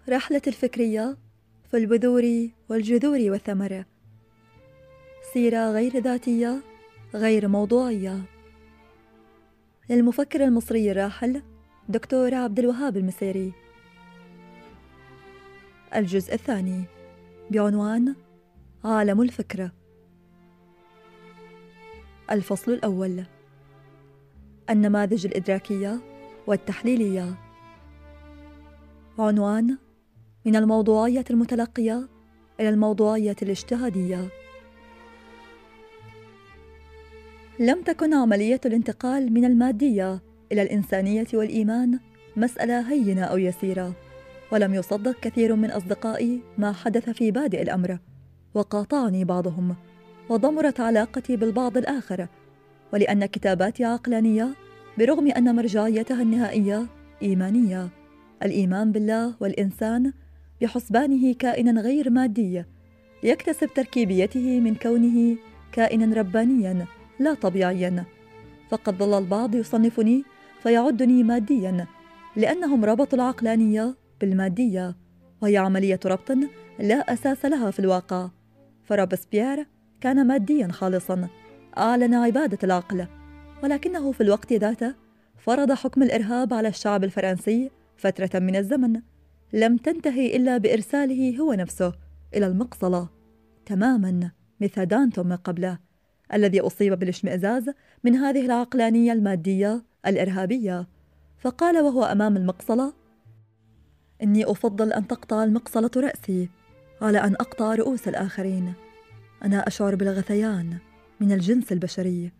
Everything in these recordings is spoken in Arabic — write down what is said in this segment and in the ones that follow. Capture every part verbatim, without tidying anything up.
رحلة الفكرية في البذور والجذور والثمرة، سيرة غير ذاتية غير موضوعية، للمفكر المصري الراحل دكتور عبد الوهاب المسيري. الجزء الثاني بعنوان عالم الفكرة. الفصل الأول: النماذج الإدراكية والتحليلية. عنوان: من الموضوعية المتلقية إلى الموضوعية الاجتهادية. لم تكن عملية الانتقال من المادية إلى الإنسانية والإيمان مسألة هينة أو يسيرة، ولم يصدق كثير من أصدقائي ما حدث في بادئ الأمر، وقاطعني بعضهم، وضمرت علاقتي بالبعض الآخر، ولأن كتاباتي عقلانية برغم أن مرجعيتها النهائية إيمانية، الإيمان بالله والإنسان بحسبانه كائنا غير مادي يكتسب تركيبيته من كونه كائنا ربانيا لا طبيعيا. فقد ظل البعض يصنفني فيعدني ماديا لأنهم ربطوا العقلانية بالمادية، وهي عملية ربط لا أساس لها في الواقع. فرابسبيير كان ماديا خالصا، أعلن عبادة العقل، ولكنه في الوقت ذاته فرض حكم الإرهاب على الشعب الفرنسي فترة من الزمن لم تنتهي إلا بإرساله هو نفسه إلى المقصلة، تماما مثل دانتون من قبله الذي أصيب بالاشمئزاز من هذه العقلانية المادية الإرهابية، فقال وهو أمام المقصلة: إني أفضل أن تقطع المقصلة رأسي على أن أقطع رؤوس الآخرين. أنا أشعر بالغثيان من الجنس البشري.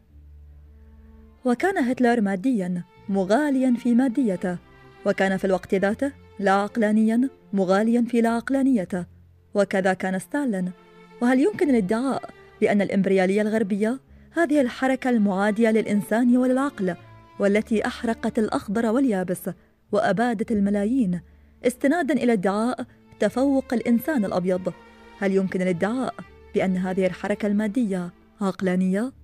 وكان هتلر ماديا مغاليا في ماديته، وكان في الوقت ذاته لا عقلانيا مغاليا في لا عقلانيته، وكذا كان ستالين. وهل يمكن الادعاء بأن الإمبريالية الغربية، هذه الحركة المعادية للإنسان وللعقل والتي أحرقت الأخضر واليابس وأبادت الملايين استنادا إلى ادعاء تفوق الإنسان الأبيض، هل يمكن الادعاء بأن هذه الحركة المادية عقلانية؟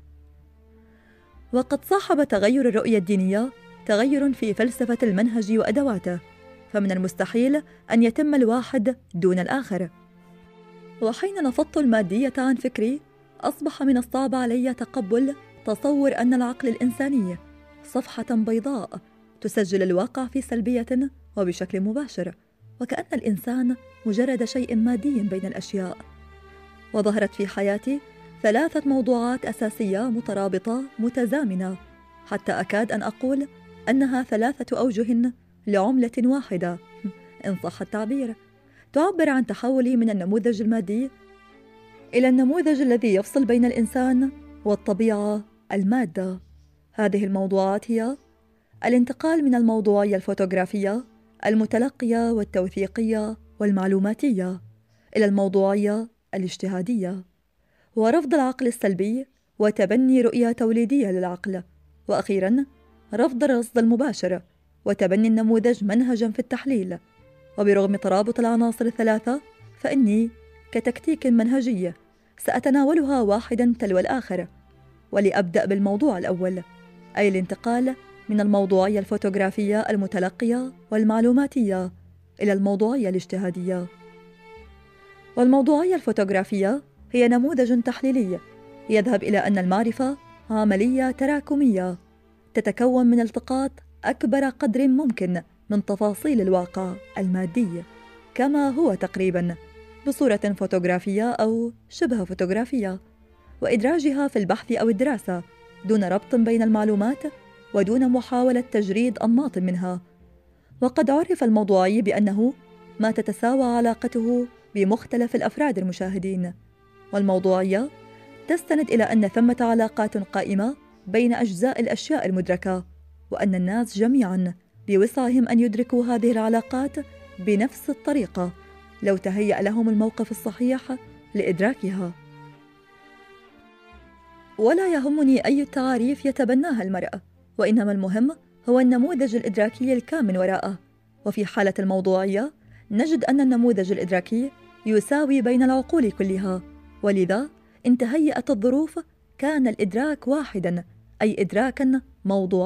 وقد صاحب تغير الرؤية الدينية تغير في فلسفة المنهج وأدواته، فمن المستحيل أن يتم الواحد دون الآخر. وحين نفضت المادية عن فكري أصبح من الصعب علي تقبل تصور أن العقل الإنساني صفحة بيضاء تسجل الواقع في سلبية وبشكل مباشر، وكأن الإنسان مجرد شيء مادي بين الأشياء. وظهرت في حياتي ثلاثة موضوعات أساسية مترابطة متزامنة، حتى أكاد أن أقول أنها ثلاثة أوجه لعملة واحدة إن صح التعبير، تعبر عن تحولي من النموذج المادي إلى النموذج الذي يفصل بين الإنسان والطبيعة المادة. هذه الموضوعات هي الانتقال من الموضوعية الفوتوغرافية المتلقية والتوثيقية والمعلوماتية إلى الموضوعية الاجتهادية، ورفض العقل السلبي وتبني رؤية توليدية للعقل، وأخيراً رفض الرصد المباشر وتبني النموذج منهجاً في التحليل. وبرغم ترابط العناصر الثلاثة فإني كتكتيك منهجي سأتناولها واحداً تلو الآخر. ولأبدأ بالموضوع الأول، أي الانتقال من الموضوعية الفوتوغرافية المتلقية والمعلوماتية إلى الموضوعية الاجتهادية. والموضوعية الفوتوغرافية هي نموذج تحليلي يذهب إلى أن المعرفة عملية تراكمية تتكون من التقاط أكبر قدر ممكن من تفاصيل الواقع المادي كما هو تقريباً بصورة فوتوغرافية أو شبه فوتوغرافية، وإدراجها في البحث أو الدراسة دون ربط بين المعلومات ودون محاولة تجريد أنماط منها. وقد عرف الموضوعي بأنه ما تتساوى علاقته بمختلف الأفراد المشاهدين، والموضوعية تستند إلى أن ثمة علاقات قائمة بين أجزاء الأشياء المدركة، وأن الناس جميعاً بوسعهم أن يدركوا هذه العلاقات بنفس الطريقة لو تهيأ لهم الموقف الصحيح لإدراكها. ولا يهمني أي تعاريف يتبناها المرء، وإنما المهم هو النموذج الإدراكي الكامن وراءه. وفي حالة الموضوعية نجد أن النموذج الإدراكي يساوي بين العقول كلها، ولذا إن تهيأت الظروف كان الإدراك واحداً، أي إدراكاً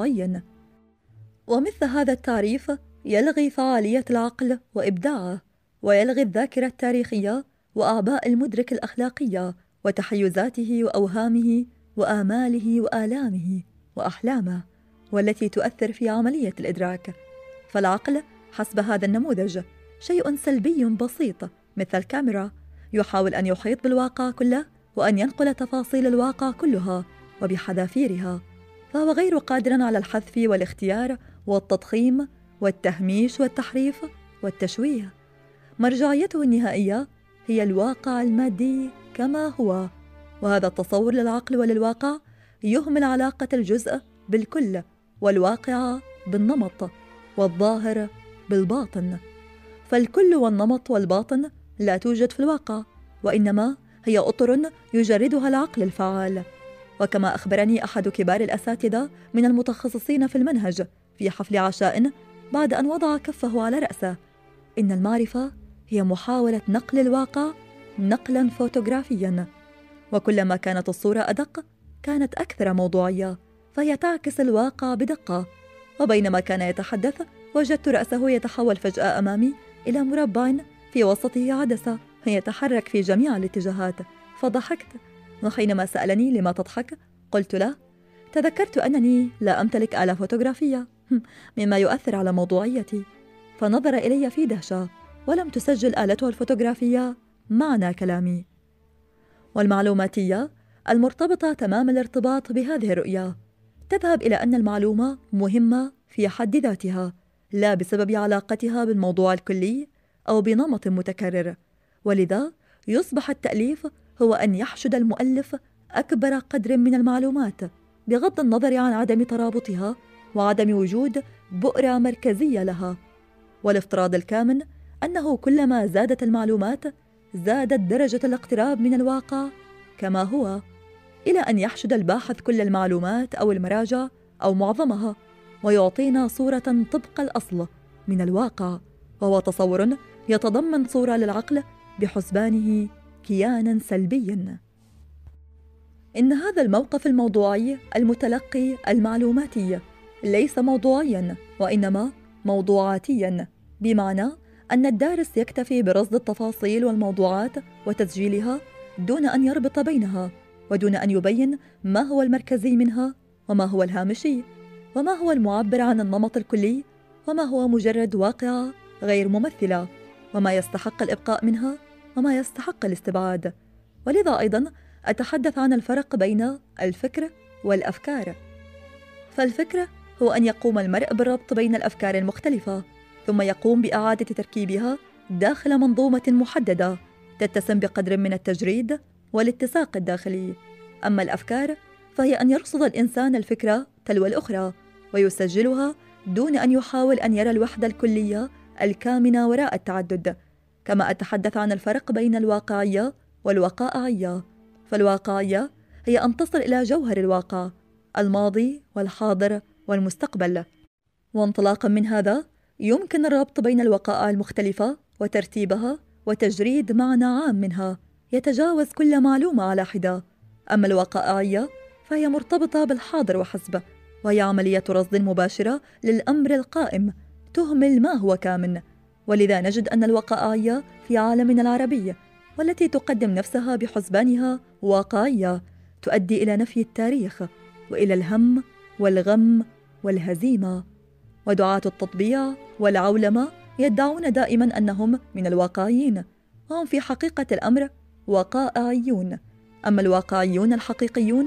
موضوعياً. ومثل هذا التعريف يلغي فعالية العقل وإبداعه، ويلغي الذاكرة التاريخية وأعباء المدرك الأخلاقية وتحيزاته وأوهامه وآماله وآلامه وأحلامه، والتي تؤثر في عملية الإدراك. فالعقل حسب هذا النموذج شيء سلبي بسيط مثل الكاميرا، يحاول أن يحيط بالواقع كله وأن ينقل تفاصيل الواقع كلها وبحذافيرها، فهو غير قادر على الحذف والاختيار والتضخيم والتهميش والتحريف والتشويه. مرجعيته النهائية هي الواقع المادي كما هو، وهذا التصور للعقل وللواقع يهمل علاقة الجزء بالكل والواقع بالنمط والظاهر بالباطن، فالكل والنمط والباطن لا توجد في الواقع، وإنما هي أطر يجردها العقل الفعال. وكما أخبرني أحد كبار الأساتذة من المتخصصين في المنهج في حفل عشاء بعد أن وضع كفه على رأسه، إن المعرفة هي محاولة نقل الواقع نقلاً فوتوغرافياً، وكلما كانت الصورة أدق كانت أكثر موضوعية، فهي تعكس الواقع بدقة. وبينما كان يتحدث وجدت رأسه يتحول فجأة أمامي إلى مربع في وسطه عدسة يتحرك في جميع الاتجاهات، فضحكت. وحينما سألني لما تضحك قلت له: تذكرت أنني لا أمتلك آلة فوتوغرافية مما يؤثر على موضوعيتي. فنظر إلي في دهشة، ولم تسجل آلته الفوتوغرافية معنى كلامي. والمعلوماتية المرتبطة تمام الارتباط بهذه الرؤية تذهب إلى أن المعلومة مهمة في حد ذاتها، لا بسبب علاقتها بالموضوع الكلي أو بنمط متكرر، ولذا يصبح التأليف هو أن يحشد المؤلف أكبر قدر من المعلومات بغض النظر عن عدم ترابطها وعدم وجود بؤرة مركزية لها. والافتراض الكامن أنه كلما زادت المعلومات زادت درجة الاقتراب من الواقع كما هو، إلى أن يحشد الباحث كل المعلومات أو المراجع أو معظمها ويعطينا صورة طبق الأصل من الواقع، وهو تصور يتضمن صورة للعقل بحسبانه كيانا سلبيا. إن هذا الموقف الموضوعي المتلقي المعلوماتي ليس موضوعيا وإنما موضوعاتيا، بمعنى أن الدارس يكتفي برصد التفاصيل والموضوعات وتسجيلها دون أن يربط بينها، ودون أن يبين ما هو المركزي منها وما هو الهامشي، وما هو المعبر عن النمط الكلي وما هو مجرد واقعة غير ممثلة، وما يستحق الإبقاء منها وما يستحق الاستبعاد. ولذا أيضا أتحدث عن الفرق بين الفكر والأفكار. فالفكر هو أن يقوم المرء بالربط بين الأفكار المختلفة ثم يقوم بإعادة تركيبها داخل منظومة محددة تتسم بقدر من التجريد والاتساق الداخلي. أما الأفكار فهي أن يرصد الإنسان الفكرة تلو الأخرى ويسجلها دون أن يحاول أن يرى الوحدة الكلية الكامنة وراء التعدد. كما أتحدث عن الفرق بين الواقعية والوقائعية، فالواقعية هي أن تصل إلى جوهر الواقع الماضي والحاضر والمستقبل، وانطلاقا من هذا يمكن الربط بين الوقائع المختلفة وترتيبها وتجريد معنى عام منها يتجاوز كل معلومة على حدة. أما الوقائعية فهي مرتبطة بالحاضر وحسب، وهي عملية رصد مباشرة للأمر القائم تهمل ما هو كامن. ولذا نجد أن الوقائعية في عالمنا العربي والتي تقدم نفسها بحسبانها واقعية تؤدي إلى نفي التاريخ وإلى الهم والغم والهزيمة. ودعاة التطبيع والعولمة يدعون دائما أنهم من الواقعيين، وهم في حقيقة الأمر وقائعيون. أما الواقعيون الحقيقيون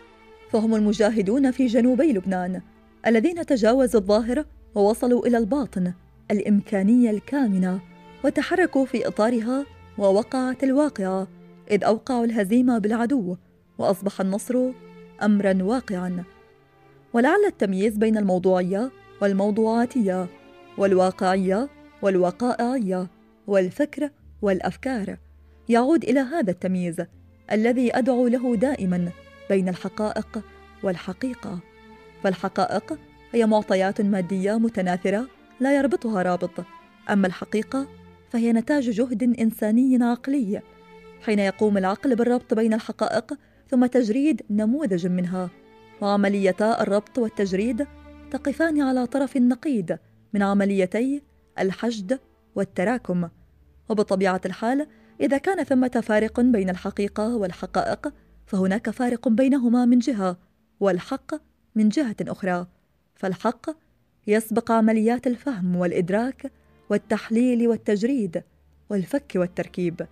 فهم المجاهدون في جنوبي لبنان الذين تجاوزوا الظاهر ووصلوا إلى الباطن الإمكانية الكامنة وتحركوا في إطارها، ووقعت الواقعة إذ أوقعوا الهزيمة بالعدو وأصبح النصر أمرا واقعا. ولعل التمييز بين الموضوعية والموضوعاتية والواقعية والوقائعية والفكر والأفكار يعود إلى هذا التمييز الذي أدعو له دائما بين الحقائق والحقيقة. فالحقائق هي معطيات مادية متناثرة لا يربطها رابط، أما الحقيقة فهي نتاج جهد إنساني عقلي، حين يقوم العقل بالربط بين الحقائق ثم تجريد نموذج منها، وعمليتا الربط والتجريد تقفان على طرف النقيض من عمليتي الحشد والتراكم. وبطبيعة الحال إذا كان ثمة فارق بين الحقيقة والحقائق فهناك فارق بينهما من جهة والحق من جهة أخرى، فالحق يسبق عمليات الفهم والإدراك والتحليل والتجريد والفك والتركيب.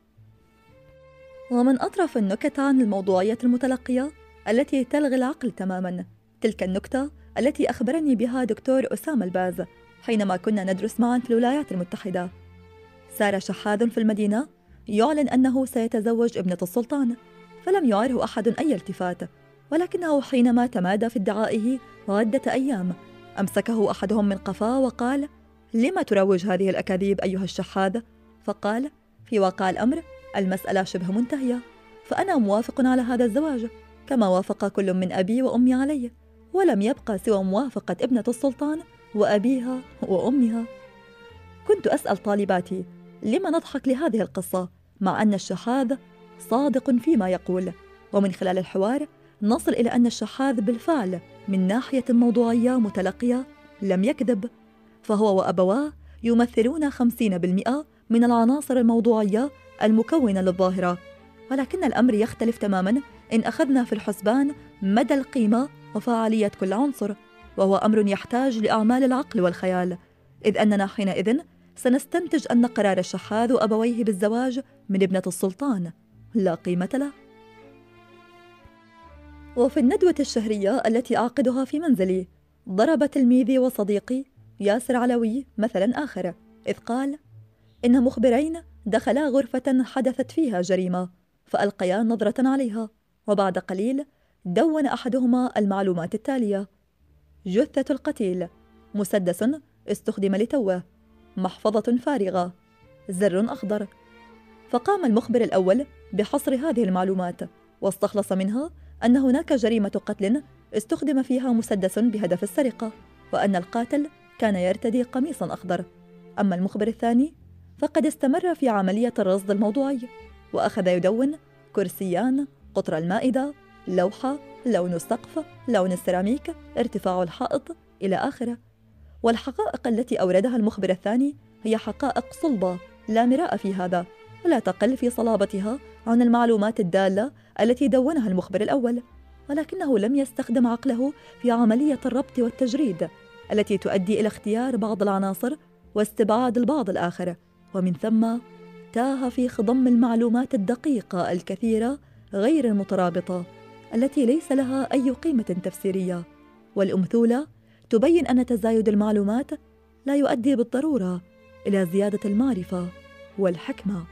ومن أطرف النكت عن الموضوعية المتلقية التي تلغي العقل تماماً تلك النكتة التي أخبرني بها دكتور أسامة الباز حينما كنا ندرس معاً في الولايات المتحدة. سار شحاذ في المدينة يعلن أنه سيتزوج ابنة السلطان، فلم يعره أحد أي التفات، ولكنه حينما تمادى في ادعائه عدة أيام أمسكه أحدهم من قفاه وقال: لما تروج هذه الأكاذيب أيها الشحاذ؟ فقال: في واقع الأمر المسألة شبه منتهية، فأنا موافق على هذا الزواج كما وافق كل من أبي وأمي عليه، ولم يبقى سوى موافقة ابنة السلطان وأبيها وأمها. كنت أسأل طالباتي: لما نضحك لهذه القصة مع أن الشحاذ صادق فيما يقول؟ ومن خلال الحوار نصل إلى أن الشحاذ بالفعل من ناحية موضوعية متلقية لم يكذب، فهو وأبواه يمثلون خمسين بالمئة من العناصر الموضوعية المكونة للظاهرة، ولكن الأمر يختلف تماماً إن أخذنا في الحسبان مدى القيمة وفعالية كل عنصر، وهو أمر يحتاج لأعمال العقل والخيال، إذ أننا حينئذ سنستنتج أن قرار الشحاذ وأبويه بالزواج من ابنة السلطان لا قيمة له. وفي الندوة الشهرية التي أعقدها في منزلي ضرب تلميذي وصديقي ياسر علوي مثلا آخر، إذ قال: إن مخبرين دخلا غرفة حدثت فيها جريمة فألقيا نظرة عليها، وبعد قليل دون أحدهما المعلومات التالية: جثة القتيل، مسدس استخدم لتوه، محفظة فارغة، زر أخضر. فقام المخبر الأول بحصر هذه المعلومات واستخلص منها أن هناك جريمة قتل استخدم فيها مسدس بهدف السرقة، وأن القاتل كان يرتدي قميصا أخضر. أما المخبر الثاني فقد استمر في عملية الرصد الموضوعي وأخذ يدون كرسيان، قطر المائدة، لوحة، لون السقف، لون السيراميك، ارتفاع الحائط إلى آخره. والحقائق التي أوردها المخبر الثاني هي حقائق صلبة لا مراء في هذا، ولا تقل في صلابتها عن المعلومات الدالة التي دونها المخبر الأول، ولكنه لم يستخدم عقله في عملية الربط والتجريد التي تؤدي إلى اختيار بعض العناصر واستبعاد البعض الآخر، ومن ثم تاه في خضم المعلومات الدقيقة الكثيرة غير المترابطة التي ليس لها أي قيمة تفسيرية، والأمثولة تبين أن تزايد المعلومات لا يؤدي بالضرورة إلى زيادة المعرفة والحكمة.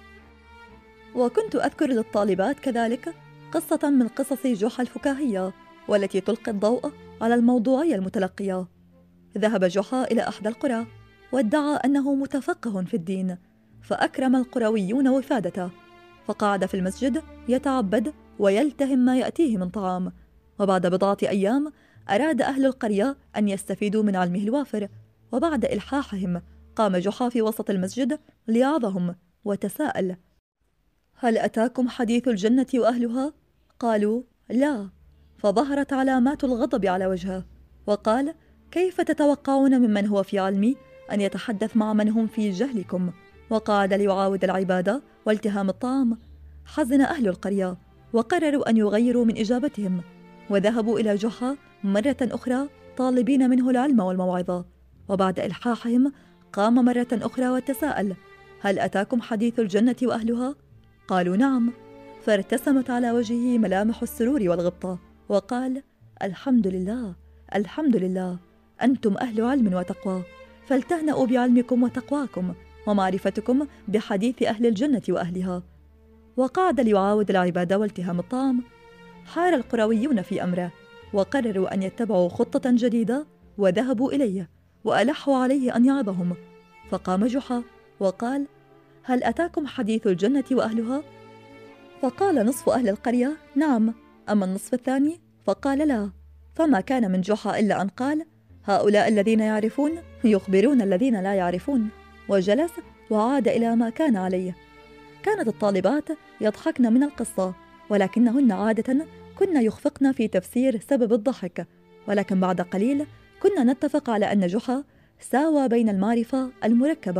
وكنت أذكر للطالبات كذلك قصة من قصص جحا الفكاهية والتي تلقي الضوء على الموضوعية المتلقية. ذهب جحا إلى أحدى القرى وادعى أنه متفقه في الدين، فأكرم القرويون وفادته، فقعد في المسجد يتعبد ويلتهم ما يأتيه من طعام. وبعد بضعة أيام أراد أهل القرية أن يستفيدوا من علمه الوافر، وبعد إلحاحهم قام جحا في وسط المسجد ليعظهم وتساءل: هل أتاكم حديث الجنة وأهلها؟ قالوا: لا. فظهرت علامات الغضب على وجهه وقال: كيف تتوقعون ممن هو في علمي أن يتحدث مع من هم في جهلكم؟ وقعد ليعاود العبادة والتهام الطعام. حزن أهل القرية وقرروا أن يغيروا من إجابتهم، وذهبوا إلى جحا مرة أخرى طالبين منه العلم والموعظة. وبعد إلحاحهم قام مرة أخرى وتساءل: هل أتاكم حديث الجنة وأهلها؟ قالوا: نعم. فارتسمت على وجهه ملامح السرور والغبطة وقال: الحمد لله، الحمد لله، أنتم أهل علم وتقوى، فلتهنأوا بعلمكم وتقواكم ومعرفتكم بحديث أهل الجنة وأهلها. وقعد ليعاود العبادة والتهام الطعام. حار القرويون في أمره وقرروا أن يتبعوا خطة جديدة وذهبوا إليه وألحوا عليه أن يعظهم. فقام جحا وقال: هل أتاكم حديث الجنة وأهلها؟ فقال نصف أهل القرية: نعم. أما النصف الثاني فقال: لا. فما كان من جحا إلا أن قال: هؤلاء الذين يعرفون يخبرون الذين لا يعرفون، وجلس وعاد إلى ما كان عليه. كانت الطالبات يضحكن من القصة، ولكنهن عادة كن يخفقن في تفسير سبب الضحك، ولكن بعد قليل كنا نتفق على أن جحا ساوى بين المعرفة المركبة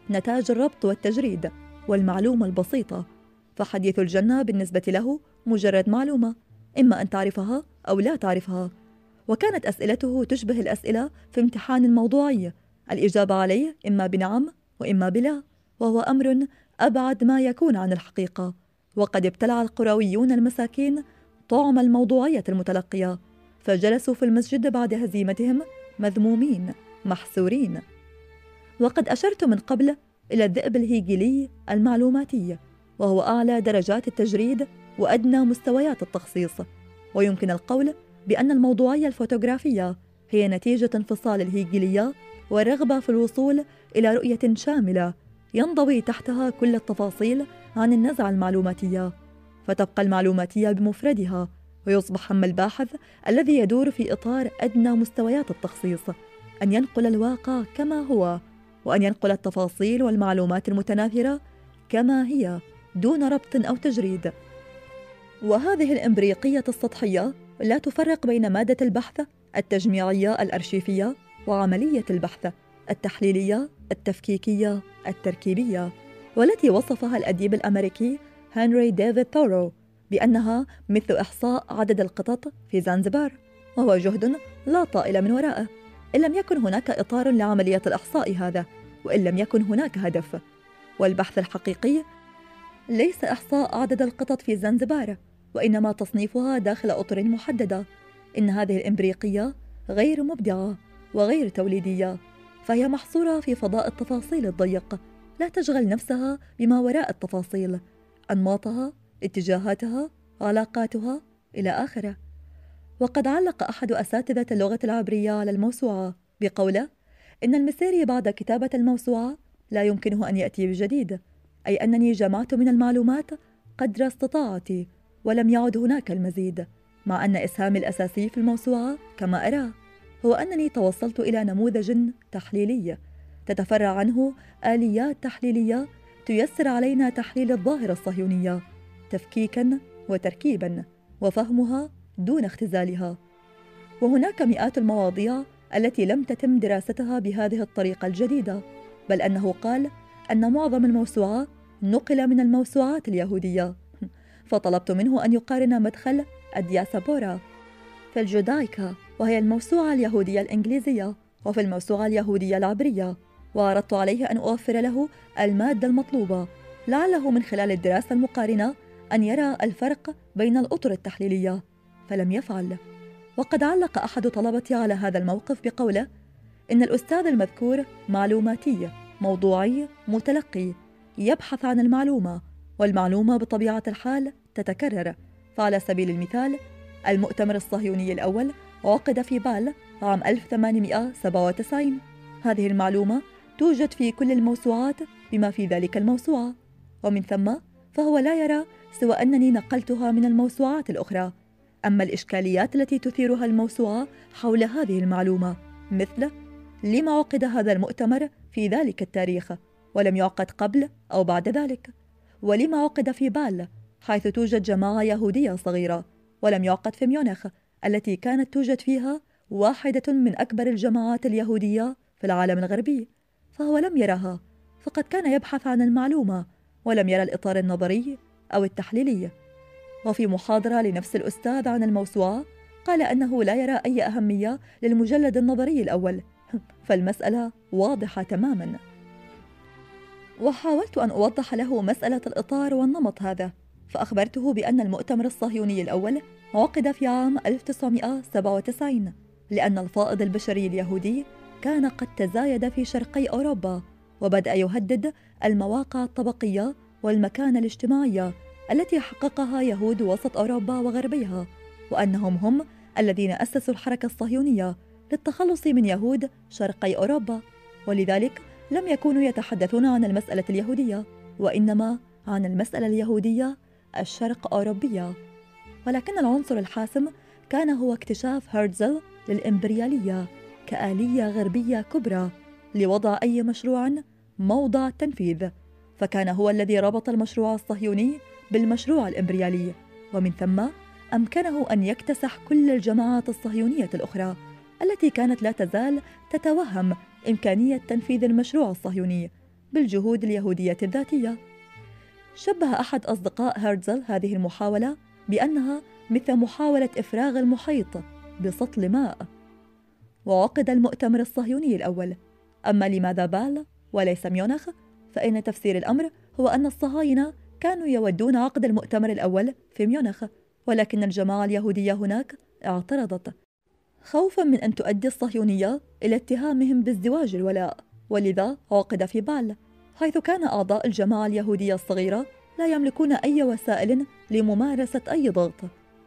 نتاج الربط والتجريد والمعلومة البسيطة، فحديث الجنة بالنسبة له مجرد معلومة، إما أن تعرفها أو لا تعرفها. وكانت أسئلته تشبه الأسئلة في امتحان الموضوعي، الإجابة عليه إما بنعم وإما بلا، وهو أمر أبعد ما يكون عن الحقيقة. وقد ابتلع القرويون المساكين طعم الموضوعية المتلقية، فجلسوا في المسجد بعد هزيمتهم مذمومين محسورين. وقد أشرت من قبل إلى الذئب الهيجيلي المعلوماتي، وهو أعلى درجات التجريد وأدنى مستويات التخصيص. ويمكن القول بأن الموضوعية الفوتوغرافية هي نتيجة انفصال الهيجيلية والرغبة في الوصول إلى رؤية شاملة ينضوي تحتها كل التفاصيل عن النزعة المعلوماتية، فتبقى المعلوماتية بمفردها، ويصبح هم الباحث الذي يدور في إطار أدنى مستويات التخصيص أن ينقل الواقع كما هو، وأن ينقل التفاصيل والمعلومات المتناثرة كما هي دون ربط أو تجريد. وهذه الإمبريقية السطحية لا تفرق بين مادة البحث التجميعية الأرشيفية وعملية البحث التحليلية التفكيكية التركيبية، والتي وصفها الأديب الأمريكي هنري ديفيد ثورو بأنها مثل إحصاء عدد القطط في زنزبار، وهو جهد لا طائل من وراءه إن لم يكن هناك إطار لعملية الإحصاء هذا، وإن لم يكن هناك هدف. والبحث الحقيقي ليس إحصاء عدد القطط في زنزبار، وإنما تصنيفها داخل أطر محددة. إن هذه الإمبريقية غير مبدعة وغير توليدية، فهي محصورة في فضاء التفاصيل الضيق، لا تشغل نفسها بما وراء التفاصيل، أنماطها، اتجاهاتها، علاقاتها إلى آخره. وقد علق أحد أساتذة اللغة العبرية على الموسوعة بقوله إن المسيري بعد كتابة الموسوعة لا يمكنه أن يأتي بجديد، أي أنني جمعت من المعلومات قدر استطاعتي ولم يعد هناك المزيد، مع أن إسهامي الأساسي في الموسوعة كما أراه هو أنني توصلت إلى نموذج تحليلي تتفرع عنه آليات تحليلية تيسر علينا تحليل الظاهرة الصهيونية تفكيكاً وتركيباً وفهمها دون اختزالها. وهناك مئات المواضيع التي لم تتم دراستها بهذه الطريقة الجديدة، بل أنه قال أن معظم الموسوعة نقل من الموسوعات اليهودية، فطلبت منه أن يقارن مدخل الدياسبورا في الجودايكا، وهي الموسوعة اليهودية الإنجليزية، وفي الموسوعة اليهودية العبرية، وعرضت عليه أن أوفر له المادة المطلوبة، لعله من خلال الدراسة المقارنة أن يرى الفرق بين الأطر التحليلية، فلم يفعل. وقد علق أحد طلبتي على هذا الموقف بقوله إن الأستاذ المذكور معلوماتي موضوعي متلقي يبحث عن المعلومة، والمعلومة بطبيعة الحال تتكرر. فعلى سبيل المثال المؤتمر الصهيوني الأول عقد في بال عام ألف وثمانمئة وسبعة وتسعين، هذه المعلومة توجد في كل الموسوعات بما في ذلك الموسوعة، ومن ثم فهو لا يرى سوى أنني نقلتها من الموسوعات الأخرى. أما الإشكاليات التي تثيرها الموسوعة حول هذه المعلومة، مثل لما عقد هذا المؤتمر في ذلك التاريخ ولم يعقد قبل أو بعد ذلك، ولما عقد في بال حيث توجد جماعة يهودية صغيرة ولم يعقد في ميونخ التي كانت توجد فيها واحدة من أكبر الجماعات اليهودية في العالم الغربي، فهو لم يرها، فقد كان يبحث عن المعلومة ولم يرى الإطار النظري أو التحليلي. وفي محاضرة لنفس الأستاذ عن الموسوعة قال أنه لا يرى أي أهمية للمجلد النظري الأول، فالمسألة واضحة تماما. وحاولت أن أوضح له مسألة الإطار والنمط هذا، فأخبرته بأن المؤتمر الصهيوني الأول عقد في عام ألف وتسعمئة وسبعة وتسعين لأن الفائض البشري اليهودي كان قد تزايد في شرقي أوروبا، وبدأ يهدد المواقع الطبقية والمكانة الاجتماعية التي حققها يهود وسط أوروبا وغربيها، وأنهم هم الذين أسسوا الحركة الصهيونية للتخلص من يهود شرقي أوروبا، ولذلك لم يكونوا يتحدثون عن المسألة اليهودية، وإنما عن المسألة اليهودية الشرق أوروبية. ولكن العنصر الحاسم كان هو اكتشاف هرتزل للإمبريالية كآلية غربية كبرى لوضع أي مشروع موضع التنفيذ، فكان هو الذي ربط المشروع الصهيوني بالمشروع الإمبريالي، ومن ثم أمكنه أن يكتسح كل الجماعات الصهيونية الأخرى التي كانت لا تزال تتوهم إمكانية تنفيذ المشروع الصهيوني، بالجهود اليهودية الذاتية. شبه أحد أصدقاء هرتزل هذه المحاولة بأنها مثل محاولة إفراغ المحيط بسطل ماء. وعقد المؤتمر الصهيوني الأول. أما لماذا بال وليس ميونخ؟ فإن تفسير الأمر هو أن الصهاينة كانوا يودون عقد المؤتمر الأول في ميونخ، ولكن الجماعة اليهودية هناك اعترضت، خوفا من أن تؤدي الصهيونية إلى اتهامهم بازدواج الولاء، ولذا عقد في بال، حيث كان أعضاء الجماعة اليهودية الصغيرة لا يملكون أي وسائل لممارسة أي ضغط.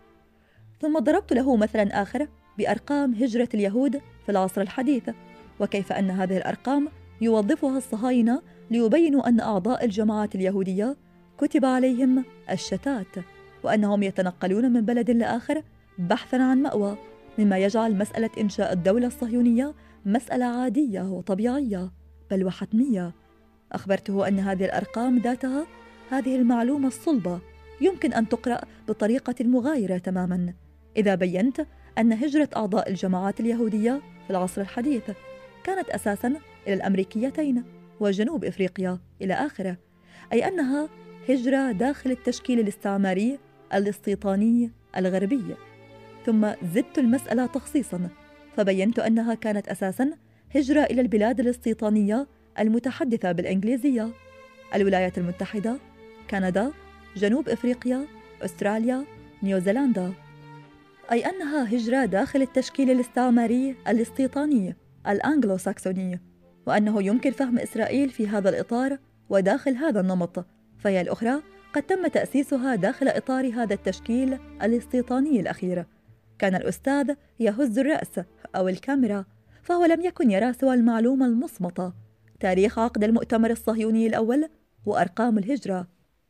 ثم ضربت له مثلا آخر بأرقام هجرة اليهود في العصر الحديث، وكيف أن هذه الأرقام يوظفها الصهاينة ليبينوا أن أعضاء الجماعات اليهودية كتب عليهم الشتات، وأنهم يتنقلون من بلد لآخر بحثا عن مأوى، مما يجعل مسألة إنشاء الدولة الصهيونية مسألة عادية وطبيعية بل وحتمية. أخبرته أن هذه الأرقام ذاتها، هذه المعلومة الصلبة، يمكن أن تقرأ بطريقة مغايرة تماما إذا بينت أن هجرة أعضاء الجماعات اليهودية في العصر الحديث كانت أساسا إلى الأمريكيتين وجنوب إفريقيا إلى آخره، أي أنها هجرة داخل التشكيل الاستعماري الاستيطاني الغربي. ثم زدت المسألة تخصيصا فبينت أنها كانت أساسا هجرة إلى البلاد الاستيطانية المتحدثة بالإنجليزية: الولايات المتحدة، كندا، جنوب إفريقيا، أستراليا، نيوزيلندا، أي أنها هجرة داخل التشكيل الاستعماري الاستيطاني الأنجلو ساكسوني، وأنه يمكن فهم إسرائيل في هذا الإطار وداخل هذا النمط، فهي الأخرى قد تم تأسيسها داخل إطار هذا التشكيل الاستيطاني الأخير. كان الأستاذ يهز الرأس أو الكاميرا، فهو لم يكن يرى سوى المعلومة المصمتة: تاريخ عقد المؤتمر الصهيوني الأول وأرقام الهجرة.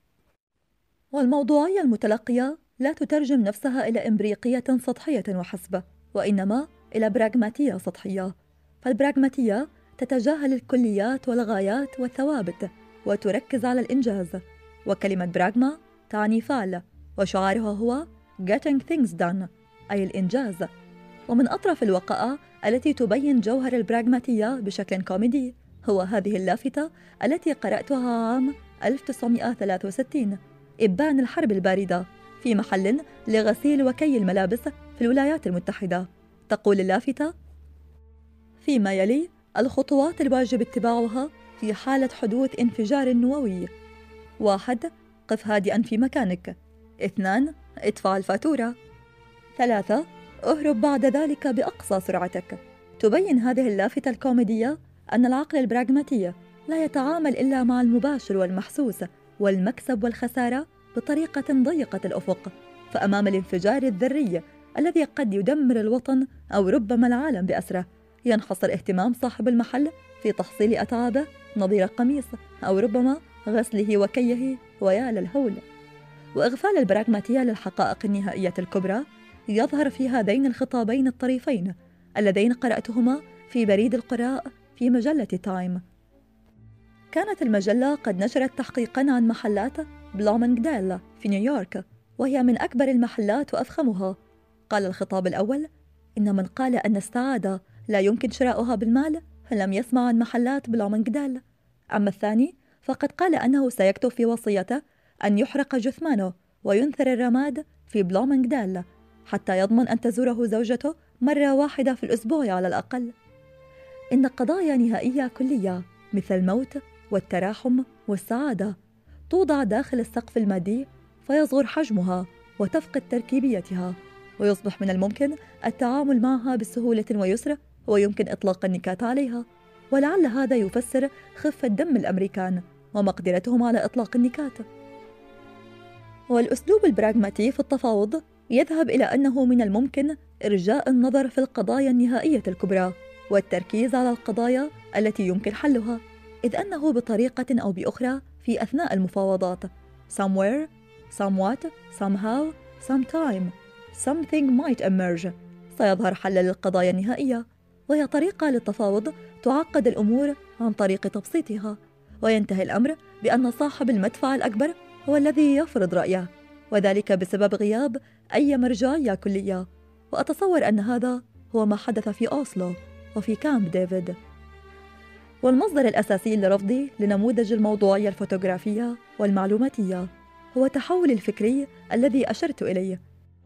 والموضوعية المتلقية لا تترجم نفسها إلى إمبريقية سطحية وحسب، وإنما إلى براغماتية سطحية. فالبراغماتية تتجاهل الكليات والغايات والثوابت وتركز على الإنجاز، وكلمة براغما تعني فعل، وشعارها هو getting things done، أي الإنجاز. ومن أطرف الوقائع التي تبين جوهر البراغماتية بشكل كوميدي هو هذه اللافتة التي قرأتها عام ألف وتسعمائة وثلاثة وستين: إبان الحرب الباردة في محل لغسيل وكي الملابس في الولايات المتحدة. تقول اللافتة: فيما يلي الخطوات الواجب اتباعها في حالة حدوث انفجار نووي: واحد، قف هادئا في مكانك. اثنان، ادفع الفاتورة. ثلاثة، اهرب بعد ذلك بأقصى سرعتك. تبين هذه اللافتة الكوميدية أن العقل البراغماتي لا يتعامل إلا مع المباشر والمحسوس والمكسب والخسارة بطريقة ضيقة الأفق، فأمام الانفجار الذري الذي قد يدمر الوطن أو ربما العالم بأسره، ينحصر اهتمام صاحب المحل في تحصيل أتعابه نظير قميص، أو ربما غسله وكيه، ويا للهول. وإغفال البراغماتية للحقائق النهائية الكبرى يظهر في هذين الخطابين الطريفين اللذين قرأتهما في بريد القراء في مجلة تايم. كانت المجلة قد نشرت تحقيقاً عن محلات بلومنغديل في نيويورك، وهي من أكبر المحلات وأفخمها. قال الخطاب الأول: إن من قال أن السعادة لا يمكن شراؤها بالمال لم يسمع عن محلات بلومنغديل. أما الثاني فقد قال أنه سيكتب في وصيته أن يحرق جثمانه وينثر الرماد في بلومنغديل حتى يضمن أن تزوره زوجته مرة واحدة في الأسبوع على الأقل. إن قضايا نهائية كلية مثل الموت والتراحم والسعادة توضع داخل السقف المادي، فيصغر حجمها وتفقد تركيبيتها، ويصبح من الممكن التعامل معها بسهولة ويسر، ويمكن إطلاق النكات عليها. ولعل هذا يفسر خفة دم الأمريكان ومقدرتهم على إطلاق النكات. والأسلوب البراغماتي في التفاوض يذهب إلى أنه من الممكن إرجاء النظر في القضايا النهائية الكبرى والتركيز على القضايا التي يمكن حلها، إذ أنه بطريقة أو بأخرى في أثناء المفاوضات somewhere, somewhat, somehow, sometime, something might emerge سيظهر حل للقضايا النهائية. وهي طريقة للتفاوض تعقد الأمور عن طريق تبسيطها، وينتهي الأمر بأن صاحب المدفع الأكبر هو الذي يفرض رأيه، وذلك بسبب غياب أي مرجعية كلية. وأتصور أن هذا هو ما حدث في أوسلو وفي كامب ديفيد. والمصدر الأساسي لرفضي لنموذج الموضوعية الفوتوغرافية والمعلوماتية هو التحول الفكري الذي أشرت إليه،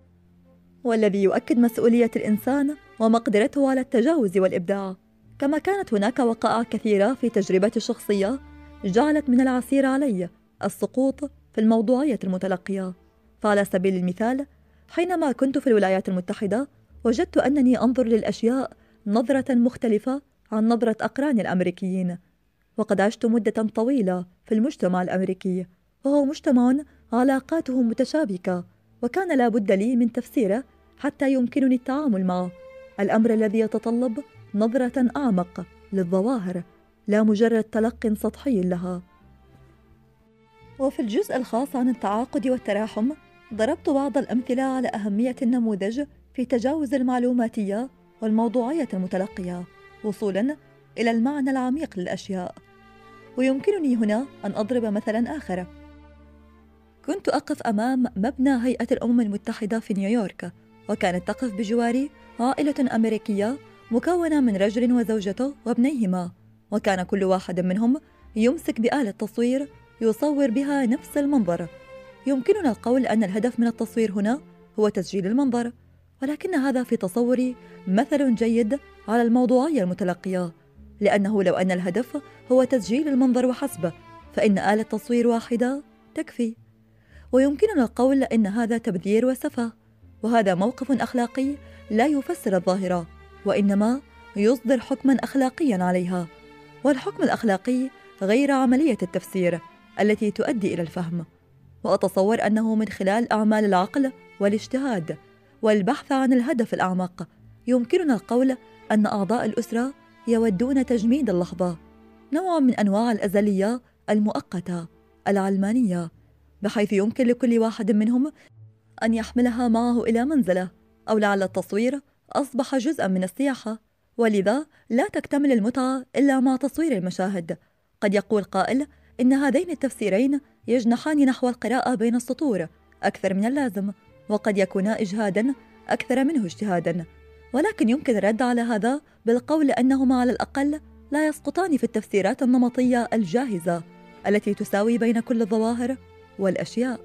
والذي يؤكد مسؤولية الإنسان ومقدرته على التجاوز والإبداع. كما كانت هناك وقائع كثيرة في تجربتي الشخصية جعلت من العسير علي السقوط في الموضوعية المتلقية. فعلى سبيل المثال، حينما كنت في الولايات المتحدة وجدت أنني أنظر للأشياء نظرة مختلفة عن نظرة أقراني الأمريكيين، وقد عشت مدة طويلة في المجتمع الأمريكي، وهو مجتمع علاقاته متشابكة، وكان لا بد لي من تفسيره حتى يمكنني التعامل معه، الأمر الذي يتطلب نظرة أعمق للظواهر لا مجرد تلق سطحي لها. وفي الجزء الخاص عن التعاقد والتراحم ضربت بعض الأمثلة على أهمية النموذج في تجاوز المعلوماتية والموضوعية المتلقية وصولاً إلى المعنى العميق للأشياء. ويمكنني هنا أن أضرب مثلاً آخر. كنت أقف أمام مبنى هيئة الأمم المتحدة في نيويورك، وكانت تقف بجواري عائلة أمريكية مكونة من رجل وزوجته وابنيهما، وكان كل واحد منهم يمسك بآلة تصوير يصور بها نفس المنظر. يمكننا القول أن الهدف من التصوير هنا هو تسجيل المنظر، ولكن هذا في تصوري مثل جيد على الموضوعية المتلقية، لأنه لو أن الهدف هو تسجيل المنظر وحسب فإن آلة تصوير واحدة تكفي. ويمكننا القول أن هذا تبذير وسفه، وهذا موقف أخلاقي لا يفسر الظاهرة، وإنما يصدر حكماً أخلاقياً عليها، والحكم الأخلاقي غير عملية التفسير التي تؤدي إلى الفهم. وأتصور أنه من خلال أعمال العقل والاجتهاد والبحث عن الهدف الأعمق يمكننا القول أن أعضاء الأسرة يودون تجميد اللحظة، نوع من أنواع الأزلية المؤقتة العلمانية، بحيث يمكن لكل واحد منهم أن يحملها معه إلى منزله، أو لعل التصوير أصبح جزءاً من السياحة، ولذا لا تكتمل المتعة إلا مع تصوير المشاهد. قد يقول قائل إن هذين التفسيرين يجنحان نحو القراءة بين السطور أكثر من اللازم، وقد يكونا إجهاداً أكثر منه اجتهاداً، ولكن يمكن الرد على هذا بالقول أنهما على الأقل لا يسقطان في التفسيرات النمطية الجاهزة التي تساوي بين كل الظواهر والأشياء.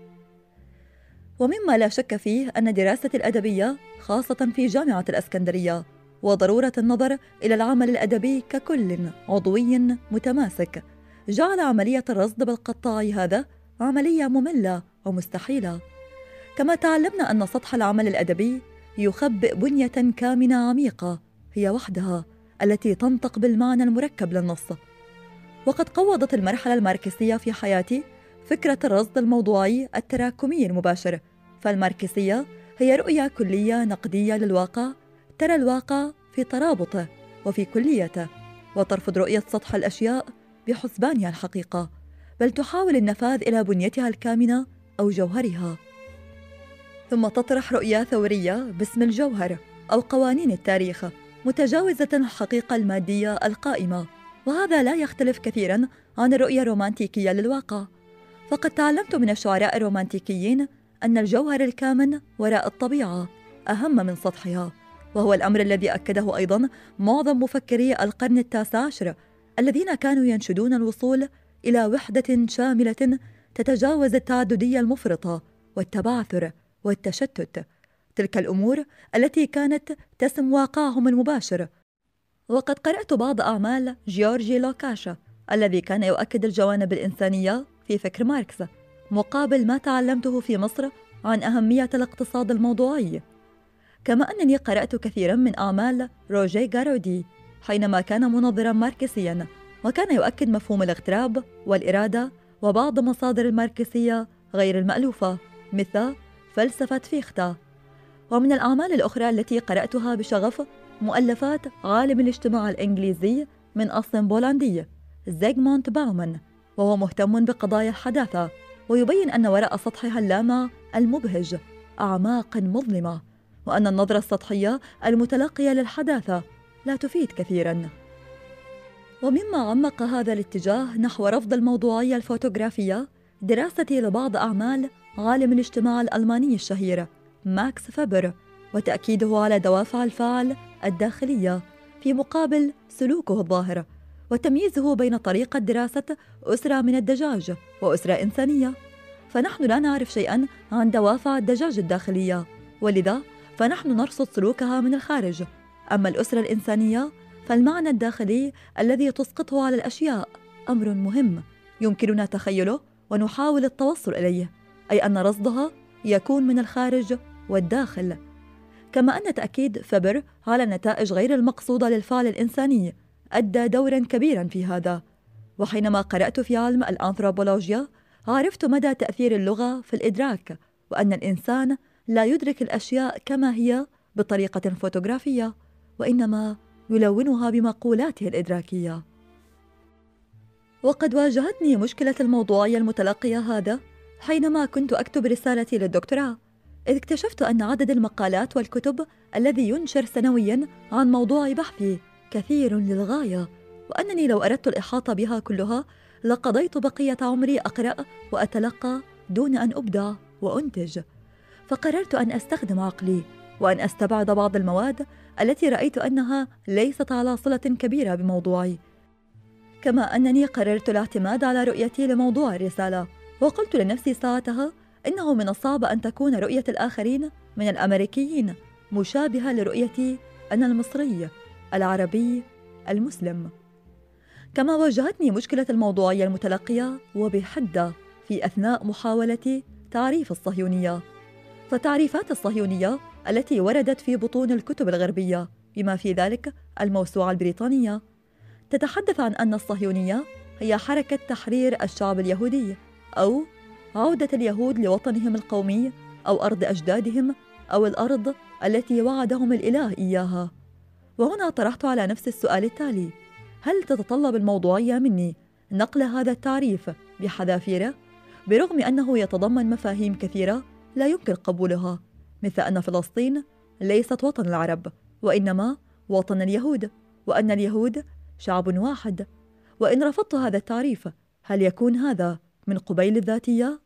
ومما لا شك فيه أن دراسة الأدبية خاصة في جامعة الإسكندرية وضرورة النظر إلى العمل الأدبي ككل عضوي متماسك جعل عملية الرصد بالقطاع هذا عملية مملة ومستحيلة. كما تعلمنا أن سطح العمل الأدبي يخبئ بنية كامنة عميقة هي وحدها التي تنطق بالمعنى المركب للنص. وقد قوضت المرحلة الماركسية في حياتي فكرة الرصد الموضوعي التراكمي المباشر، فالماركسية هي رؤية كلية نقدية للواقع ترى الواقع في ترابطه وفي كليته، وترفض رؤية سطح الأشياء بحسبانها الحقيقة، بل تحاول النفاذ إلى بنيتها الكامنة أو جوهرها، ثم تطرح رؤية ثورية باسم الجوهر أو قوانين التاريخ متجاوزة الحقيقة المادية القائمة. وهذا لا يختلف كثيراً عن الرؤية الرومانتيكية للواقع، فقد تعلمت من الشعراء الرومانتيكيين أن الجوهر الكامن وراء الطبيعة أهم من سطحها، وهو الأمر الذي أكده أيضاً معظم مفكري القرن التاسع عشر الذين كانوا ينشدون الوصول إلى وحدة شاملة تتجاوز التعددية المفرطة والتبعثر والتشتت، تلك الأمور التي كانت تسم واقعهم المباشر. وقد قرأت بعض أعمال جيورجي لوكاشا الذي كان يؤكد الجوانب الإنسانية في فكر ماركس، مقابل ما تعلمته في مصر عن أهمية الاقتصاد الموضوعي. كما أنني قرأت كثيرا من أعمال روجيه غارودي حينما كان منظرا ماركسيا، وكان يؤكد مفهوم الاغتراب والإرادة وبعض مصادر الماركسية غير المألوفة مثل فلسفة فيختا. ومن الأعمال الأخرى التي قرأتها بشغف مؤلفات عالم الاجتماع الإنجليزي من أصل بولندي زيغموند باومان، وهو مهتم بقضايا الحداثة ويبين أن وراء سطحها اللامع المبهج أعماق مظلمة، وأن النظرة السطحية المتلقية للحداثة لا تفيد كثيراً. ومما عمق هذا الاتجاه نحو رفض الموضوعية الفوتوغرافية دراستي لبعض أعمال عالم الاجتماع الألماني الشهير ماكس فيبر، وتأكيده على دوافع الفاعل الداخلية في مقابل سلوكه الظاهر، وتمييزه بين طريقة دراسة أسرة من الدجاج وأسرة إنسانية. فنحن لا نعرف شيئاً عن دوافع الدجاج الداخلية، ولذا فنحن نرصد سلوكها من الخارج. أما الأسرة الإنسانية فالمعنى الداخلي الذي تسقطه على الأشياء أمر مهم يمكننا تخيله ونحاول التوصل إليه، أي أن رصدها يكون من الخارج والداخل. كما أن تأكيد فبر على النتائج غير المقصودة للفعل الإنساني أدى دورا كبيرا في هذا. وحينما قرأت في علم الأنثروبولوجيا عرفت مدى تأثير اللغة في الإدراك، وأن الإنسان لا يدرك الأشياء كما هي بطريقة فوتوغرافية، وإنما يلونها بمقولاته الإدراكية. وقد واجهتني مشكلة الموضوعية المتلقية هذا حينما كنت أكتب رسالتي للدكتوراه، إذ اكتشفت أن عدد المقالات والكتب الذي ينشر سنوياً عن موضوع بحثي كثير للغاية، وأنني لو أردت الإحاطة بها كلها لقضيت بقية عمري أقرأ وأتلقى دون أن أبدع وأنتج. فقررت أن أستخدم عقلي وأن أستبعد بعض المواد التي رأيت أنها ليست على صلة كبيرة بموضوعي. كما أنني قررت الاعتماد على رؤيتي لموضوع الرسالة، وقلت لنفسي ساعتها إنه من الصعب أن تكون رؤية الآخرين من الأمريكيين مشابهة لرؤيتي أنا المصري العربي المسلم. كما واجهتني مشكلة الموضوعية المتلقية وبحدة في أثناء محاولة تعريف الصهيونية. فتعريفات الصهيونية التي وردت في بطون الكتب الغربية بما في ذلك الموسوعة البريطانية تتحدث عن أن الصهيونية هي حركة تحرير الشعب اليهودي، أو عودة اليهود لوطنهم القومي أو أرض أجدادهم أو الأرض التي وعدهم الإله إياها. وهنا طرحت على نفس السؤال التالي: هل تتطلب الموضوعية مني نقل هذا التعريف بحذافيره، برغم أنه يتضمن مفاهيم كثيرة لا يمكن قبولها، مثل أن فلسطين ليست وطن العرب وإنما وطن اليهود، وأن اليهود شعب واحد؟ وإن رفضت هذا التعريف هل يكون هذا من قبيل الذاتية؟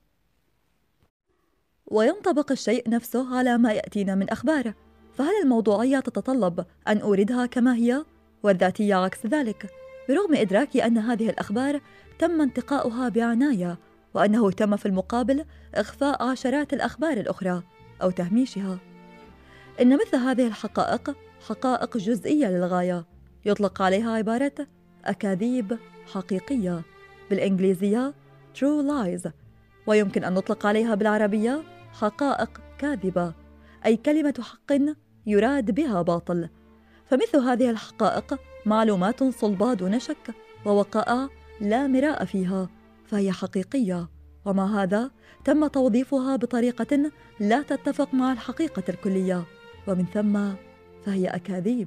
وينطبق الشيء نفسه على ما يأتينا من أخبار، فهل الموضوعية تتطلب أن أوردها كما هي والذاتية عكس ذلك، برغم إدراكي أن هذه الأخبار تم انتقاؤها بعناية، وأنه تم في المقابل إخفاء عشرات الأخبار الأخرى أو تهميشها؟ إن مثل هذه الحقائق حقائق جزئية للغاية، يطلق عليها عبارة أكاذيب حقيقية، بالإنجليزية true lies، ويمكن أن نطلق عليها بالعربية حقائق كاذبة، أي كلمة حق يراد بها باطل. فمثل هذه الحقائق معلومات صلبة دون شك، ووقائع لا مراء فيها، فهي حقيقية، ومع هذا تم توظيفها بطريقة لا تتفق مع الحقيقة الكلية، ومن ثم فهي أكاذيب.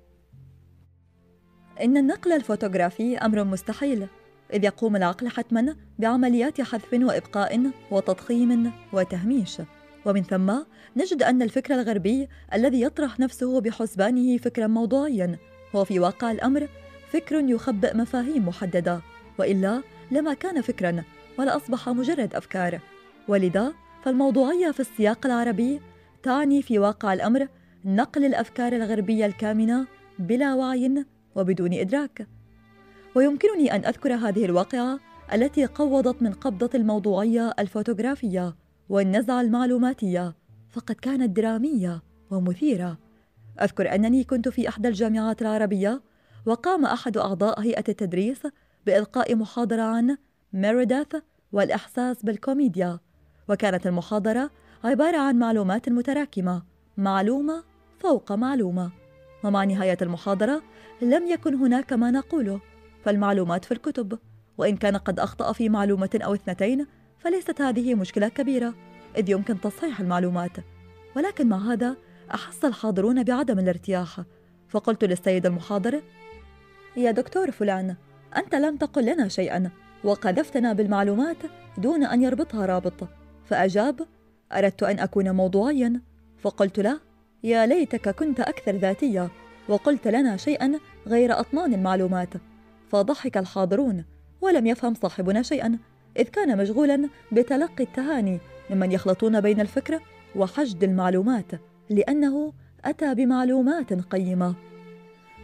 إن النقل الفوتوغرافي أمر مستحيل، إذ يقوم العقل حتماً بعمليات حذف وإبقاء وتضخيم وتهميش، ومن ثم نجد أن الفكر الغربي الذي يطرح نفسه بحسبانه فكراً موضوعياً هو في واقع الأمر فكر يخبئ مفاهيم محددة، وإلا لما كان فكراً ولا أصبح مجرد أفكار. ولذا فالموضوعية في السياق العربي تعني في واقع الأمر نقل الأفكار الغربية الكامنة بلا وعي وبدون إدراك. ويمكنني أن أذكر هذه الواقعة التي قوضت من قبضة الموضوعية الفوتوغرافية والنزعة المعلوماتية، فقد كانت درامية ومثيرة. أذكر أنني كنت في إحدى الجامعات العربية، وقام أحد أعضاء هيئة التدريس بإلقاء محاضرة عن ميريداث والإحساس بالكوميديا، وكانت المحاضرة عبارة عن معلومات متراكمة، معلومة فوق معلومة، ومع نهاية المحاضرة لم يكن هناك ما نقوله، فالمعلومات في الكتب، وإن كان قد أخطأ في معلومة أو اثنتين فليست هذه مشكلة كبيرة، إذ يمكن تصحيح المعلومات. ولكن مع هذا أحس الحاضرون بعدم الارتياح، فقلت للسيد المحاضر: يا دكتور فلان، أنت لم تقل لنا شيئا وقذفتنا بالمعلومات دون أن يربطها رابط. فأجاب: أردت أن أكون موضوعيا. فقلت له: يا ليتك كنت أكثر ذاتية وقلت لنا شيئا غير أطنان المعلومات. فضحك الحاضرون، ولم يفهم صاحبنا شيئا، إذ كان مشغولا بتلقي التهاني ممن يخلطون بين الفكر وحشد المعلومات، لأنه أتى بمعلومات قيمة.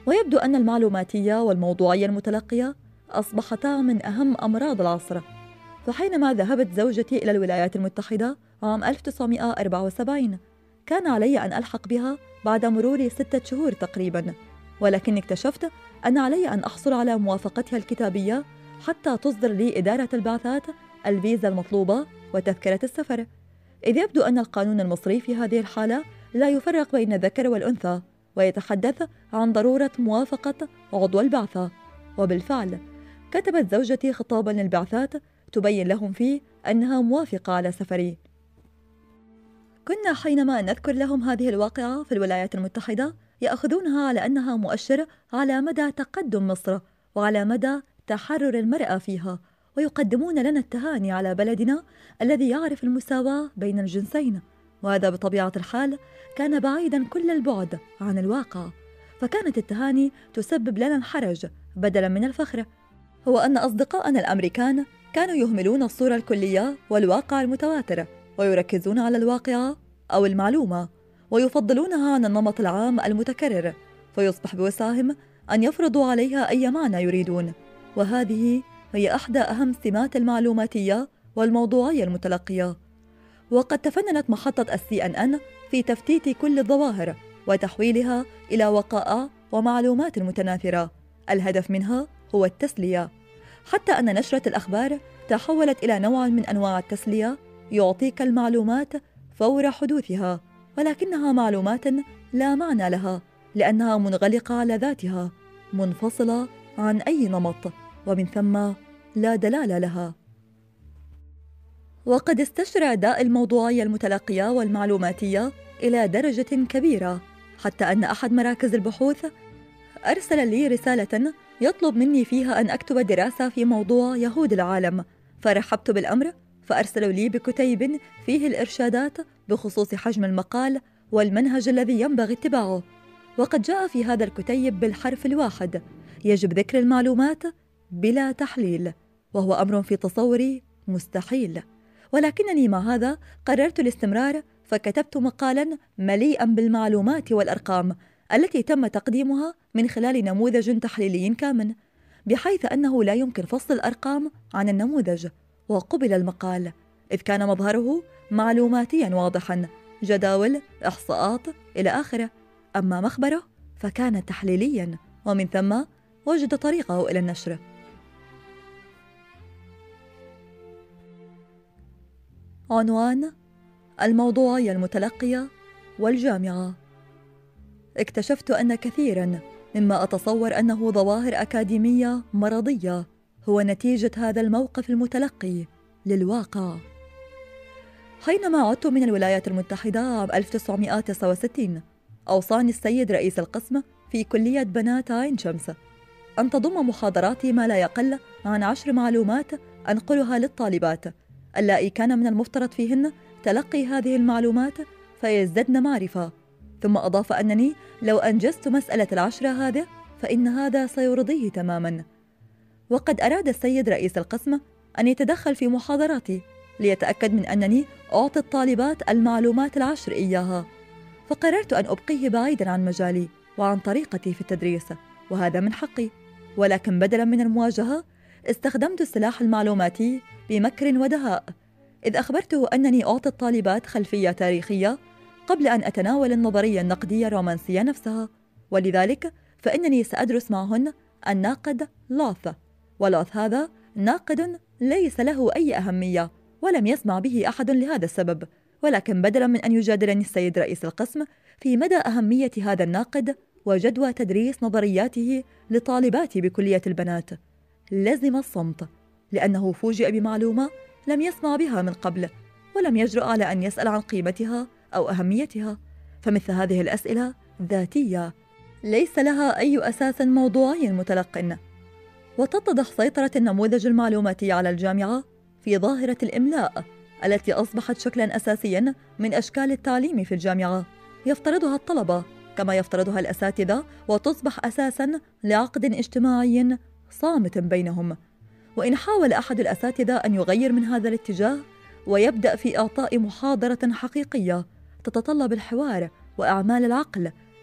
ويبدو أن المعلوماتية والموضوعية المتلقية أصبحتا من أهم أمراض العصر. فحينما ذهبت زوجتي إلى الولايات المتحدة عام ألف وتسعمائة وأربعة وسبعين كان علي أن ألحق بها بعد مرور ستة شهور تقريباً، ولكني اكتشفت أن علي أن أحصل على موافقتها الكتابية حتى تصدر لي إدارة البعثات الفيزا المطلوبة وتذكرة السفر، إذ يبدو أن القانون المصري في هذه الحالة لا يفرق بين الذكر والأنثى، ويتحدث عن ضرورة موافقة عضو البعثة. وبالفعل كتبت زوجتي خطاباً للبعثات تبين لهم فيه أنها موافقة على سفري. كنا حينما نذكر لهم هذه الواقعة في الولايات المتحدة يأخذونها على أنها مؤشر على مدى تقدم مصر وعلى مدى تحرر المرأة فيها، ويقدمون لنا التهاني على بلدنا الذي يعرف المساواة بين الجنسين، وهذا بطبيعة الحال كان بعيدا كل البعد عن الواقع. فكانت التهاني تسبب لنا الحرج بدلا من الفخر. هو أن أصدقائنا الأمريكان كانوا يهملون الصورة الكلية والواقع المتواتر، ويركزون على الواقعة أو المعلومة، ويفضلونها عن النمط العام المتكرر، فيصبح بوسعهم أن يفرضوا عليها أي معنى يريدون. وهذه هي إحدى أهم سمات المعلوماتية والموضوعية المتلقية. وقد تفننت محطة السي إن إن في تفتيت كل الظواهر وتحويلها إلى وقائع ومعلومات متناثرة، الهدف منها هو التسلية، حتى أن نشرة الأخبار تحولت إلى نوع من أنواع التسلية، يعطيك المعلومات فور حدوثها، ولكنها معلومات لا معنى لها لأنها منغلقة على ذاتها، منفصلة عن أي نمط، ومن ثم لا دلالة لها. وقد استشرع داء الموضوعية المتلقية والمعلوماتية إلى درجة كبيرة، حتى أن أحد مراكز البحوث أرسل لي رسالة يطلب مني فيها أن أكتب دراسة في موضوع يهود العالم، فرحبت بالأمر، فأرسلوا لي بكتيب فيه الإرشادات بخصوص حجم المقال والمنهج الذي ينبغي اتباعه. وقد جاء في هذا الكتيب بالحرف الواحد يجب ذكر المعلومات بلا تحليل، وهو أمر في تصوري مستحيل، ولكنني مع هذا قررت الاستمرار، فكتبت مقالا مليئا بالمعلومات والأرقام التي تم تقديمها من خلال نموذج تحليلي كامل، بحيث أنه لا يمكن فصل الأرقام عن النموذج. وقبل المقال إذ كان مظهره معلوماتيا واضحا، جداول، إحصاءات إلى آخره. أما مخبره فكان تحليليا، ومن ثم وجد طريقه إلى النشر. عنوان: الموضوعية المتلقية والجامعة. اكتشفت أن كثيرا مما أتصور أنه ظواهر أكاديمية مرضية هو نتيجة هذا الموقف المتلقي للواقع. حينما عدت من الولايات المتحدة عام ألف وتسعمائة وتسعة وستين أوصاني السيد رئيس القسم في كلية بنات عين شمس أن تضم محاضراتي ما لا يقل عن عشر معلومات أنقلها للطالبات اللائي كان من المفترض فيهن تلقي هذه المعلومات فيزددن معرفة. ثم أضاف أنني لو أنجزت مسألة العشرة هذه فإن هذا سيرضيه تماما. وقد أراد السيد رئيس القسم أن يتدخل في محاضراتي ليتأكد من أنني أعطي الطالبات المعلومات العشر إياها، فقررت أن أبقيه بعيدا عن مجالي وعن طريقتي في التدريس، وهذا من حقي. ولكن بدلا من المواجهة استخدمت السلاح المعلوماتي بمكر ودهاء، إذ أخبرته أنني أعطي الطالبات خلفية تاريخية قبل أن أتناول النظرية النقدية الرومانسية نفسها، ولذلك فإنني سأدرس معهن الناقد لوث، ولوث هذا ناقد ليس له أي أهمية ولم يسمع به أحد لهذا السبب. ولكن بدلا من أن يجادلني السيد رئيس القسم في مدى أهمية هذا الناقد وجدوى تدريس نظرياته لطالباتي بكلية البنات، لزم الصمت، لأنه فوجئ بمعلومة لم يسمع بها من قبل ولم يجرؤ على أن يسأل عن قيمتها أو أهميتها. فمثل هذه الأسئلة ذاتية ليس لها أي أساس موضوعي متلق. وتتضح سيطرة النموذج المعلوماتي على الجامعة في ظاهرة الإملاء التي أصبحت شكلاً أساسياً من أشكال التعليم في الجامعة، يفترضها الطلبة كما يفترضها الأساتذة، وتصبح أساساً لعقد اجتماعي صامت بينهم. وإن حاول أحد الأساتذة أن يغير من هذا الاتجاه ويبدأ في إعطاء محاضرة حقيقية تتطلب الحوار وأعمال العقل،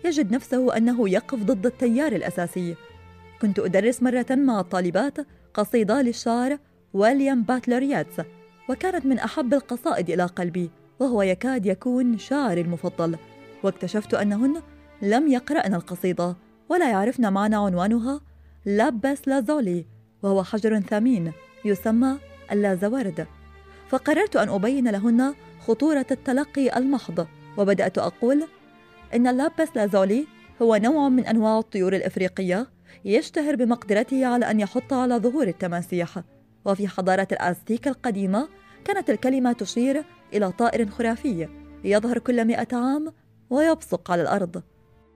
يجد نفسه أنه يقف ضد التيار الأساسي. كنت أدرس مرة مع الطالبات قصيدة للشاعر ويليام باتلر ياتس، وكانت من أحب القصائد إلى قلبي، وهو يكاد يكون شاعري المفضل. واكتشفت أنهن لم يقرأن القصيدة ولا يعرفن معنى عنوانها لابس لازولي، وهو حجر ثمين يسمى اللازورد. فقررت أن أبين لهن خطورة التلقي المحض، وبدأت أقول إن اللابس لازولي هو نوع من أنواع الطيور الإفريقية يشتهر بمقدرته على أن يحط على ظهور التماسيح. وفي حضارة الأزتيك القديمة كانت الكلمة تشير إلى طائر خرافي يظهر كل مئة عام ويبصق على الأرض.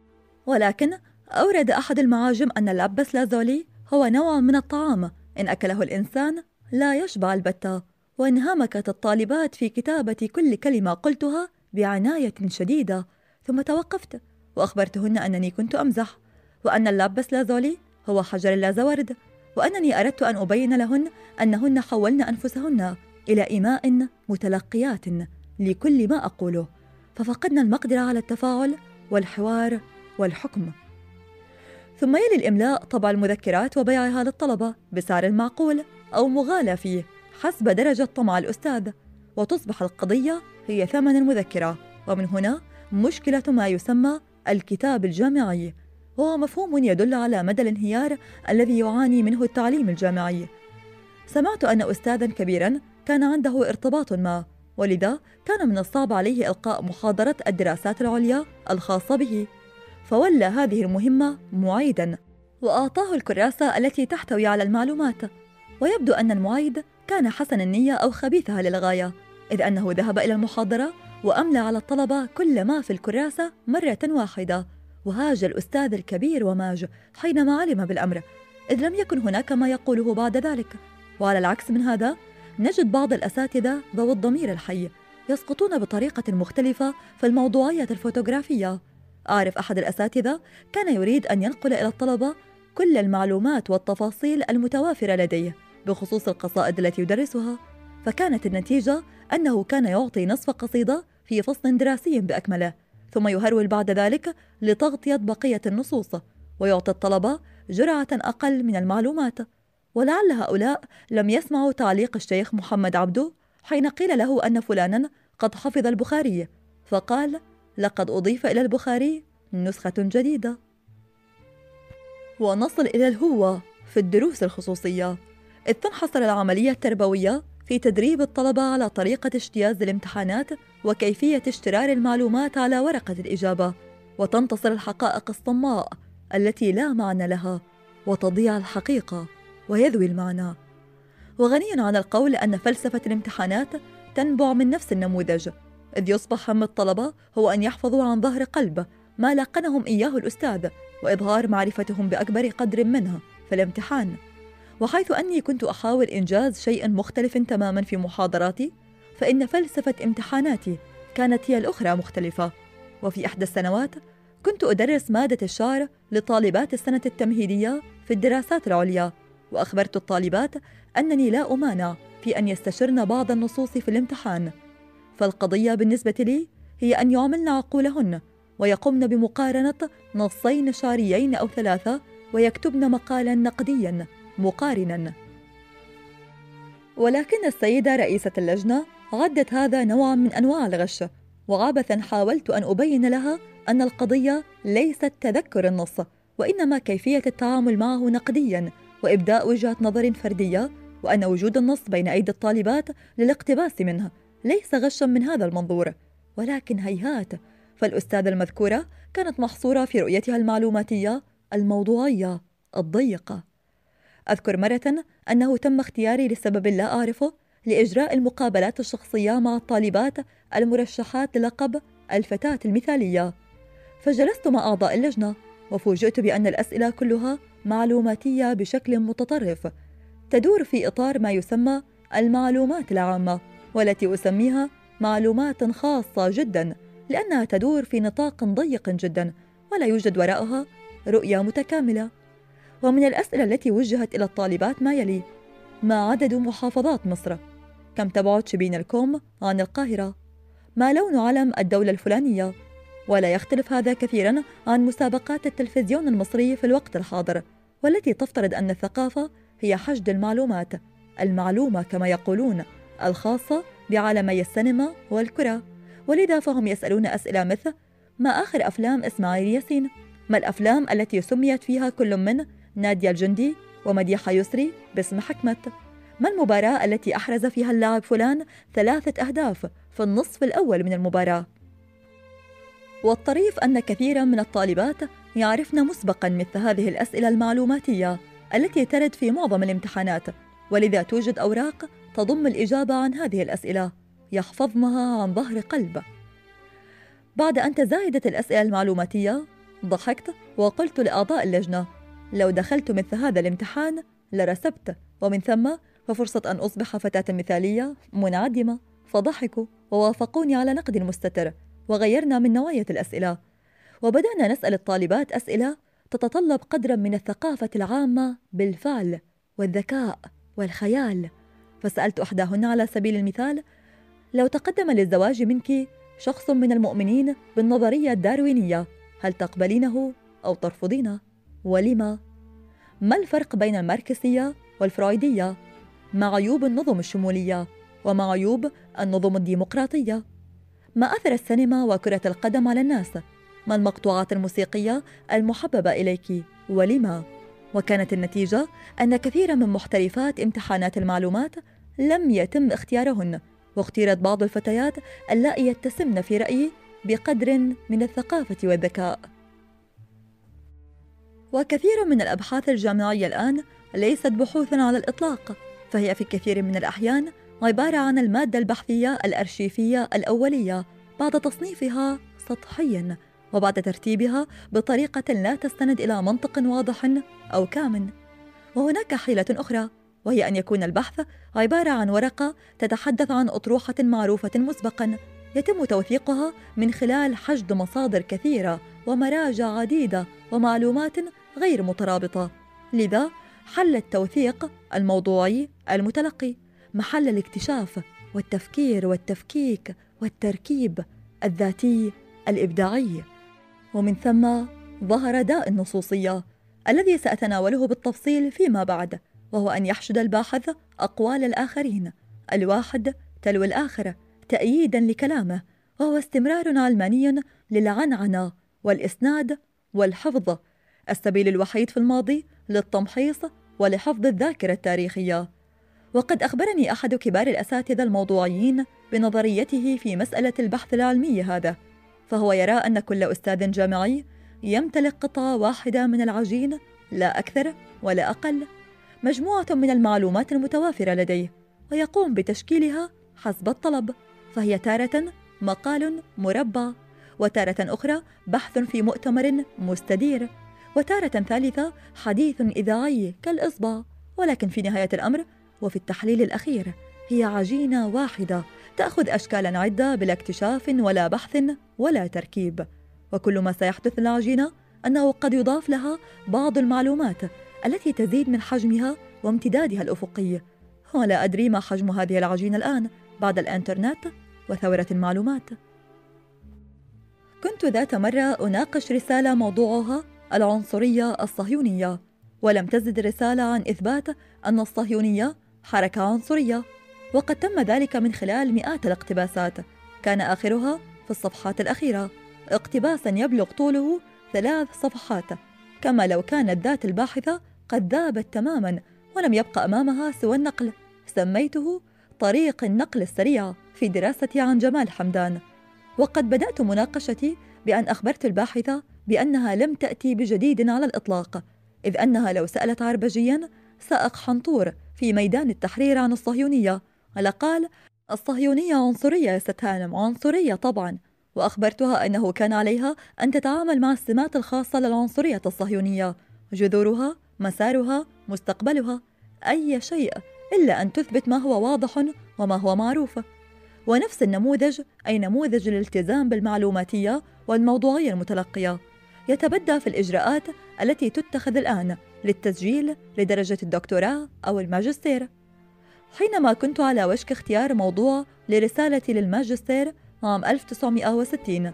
ولكن أورد أحد المعاجم أن اللابس لازولي هو نوع من الطعام إن أكله الإنسان لا يشبع البتة. وانهمكت الطالبات في كتابة كل كلمة قلتها بعناية شديدة، ثم توقفت وأخبرتهن أنني كنت أمزح، وأن اللابس لازولي هو حجر اللازورد، وأنني أردت أن أبين لهن أنهن حولن أنفسهن إلى إماء متلقيات لكل ما أقوله، ففقدنا المقدرة على التفاعل والحوار والحكم. ثم يلي الإملاء طبع المذكرات وبيعها للطلبة بسعر معقول أو مغالى فيه حسب درجة طمع الأستاذ، وتصبح القضية هي ثمن المذكرة. ومن هنا مشكلة ما يسمى الكتاب الجامعي، وهو مفهوم يدل على مدى الانهيار الذي يعاني منه التعليم الجامعي. سمعت أن أستاذاً كبيراً كان عنده ارتباط ما، ولذا كان من الصعب عليه إلقاء محاضرة الدراسات العليا الخاصة به، فولى هذه المهمة معيداً وأعطاه الكراسة التي تحتوي على المعلومات. ويبدو أن المعيد كان حسن النية أو خبيثها للغاية، إذ أنه ذهب إلى المحاضرة وأملى على الطلبة كل ما في الكراسة مرة واحدة. وهاج الأستاذ الكبير وماج حينما علم بالأمر، إذ لم يكن هناك ما يقوله بعد ذلك. وعلى العكس من هذا نجد بعض الأساتذة ذوي الضمير الحي يسقطون بطريقة مختلفة في الموضوعية الفوتوغرافية. أعرف أحد الأساتذة كان يريد أن ينقل إلى الطلبة كل المعلومات والتفاصيل المتوافرة لديه بخصوص القصائد التي يدرسها، فكانت النتيجة أنه كان يعطي نصف قصيدة في فصل دراسي بأكمله، ثم يهرول بعد ذلك لتغطية بقية النصوص، ويعطي الطلبة جرعة أقل من المعلومات. ولعل هؤلاء لم يسمعوا تعليق الشيخ محمد عبده حين قيل له أن فلانا قد حفظ البخاري، فقال: لقد أضيف إلى البخاري نسخة جديدة. ونصل إلى الهوة في الدروس الخصوصية، إذ تنحصر العملية التربوية في تدريب الطلبة على طريقة اجتياز الامتحانات وكيفية اشترار المعلومات على ورقة الإجابة، وتنتصر الحقائق الصماء التي لا معنى لها، وتضيع الحقيقة ويذوي المعنى. وغني عن القول أن فلسفة الامتحانات تنبع من نفس النموذج، إذ يصبح هم الطلبة هو أن يحفظوا عن ظهر قلب ما لقنهم إياه الأستاذ، وإظهار معرفتهم بأكبر قدر منه في الامتحان. وحيث أني كنت أحاول إنجاز شيء مختلف تماما في محاضراتي، فإن فلسفة امتحاناتي كانت هي الأخرى مختلفة. وفي إحدى السنوات كنت أدرس مادة الشعر لطالبات السنة التمهيدية في الدراسات العليا، وأخبرت الطالبات أنني لا أمانع في أن يستشرن بعض النصوص في الامتحان، فالقضية بالنسبة لي هي أن يعملن عقولهن ويقمن بمقارنة نصين شعريين أو ثلاثة ويكتبن مقالا نقديا مقارنا. ولكن السيدة رئيسة اللجنة عدت هذا نوعا من أنواع الغش، وعبثا حاولت أن أبين لها أن القضية ليست تذكر النص، وإنما كيفية التعامل معه نقديا وإبداء وجهة نظر فردية، وأن وجود النص بين أيدي الطالبات للاقتباس منه ليس غشا من هذا المنظور. ولكن هيهات، فالأستاذة المذكورة كانت محصورة في رؤيتها المعلوماتية الموضوعية الضيقة. أذكر مرة أنه تم اختياري لسبب لا أعرفه لإجراء المقابلات الشخصية مع الطالبات المرشحات للقب الفتاة المثالية، فجلست مع أعضاء اللجنة وفوجئت بأن الأسئلة كلها معلوماتية بشكل متطرف، تدور في إطار ما يسمى المعلومات العامة، والتي أسميها معلومات خاصة جدا لأنها تدور في نطاق ضيق جدا ولا يوجد وراءها رؤية متكاملة. ومن الأسئلة التي وجهت إلى الطالبات ما يلي: ما عدد محافظات مصر؟ كم تبعد شبين الكوم عن القاهرة؟ ما لون علم الدولة الفلانية؟ ولا يختلف هذا كثيرا عن مسابقات التلفزيون المصري في الوقت الحاضر، والتي تفترض أن الثقافة هي حشد المعلومات، المعلومة كما يقولون، الخاصة بعالمي السينما والكرة. ولذا فهم يسألون أسئلة مثل: ما آخر أفلام إسماعيل ياسين؟ ما الأفلام التي سميت فيها كل من نادية الجندي ومديحة يسري باسم حكمة؟ ما المباراة التي أحرز فيها اللاعب فلان ثلاثة أهداف في النصف الأول من المباراة؟ والطريف أن كثيرا من الطالبات يعرفن مسبقا مثل هذه الأسئلة المعلوماتية التي ترد في معظم الامتحانات، ولذا توجد أوراق تضم الإجابة عن هذه الأسئلة يحفظنها عن ظهر قلب. بعد أن تزايدت الأسئلة المعلوماتية ضحكت وقلت لأعضاء اللجنة: لو دخلت مثل هذا الامتحان لرسبت، ومن ثم ففرصة أن أصبح فتاة مثالية منعدمة. فضحكوا ووافقوني على نقد مستتر، وغيرنا من نوعية الأسئلة، وبدأنا نسأل الطالبات أسئلة تتطلب قدرا من الثقافة العامة بالفعل والذكاء والخيال. فسألت إحداهن على سبيل المثال: لو تقدم للزواج منك شخص من المؤمنين بالنظرية الداروينية، هل تقبلينه أو ترفضينه؟ ولما؟ ما الفرق بين الماركسية والفرويدية؟ ما عيوب النظم الشمولية؟ وما عيوب النظم الديمقراطية؟ ما أثر السينما وكرة القدم على الناس؟ ما المقطوعات الموسيقية المحببة إليك ولما؟ وكانت النتيجة أن كثيرا من محترفات امتحانات المعلومات لم يتم اختيارهن، واختيرت بعض الفتيات اللائي يتسمن في رأيي بقدر من الثقافة والذكاء. وكثير من الأبحاث الجامعية الآن ليست بحوثا على الإطلاق، فهي في كثير من الأحيان عبارة عن المادة البحثية الأرشيفية الأولية بعد تصنيفها سطحياً، وبعد ترتيبها بطريقة لا تستند إلى منطق واضح أو كامن. وهناك حيلة أخرى، وهي أن يكون البحث عبارة عن ورقة تتحدث عن أطروحة معروفة مسبقاً، يتم توثيقها من خلال حشد مصادر كثيرة ومراجع عديدة ومعلومات غير مترابطة. لذا حل التوثيق الموضوعي المتلقي محل الاكتشاف والتفكير والتفكيك والتركيب الذاتي الإبداعي. ومن ثم ظهر داء النصوصية الذي سأتناوله بالتفصيل فيما بعد، وهو أن يحشد الباحث أقوال الآخرين الواحد تلو الآخر تأييداً لكلامه، وهو استمرار علماني للعنعنة والإسناد والحفظ، السبيل الوحيد في الماضي للتمحيص ولحفظ الذاكرة التاريخية. وقد أخبرني أحد كبار الأساتذة الموضوعيين بنظريته في مسألة البحث العلمي هذا، فهو يرى أن كل أستاذ جامعي يمتلك قطعة واحدة من العجين، لا أكثر ولا أقل، مجموعة من المعلومات المتوافرة لديه، ويقوم بتشكيلها حسب الطلب، فهي تارة مقال مربع، وتارة أخرى بحث في مؤتمر مستدير، وتارة ثالثة حديث إذاعي كالإصبع. ولكن في نهاية الأمر وفي التحليل الأخير هي عجينة واحدة تأخذ أشكالا عدة بلا اكتشاف ولا بحث ولا تركيب. وكل ما سيحدث العجينة أنه قد يضاف لها بعض المعلومات التي تزيد من حجمها وامتدادها الأفقي. ولا أدري ما حجم هذه العجينة الآن بعد الإنترنت وثورة المعلومات. كنت ذات مرة أناقش رسالة موضوعها العنصرية الصهيونية، ولم تزد الرسالة عن إثبات أن الصهيونية حركة عنصرية، وقد تم ذلك من خلال مئات الاقتباسات، كان آخرها في الصفحات الأخيرة، اقتباسا يبلغ طوله ثلاث صفحات، كما لو كانت ذات الباحثة قد ذابت تماما ولم يبقى أمامها سوى النقل. سميته طريق النقل السريع في دراستي عن جمال حمدان. وقد بدأت مناقشتي بأن أخبرت الباحثة بأنها لم تأتي بجديد على الإطلاق، إذ أنها لو سألت عربجيا سائق حنطور في ميدان التحرير عن الصهيونية لقال: الصهيونية عنصرية يا ست هانم، عنصرية طبعا. وأخبرتها أنه كان عليها أن تتعامل مع السمات الخاصة للعنصرية الصهيونية، جذورها، مسارها، مستقبلها، أي شيء إلا أن تثبت ما هو واضح وما هو معروف. ونفس النموذج أي نموذج الالتزام بالمعلوماتية والموضوعية المتلقية يتبدى في الإجراءات التي تتخذ الآن للتسجيل لدرجة الدكتوراه أو الماجستير. حينما كنت على وشك اختيار موضوع لرسالتي للماجستير عام ألف وتسعمئة وستين،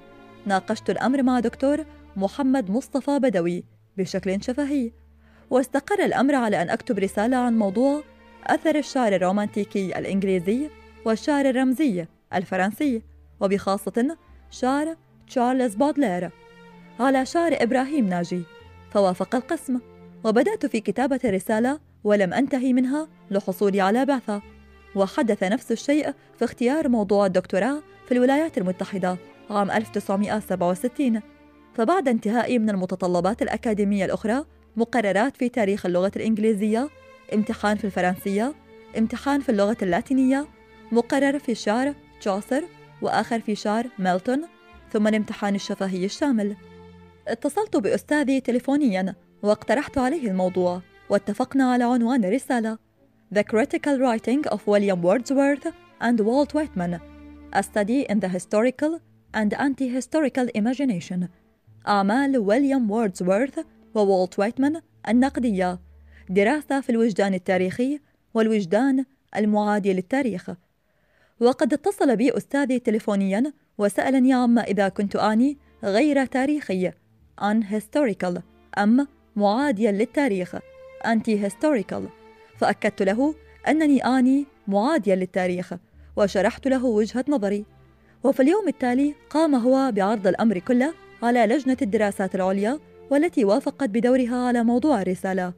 ناقشت الأمر مع دكتور محمد مصطفى بدوي بشكل شفهي، واستقر الأمر على أن أكتب رسالة عن موضوع أثر الشعر الرومانتيكي الإنجليزي والشعر الرمزي الفرنسي، وبخاصة شعر تشارلز بودلير، على شعر إبراهيم ناجي. فوافق القسم، وبدأت في كتابة الرسالة ولم أنتهي منها لحصولي على بعثة. وحدث نفس الشيء في اختيار موضوع الدكتوراه في الولايات المتحدة عام ألف وتسعمائة وسبعة وستين. فبعد انتهائي من المتطلبات الأكاديمية الأخرى، مقررات في تاريخ اللغة الإنجليزية، امتحان في الفرنسية، امتحان في اللغة اللاتينية، مقرر في شعر تشوسر، وآخر في شعر ميلتون، ثم الامتحان الشفهي الشامل. اتصلت بأستاذي تليفونياً واقترحت عليه الموضوع، واتفقنا على عنوان الرسالة: The Critical Writing of William Wordsworth and Walt Whitman, A Study in the Historical and Anti-Historical Imagination. أعمال ويليام ووردزورث ووالت وايتمان النقدية، دراسة في الوجدان التاريخي والوجدان المعادي للتاريخ. وقد اتصل بي أستاذي تليفونياً وسألني عما إذا كنت أعني غير تاريخي unhistorical أم معادياً للتاريخ anti-historical، فأكدت له أنني أعني معادياً للتاريخ، وشرحت له وجهة نظري. وفي اليوم التالي قام هو بعرض الأمر كله على لجنة الدراسات العليا، والتي وافقت بدورها على موضوع الرسالة.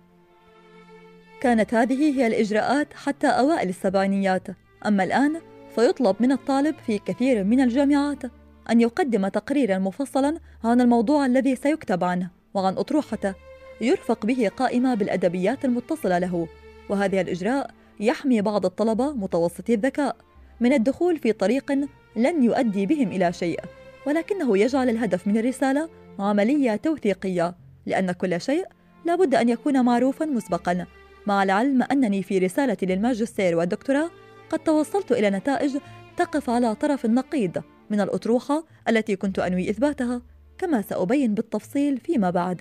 كانت هذه هي الإجراءات حتى أوائل السبعينيات. أما الآن فيطلب من الطالب في كثير من الجامعات أن يقدم تقريراً مفصلاً عن الموضوع الذي سيكتب عنه وعن أطروحته، يرفق به قائمة بالأدبيات المتصلة له. وهذا الإجراء يحمي بعض الطلبة متوسطي الذكاء من الدخول في طريق لن يؤدي بهم إلى شيء، ولكنه يجعل الهدف من الرسالة عملية توثيقية، لأن كل شيء لابد أن يكون معروفاً مسبقاً. مع العلم أنني في رسالتي للماجستير والدكتوراه قد توصلت إلى نتائج تقف على طرف النقيض من الأطروحة التي كنت أنوي إثباتها، كما سأبين بالتفصيل فيما بعد.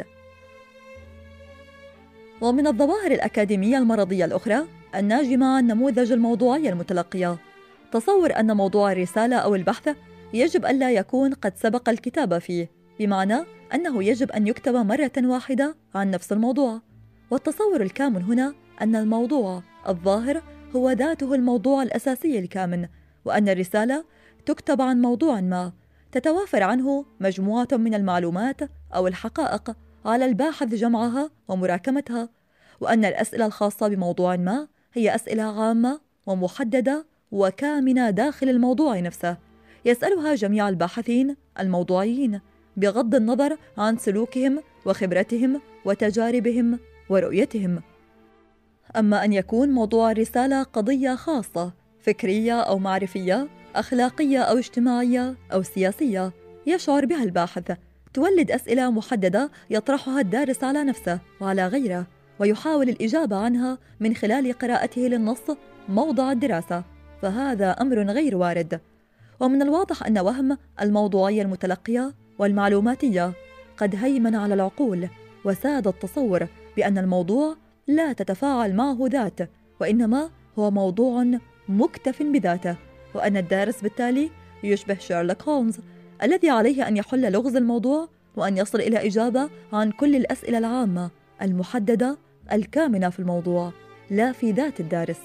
ومن الظواهر الأكاديمية المرضية الأخرى الناجمة عن نموذج الموضوعية المتلقية، تصور أن موضوع الرسالة أو البحث يجب ألا يكون قد سبق الكتابة فيه، بمعنى أنه يجب أن يكتب مرة واحدة عن نفس الموضوع. والتصور الكامن هنا أن الموضوع الظاهر هو ذاته الموضوع الأساسي الكامن، وأن الرسالة تكتب عن موضوع ما تتوافر عنه مجموعة من المعلومات أو الحقائق على الباحث جمعها ومراكمتها، وأن الأسئلة الخاصة بموضوع ما هي أسئلة عامة ومحددة وكامنة داخل الموضوع نفسه، يسألها جميع الباحثين الموضوعيين بغض النظر عن سلوكهم وخبرتهم وتجاربهم ورؤيتهم. أما أن يكون موضوع الرسالة قضية خاصة فكرية أو معرفية، أخلاقية أو اجتماعية أو سياسية يشعر بها الباحث، تولد أسئلة محددة يطرحها الدارس على نفسه وعلى غيره، ويحاول الإجابة عنها من خلال قراءته للنص موضع الدراسة، فهذا أمر غير وارد. ومن الواضح أن وهم الموضوعية المتلقية والمعلوماتية قد هيمن على العقول، وساد التصور بأن الموضوع لا تتفاعل معه ذات، وإنما هو موضوع مكتف بذاته، وأن الدارس بالتالي يشبه شيرلوك هولمز الذي عليه أن يحل لغز الموضوع وأن يصل إلى إجابة عن كل الأسئلة العامة المحددة الكامنة في الموضوع، لا في ذات الدارس.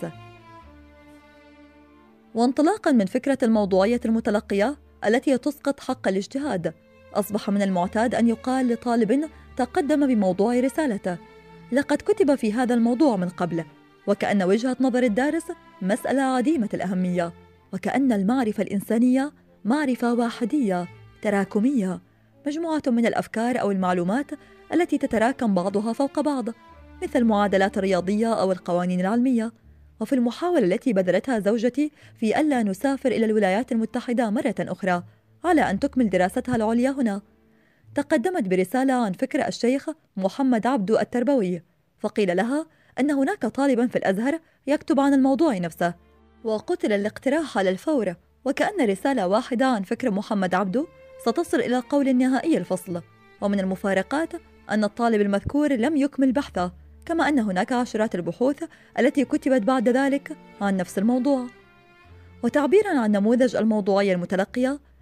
وانطلاقاً من فكرة الموضوعية المتلقية التي تسقط حق الاجتهاد، أصبح من المعتاد أن يقال لطالب تقدم بموضوع رسالته: لقد كتب في هذا الموضوع من قبل، وكأن وجهة نظر الدارس مسألة عديمة الأهمية، وكأن المعرفة الإنسانية معرفة واحدية تراكمية، مجموعة من الأفكار أو المعلومات التي تتراكم بعضها فوق بعض، مثل المعادلات الرياضية أو القوانين العلمية. وفي المحاولة التي بذلتها زوجتي في ألا نسافر إلى الولايات المتحدة مرة أخرى على أن تكمل دراستها العليا هنا، تقدمت برسالة عن فكر الشيخ محمد عبدو التربوي، فقيل لها أن هناك طالبا في الأزهر يكتب عن الموضوع نفسه، وقتل الاقتراح على الفور، وكأن رسالة واحدة عن فكر محمد عبدو ستصل إلى قول النهائي الفصل. ومن المفارقات أن الطالب المذكور لم يكمل بحثه، كما أن هناك عشرات البحوث التي كتبت بعد ذلك عن نفس الموضوع. وتعبيراً عن نموذج الموضوعية المتلقية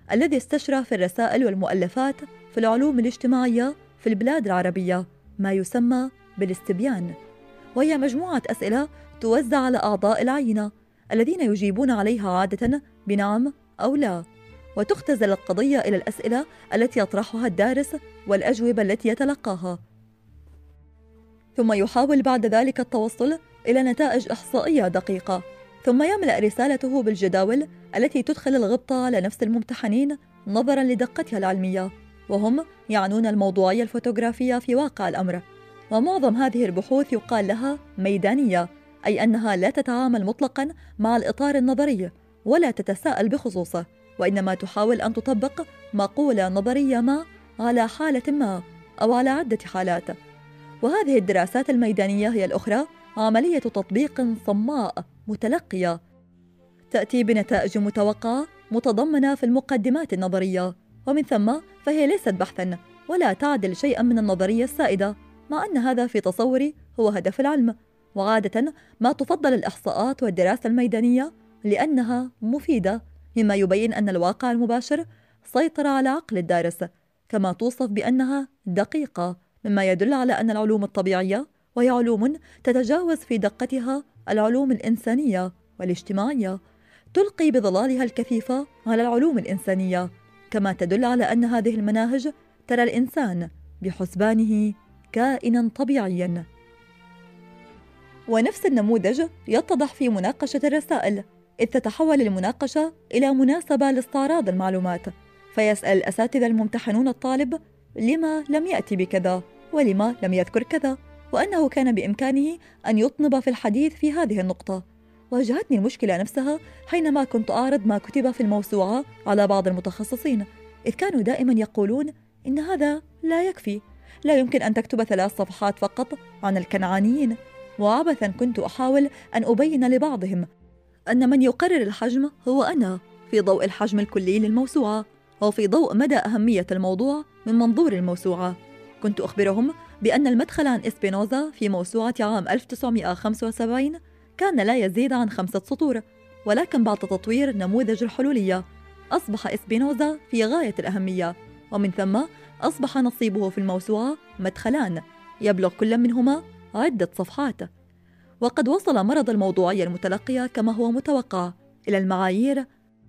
الذي استشرى في الرسائل والمؤلفات في العلوم الاجتماعية في البلاد العربية، ما يسمى بالاستبيان، وهي مجموعة أسئلة توزع على أعضاء العينة الذين يجيبون عليها عادة بنعم أو لا، وتختزل القضية إلى الأسئلة التي يطرحها الدارس والأجوبة التي يتلقاها، ثم يحاول بعد ذلك التوصل إلى نتائج إحصائية دقيقة، ثم يملأ رسالته بالجداول التي تدخل الغبطة على نفس الممتحنين نظراً لدقتها العلمية، وهم يعنون الموضوعية الفوتوغرافية في واقع الأمر. ومعظم هذه البحوث يقال لها ميدانية، أي أنها لا تتعامل مطلقاً مع الإطار النظري ولا تتساءل بخصوصه، وإنما تحاول أن تطبق مقولة نظرية ما على حالة ما أو على عدة حالات. وهذه الدراسات الميدانية هي الأخرى عملية تطبيق صماء متلقية، تأتي بنتائج متوقعة متضمنة في المقدمات النظرية، ومن ثم فهي ليست بحثاً ولا تعدل شيئاً من النظرية السائدة، مع أن هذا في تصوري هو هدف العلم. وعادة ما تفضل الإحصاءات والدراسة الميدانية لأنها مفيدة، مما يبين أن الواقع المباشر سيطر على عقل الدارس، كما توصف بأنها دقيقة، مما يدل على أن العلوم الطبيعية وهي علوم تتجاوز في دقتها العلوم الإنسانية والاجتماعية، تلقي بظلالها الكثيفة على العلوم الإنسانية، كما تدل على أن هذه المناهج ترى الإنسان بحسبانه كائناً طبيعياً. ونفس النموذج يتضح في مناقشة الرسائل، إذ تتحول المناقشة إلى مناسبة لاستعراض المعلومات، فيسأل الأساتذة الممتحنون الطالب لما لم يأتي بكذا ولما لم يذكر كذا، وأنه كان بإمكانه أن يطنب في الحديث في هذه النقطة. واجهتني المشكلة نفسها حينما كنت أعرض ما كتب في الموسوعة على بعض المتخصصين، إذ كانوا دائما يقولون إن هذا لا يكفي، لا يمكن أن تكتب ثلاث صفحات فقط عن الكنعانيين. وعبثا كنت أحاول أن أبين لبعضهم أن من يقرر الحجم هو أنا، في ضوء الحجم الكلي للموسوعة وفي ضوء مدى أهمية الموضوع من منظور الموسوعة. كنت أخبرهم بأن المدخل عن إسبينوزا في موسوعة عام ألف وتسعمائة وخمسة وسبعين كان لا يزيد عن خمسة سطور، ولكن بعد تطوير نموذج الحلولية أصبح إسبينوزا في غاية الأهمية، ومن ثم أصبح نصيبه في الموسوعة مدخلان يبلغ كل منهما عدة صفحات. وقد وصل مرض الموضوعية المتلقية كما هو متوقع إلى المعايير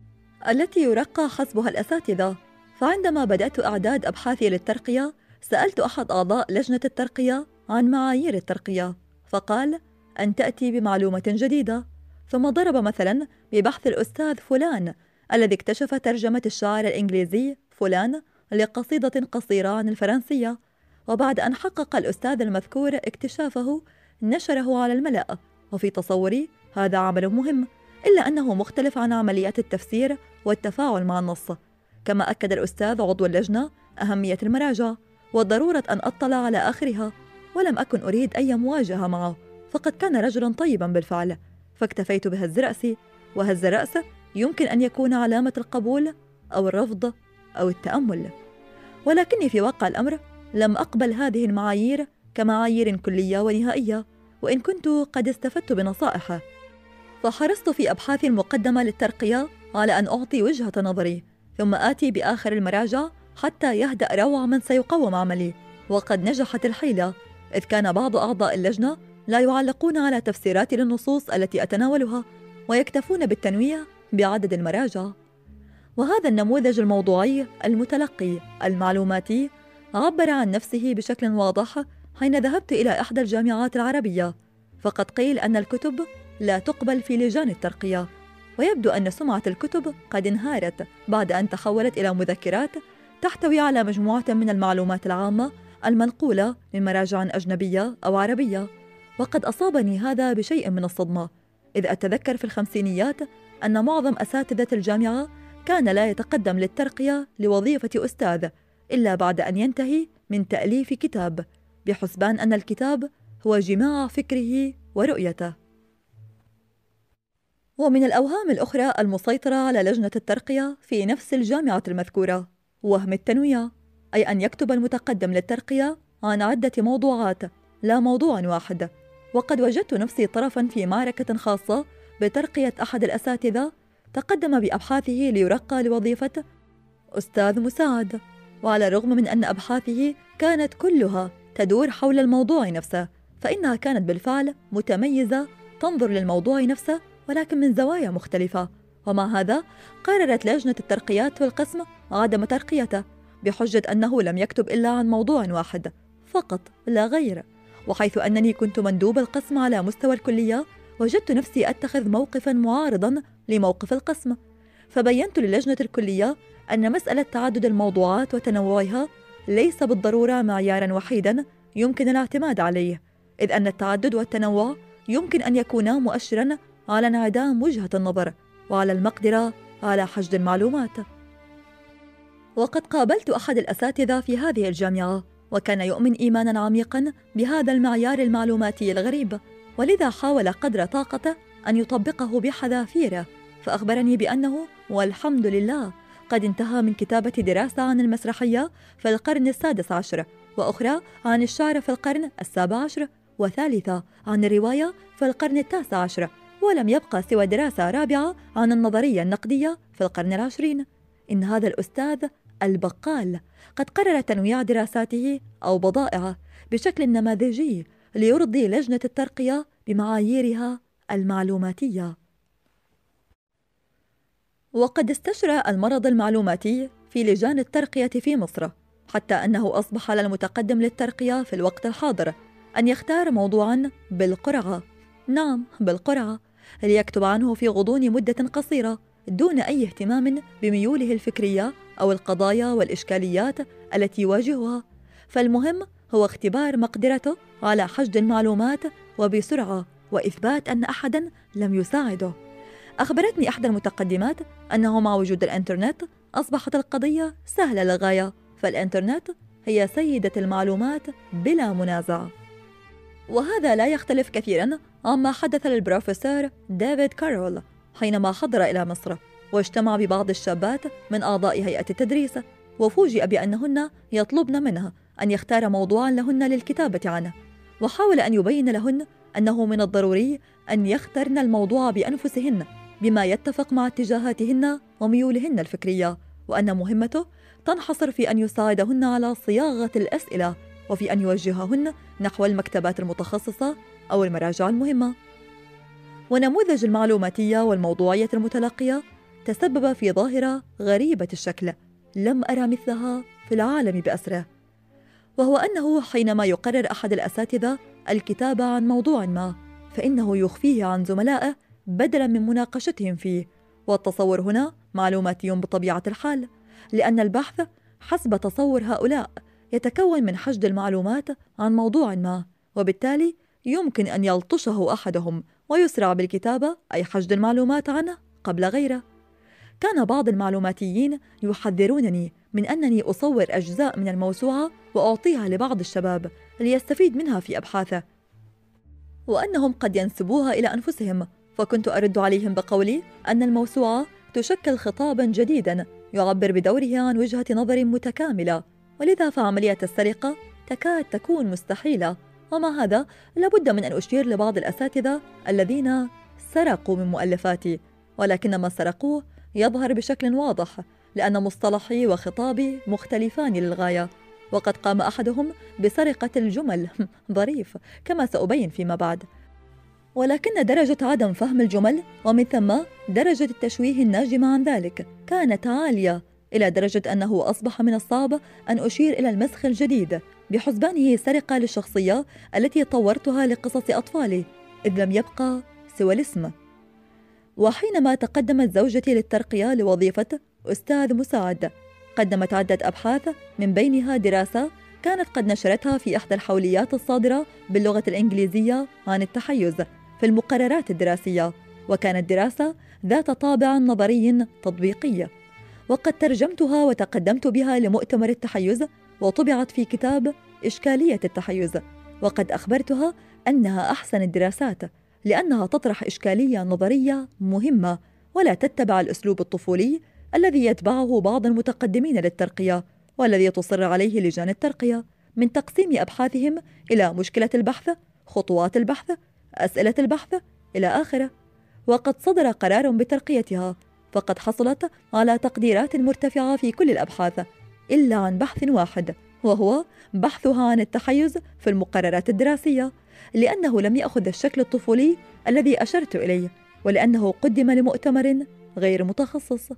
التي يرقى حسبها الأساتذة. فعندما بدأت إعداد أبحاثي للترقية سألت أحد أعضاء لجنة الترقية عن معايير الترقية، فقال أن تأتي بمعلومة جديدة، ثم ضرب مثلا ببحث الأستاذ فلان الذي اكتشف ترجمة الشاعر الإنجليزي فلان لقصيدة قصيرة عن الفرنسية، وبعد أن حقق الأستاذ المذكور اكتشافه نشره على الملأ. وفي تصوري هذا عمل مهم، إلا أنه مختلف عن عمليات التفسير والتفاعل مع النص. كما أكد الأستاذ عضو اللجنة أهمية المراجع وضرورة أن أطلع على آخرها، ولم أكن أريد أي مواجهة معه، فقد كان رجلا طيبا بالفعل، فاكتفيت بهز رأسي، وهز الرأس يمكن أن يكون علامة القبول أو الرفض أو التأمل. ولكني في واقع الأمر لم أقبل هذه المعايير كمعايير كلية ونهائية، وإن كنت قد استفدت بنصائحه، فحرصت في أبحاثي المقدمة للترقية على أن أعطي وجهة نظري، ثم آتي بآخر المراجع حتى يهدأ روع من سيقوم عملي. وقد نجحت الحيلة، إذ كان بعض أعضاء اللجنة لا يعلقون على تفسيراتي للنصوص التي أتناولها، ويكتفون بالتنويه بعدد المراجع. وهذا النموذج الموضوعي المتلقي المعلوماتي عبر عن نفسه بشكل واضح حين ذهبت إلى إحدى الجامعات العربية، فقد قيل أن الكتب لا تقبل في لجان الترقية، ويبدو أن سمعة الكتب قد انهارت بعد أن تحولت إلى مذكرات تحتوي على مجموعة من المعلومات العامة المنقولة من مراجع أجنبية أو عربية. وقد أصابني هذا بشيء من الصدمة، إذ أتذكر في الخمسينيات أن معظم أساتذة الجامعة كان لا يتقدم للترقية لوظيفة أستاذ إلا بعد أن ينتهي من تأليف كتاب، بحسبان أن الكتاب هو جماع فكره ورؤيته. ومن الأوهام الأخرى المسيطرة على لجنة الترقية في نفس الجامعة المذكورة وهم التنويع، أي أن يكتب المتقدم للترقية عن عدة موضوعات لا موضوع واحد. وقد وجدت نفسي طرفا في معركة خاصة بترقية أحد الأساتذة تقدم بأبحاثه ليرقى لوظيفة أستاذ مساعد. وعلى الرغم من أن أبحاثه كانت كلها تدور حول الموضوع نفسه، فإنها كانت بالفعل متميزة، تنظر للموضوع نفسه ولكن من زوايا مختلفة. ومع هذا قررت لجنة الترقيات والقسم عدم ترقيته بحجة أنه لم يكتب إلا عن موضوع واحد فقط لا غير. وحيث أنني كنت مندوب القسم على مستوى الكلية، وجدت نفسي أتخذ موقفاً معارضاً لموقف القسم، فبينت للجنة الكلية أن مسألة تعدد الموضوعات وتنوعها ليس بالضرورة معياراً وحيداً يمكن الاعتماد عليه، إذ أن التعدد والتنوع يمكن أن يكونا مؤشراً على انعدام وجهة النظر وعلى المقدرة على حشد المعلومات. وقد قابلت أحد الأساتذة في هذه الجامعة، وكان يؤمن إيماناً عميقاً بهذا المعيار المعلوماتي الغريب، ولذا حاول قدر طاقته أن يطبقه بحذافيره. فأخبرني بأنه والحمد لله قد انتهى من كتابة دراسة عن المسرحية في القرن السادس عشر، وأخرى عن الشعر في القرن السابع عشر، وثالثة عن الرواية في القرن التاسع عشر، ولم يبقى سوى دراسة رابعة عن النظرية النقدية في القرن العشرين. إن هذا الأستاذ البقال قد قرر تنويع دراساته أو بضائعه بشكل نماذجي ليرضي لجنة الترقية بمعاييرها المعلوماتية. وقد استشرى المرض المعلوماتي في لجان الترقية في مصر، حتى أنه أصبح على المتقدم للترقية في الوقت الحاضر أن يختار موضوعاً بالقرعة، نعم بالقرعة، ليكتب عنه في غضون مدة قصيرة دون أي اهتمام بميوله الفكرية أو القضايا والإشكاليات التي يواجهها. فالمهم هو اختبار مقدرته على حشد المعلومات وبسرعة، وإثبات أن أحداً لم يساعده. أخبرتني إحدى المتقدمات أنه مع وجود الإنترنت أصبحت القضية سهلة للغاية، فالإنترنت هي سيدة المعلومات بلا منازع. وهذا لا يختلف كثيراً عما حدث للبروفيسور ديفيد كارول حينما حضر إلى مصر واجتمع ببعض الشابات من أعضاء هيئة التدريس، وفوجئ بأنهن يطلبن منه أن يختار موضوعاً لهن للكتابة عنه، وحاول أن يبين لهن أنه من الضروري أن يخترن الموضوع بأنفسهن بما يتفق مع اتجاهاتهن وميولهن الفكرية، وأن مهمته تنحصر في أن يساعدهن على صياغة الأسئلة وفي أن يوجههن نحو المكتبات المتخصصة أو المراجع المهمة. ونموذج المعلوماتية والموضوعية المتلقية تسبب في ظاهرة غريبة الشكل لم أرى مثلها في العالم بأسره، وهو أنه حينما يقرر أحد الأساتذة الكتابة عن موضوع ما، فإنه يخفيه عن زملائه بدلاً من مناقشتهم فيه. والتصور هنا معلوماتي بطبيعة الحال، لأن البحث حسب تصور هؤلاء يتكون من حشد المعلومات عن موضوع ما، وبالتالي يمكن أن يلطشه أحدهم ويسرع بالكتابة أي حشد المعلومات عنه قبل غيره. كان بعض المعلوماتيين يحذرونني من أنني أصور أجزاء من الموسوعة وأعطيها لبعض الشباب ليستفيد منها في أبحاثه، وأنهم قد ينسبوها إلى أنفسهم، فكنت أرد عليهم بقولي أن الموسوعة تشكل خطاباً جديداً يعبر بدوره عن وجهة نظر متكاملة، ولذا فعملية السرقة تكاد تكون مستحيلة. ومع هذا لابد من أن أشير لبعض الأساتذة الذين سرقوا من مؤلفاتي، ولكن ما سرقوه يظهر بشكل واضح، لأن مصطلحي وخطابي مختلفان للغاية. وقد قام أحدهم بسرقة الجمل ظريف كما سأبين فيما بعد، ولكن درجة عدم فهم الجمل ومن ثم درجة التشويه الناجمة عن ذلك كانت عالية، إلى درجة أنه أصبح من الصعب أن أشير إلى المسخ الجديد بحسبانه سرقة للشخصية التي طورتها لقصص أطفالي، إذ لم يبقى سوى الاسم. وحينما تقدمت زوجتي للترقية لوظيفة أستاذ مساعد، قدمت عدة أبحاث، من بينها دراسة كانت قد نشرتها في إحدى الحوليات الصادرة باللغة الإنجليزية عن التحيز في المقررات الدراسية، وكانت دراسة ذات طابع نظري تطبيقي، وقد ترجمتها وتقدمت بها لمؤتمر التحيز وطبعت في كتاب إشكالية التحيز. وقد أخبرتها أنها أحسن الدراسات لأنها تطرح إشكالية نظرية مهمة ولا تتبع الأسلوب الطفولي الذي يتبعه بعض المتقدمين للترقية والذي تصر عليه لجان الترقية من تقسيم أبحاثهم إلى مشكلة البحث، خطوات البحث، أسئلة البحث إلى آخره. وقد صدر قرار بترقيتها، فقد حصلت على تقديرات مرتفعة في كل الأبحاث إلا عن بحث واحد، وهو بحثها عن التحيز في المقررات الدراسية، لأنه لم يأخذ الشكل الطفولي الذي أشرت إليه، ولأنه قدم لمؤتمر غير متخصص.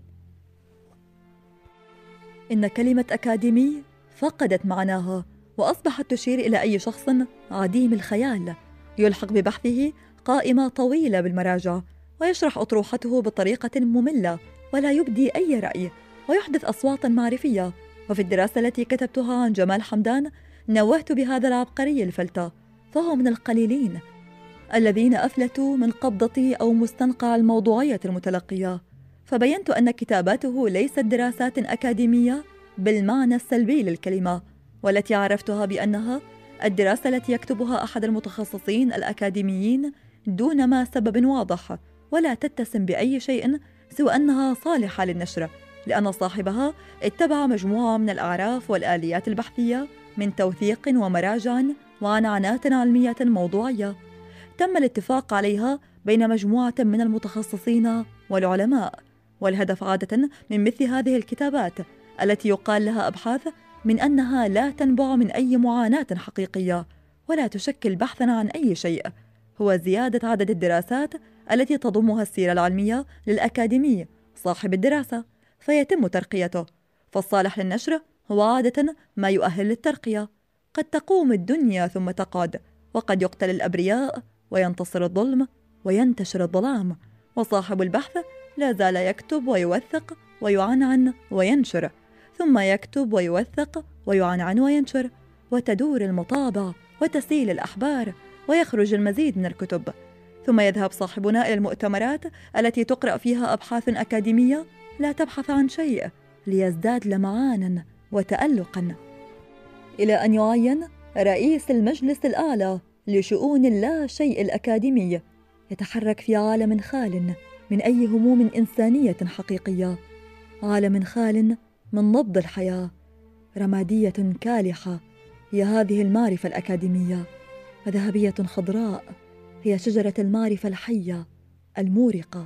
إن كلمة أكاديمي فقدت معناها، وأصبحت تشير إلى أي شخص عديم الخيال يلحق ببحثه قائمة طويلة بالمراجع، ويشرح أطروحته بطريقة مملة ولا يبدي أي رأي، ويحدث أصواتا معرفية. وفي الدراسة التي كتبتها عن جمال حمدان نوهت بهذا العبقري الفلتة، فهو من القليلين الذين أفلتوا من قبضة أو مستنقع الموضوعية المتلقية، فبينت أن كتاباته ليست دراسات أكاديمية بالمعنى السلبي للكلمة، والتي عرفتها بأنها الدراسة التي يكتبها أحد المتخصصين الأكاديميين دون ما سبب واضح، ولا تتسم بأي شيء سوى أنها صالحة للنشر، لأن صاحبها اتبع مجموعة من الأعراف والآليات البحثية من توثيق ومراجع وعنعنات علمية موضوعية تم الاتفاق عليها بين مجموعة من المتخصصين والعلماء. والهدف عادة من مثل هذه الكتابات التي يقال لها أبحاث من أنها لا تنبع من أي معاناة حقيقية ولا تشكل بحثاً عن أي شيء، هو زيادة عدد الدراسات التي تضمها السيرة العلمية للأكاديمي صاحب الدراسة فيتم ترقيته. فالصالح للنشر هو عادة ما يؤهل للترقية. قد تقوم الدنيا ثم تقعد، وقد يقتل الأبرياء وينتصر الظلم وينتشر الظلام، وصاحب البحث لا زال يكتب ويوثق ويعنعن وينشر، ثم يكتب ويوثق ويعنعن وينشر، وتدور المطابع وتسيل الأحبار ويخرج المزيد من الكتب، ثم يذهب صاحبنا إلى المؤتمرات التي تقرأ فيها أبحاث أكاديمية لا تبحث عن شيء ليزداد لمعانا وتألقا، إلى أن يعين رئيس المجلس الأعلى لشؤون اللا شيء الأكاديمي، يتحرك في عالم خال من أي هموم إنسانية حقيقية، عالم خال من نبض الحياة، رمادية كالحة هي هذه المعرفة الأكاديمية، وذهبية خضراء هي شجرة المعرفة الحية المورقة.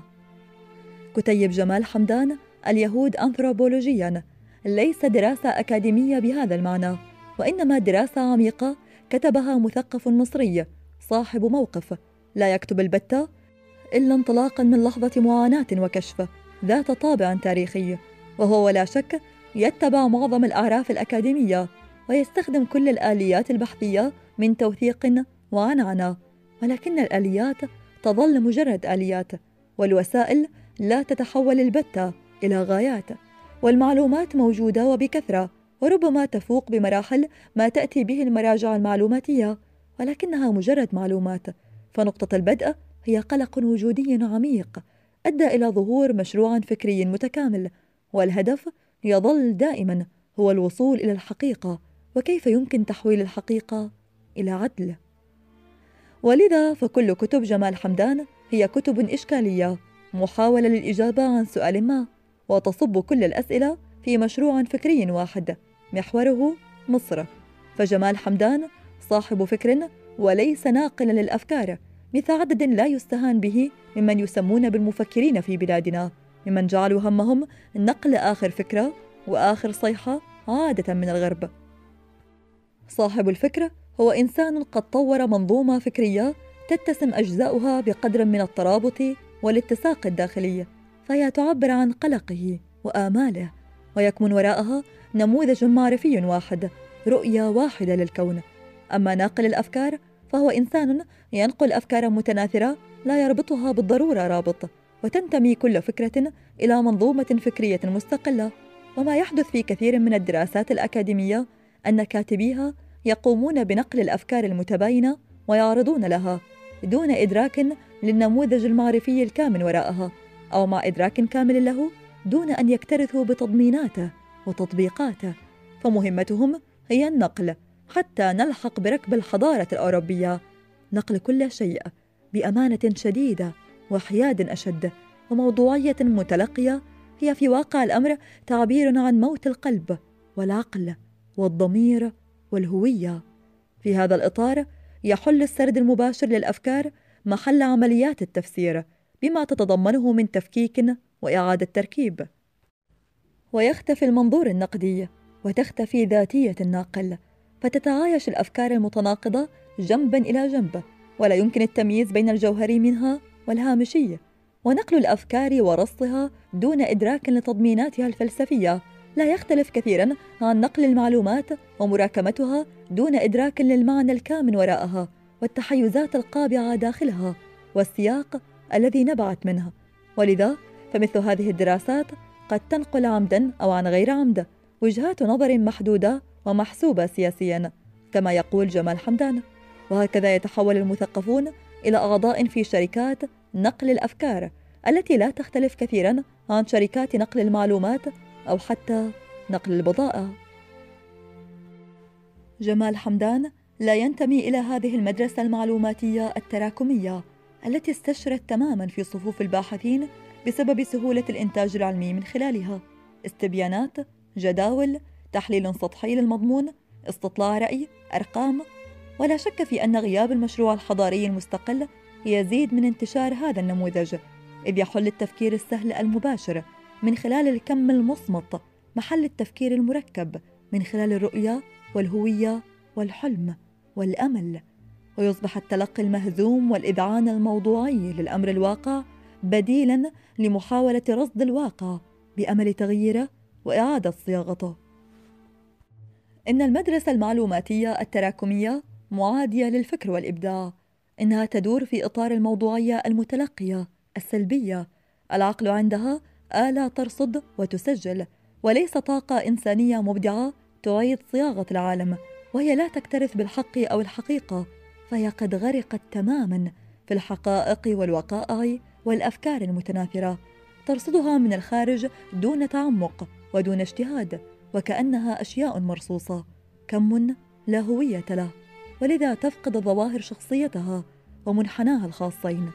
كتيب جمال حمدان اليهود أنثروبولوجياً ليس دراسة أكاديمية بهذا المعنى، وإنما دراسة عميقة كتبها مثقف مصري صاحب موقف، لا يكتب البتة إلا انطلاقاً من لحظة معاناة وكشف ذات طابع تاريخي، وهو ولا شك يتبع معظم الأعراف الأكاديمية ويستخدم كل الآليات البحثية من توثيق وعنعنة، ولكن الآليات تظل مجرد آليات، والوسائل لا تتحول البتة إلى غايات، والمعلومات موجودة وبكثرة، وربما تفوق بمراحل ما تأتي به المراجع المعلوماتية، ولكنها مجرد معلومات. فنقطة البدء هي قلق وجودي عميق أدى إلى ظهور مشروع فكري متكامل، والهدف يظل دائما هو الوصول إلى الحقيقة، وكيف يمكن تحويل الحقيقة إلى عدل. ولذا فكل كتب جمال حمدان هي كتب إشكالية، محاولة للإجابة عن سؤال ما، وتصب كل الأسئلة في مشروع فكري واحد محوره مصر. فجمال حمدان صاحب فكر وليس ناقلا للأفكار، مثل عدد لا يستهان به ممن يسمون بالمفكرين في بلادنا، ممن جعلوا همهم نقل آخر فكرة وآخر صيحة عادة من الغرب. صاحب الفكرة هو إنسان قد طور منظومة فكرية تتسم أجزاؤها بقدر من الترابط والاتساق الداخلي، فهي تعبر عن قلقه وآماله، ويكمن وراءها نموذج معرفي واحد، رؤية واحدة للكون. أما ناقل الأفكار فهو إنسان ينقل أفكارا متناثرة لا يربطها بالضرورة رابط، وتنتمي كل فكرة إلى منظومة فكرية مستقلة. وما يحدث في كثير من الدراسات الأكاديمية أن كاتبيها يقومون بنقل الأفكار المتباينة ويعرضون لها دون إدراك للنموذج المعرفي الكامن وراءها، أو مع إدراك كامل له دون أن يكترثوا بتضميناته وتطبيقاته. فمهمتهم هي النقل حتى نلحق بركب الحضارة الأوروبية، نقل كل شيء بأمانة شديدة وحياد أشد وموضوعية متلقية، هي في واقع الأمر تعبير عن موت القلب والعقل والضمير والهوية. في هذا الإطار يحل السرد المباشر للأفكار محل عمليات التفسير، بما تتضمنه من تفكيك وإعادة تركيب. ويختفي المنظور النقدي وتختفي ذاتية الناقل، فتتعايش الأفكار المتناقضة جنبا إلى جنب، ولا يمكن التمييز بين الجوهري منها والهامشي. ونقل الأفكار ورصها دون إدراك لتضميناتها الفلسفية لا يختلف كثيرا عن نقل المعلومات ومراكمتها دون إدراك للمعنى الكامن وراءها والتحيزات القابعة داخلها والسياق الذي نبعت منها. ولذا فمثل هذه الدراسات قد تنقل عمدا أو عن غير عمد وجهات نظر محدودة ومحسوبة سياسيا كما يقول جمال حمدان. وهكذا يتحول المثقفون إلى أعضاء في شركات نقل الأفكار التي لا تختلف كثيرا عن شركات نقل المعلومات أو حتى نقل البضائع. جمال حمدان لا ينتمي إلى هذه المدرسة المعلوماتية التراكمية التي استشرت تماما في صفوف الباحثين بسبب سهولة الإنتاج العلمي من خلالها، استبيانات، جداول، تحليل سطحي للمضمون، استطلاع رأي، أرقام. ولا شك في أن غياب المشروع الحضاري المستقل يزيد من انتشار هذا النموذج، إذ يحل التفكير السهل المباشر من خلال الكم المصمت محل التفكير المركب من خلال الرؤية والهوية والحلم والأمل، ويصبح التلقي المهزوم والإذعان الموضوعي للأمر الواقع بديلاً لمحاولة رصد الواقع بأمل تغييره وإعادة صياغته. إن المدرسة المعلوماتية التراكمية معادية للفكر والإبداع، إنها تدور في إطار الموضوعية المتلقية السلبية. العقل عندها آلة ترصد وتسجل، وليس طاقة إنسانية مبدعة تعيد صياغة العالم، وهي لا تكترث بالحق أو الحقيقة، فهي قد غرقت تماما في الحقائق والوقائع والأفكار المتناثرة، ترصدها من الخارج دون تعمق ودون اجتهاد، وكأنها أشياء مرصوصة، كم لا هوية له، ولذا تفقد ظواهر شخصيتها ومنحناها الخاصين.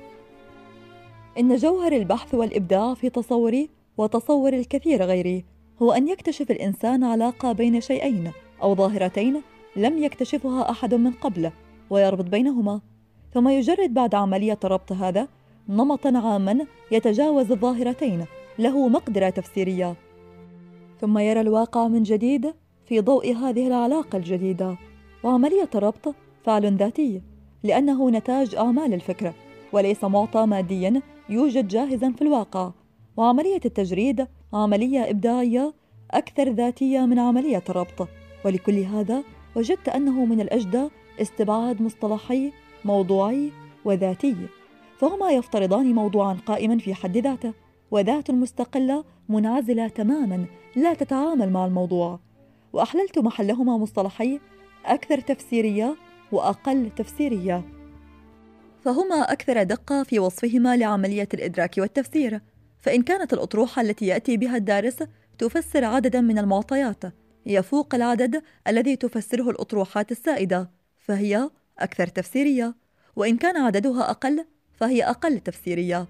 إن جوهر البحث والإبداع في تصوري وتصور الكثير غيري هو أن يكتشف الإنسان علاقة بين شيئين أو ظاهرتين لم يكتشفها أحد من قبله، ويربط بينهما، ثم يجرد بعد عملية ربط هذا نمطاً عاماً يتجاوز الظاهرتين له مقدرة تفسيرية، ثم يرى الواقع من جديد في ضوء هذه العلاقة الجديدة. وعملية الربط فعل ذاتي لأنه نتاج أعمال الفكرة وليس معطى مادياً يوجد جاهزاً في الواقع. وعملية التجريد عملية إبداعية أكثر ذاتية من عملية الربط. ولكل هذا وجدت أنه من الأجدى استبعاد مصطلحي موضوعي وذاتي، فهما يفترضان موضوعاً قائماً في حد ذاته وذات مستقلة منعزلة تماماً لا تتعامل مع الموضوع، وأحللت محلهما مصطلحي أكثر تفسيرية وأقل تفسيرية، فهما أكثر دقة في وصفهما لعملية الإدراك والتفسير. فإن كانت الأطروحة التي يأتي بها الدارس تفسر عدداً من المعطيات يفوق العدد الذي تفسره الأطروحات السائدة فهي أكثر تفسيرية، وإن كان عددها أقل فهي أقل تفسيرية.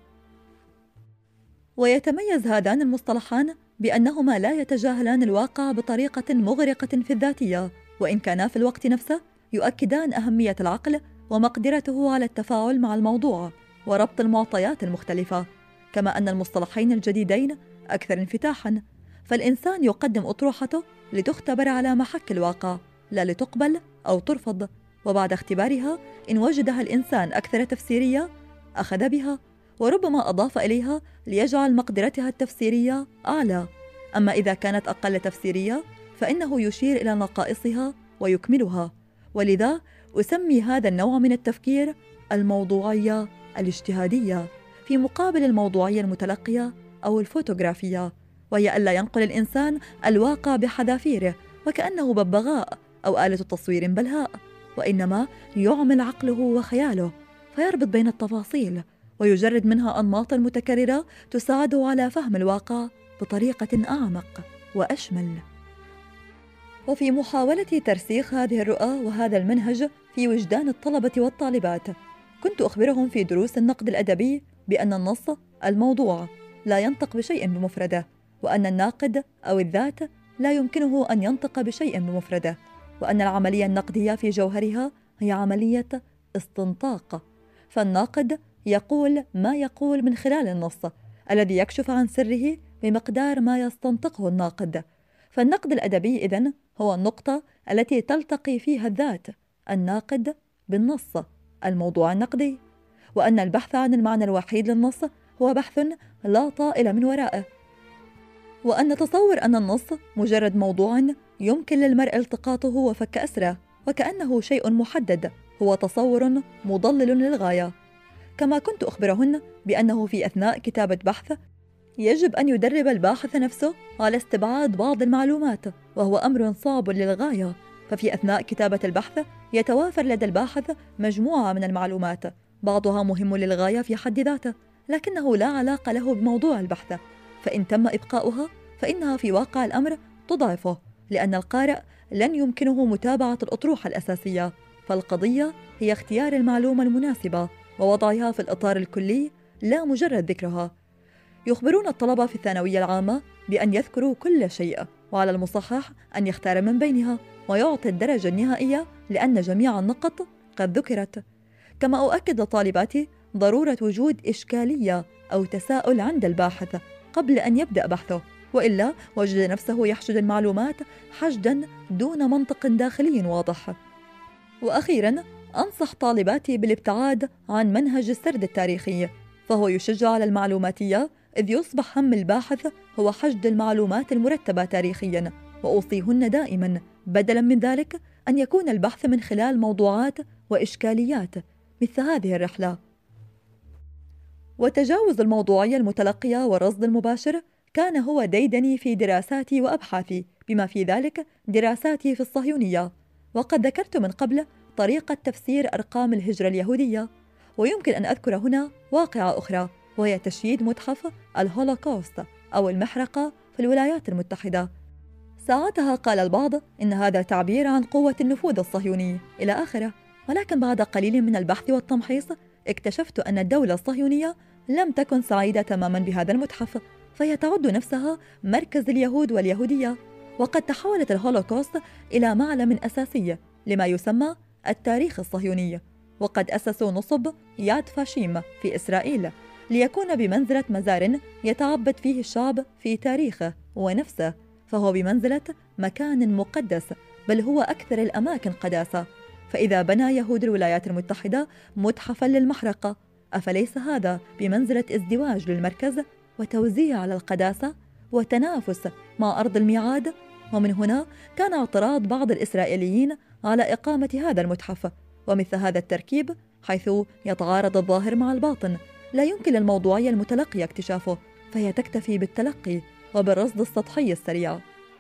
ويتميز هذان المصطلحان بأنهما لا يتجاهلان الواقع بطريقة مغرقة في الذاتية، وإن كانا في الوقت نفسه يؤكدان أهمية العقل ومقدرته على التفاعل مع الموضوع وربط المعطيات المختلفة. كما أن المصطلحين الجديدين أكثر انفتاحاً، فالإنسان يقدم أطروحته لتختبر على محك الواقع لا لتقبل أو ترفض، وبعد اختبارها إن وجدها الإنسان أكثر تفسيرية أخذ بها، وربما أضاف إليها ليجعل مقدرتها التفسيرية أعلى. أما إذا كانت أقل تفسيرية فإنه يشير إلى نقائصها ويكملها. ولذا أسمي هذا النوع من التفكير الموضوعية الاجتهادية في مقابل الموضوعية المتلقية أو الفوتوغرافية، وهي ألا ينقل الإنسان الواقع بحذافيره وكأنه ببغاء أو آلة تصوير بلهاء، وإنما يعمل عقله وخياله فيربط بين التفاصيل ويجرد منها أنماطاً متكررة تساعده على فهم الواقع بطريقة أعمق وأشمل. وفي محاولة ترسيخ هذه الرؤى وهذا المنهج في وجدان الطلبة والطالبات، كنت أخبرهم في دروس النقد الأدبي بأن النص الموضوع لا ينطق بشيء بمفرده، وأن الناقد أو الذات لا يمكنه أن ينطق بشيء بمفرده، وأن العملية النقدية في جوهرها هي عملية استنطاق، فالناقد يقول ما يقول من خلال النص الذي يكشف عن سره بمقدار ما يستنطقه الناقد. فالنقد الأدبي إذن هو النقطة التي تلتقي فيها الذات، الناقد، بالنص، الموضوع النقدي، وأن البحث عن المعنى الوحيد للنص هو بحث لا طائل من ورائه، وأن تصور أن النص مجرد موضوع يمكن للمرء التقاطه وفك أسره وكأنه شيء محدد هو تصور مضلل للغاية. كما كنت أخبرهن بأنه في أثناء كتابة بحث يجب أن يدرب الباحث نفسه على استبعاد بعض المعلومات، وهو أمر صعب للغاية. ففي أثناء كتابة البحث يتوافر لدى الباحث مجموعة من المعلومات بعضها مهم للغاية في حد ذاته، لكنه لا علاقة له بموضوع البحث، فإن تم إبقاؤها فإنها في واقع الأمر تضعفه، لأن القارئ لن يمكنه متابعة الأطروحة الأساسية. فالقضية هي اختيار المعلومة المناسبة ووضعها في الإطار الكلي لا مجرد ذكرها. يخبرون الطلبة في الثانوية العامة بأن يذكروا كل شيء، وعلى المصحح أن يختار من بينها ويعطي الدرجة النهائية لأن جميع النقط قد ذكرت. كما أؤكد لطالباتي ضرورة وجود إشكالية أو تساؤل عند الباحث قبل أن يبدأ بحثه، وإلا وجد نفسه يحشد المعلومات حشداً دون منطق داخلي واضح. وأخيراً أنصح طالباتي بالابتعاد عن منهج السرد التاريخي، فهو يشجع على المعلوماتية، إذ يصبح هم الباحث هو حشد المعلومات المرتبة تاريخياً. وأوصيهن دائماً بدلاً من ذلك أن يكون البحث من خلال موضوعات وإشكاليات مثل هذه الرحلة. وتجاوز الموضوعية المتلقية والرصد المباشر كان هو ديدني في دراساتي وأبحاثي، بما في ذلك دراساتي في الصهيونية. وقد ذكرت من قبل طريقة تفسير أرقام الهجرة اليهودية، ويمكن أن أذكر هنا واقعة أخرى، وهي تشييد متحف الهولوكوست أو المحرقة في الولايات المتحدة. ساعتها قال البعض إن هذا تعبير عن قوة النفوذ الصهيوني إلى آخره، ولكن بعد قليل من البحث والتمحيص اكتشفت أن الدولة الصهيونية لم تكن سعيدة تماما بهذا المتحف، فهي تعد نفسها مركز اليهود واليهودية. وقد تحولت الهولوكوست إلى معلم أساسي لما يسمى التاريخ الصهيوني، وقد أسسوا نصب ياد فاشيم في إسرائيل ليكون بمنزلة مزار يتعبد فيه الشعب في تاريخه ونفسه، فهو بمنزلة مكان مقدس، بل هو أكثر الأماكن قداسة. فإذا بنى يهود الولايات المتحدة متحفاً للمحرقة، أفليس هذا بمنزلة ازدواج للمركز وتوزيع على القداسة وتنافس مع أرض الميعاد؟ ومن هنا كان اعتراض بعض الإسرائيليين على إقامة هذا المتحف. ومثل هذا التركيب حيث يتعارض الظاهر مع الباطن لا يمكن للموضوعية المتلقية اكتشافه، فهي تكتفي بالتلقي وبالرصد السطحي السريع.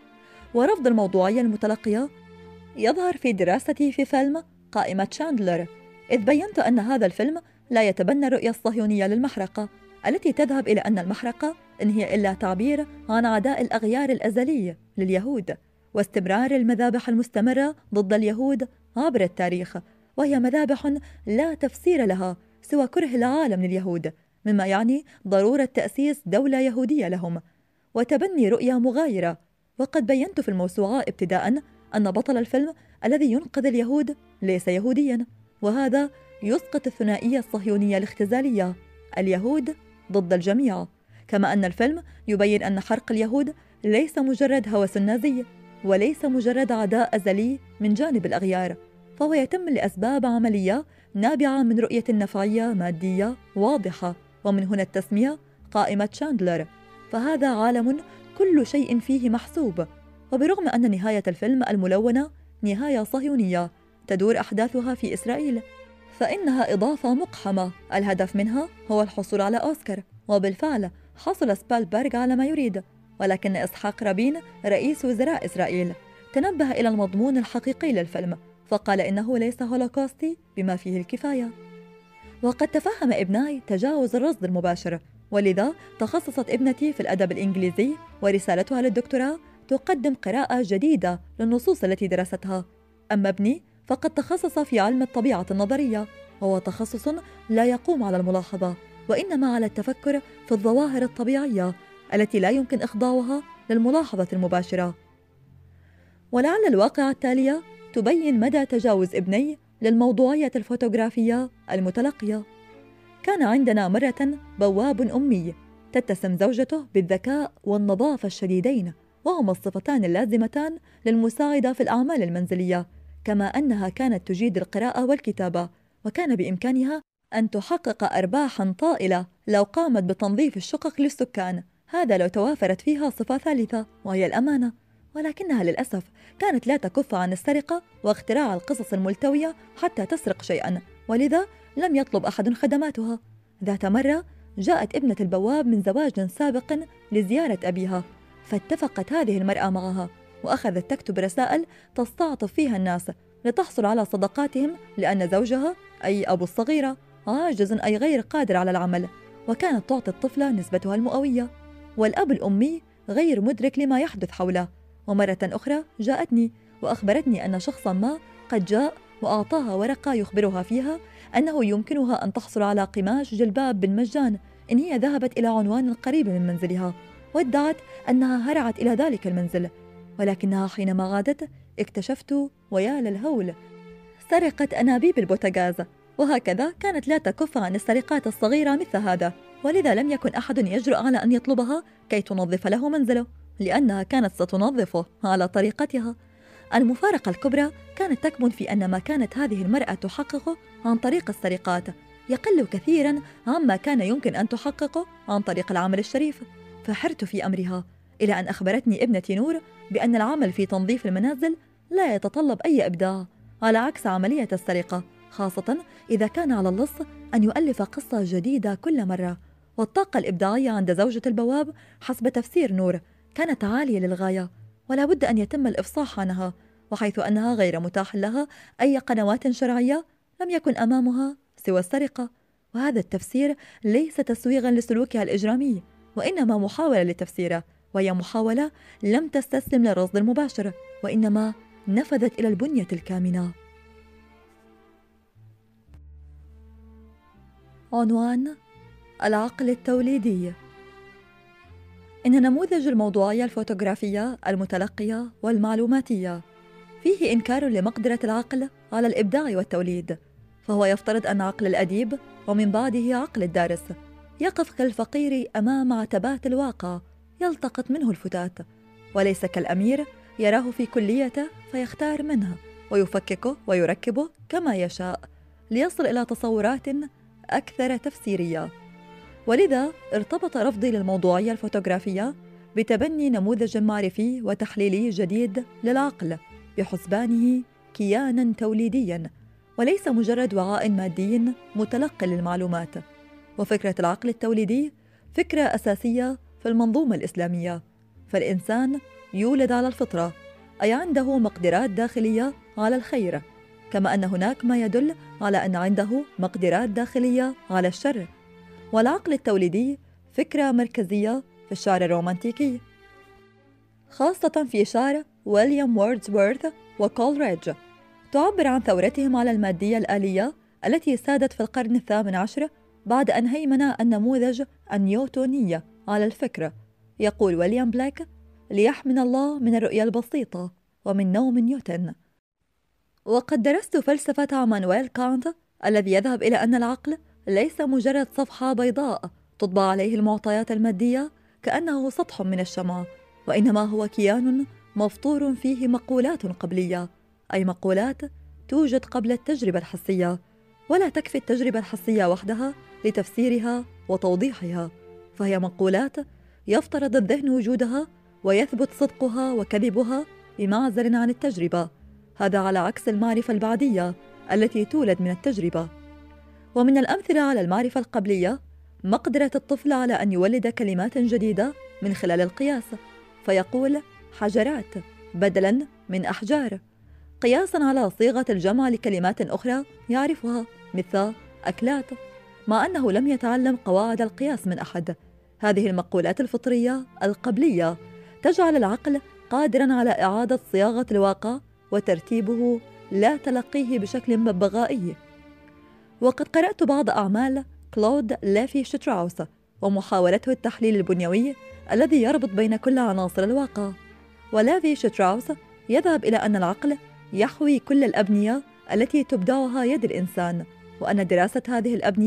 ورفض الموضوعية المتلقية يظهر في دراستي في فيلم قائمة شاندلر، إذ بينت أن هذا الفيلم لا يتبنى الرؤية الصهيونية للمحرقة التي تذهب إلى أن المحرقة إن هي إلا تعبير عن عداء الأغيار الأزلي لليهود واستمرار المذابح المستمرة ضد اليهود عبر التاريخ، وهي مذابح لا تفسير لها سوى كره العالم لليهود، مما يعني ضرورة تأسيس دولة يهودية لهم وتبني رؤية مغايرة. وقد بينت في الموسوعة ابتداءً أن بطل الفيلم الذي ينقذ اليهود ليس يهودياً، وهذا يسقط الثنائية الصهيونية الاختزالية، اليهود ضد الجميع. كما أن الفيلم يبين أن حرق اليهود ليس مجرد هوس نازي، وليس مجرد عداء أزلي من جانب الأغيار، فهو يتم لأسباب عملية نابعة من رؤية نفعية مادية واضحة، ومن هنا التسمية قائمة شاندلر. فهذا عالم كل شيء فيه محسوب. وبرغم أن نهاية الفيلم الملونة نهاية صهيونية تدور أحداثها في إسرائيل، فإنها إضافة مقحمة الهدف منها هو الحصول على أوسكار، وبالفعل حصل سبيلبرغ على ما يريد. ولكن إسحاق رابين رئيس وزراء إسرائيل تنبه إلى المضمون الحقيقي للفيلم، فقال إنه ليس هولوكوستي بما فيه الكفاية. وقد تفهم ابناي تجاوز الرصد المباشر، ولذا تخصصت ابنتي في الأدب الإنجليزي، ورسالتها للدكتوراه تقدم قراءة جديدة للنصوص التي درستها. أما ابني فقد تخصص في علم الطبيعة النظرية، وهو تخصص لا يقوم على الملاحظة وإنما على التفكر في الظواهر الطبيعية التي لا يمكن إخضاعها للملاحظة المباشرة. ولعل الواقعة التالية تبين مدى تجاوز ابني للموضوعية الفوتوغرافية المتلقية. كان عندنا مرة بواب أمي تتسم زوجته بالذكاء والنظافة الشديدين، وهما الصفتان اللازمتان للمساعدة في الأعمال المنزلية، كما أنها كانت تجيد القراءة والكتابة، وكان بإمكانها أن تحقق أرباحاً طائلة لو قامت بتنظيف الشقق للسكان، هذا لو توافرت فيها صفة ثالثة وهي الأمانة. ولكنها للأسف كانت لا تكف عن السرقة واختراع القصص الملتوية حتى تسرق شيئاً، ولذا لم يطلب أحد خدماتها. ذات مرة جاءت ابنة البواب من زواج سابق لزيارة أبيها، فاتفقت هذه المرأة معها وأخذت تكتب رسائل تستعطف فيها الناس لتحصل على صدقاتهم، لأن زوجها أي أبو الصغيرة عاجز أي غير قادر على العمل، وكانت تعطي الطفلة نسبتها المئوية، والأب الأمي غير مدرك لما يحدث حوله. ومرة أخرى جاءتني وأخبرتني أن شخصا ما قد جاء وأعطاها ورقة يخبرها فيها أنه يمكنها أن تحصل على قماش جلباب بالمجان إن هي ذهبت إلى عنوان قريب من منزلها، وادعت أنها هرعت إلى ذلك المنزل، ولكنها حينما عادت اكتشفت ويا للهول سرقت أنابيب البوتاغاز. وهكذا كانت لا تكف عن السرقات الصغيرة مثل هذا، ولذا لم يكن أحد يجرؤ على أن يطلبها كي تنظف له منزله، لأنها كانت ستنظفه على طريقتها. المفارقة الكبرى كانت تكمن في أن ما كانت هذه المرأة تحققه عن طريق السرقات يقل كثيراً عما كان يمكن أن تحققه عن طريق العمل الشريف، فحرت في أمرها إلى أن أخبرتني ابنتي نور بأن العمل في تنظيف المنازل لا يتطلب أي إبداع، على عكس عملية السرقة، خاصة إذا كان على اللص أن يؤلف قصة جديدة كل مرة. والطاقة الإبداعية عند زوجة البواب حسب تفسير نور كانت عالية للغاية، ولا بد أن يتم الإفصاح عنها، وحيث أنها غير متاح لها أي قنوات شرعية لم يكن أمامها سوى السرقة. وهذا التفسير ليس تسويغا لسلوكها الإجرامي، وإنما محاولة لتفسيره، وهي محاولة لم تستسلم للرصد المباشر، وإنما نفذت إلى البنية الكامنة. عنوان: العقل التوليدي. إن نموذج الموضوعية الفوتوغرافية المتلقية والمعلوماتية فيه إنكار لمقدرة العقل على الإبداع والتوليد، فهو يفترض أن عقل الأديب ومن بعده عقل الدارس يقف كالفقير أمام عتبات الواقع يلتقط منه الفتات، وليس كالأمير يراه في كليته فيختار منه ويفككه ويركبه كما يشاء ليصل إلى تصورات أكثر تفسيرية. ولذا ارتبط رفضي للموضوعية الفوتوغرافية بتبني نموذج معرفي وتحليلي جديد للعقل بحسبانه كياناً توليدياً وليس مجرد وعاء مادي متلقي للمعلومات. وفكرة العقل التوليدي فكرة أساسية في المنظومة الإسلامية، فالإنسان يولد على الفطرة، أي عنده مقدرات داخلية على الخير، كما أن هناك ما يدل على أن عنده مقدرات داخلية على الشر. والعقل التوليدي فكرة مركزية في الشعر الرومانتيكي، خاصة في شعر ويليام ووردزورث وكولريدج، تعبر عن ثورتهم على المادية الآلية التي سادت في القرن الثامن عشر بعد أن هيمن النموذج النيوتوني على الفكر. يقول ويليام بلاك: ليحمنا الله من الرؤية البسيطة ومن نوم نيوتن. وقد درست فلسفة عمانويل كانت الذي يذهب إلى أن العقل ليس مجرد صفحة بيضاء تطبع عليه المعطيات المادية كأنه سطح من الشمع، وإنما هو كيان مفطور فيه مقولات قبلية، أي مقولات توجد قبل التجربة الحسية، ولا تكفي التجربة الحسية وحدها لتفسيرها وتوضيحها، فهي مقولات يفترض الذهن وجودها ويثبت صدقها وكذبها بمعزل عن التجربة، هذا على عكس المعرفة البعدية التي تولد من التجربة. ومن الأمثلة على المعرفة القبلية مقدرة الطفل على أن يولد كلمات جديدة من خلال القياس، فيقول حجرات بدلاً من أحجار، قياساً على صيغة الجمع لكلمات أخرى يعرفها مثل أكلات، مع أنه لم يتعلم قواعد القياس من أحد. هذه المقولات الفطرية القبلية تجعل العقل قادراً على إعادة صياغة الواقع وترتيبه، لا تلقيه بشكل ببغائي. وقد قرأت بعض أعمال كلود ليفي شتراوس ومحاولته التحليل البنيوي الذي يربط بين كل عناصر الواقع. وليفي شتراوس يذهب إلى أن العقل يحوي كل الأبنية التي تبدعها يد الإنسان، وأن دراسة هذه الأبنية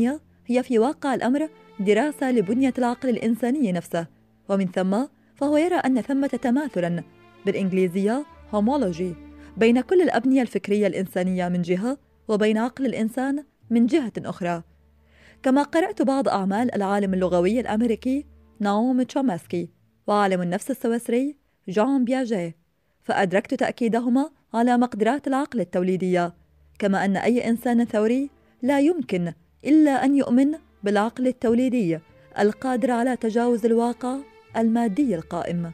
هي في واقع الأمر دراسة لبنية العقل الإنساني نفسه، ومن ثم فهو يرى أن ثمة تماثلاً بالإنجليزية homology بين كل الأبنية الفكرية الإنسانية من جهة وبين عقل الإنسان من جهة أخرى. كما قرأت بعض أعمال العالم اللغوي الأمريكي ناوم تشومسكي وعالم النفس السويسري جان بياجيه، فأدركت تأكيدهما على مقدرات العقل التوليدية، كما أن أي إنسان ثوري لا يمكن إلا أن يؤمن بالعقل التوليدي القادر على تجاوز الواقع المادي القائم.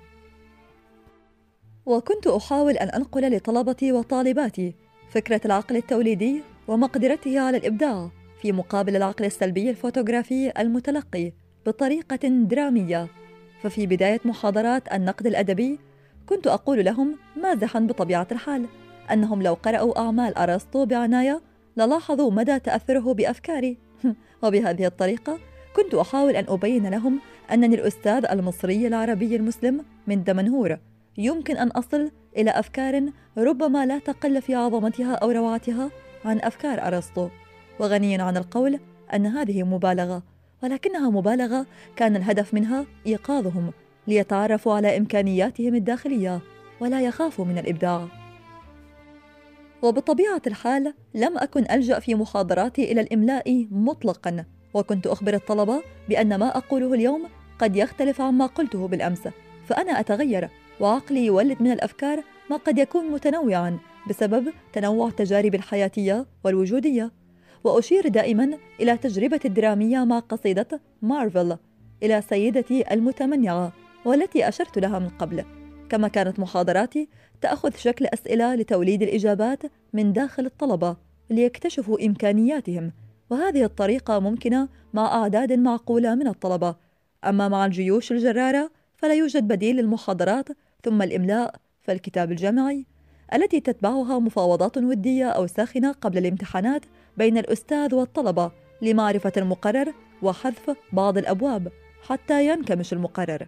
وكنت أحاول أن أنقل لطلبتي وطالباتي فكرة العقل التوليدي ومقدرته على الإبداع في مقابل العقل السلبي الفوتوغرافي المتلقي بطريقة درامية. ففي بداية محاضرات النقد الأدبي كنت أقول لهم مازحاً بطبيعة الحال أنهم لو قرأوا أعمال أرسطو بعناية للاحظوا مدى تأثره بأفكاري. وبهذه الطريقة كنت أحاول أن أبين لهم أنني الأستاذ المصري العربي المسلم من دمنهور يمكن أن أصل إلى أفكار ربما لا تقل في عظمتها أو روعتها عن أفكار أرسطو، وغني عن القول أن هذه مبالغة، ولكنها مبالغة كان الهدف منها إيقاظهم ليتعرفوا على إمكانياتهم الداخلية ولا يخافوا من الإبداع. وبطبيعة الحال لم أكن ألجأ في محاضراتي إلى الإملاء مطلقاً، وكنت أخبر الطلبة بأن ما أقوله اليوم قد يختلف عما قلته بالأمس، فأنا أتغير وعقلي يولد من الأفكار ما قد يكون متنوعاً بسبب تنوع التجارب الحياتية والوجودية. وأشير دائماً إلى تجربتي الدرامية مع قصيدة مارفل إلى سيدتي المتمنعة والتي أشرت لها من قبل. كما كانت محاضراتي تأخذ شكل أسئلة لتوليد الإجابات من داخل الطلبة ليكتشفوا إمكانياتهم، وهذه الطريقة ممكنة مع أعداد معقولة من الطلبة. أما مع الجيوش الجرارة فلا يوجد بديل للمحاضرات ثم الإملاء فالكتاب الجامعي التي تتبعها مفاوضات ودية أو ساخنة قبل الامتحانات بين الأستاذ والطلبة لمعرفة المقرر وحذف بعض الأبواب حتى ينكمش المقرر.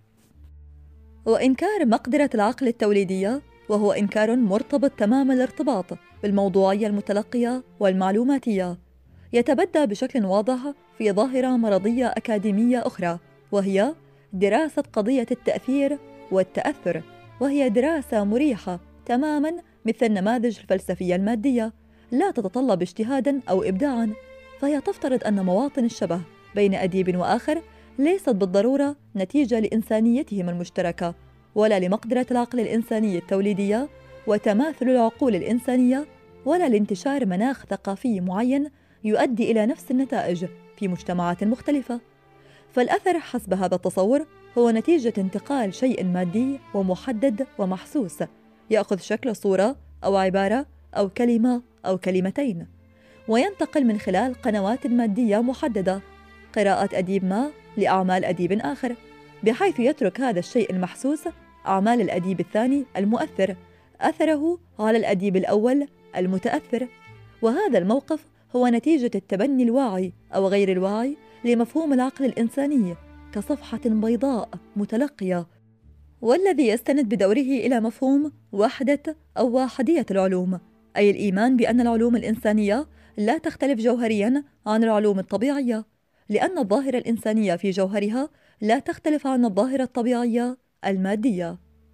وإنكار مقدرة العقل التوليدية وهو إنكار مرتبط تمام الارتباط بالموضوعية المتلقية والمعلوماتية، يتبدى بشكل واضح في ظاهرة مرضية أكاديمية أخرى، وهي دراسة قضية التأثير والتأثر، وهي دراسة مريحة تماما مثل النماذج الفلسفية المادية، لا تتطلب اجتهادا أو إبداعا، فهي تفترض أن مواطن الشبه بين أديب وآخر ليست بالضرورة نتيجة لإنسانيتهم المشتركة ولا لمقدرة العقل الإنساني التوليدية وتماثل العقول الإنسانية، ولا لانتشار مناخ ثقافي معين يؤدي إلى نفس النتائج في مجتمعات مختلفة. فالأثر حسب هذا التصور هو نتيجة انتقال شيء مادي ومحدد ومحسوس يأخذ شكل صورة أو عبارة أو كلمة أو كلمتين، وينتقل من خلال قنوات مادية محددة، قراءة أديب ما لأعمال أديب آخر، بحيث يترك هذا الشيء المحسوس أعمال الأديب الثاني المؤثر أثره على الأديب الأول المتأثر. وهذا الموقف هو نتيجة التبني الواعي أو غير الواعي لمفهوم العقل الإنساني كصفحة بيضاء متلقية، والذي يستند بدوره إلى مفهوم وحدة أو واحدية العلوم، أي الإيمان بأن العلوم الإنسانية لا تختلف جوهرياً عن العلوم الطبيعية، لأن الظاهرة الإنسانية في جوهرها لا تختلف عن الظاهرة الطبيعية المادية.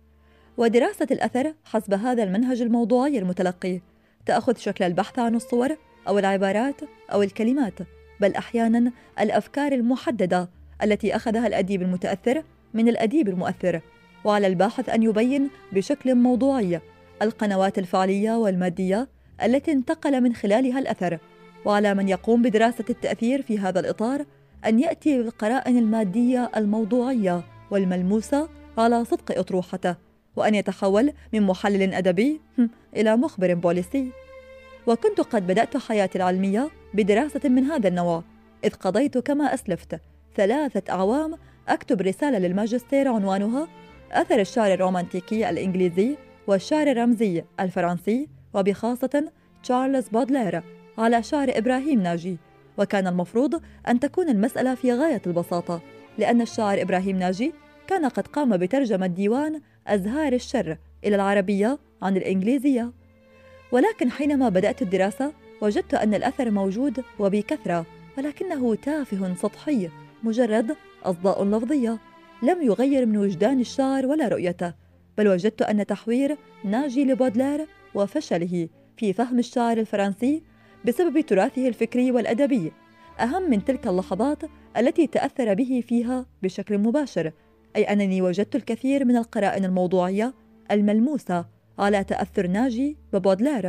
ودراسة الأثر حسب هذا المنهج الموضوعي المتلقي تأخذ شكل البحث عن الصور أو العبارات أو الكلمات، بل أحياناً الأفكار المحددة التي أخذها الأديب المتأثر من الأديب المؤثر، وعلى الباحث أن يبين بشكل موضوعي القنوات الفعلية والمادية التي انتقل من خلالها الأثر، وعلى من يقوم بدراسة التأثير في هذا الإطار أن يأتي بالقرائن المادية الموضوعية والملموسة على صدق أطروحته، وأن يتحول من محلل أدبي إلى مخبر بوليسي. وكنت قد بدأت حياتي العلمية بدراسة من هذا النوع، إذ قضيت كما أسلفت ثلاثة أعوام أكتب رسالة للماجستير عنوانها أثر الشعر الرومانتيكي الإنجليزي والشعر الرمزي الفرنسي، وبخاصة تشارلز بودلير، على شعر إبراهيم ناجي. وكان المفروض أن تكون المسألة في غاية البساطة، لأن الشاعر إبراهيم ناجي كان قد قام بترجمة ديوان أزهار الشر إلى العربية عن الإنجليزية. ولكن حينما بدأت الدراسة وجدت أن الأثر موجود وبكثرة، ولكنه تافه سطحي، مجرد أصداء لفظية لم يغير من وجدان الشاعر ولا رؤيته. بل وجدت أن تحوير ناجي لبودلير وفشله في فهم الشاعر الفرنسي بسبب تراثه الفكري والأدبي أهم من تلك اللحظات التي تأثر به فيها بشكل مباشر، أي أنني وجدت الكثير من القرائن الموضوعية الملموسة على تأثر ناجي ببودلير.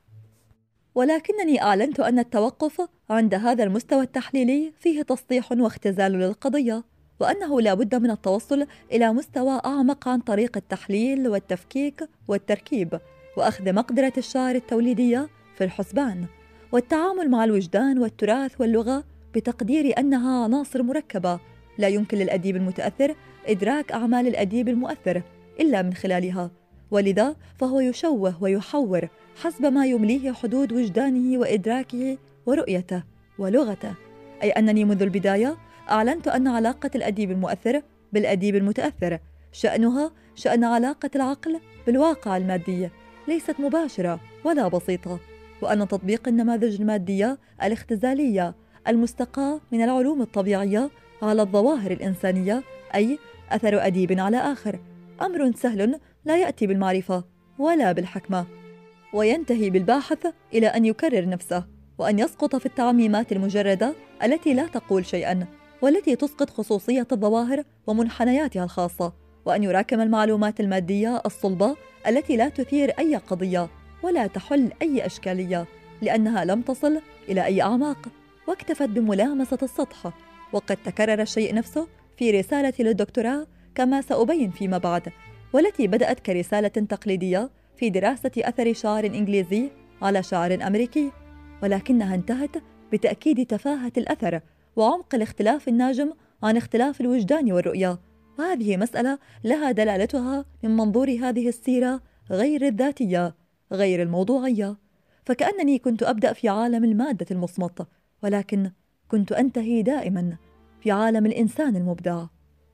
ولكنني أعلنت أن التوقف عند هذا المستوى التحليلي فيه تسطيح واختزال للقضية، وأنه لا بد من التوصل إلى مستوى أعمق عن طريق التحليل والتفكيك والتركيب، وأخذ مقدرة الشعر التوليدية في الحسبان، والتعامل مع الوجدان والتراث واللغة بتقدير أنها عناصر مركبة لا يمكن للأديب المتأثر إدراك أعمال الأديب المؤثر إلا من خلالها، ولذا فهو يشوه ويحور حسب ما يمليه حدود وجدانه وإدراكه ورؤيته ولغته. أي أنني منذ البداية أعلنت أن علاقة الأديب المؤثر بالأديب المتأثر شأنها شأن علاقة العقل بالواقع المادي، ليست مباشرة ولا بسيطة، وأن تطبيق النماذج المادية الاختزالية المستقاة من العلوم الطبيعية على الظواهر الإنسانية، أي أثر أديب على آخر، أمر سهل لا يأتي بالمعرفة ولا بالحكمة، وينتهي بالباحث إلى أن يكرر نفسه وأن يسقط في التعميمات المجردة التي لا تقول شيئا والتي تسقط خصوصية الظواهر ومنحنياتها الخاصة، وأن يراكم المعلومات المادية الصلبة التي لا تثير أي قضية ولا تحل أي أشكالية لأنها لم تصل إلى أي أعماق واكتفت بملامسة السطح. وقد تكرر الشيء نفسه في رسالتي للدكتوراه كما سأبين فيما بعد، والتي بدأت كرسالة تقليدية في دراسة أثر شاعر إنجليزي على شاعر أمريكي، ولكنها انتهت بتأكيد تفاهة الأثر وعمق الاختلاف الناجم عن اختلاف الوجدان والرؤية، وهذه مسألة لها دلالتها من منظور هذه السيرة غير الذاتية غير الموضوعية. فكأنني كنت أبدأ في عالم المادة المصمت، ولكن كنت أنتهي دائما في عالم الإنسان المبدع.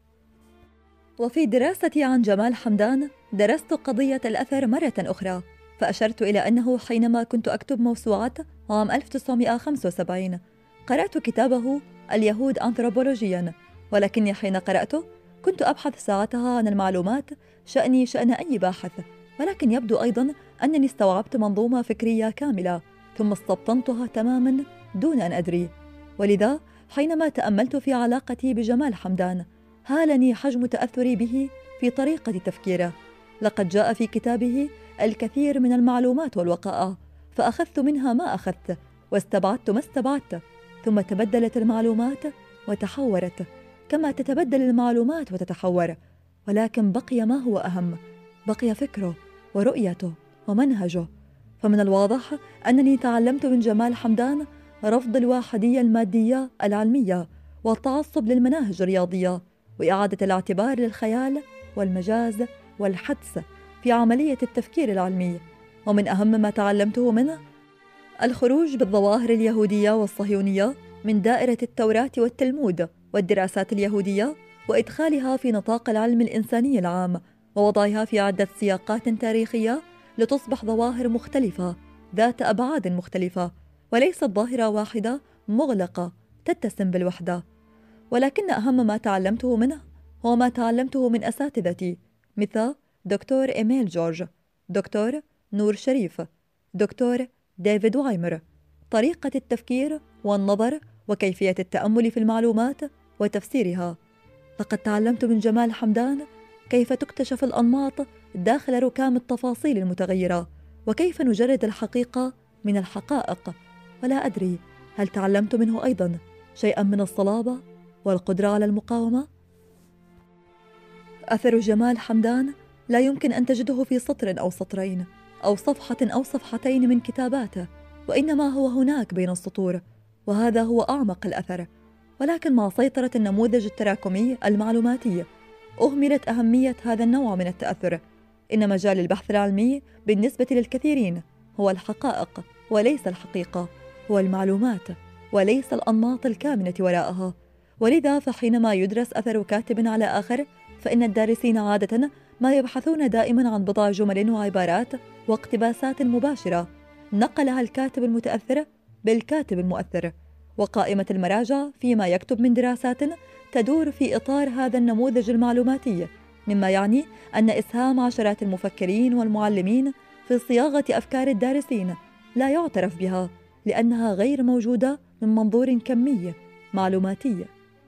وفي دراستي عن جمال حمدان درست قضية الأثر مرة أخرى، فأشرت إلى أنه حينما كنت أكتب موسوعة عام ألف وتسعمائة وخمسة وسبعين قرأت كتابه اليهود أنثروبولوجيا، ولكني حين قرأته كنت أبحث ساعتها عن المعلومات شأني شأن أي باحث، ولكن يبدو أيضا أنني استوعبت منظومة فكرية كاملة ثم استبطنتها تماما دون أن أدري. ولذا حينما تأملت في علاقتي بجمال حمدان هالني حجم تأثري به في طريقة تفكيره. لقد جاء في كتابه الكثير من المعلومات والوقائع، فأخذت منها ما أخذت واستبعدت ما استبعدت، ثم تبدلت المعلومات وتحورت كما تتبدل المعلومات وتتحور، ولكن بقي ما هو أهم، بقي فكره ورؤيته ومنهجه. فمن الواضح أنني تعلمت من جمال حمدان رفض الواحدية المادية العلمية والتعصب للمناهج الرياضية وإعادة الاعتبار للخيال والمجاز والحدس في عملية التفكير العلمي. ومن أهم ما تعلمته منه الخروج بالظواهر اليهودية والصهيونية من دائرة التوراة والتلمود والدراسات اليهودية وإدخالها في نطاق العلم الإنساني العام ووضعها في عدة سياقات تاريخية لتصبح ظواهر مختلفة ذات أبعاد مختلفة، وليست ظاهرة واحدة مغلقة تتسم بالوحدة. ولكن أهم ما تعلمته منه هو ما تعلمته من أساتذتي مثل دكتور إيميل جورج، دكتور نور شريف، دكتور ديفيد وايمر، طريقة التفكير والنظر وكيفية التأمل في المعلومات وتفسيرها. لقد تعلمت من جمال حمدان كيف تكتشف الأنماط داخل ركام التفاصيل المتغيرة، وكيف نجرد الحقيقة من الحقائق. ولا أدري هل تعلمت منه أيضا شيئا من الصلابة والقدرة على المقاومة؟ أثر جمال حمدان لا يمكن أن تجده في سطر أو سطرين أو صفحة أو صفحتين من كتاباته، وإنما هو هناك بين السطور، وهذا هو أعمق الأثر. ولكن مع سيطرة النموذج التراكمي المعلوماتي أهملت أهمية هذا النوع من التأثر. إن مجال البحث العلمي بالنسبة للكثيرين هو الحقائق وليس الحقيقة، هو المعلومات وليس الأنماط الكامنة وراءها. ولذا فحينما يدرس أثر كاتب على آخر فإن الدارسين عادة ما يبحثون دائما عن بضع جمل وعبارات واقتباسات مباشرة نقلها الكاتب المتأثر بالكاتب المؤثر، وقائمة المراجع فيما يكتب من دراسات تدور في إطار هذا النموذج المعلوماتي، مما يعني أن إسهام عشرات المفكرين والمعلمين في صياغة أفكار الدارسين لا يعترف بها، لأنها غير موجودة من منظور كمي معلوماتي.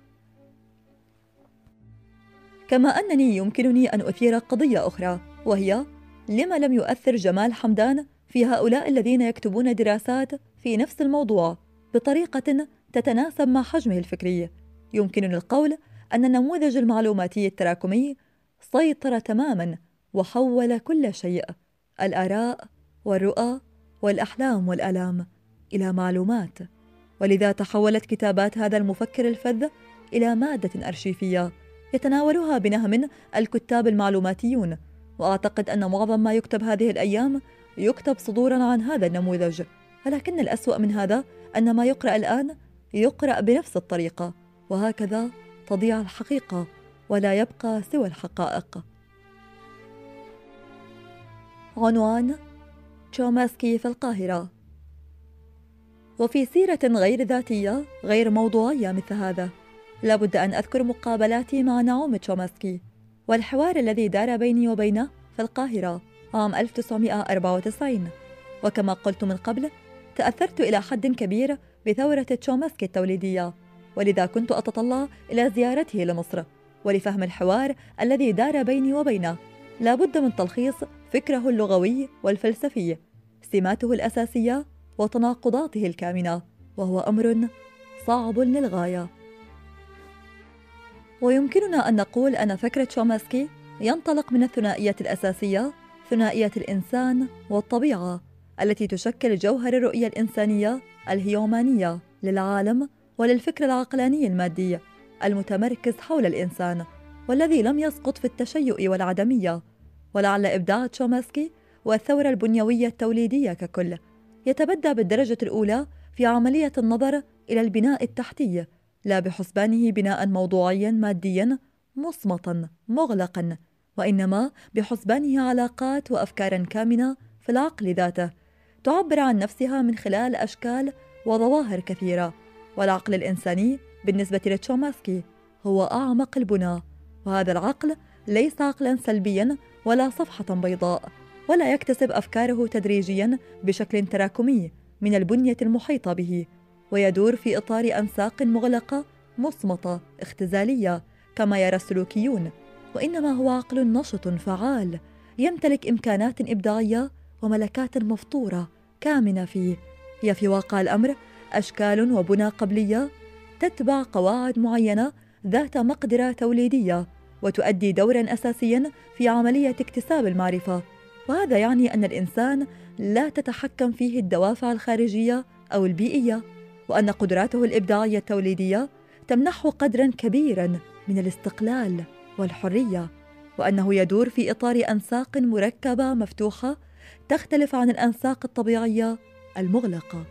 كما أنني يمكنني أن أثير قضية أخرى، وهي لما لم يؤثر جمال حمدان في هؤلاء الذين يكتبون دراسات في نفس الموضوع بطريقة تتناسب مع حجمه الفكري؟ يمكنني القول أن النموذج المعلوماتي التراكمي سيطر تماماً وحول كل شيء، الآراء والرؤى والأحلام والآلام، إلى معلومات. ولذا تحولت كتابات هذا المفكر الفذ إلى مادة أرشيفية يتناولها بنهم الكتاب المعلوماتيون. وأعتقد أن معظم ما يكتب هذه الأيام يكتب صدوراً عن هذا النموذج، ولكن الأسوأ من هذا أن ما يقرأ الآن يقرأ بنفس الطريقة، وهكذا تضيع الحقيقة ولا يبقى سوى الحقائق. عنوان: تشومسكي في القاهرة. وفي سيرة غير ذاتية غير موضوعية مثل هذا لا بد أن أذكر مقابلاتي مع نعوم تشومسكي والحوار الذي دار بيني وبينه في القاهرة عام ألف وتسعمائة وأربعة وتسعين. وكما قلت من قبل، تأثرت إلى حد كبير بثورة تشومسكي التوليدية، ولذا كنت أتطلع إلى زيارته لمصر. ولفهم الحوار الذي دار بيني وبينه لا بد من تلخيص فكره اللغوي والفلسفي، سماته الأساسية وتناقضاته الكامنة، وهو أمر صعب للغاية. ويمكننا أن نقول أن فكر تشومسكي ينطلق من الثنائية الأساسية، ثنائية الإنسان والطبيعة، التي تشكل جوهر الرؤية الإنسانية الهيومانية للعالم وللفكر العقلاني المادي المتمركز حول الإنسان، والذي لم يسقط في التشيؤ والعدمية. ولعل إبداع تشومسكي والثورة البنيوية التوليدية ككل يتبدى بالدرجة الأولى في عملية النظر إلى البناء التحتي، لا بحسبانه بناء موضوعيا ماديا مصمتا مغلقا، وإنما بحسبانه علاقات وأفكارا كامنة في العقل ذاته تعبر عن نفسها من خلال أشكال وظواهر كثيرة. والعقل الإنساني بالنسبة لتشومسكي هو أعمق البنى، وهذا العقل ليس عقلا سلبيا ولا صفحة بيضاء، ولا يكتسب أفكاره تدريجيا بشكل تراكمي من البنية المحيطة به، ويدور في إطار أنساق مغلقة مصمتة اختزالية كما يرى السلوكيون، وإنما هو عقل نشط فعال يمتلك إمكانات إبداعية وملكات مفطورة كامنة فيه. هي في واقع الأمر أشكال وبنى قبلية تتبع قواعد معينة ذات مقدرة توليدية، وتؤدي دورا أساسيا في عملية اكتساب المعرفة. وهذا يعني أن الإنسان لا تتحكم فيه الدوافع الخارجية أو البيئية، وأن قدراته الإبداعية التوليدية تمنحه قدرا كبيرا من الاستقلال والحرية، وأنه يدور في إطار أنساق مركبة مفتوحة تختلف عن الأنساق الطبيعية المغلقة.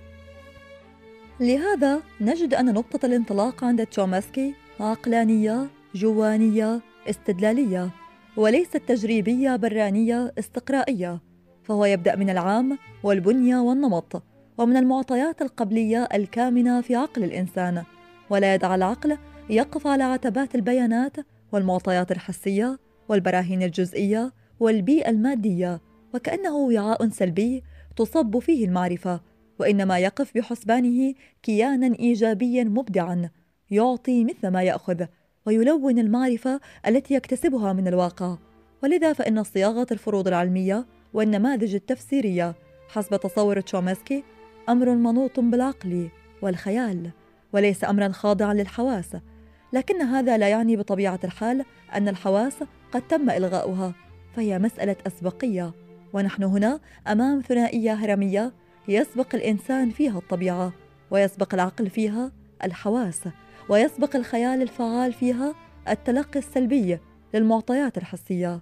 لهذا نجد أن نقطة الانطلاق عند تشومسكي عقلانية جوانية استدلالية، وليست تجريبية برانية استقرائية. فهو يبدأ من العام والبنية والنمط ومن المعطيات القبلية الكامنة في عقل الإنسان، ولا يدع العقل يقف على عتبات البيانات والمعطيات الحسية والبراهين الجزئية والبيئة المادية وكأنه وعاء سلبي تصب فيه المعرفة، وإنما يقف بحسبانه كيانا إيجابيا مبدعا يعطي مثل ما يأخذ ويلون المعرفة التي يكتسبها من الواقع. ولذا فإن صياغة الفروض العلمية والنماذج التفسيرية حسب تصور تشومسكي أمر منوط بالعقل والخيال، وليس أمرا خاضعا للحواس. لكن هذا لا يعني بطبيعة الحال أن الحواس قد تم إلغاؤها، فهي مسألة أسبقية، ونحن هنا أمام ثنائية هرمية يسبق الإنسان فيها الطبيعة، ويسبق العقل فيها الحواس، ويسبق الخيال الفعال فيها التلقي السلبي للمعطيات الحسية.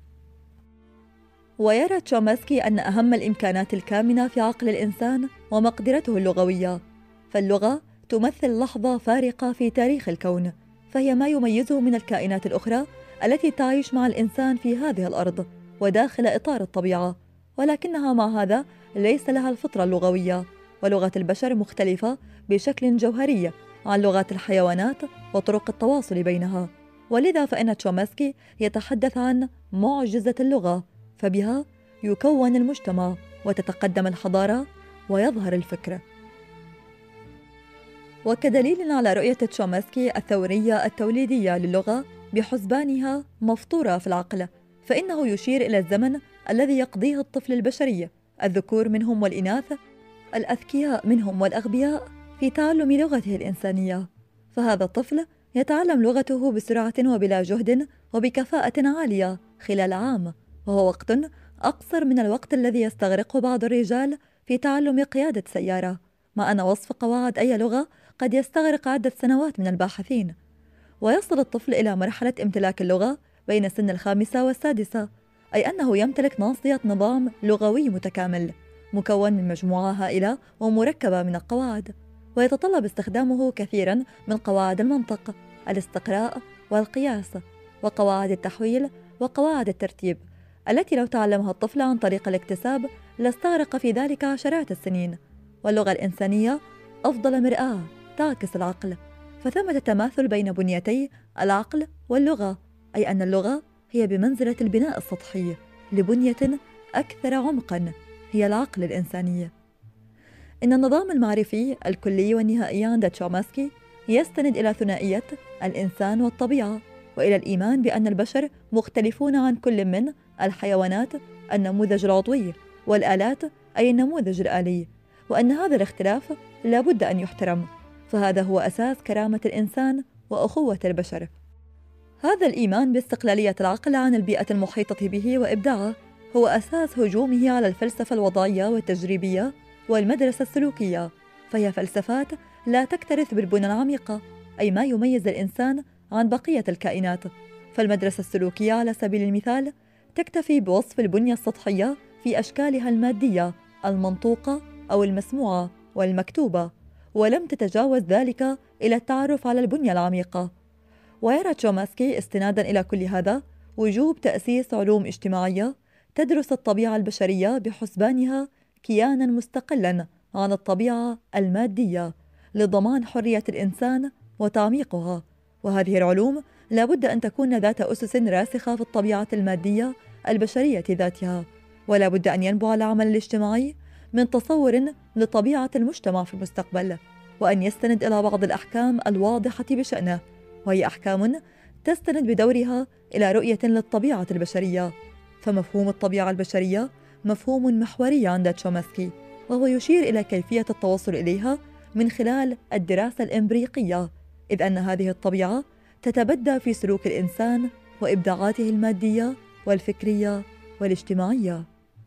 ويرى تشومسكي أن أهم الإمكانات الكامنة في عقل الإنسان ومقدرته اللغوية، فاللغة تمثل لحظة فارقة في تاريخ الكون، فهي ما يميزه من الكائنات الأخرى التي تعيش مع الإنسان في هذه الأرض وداخل إطار الطبيعة، ولكنها مع هذا ليس لها الفطرة اللغوية، ولغة البشر مختلفة بشكل جوهري عن لغات الحيوانات وطرق التواصل بينها، ولذا فإن تشومسكي يتحدث عن معجزة اللغة، فبها يكون المجتمع وتتقدم الحضارة ويظهر الفكر. وكدليل على رؤية تشومسكي الثورية التوليدية للغة بحسبانها مفطورة في العقل، فإنه يشير إلى الزمن الذي يقضيه الطفل البشري، الذكور منهم والإناث، الأذكياء منهم والأغبياء، في تعلم لغته الإنسانية. فهذا الطفل يتعلم لغته بسرعة وبلا جهد وبكفاءة عالية خلال عام، وهو وقت أقصر من الوقت الذي يستغرقه بعض الرجال في تعلم قيادة سيارة، مع أن وصف قواعد أي لغة قد يستغرق عدة سنوات من الباحثين. ويصل الطفل إلى مرحلة امتلاك اللغة بين سن الخامسة والسادسة، أي أنه يمتلك ناصية نظام لغوي متكامل مكون من مجموعة هائلة ومركبة من القواعد، ويتطلب استخدامه كثيرا من قواعد المنطق، الاستقراء والقياس، وقواعد التحويل وقواعد الترتيب، التي لو تعلمها الطفل عن طريق الاكتساب لاستغرق في ذلك عشرات السنين. واللغة الإنسانية أفضل مرآة تعكس العقل، فثمة تماثل بين بنيتي العقل واللغة، أي أن اللغة هي بمنزلة البناء السطحي لبنية أكثر عمقاً هي العقل الإنساني. إن النظام المعرفي الكلي والنهائي عند تشومسكي يستند إلى ثنائية الإنسان والطبيعة، وإلى الإيمان بأن البشر مختلفون عن كل من الحيوانات النموذج العضوي والآلات أي النموذج الآلي، وأن هذا الاختلاف لا بد أن يحترم، فهذا هو أساس كرامة الإنسان وأخوة البشر. هذا الإيمان باستقلالية العقل عن البيئة المحيطة به وإبداعه هو أساس هجومه على الفلسفة الوضعية والتجريبية والمدرسة السلوكية، فهي فلسفات لا تكترث بالبنى العميقة، أي ما يميز الإنسان عن بقية الكائنات. فالمدرسة السلوكية على سبيل المثال تكتفي بوصف البنية السطحية في أشكالها المادية المنطوقة أو المسموعة والمكتوبة، ولم تتجاوز ذلك إلى التعرف على البنية العميقة. ويرى تشومسكي استناداً إلى كل هذا وجوب تأسيس علوم اجتماعية تدرس الطبيعة البشرية بحسبانها كياناً مستقلاً عن الطبيعة المادية لضمان حرية الإنسان وتعميقها. وهذه العلوم لا بد أن تكون ذات أسس راسخة في الطبيعة المادية البشرية ذاتها، ولا بد أن ينبع العمل الاجتماعي من تصور لطبيعة المجتمع في المستقبل، وأن يستند إلى بعض الأحكام الواضحة بشأنه، وهي أحكام تستند بدورها إلى رؤية للطبيعة البشرية. فمفهوم الطبيعة البشرية مفهوم محوري عند تشومسكي، وهو يشير إلى كيفية التوصل إليها من خلال الدراسة الإمبريقية، إذ أن هذه الطبيعة تتبدى في سلوك الإنسان وإبداعاته المادية والفكرية والاجتماعية.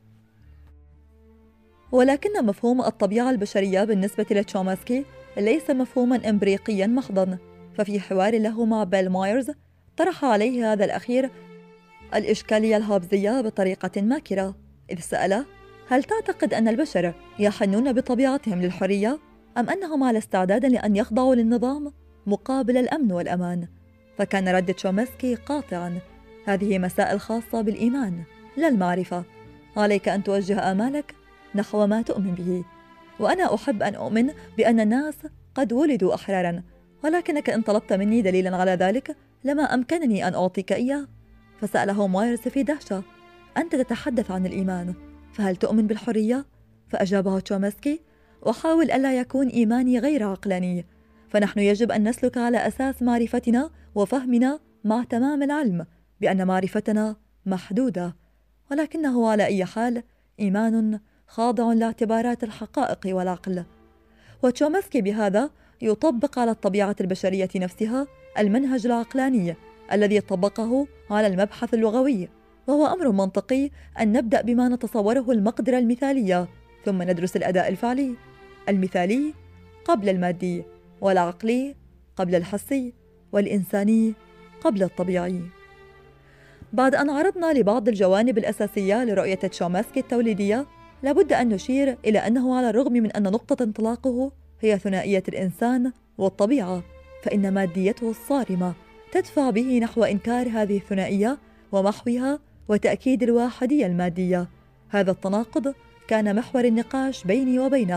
ولكن مفهوم الطبيعة البشرية بالنسبة لتشومسكي ليس مفهوما إمبريقيا محضا، ففي حوار له مع بيل مايرز طرح عليه هذا الأخير الإشكالية الهابزية بطريقة ماكرة، إذ سأله: هل تعتقد أن البشر يحنون بطبيعتهم للحرية، أم أنهم على استعداد لأن يخضعوا للنظام مقابل الأمن والأمان؟ فكان رد تشومسكي قاطعاً: هذه مسائل خاصة بالإيمان لا المعرفة، عليك أن توجه آمالك نحو ما تؤمن به، وأنا أحب أن أؤمن بأن الناس قد ولدوا أحراراً، ولكنك إن طلبت مني دليلاً على ذلك لما أمكنني أن أعطيك إياه. فسأله مايرز في دهشة: أنت تتحدث عن الإيمان، فهل تؤمن بالحرية؟ فأجابه تشومسكي: أحاول ألا يكون إيماني غير عقلاني، فنحن يجب أن نسلك على أساس معرفتنا وفهمنا مع تمام العلم بأن معرفتنا محدودة، ولكنه على أي حال إيمان خاضع لاعتبارات الحقائق والعقل. وتشومسكي بهذا يطبق على الطبيعة البشرية نفسها المنهج العقلاني الذي طبقه على المبحث اللغوي، وهو أمر منطقي أن نبدأ بما نتصوره المقدرة المثالية، ثم ندرس الأداء الفعلي، المثالي قبل المادي، والعقلي قبل الحسي، والإنساني قبل الطبيعي. بعد أن عرضنا لبعض الجوانب الأساسية لرؤية تشومسكي التوليدية، لابد أن نشير إلى أنه على الرغم من أن نقطة انطلاقه هي ثنائية الإنسان والطبيعة، فإن ماديته الصارمة تدفع به نحو إنكار هذه الثنائية ومحوها وتأكيد الواحدية المادية. هذا التناقض كان محور النقاش بيني وبينه،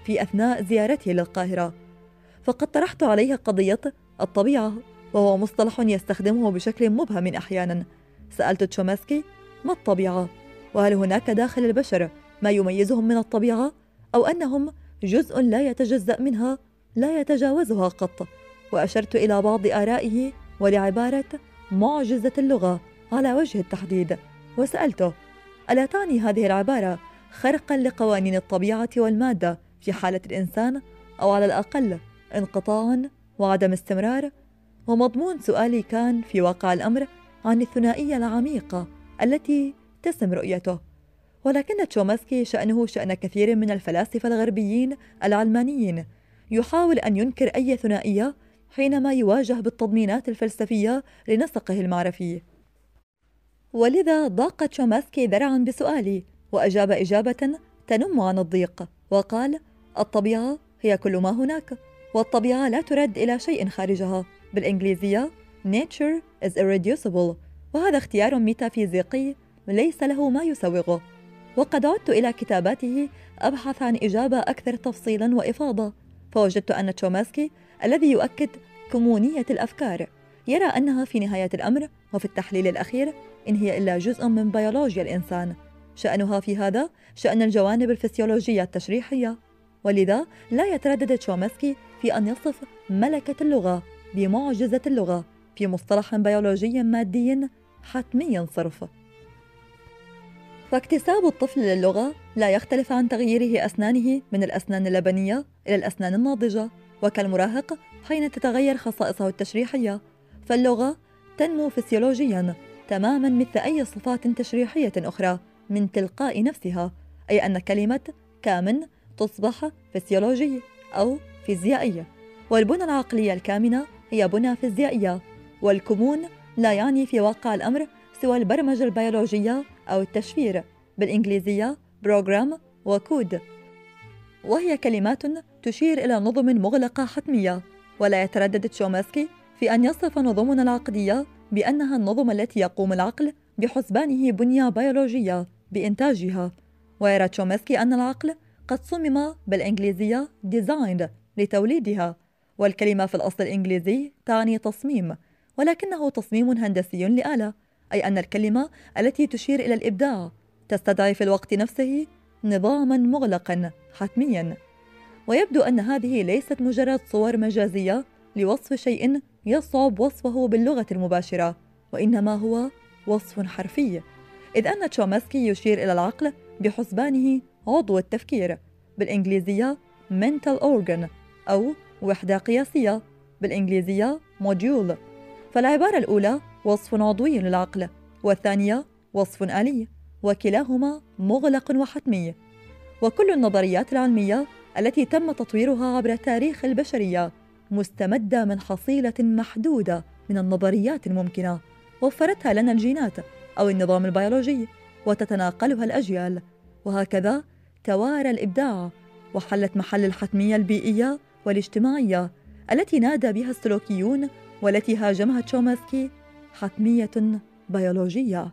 في أثناء زيارته للقاهرة، فقد طرحت عليه قضية الطبيعة، وهو مصطلح يستخدمه بشكل مبهم أحيانا. سألت تشومسكي: ما الطبيعة؟ وهل هناك داخل البشر ما يميزهم من الطبيعة، أو أنهم جزء لا يتجزأ منها لا يتجاوزها قط؟ وأشرت إلى بعض آرائه ولعبارة معجزة اللغة على وجه التحديد، وسألته: ألا تعني هذه العبارة خرقا لقوانين الطبيعة والمادة في حالة الإنسان، أو على الأقل انقطاعا وعدم استمرار؟ ومضمون سؤالي كان في واقع الأمر عن الثنائية العميقة التي تسم رؤيته. ولكن تشومسكي شأنه شأن كثير من الفلاسفة الغربيين العلمانيين، يحاول أن ينكر أي ثنائية حينما يواجه بالتضمينات الفلسفية لنسقه المعرفي. ولذا ضاق تشومسكي ذرعا بسؤالي، وأجاب إجابة تنم عن الضيق، وقال: الطبيعة هي كل ما هناك، والطبيعة لا ترد إلى شيء خارجها. بالإنجليزية nature is irreducible، وهذا اختيار ميتافيزيقي ليس له ما يسوغه. وقد عدت إلى كتاباته أبحث عن إجابة أكثر تفصيلا وإفاضة، فوجدت أن تشومسكي الذي يؤكد كمونية الأفكار يرى أنها في نهاية الأمر وفي التحليل الأخير إن هي إلا جزء من بيولوجيا الإنسان، شأنها في هذا شأن الجوانب الفسيولوجية التشريحية. ولذا لا يتردد تشومسكي في أن يصف ملكة اللغة بمعجزة اللغة في مصطلح بيولوجي مادي حتمي صرف. فاكتساب الطفل للغة لا يختلف عن تغييره أسنانه من الأسنان اللبنية إلى الأسنان الناضجة، وكالمراهق حين تتغير خصائصه التشريحية، فاللغة تنمو فسيولوجياً تماماً مثل أي صفات تشريحية أخرى من تلقاء نفسها، أي أن كلمة كامن تصبح فسيولوجية أو فيزيائية، والبنى العقلية الكامنة هي بنى فيزيائية. والكمون لا يعني في واقع الأمر سوى البرمجة البيولوجية أو التشفير، بالإنجليزية بروجرام وكود، وهي كلمات تشير إلى نظم مغلقة حتمية. ولا يتردد تشومسكي في أن يصف نظمنا العقدية بأنها النظم التي يقوم العقل بحسبانه بنية بيولوجية بإنتاجها. ويرى تشومسكي أن العقل قد صمم بالإنجليزية designed لتوليدها، والكلمة في الأصل الإنجليزي تعني تصميم، ولكنه تصميم هندسي لآلة، أي أن الكلمة التي تشير إلى الإبداع تستدعي في الوقت نفسه نظاماً مغلقاً حتمياً. ويبدو أن هذه ليست مجرد صور مجازية لوصف شيء يصعب وصفه باللغة المباشرة، وإنما هو وصف حرفي، إذ أن تشومسكي يشير إلى العقل بحسبانه عضو التفكير، بالإنجليزية mental organ أو وحدة قياسية، بالإنجليزية module. فالعبارة الأولى وصف عضوي للعقل، والثانية وصف آلي، وكلاهما مغلق وحتمي. وكل النظريات العلمية التي تم تطويرها عبر تاريخ البشرية مستمدة من حصيلة محدودة من النظريات الممكنة وفرتها لنا الجينات أو النظام البيولوجي، وتتناقلها الأجيال، وهكذا توارى الإبداع وحلت محل الحتمية البيئية والاجتماعية التي نادى بها السلوكيون والتي هاجمها تشومسكي حتمية بيولوجية.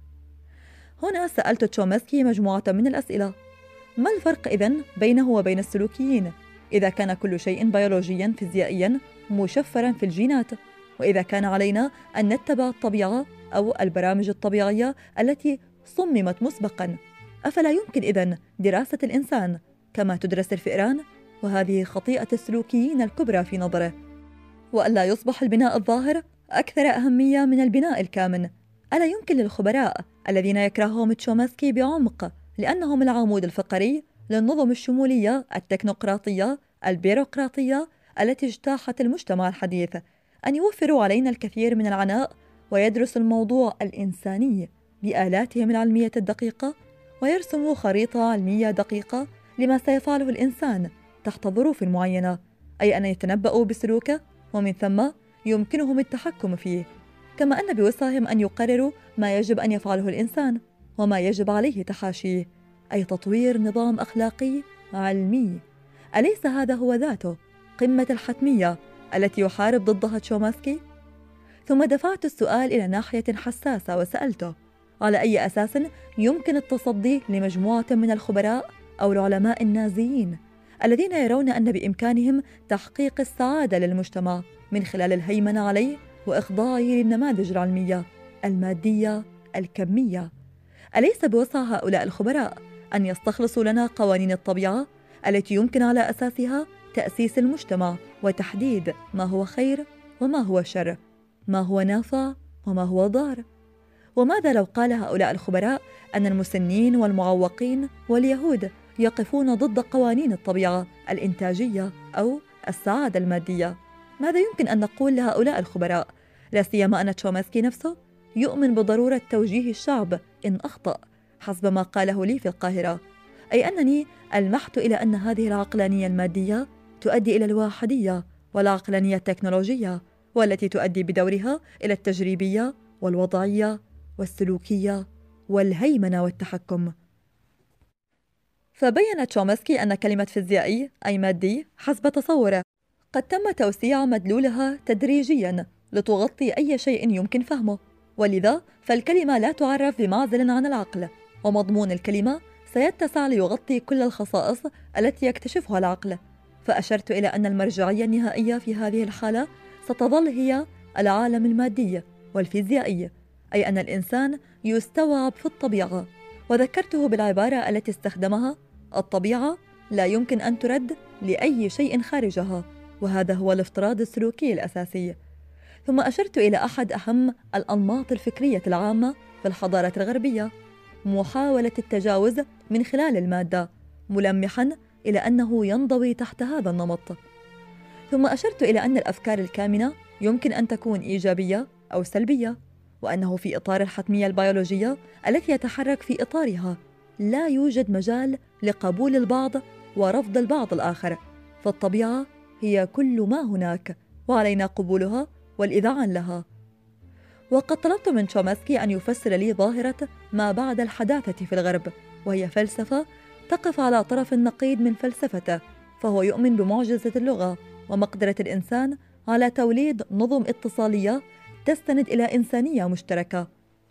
هنا سألت تشومسكي مجموعة من الأسئلة: ما الفرق إذن بينه وبين السلوكيين إذا كان كل شيء بيولوجيا فيزيائيا مشفرا في الجينات؟ وإذا كان علينا أن نتبع الطبيعة أو البرامج الطبيعية التي صممت مسبقا، أفلا يمكن إذن دراسة الإنسان كما تدرس الفئران؟ وهذه خطيئة السلوكيين الكبرى في نظره. وألا يصبح البناء الظاهر أكثر أهمية من البناء الكامن؟ ألا يمكن للخبراء الذين يكرههم تشومسكي بعمق لأنهم العمود الفقري للنظم الشمولية التكنوقراطية البيروقراطية التي اجتاحت المجتمع الحديث أن يوفروا علينا الكثير من العناء ويدرسوا الموضوع الإنساني بآلاتهم العلمية الدقيقة، ويرسموا خريطة علمية دقيقة لما سيفعله الإنسان تحت ظروف معينة، أي أن يتنبؤوا بسلوكه ومن ثم يمكنهم التحكم فيه، كما أن بوسعهم أن يقرروا ما يجب أن يفعله الإنسان وما يجب عليه تحاشيه، أي تطوير نظام أخلاقي علمي. أليس هذا هو ذاته قمة الحتمية التي يحارب ضدها تشومسكي؟ ثم دفعت السؤال إلى ناحية حساسة وسألته: على أي أساس يمكن التصدي لمجموعة من الخبراء أو العلماء النازيين الذين يرون أن بإمكانهم تحقيق السعادة للمجتمع من خلال الهيمنة عليه وإخضاعه للنماذج العلمية المادية الكمية. أليس بوسع هؤلاء الخبراء أن يستخلصوا لنا قوانين الطبيعة التي يمكن على أساسها تأسيس المجتمع وتحديد ما هو خير وما هو شر، ما هو نافع وما هو ضار؟ وماذا لو قال هؤلاء الخبراء أن المسنين والمعوقين واليهود يقفون ضد قوانين الطبيعة الإنتاجية أو السعادة المادية؟ ماذا يمكن أن نقول لهؤلاء الخبراء؟ لا سيما أن تشومسكي نفسه يؤمن بضرورة توجيه الشعب إن أخطأ، حسب ما قاله لي في القاهرة، أي أنني ألمحت إلى أن هذه العقلانية المادية تؤدي إلى الواحدية، والعقلانية التكنولوجية والتي تؤدي بدورها إلى التجريبية والوضعية والسلوكية والهيمنة والتحكم. فبين تشومسكي أن كلمة فيزيائي أي مادي حسب تصوره قد تم توسيع مدلولها تدريجياً لتغطي أي شيء يمكن فهمه، ولذا فالكلمة لا تعرف بمعزل عن العقل، ومضمون الكلمة سيتسع ليغطي كل الخصائص التي يكتشفها العقل. فأشرت إلى أن المرجعية النهائية في هذه الحالة ستظل هي العالم المادي والفيزيائي، أي أن الإنسان يستوعب في الطبيعة، وذكرته بالعبارة التي استخدمها: الطبيعة لا يمكن أن ترد لأي شيء خارجها، وهذا هو الافتراض السلوكي الأساسي. ثم أشرت إلى أحد أهم الأنماط الفكرية العامة في الحضارة الغربية، محاولة التجاوز من خلال المادة، ملمحاً إلى أنه ينضوي تحت هذا النمط. ثم أشرت إلى أن الأفكار الكامنة يمكن أن تكون إيجابية أو سلبية، وأنه في إطار الحتمية البيولوجية التي يتحرك في إطارها لا يوجد مجال لقبول البعض ورفض البعض الآخر، فالطبيعة هي كل ما هناك وعلينا قبولها والإذعان لها. وقد طلبت من تشومسكي أن يفسر لي ظاهرة ما بعد الحداثة في الغرب، وهي فلسفة تقف على طرف النقيض من فلسفته، فهو يؤمن بمعجزة اللغة ومقدرة الإنسان على توليد نظم اتصالية تستند إلى إنسانية مشتركة.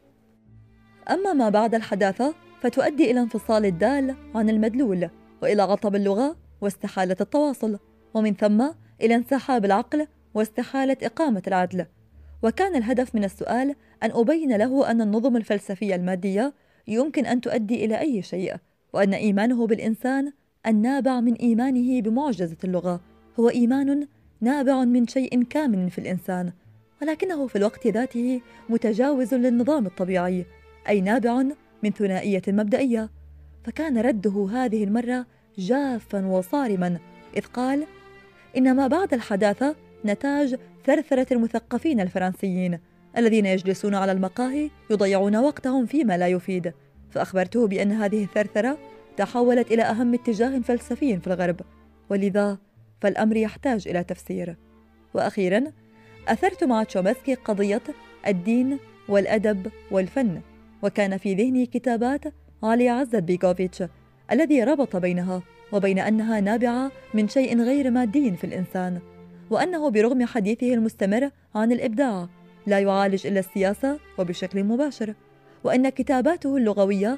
أما ما بعد الحداثة فتؤدي إلى انفصال الدال عن المدلول، وإلى عطب اللغة واستحالة التواصل، ومن ثم إلى انسحاب العقل واستحالة إقامة العدل. وكان الهدف من السؤال أن أبين له أن النظم الفلسفية المادية يمكن أن تؤدي إلى أي شيء، وأن إيمانه بالإنسان النابع من إيمانه بمعجزة اللغة هو إيمان نابع من شيء كامن في الإنسان، ولكنه في الوقت ذاته متجاوز للنظام الطبيعي، أي نابع من ثنائية مبدئية. فكان رده هذه المرة جافا وصارما، إذ قال إن ما بعد الحداثة نتاج ثرثرة المثقفين الفرنسيين الذين يجلسون على المقاهي يضيعون وقتهم فيما لا يفيد. فأخبرته بأن هذه الثرثرة تحولت إلى أهم اتجاه فلسفي في الغرب، ولذا فالأمر يحتاج إلى تفسير. وأخيرا أثرت مع تشومسكي قضية الدين والأدب والفن، وكان في ذهني كتابات علي عزت بيغوفيتش الذي ربط بينها وبين أنها نابعة من شيء غير مادي في الإنسان، وأنه برغم حديثه المستمر عن الإبداع لا يعالج إلا السياسة وبشكل مباشر، وأن كتاباته اللغوية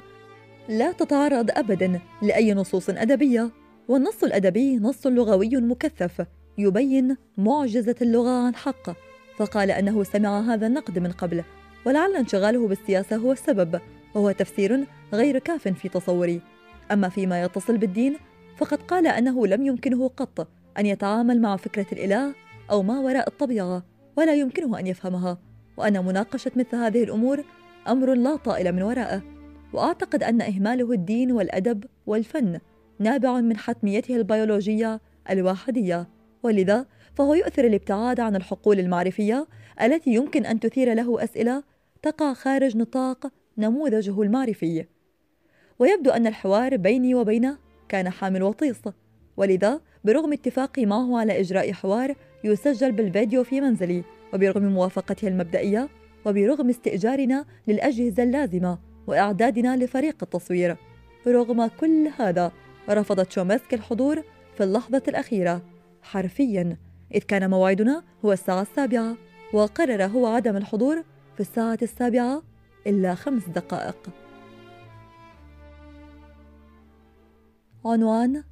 لا تتعرض أبدا لأي نصوص أدبية، والنص الأدبي نص لغوي مكثف يبين معجزة اللغة عن حق. فقال أنه سمع هذا النقد من قبل، ولعل انشغاله بالسياسة هو السبب، وهو تفسير غير كاف في تصوري. أما فيما يتصل بالدين فقد قال أنه لم يمكنه قط أن يتعامل مع فكرة الإله أو ما وراء الطبيعة، ولا يمكنه أن يفهمها، وأن مناقشة مثل هذه الأمور أمر لا طائل من وراءه. وأعتقد أن إهماله الدين والأدب والفن نابع من حتميته البيولوجية الواحدية، ولذا فهو يؤثر الابتعاد عن الحقول المعرفية التي يمكن أن تثير له أسئلة تقع خارج نطاق نموذجه المعرفي. ويبدو أن الحوار بيني وبينه كان حامل وطيس، ولذا برغم اتفاقي معه على إجراء حوار يسجل بالفيديو في منزلي، وبرغم موافقته المبدئية، وبرغم استئجارنا للأجهزة اللازمة وإعدادنا لفريق التصوير، رغم كل هذا رفض تشومسكي الحضور في اللحظة الأخيرة حرفياً، إذ كان موعدنا هو الساعة السابعة، وقرر هو عدم الحضور في الساعة السابعة إلا خمس دقائق. عنوان: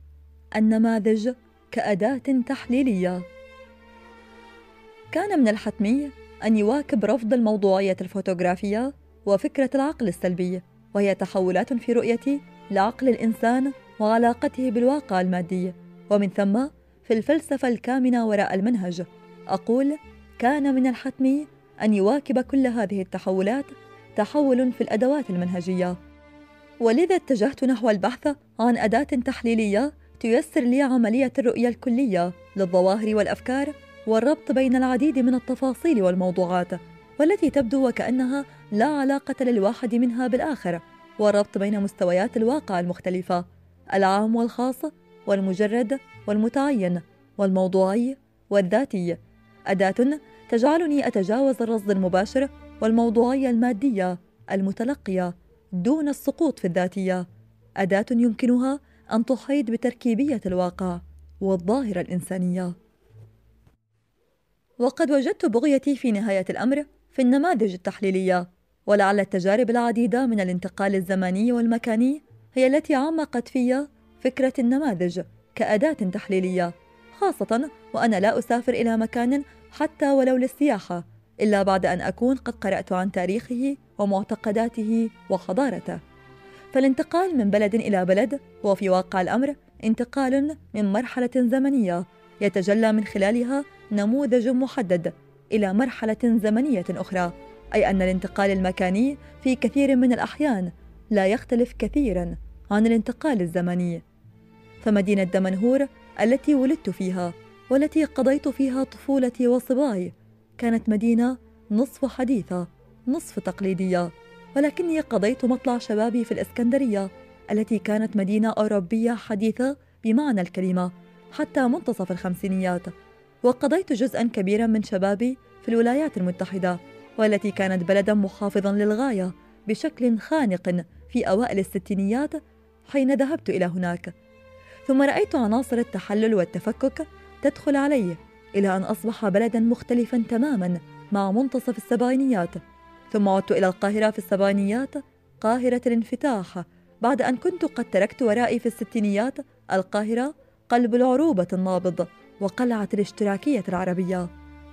النماذج كأداة تحليلية. كان من الحتمي أن يواكب رفض الموضوعية الفوتوغرافية وفكرة العقل السلبي، وهي تحولات في رؤيتي لعقل الإنسان وعلاقته بالواقع المادي، ومن ثم في الفلسفة الكامنة وراء المنهج. أقول كان من الحتمي أن يواكب كل هذه التحولات تحول في الأدوات المنهجية، ولذا اتجهت نحو البحث عن أداة تحليلية تيسر لي عملية الرؤية الكلية للظواهر والأفكار والربط بين العديد من التفاصيل والموضوعات، والتي تبدو وكأنها لا علاقة للواحد منها بالآخر، والربط بين مستويات الواقع المختلفة، العام والخاص والمجرد والمتعين والموضوعي والذاتي. أداة تجعلني أتجاوز الرصد المباشر والموضوعية المادية المتلقية دون السقوط في الذاتية. أداة يمكنها أن تحيط بتركيبية الواقع والظاهرة الإنسانية. وقد وجدت بغيتي في نهاية الأمر في النماذج التحليلية، ولعل التجارب العديدة من الانتقال الزمني والمكاني هي التي عمقت في فكرة النماذج كأداة تحليلية، خاصة وأنا لا أسافر إلى مكان حتى ولو للسياحة إلا بعد أن أكون قد قرأت عن تاريخه ومعتقداته وحضارته. فالانتقال من بلد إلى بلد هو في واقع الأمر انتقال من مرحلة زمنية يتجلى من خلالها نموذج محدد إلى مرحلة زمنية أخرى، أي أن الانتقال المكاني في كثير من الأحيان لا يختلف كثيراً عن الانتقال الزمني. فمدينة دمنهور التي ولدت فيها والتي قضيت فيها طفولتي وصباي كانت مدينة نصف حديثة نصف تقليدية، ولكني قضيت مطلع شبابي في الإسكندرية التي كانت مدينة أوروبية حديثة بمعنى الكلمة حتى منتصف الخمسينيات، وقضيت جزءاً كبيراً من شبابي في الولايات المتحدة والتي كانت بلداً محافظاً للغاية بشكل خانق في أوائل الستينيات حين ذهبت إلى هناك. ثم رأيت عناصر التحلل والتفكك تدخل عليه إلى أن أصبح بلداً مختلفاً تماماً مع منتصف السبعينيات. ثم عدت إلى القاهرة في السبعينيات قاهرة الانفتاح، بعد أن كنت قد تركت ورائي في الستينيات القاهرة قلب العروبة النابض وقلعة الاشتراكية العربية،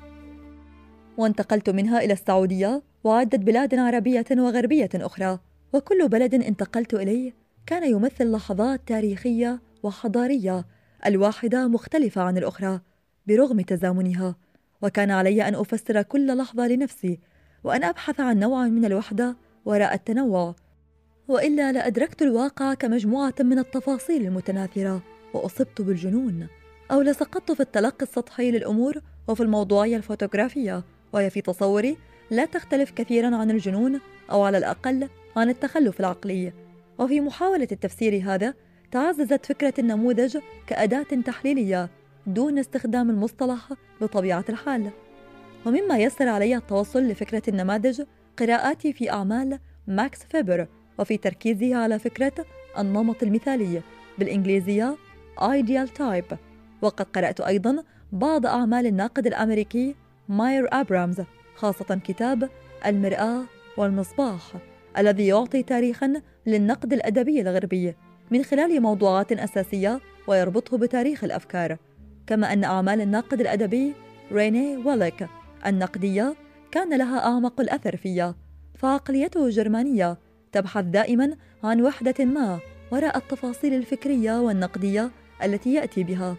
وانتقلت منها إلى السعودية وعدة بلاد عربية وغربية أخرى، وكل بلد انتقلت إليه كان يمثل لحظات تاريخية وحضارية الواحدة مختلفة عن الأخرى برغم تزامنها، وكان علي أن أفسر كل لحظة لنفسي وأن أبحث عن نوع من الوحدة وراء التنوع، وإلا لأدركت الواقع كمجموعة من التفاصيل المتناثرة وأصبت بالجنون، أو لسقطت في التلقي السطحي للأمور وفي الموضوعية الفوتوغرافية، وهي في تصوري لا تختلف كثيرا عن الجنون أو على الأقل عن التخلف العقلي. وفي محاولة التفسير هذا تعززت فكرة النموذج كأداة تحليلية دون استخدام المصطلح بطبيعة الحال. ومما يسر علي التوصل لفكرة النماذج قراءاتي في أعمال ماكس فيبر، وفي تركيزه على فكرة النمط المثالي بالإنجليزية Ideal Type. وقد قرأت أيضاً بعض أعمال الناقد الأمريكي ماير أبرامز، خاصة كتاب المرآة والمصباح الذي يعطي تاريخاً للنقد الأدبي الغربي من خلال موضوعات أساسية ويربطه بتاريخ الأفكار. كما أن أعمال الناقد الأدبي ريني ويلك النقدية كان لها أعمق الأثر فيا، فعقليته جرمانية تبحث دائماً عن وحدة ما وراء التفاصيل الفكرية والنقدية التي يأتي بها.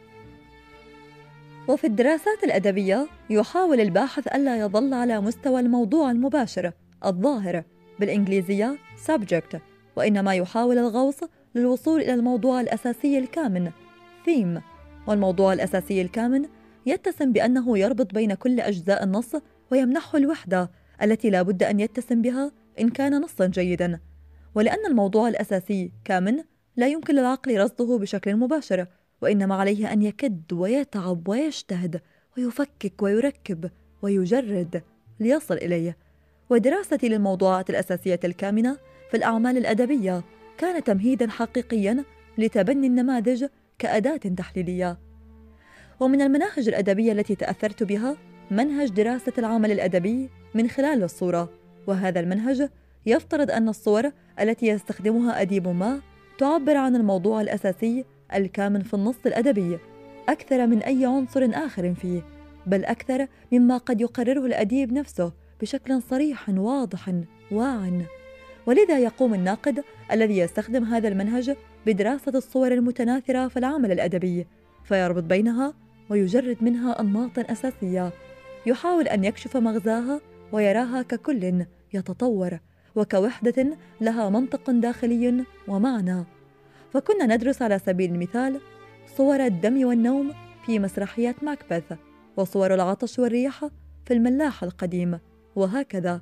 وفي الدراسات الأدبية يحاول الباحث ألا يظل على مستوى الموضوع المباشر الظاهر بالإنجليزية subject، وإنما يحاول الغوص للوصول إلى الموضوع الأساسي الكامن theme. والموضوع الأساسي الكامن يتسم بأنه يربط بين كل أجزاء النص ويمنحه الوحدة التي لا بد أن يتسم بها إن كان نصاً جيداً. ولأن الموضوع الأساسي كامن لا يمكن للعقل رصده بشكل مباشر، وإنما عليه أن يكد ويتعب ويجتهد ويفكك ويركب ويجرد ليصل إليه. ودراستي للموضوعات الأساسية الكامنة في الأعمال الأدبية كان تمهيداً حقيقياً لتبني النماذج كأداة تحليلية. ومن المناهج الأدبية التي تأثرت بها منهج دراسة العمل الأدبي من خلال الصورة، وهذا المنهج يفترض أن الصور التي يستخدمها أديب ما تعبر عن الموضوع الأساسي الكامن في النص الأدبي أكثر من أي عنصر آخر فيه، بل أكثر مما قد يقرره الأديب نفسه بشكل صريح واضح واع. ولذا يقوم الناقد الذي يستخدم هذا المنهج بدراسة الصور المتناثرة في العمل الأدبي، فيربط بينها ويجرد منها أنماطا أساسية، يحاول أن يكشف مغزاها ويراها ككل يتطور وكوحدة لها منطق داخلي ومعنى. فكنا ندرس على سبيل المثال صور الدم والنوم في مسرحية ماكبث، وصور العطش والريح في الملاح القديم، وهكذا.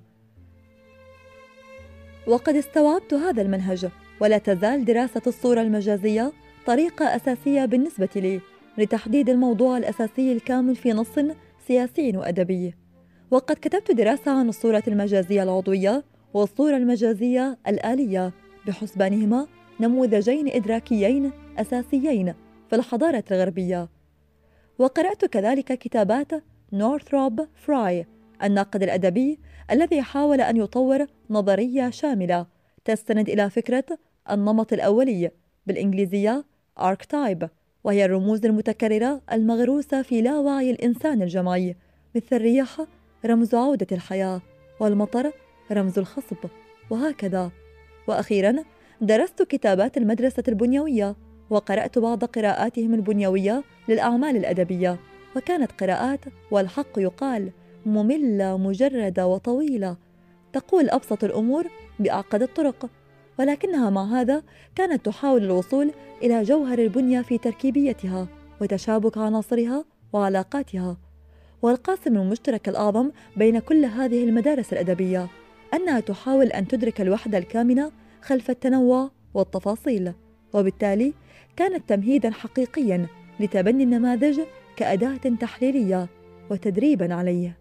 وقد استوعبت هذا المنهج، ولا تزال دراسة الصورة المجازية طريقة أساسية بالنسبة لي لتحديد الموضوع الأساسي الكامل في نص سياسي وأدبي. وقد كتبت دراسة عن الصورة المجازية العضوية والصورة المجازية الآلية، بحسبانهما نموذجين إدراكيين أساسيين في الحضارة الغربية. وقرأت كذلك كتابات نورثروب فراي، الناقد الأدبي الذي حاول أن يطور نظرية شاملة تستند إلى فكرة النمط الأولي، بالإنجليزية archetype، وهي الرموز المتكررة المغروسة في لاوعي الإنسان الجمعي، مثل الرياح رمز عودة الحياة، والمطر رمز الخصب، وهكذا. وأخيرا درست كتابات المدرسة البنيوية، وقرأت بعض قراءاتهم البنيوية للأعمال الأدبية، وكانت قراءات والحق يقال مملة مجردة وطويلة، تقول أبسط الأمور بأعقد الطرق، ولكنها مع هذا كانت تحاول الوصول إلى جوهر البنية في تركيبيتها وتشابك عناصرها وعلاقاتها. والقاسم المشترك الأعظم بين كل هذه المدارس الأدبية أنها تحاول أن تدرك الوحدة الكامنة خلف التنوع والتفاصيل، وبالتالي كانت تمهيداً حقيقياً لتبني النماذج كأداة تحليلية وتدريباً عليه.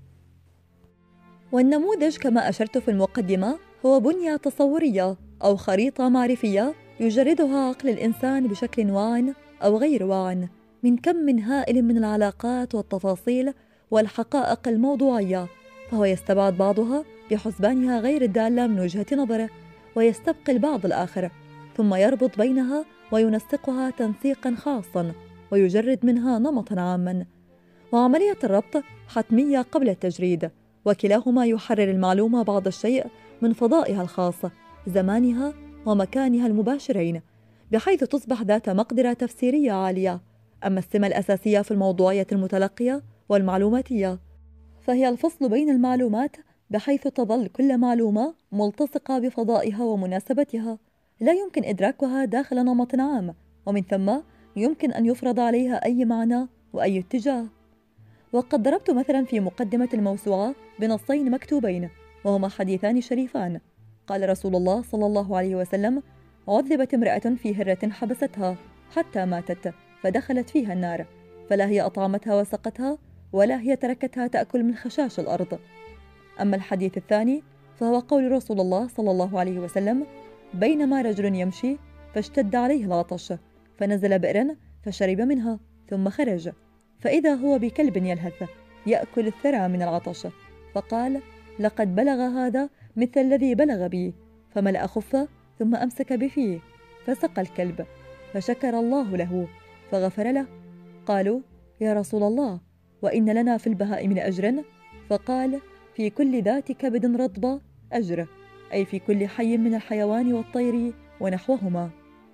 والنموذج كما أشرت في المقدمة هو بنية تصورية أو خريطة معرفية يجردها عقل الإنسان بشكل واع أو غير واع من كم من هائل من العلاقات والتفاصيل والحقائق الموضوعية، فهو يستبعد بعضها بحسبانها غير الدالة من وجهة نظره، ويستبقي البعض الآخر، ثم يربط بينها وينسقها تنسيقا خاصا ويجرد منها نمطا عاما. وعملية الربط حتمية قبل التجريد، وكلاهما يحرر المعلومة بعض الشيء من فضائها الخاص، زمانها ومكانها المباشرين، بحيث تصبح ذات مقدرة تفسيرية عالية. أما السمة الأساسية في الموضوعية المتلقية والمعلوماتية فهي الفصل بين المعلومات، بحيث تظل كل معلومة ملتصقة بفضائها ومناسبتها، لا يمكن إدراكها داخل نمط عام، ومن ثم يمكن أن يفرض عليها أي معنى وأي اتجاه. وقد ضربت مثلا في مقدمة الموسوعة بنصين مكتوبين، وهما حديثان شريفان. قال رسول الله صلى الله عليه وسلم: عذبت امرأة في هرة حبستها حتى ماتت فدخلت فيها النار، فلا هي أطعمتها وسقتها ولا هي تركتها تأكل من خشاش الأرض. أما الحديث الثاني فهو قول رسول الله صلى الله عليه وسلم: بينما رجل يمشي فاشتد عليه العطش فنزل بئرا فشرب منها ثم خرج، فإذا هو بكلب يلهث يأكل الثرى من العطش، فقال: لقد بلغ هذا مثل الذي بلغ بي، فملأ خفه ثم أمسك بفيه فسقى الكلب، فشكر الله له فغفر له. قالوا: يا رسول الله، وإن لنا في البهائم أجرا؟ فقال: في كل ذات كبد رطبة أجر، أي في كل حي من الحيوان والطير ونحوهما.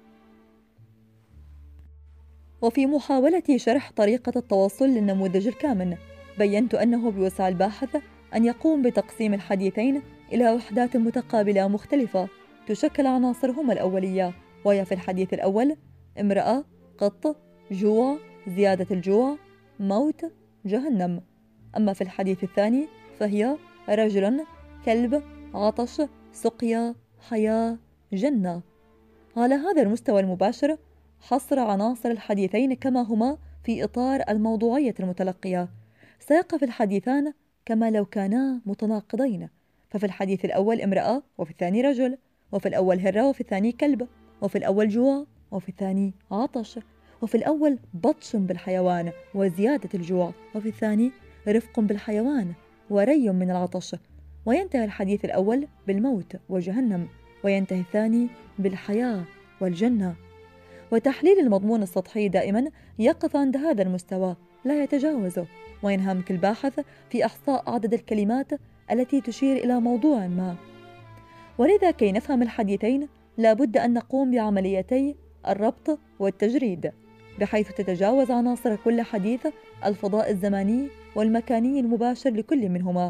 وفي محاولة شرح طريقة التوصل للنموذج الكامن، بينت أنه بوسع الباحث أن يقوم بتقسيم الحديثين إلى وحدات متقابلة مختلفة تشكل عناصرهما الأولية، وهي في الحديث الأول امرأة، قط، جوع، زيادة الجوع، موت، جهنم. أما في الحديث الثاني فهي رجل، كلب، عطش، سقيا، حياة، جنة. على هذا المستوى المباشر حصر عناصر الحديثين كما هما في إطار الموضوعية المتلقية سيقف الحديثان كما لو كانا متناقضين، ففي الحديث الأول امرأة وفي الثاني رجل، وفي الأول هرة وفي الثاني كلب، وفي الأول جوع وفي الثاني عطش، وفي الأول بطش بالحيوان وزيادة الجوع، وفي الثاني رفق بالحيوان وري من العطش. وينتهي الحديث الأول بالموت وجهنم، وينتهي الثاني بالحياة والجنة. وتحليل المضمون السطحي دائما يقف عند هذا المستوى لا يتجاوزه، وينهمك الباحث في إحصاء عدد الكلمات التي تشير إلى موضوع ما. ولذا كي نفهم الحديثين لا بد أن نقوم بعمليتي الربط والتجريد، بحيث تتجاوز عناصر كل حديث الفضاء الزماني والمكاني المباشر لكل منهما،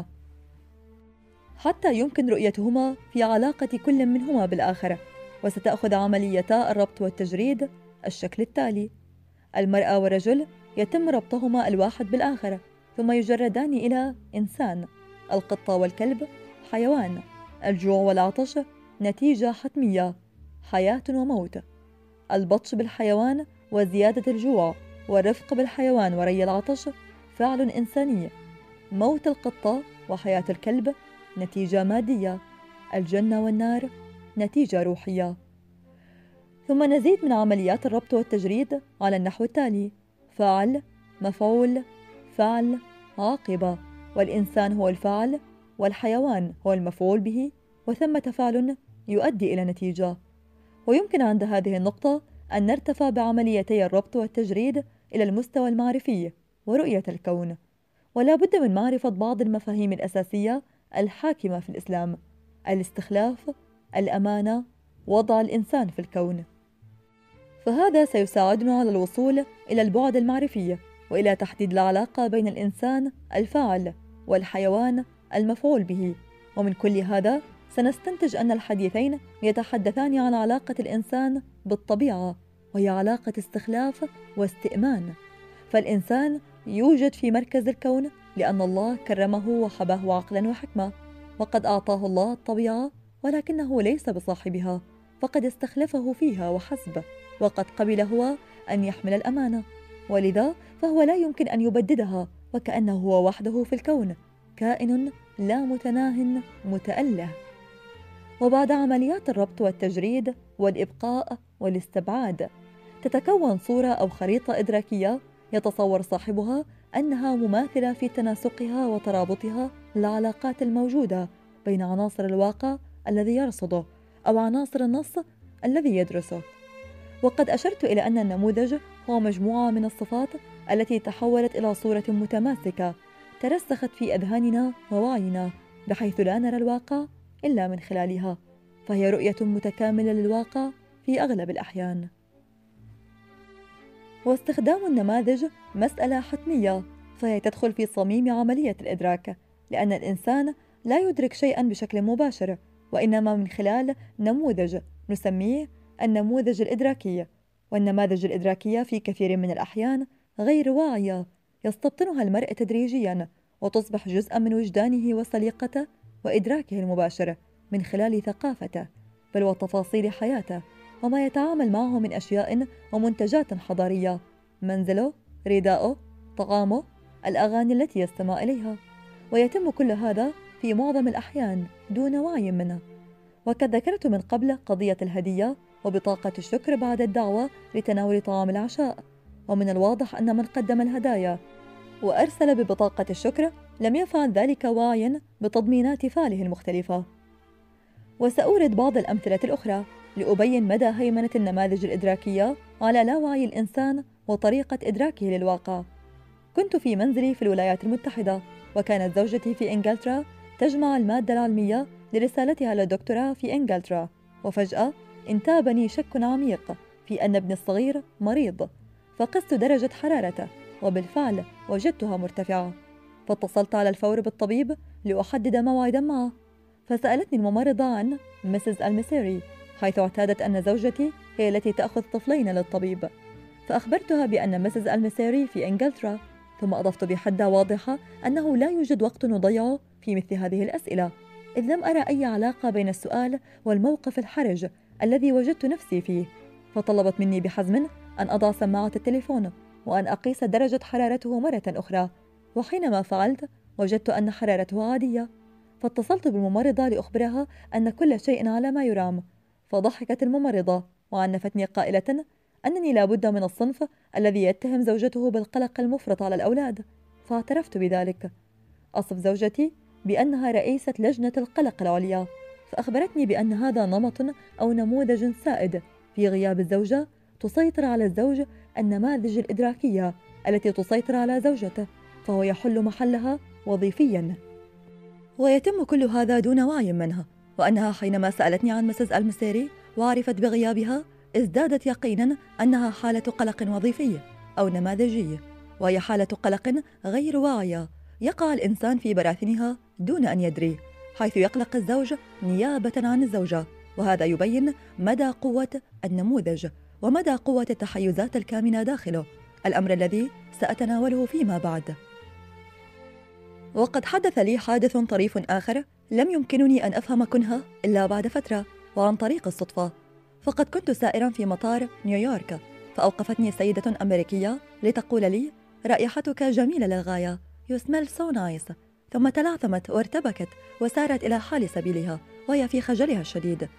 حتى يمكن رؤيتهما في علاقة كل منهما بالآخر. وستأخذ عمليتا الربط والتجريد الشكل التالي: المرأة والرجل يتم ربطهما الواحد بالآخر، ثم يجردان إلى إنسان. القطة والكلب حيوان. الجوع والعطش نتيجة حتمية، حياة وموت. البطش بالحيوان وزيادة الجوع، والرفق بالحيوان وري العطش فعل إنساني. موت القطة وحياة الكلب نتيجة مادية. الجنة والنار نتيجة روحية. ثم نزيد من عمليات الربط والتجريد على النحو التالي: فاعل، مفعول، فعل، عاقبة. والإنسان هو الفاعل، والحيوان هو المفعول به، وثمة فعل يؤدي إلى نتيجة. ويمكن عند هذه النقطة أن نرتفع بعمليتي الربط والتجريد إلى المستوى المعرفي ورؤية الكون. ولا بد من معرفة بعض المفاهيم الأساسية الحاكمة في الإسلام: الاستخلاف، الأمانة، وضع الإنسان في الكون. فهذا سيساعدنا على الوصول إلى البعد المعرفي، وإلى تحديد العلاقة بين الإنسان الفاعل والحيوان المفعول به. ومن كل هذا سنستنتج أن الحديثين يتحدثان عن علاقة الإنسان بالطبيعة، وهي علاقة استخلاف واستئمان. فالإنسان يوجد في مركز الكون لأن الله كرمه وحباه عقلا وحكمة، وقد أعطاه الله الطبيعة، ولكنه ليس بصاحبها، فقد استخلفه فيها وحسب، وقد قبل هو أن يحمل الأمانة، ولذا فهو لا يمكن أن يبددها، وكأنه هو وحده في الكون، كائن لا متناه متأله. وبعد عمليات الربط والتجريد والإبقاء والاستبعاد تتكون صورة أو خريطة إدراكية يتصور صاحبها أنها مماثلة في تناسقها وترابطها للعلاقات الموجودة بين عناصر الواقع الذي يرصده أو عناصر النص الذي يدرسه. وقد أشرت إلى أن النموذج هو مجموعة من الصفات التي تحولت إلى صورة متماسكة ترسخت في أذهاننا ووعينا، بحيث لا نرى الواقع إلا من خلالها، فهي رؤية متكاملة للواقع في أغلب الأحيان. واستخدام النماذج مسألة حتمية، فهي تدخل في صميم عملية الإدراك، لأن الإنسان لا يدرك شيئا بشكل مباشر، وإنما من خلال نموذج نسميه النموذج الإدراكي. والنماذج الإدراكية في كثير من الأحيان غير واعية، يستبطنها المرء تدريجيا، وتصبح جزءا من وجدانه وسليقته وإدراكه المباشر من خلال ثقافته، بل وتفاصيل حياته، وما يتعامل معه من أشياء ومنتجات حضارية: منزله، رداءه، طعامه، الأغاني التي يستمع إليها. ويتم كل هذا في معظم الأحيان دون وعي منه. وقد ذكرت من قبل قضية الهدية وبطاقة الشكر بعد الدعوة لتناول طعام العشاء، ومن الواضح أن من قدم الهدايا وأرسل ببطاقة الشكر لم يفعل ذلك واعيا بتضمينات فعله المختلفة. وسأورد بعض الأمثلة الأخرى لأبين مدى هيمنة النماذج الإدراكية على لاوعي الإنسان وطريقة إدراكه للواقع. كنت في منزلي في الولايات المتحدة، وكانت زوجتي في إنجلترا تجمع المادة العلمية لرسالتها للدكتوراه في إنجلترا، وفجأة انتابني شك عميق في أن ابني الصغير مريض، فقست درجة حرارته، وبالفعل وجدتها مرتفعة، فاتصلت على الفور بالطبيب لأحدد موعدا معه. فسألتني الممرضة عن مسز المسيري، حيث اعتادت أن زوجتي هي التي تأخذ طفلين للطبيب، فأخبرتها بأن مسز المسيري في إنجلترا، ثم أضفت بحدة واضحة أنه لا يوجد وقت نضيعه في مثل هذه الأسئلة، إذ لم أرى أي علاقة بين السؤال والموقف الحرج الذي وجدت نفسي فيه. فطلبت مني بحزم أن أضع سماعة التليفون وأن أقيس درجة حرارته مرة أخرى، وحينما فعلت وجدت أن حرارته عادية. فاتصلت بالممرضة لأخبرها أن كل شيء على ما يرام، فضحكت الممرضة وعنفتني قائلة أنني لا بد من الصنف الذي يتهم زوجته بالقلق المفرط على الأولاد، فاعترفت بذلك. أصف زوجتي بأنها رئيسة لجنة القلق العليا، فأخبرتني بأن هذا نمط أو نموذج سائد في غياب الزوجة، تسيطر على الزوج النماذج الإدراكية التي تسيطر على زوجته، فهو يحل محلها وظيفياً. ويتم كل هذا دون وعي منها، وأنها حينما سألتني عن مسز المسيري وعرفت بغيابها ازدادت يقيناً أنها حالة قلق وظيفي أو نماذجي، وهي حالة قلق غير واعية يقع الإنسان في براثنها دون أن يدري، حيث يقلق الزوج نيابة عن الزوجة، وهذا يبين مدى قوة النموذج ومدى قوة التحيزات الكامنة داخله، الأمر الذي سأتناوله فيما بعد. وقد حدث لي حادث طريف آخر لم يمكنني أن أفهم كنهه إلا بعد فترة وعن طريق الصدفة. فقد كنت سائرا في مطار نيويورك، فأوقفتني سيدة أمريكية لتقول لي: رائحتك جميلة للغاية، You smell so nice. ثم تلعثمت وارتبكت وسارت إلى حال سبيلها وهي في خجلها الشديد.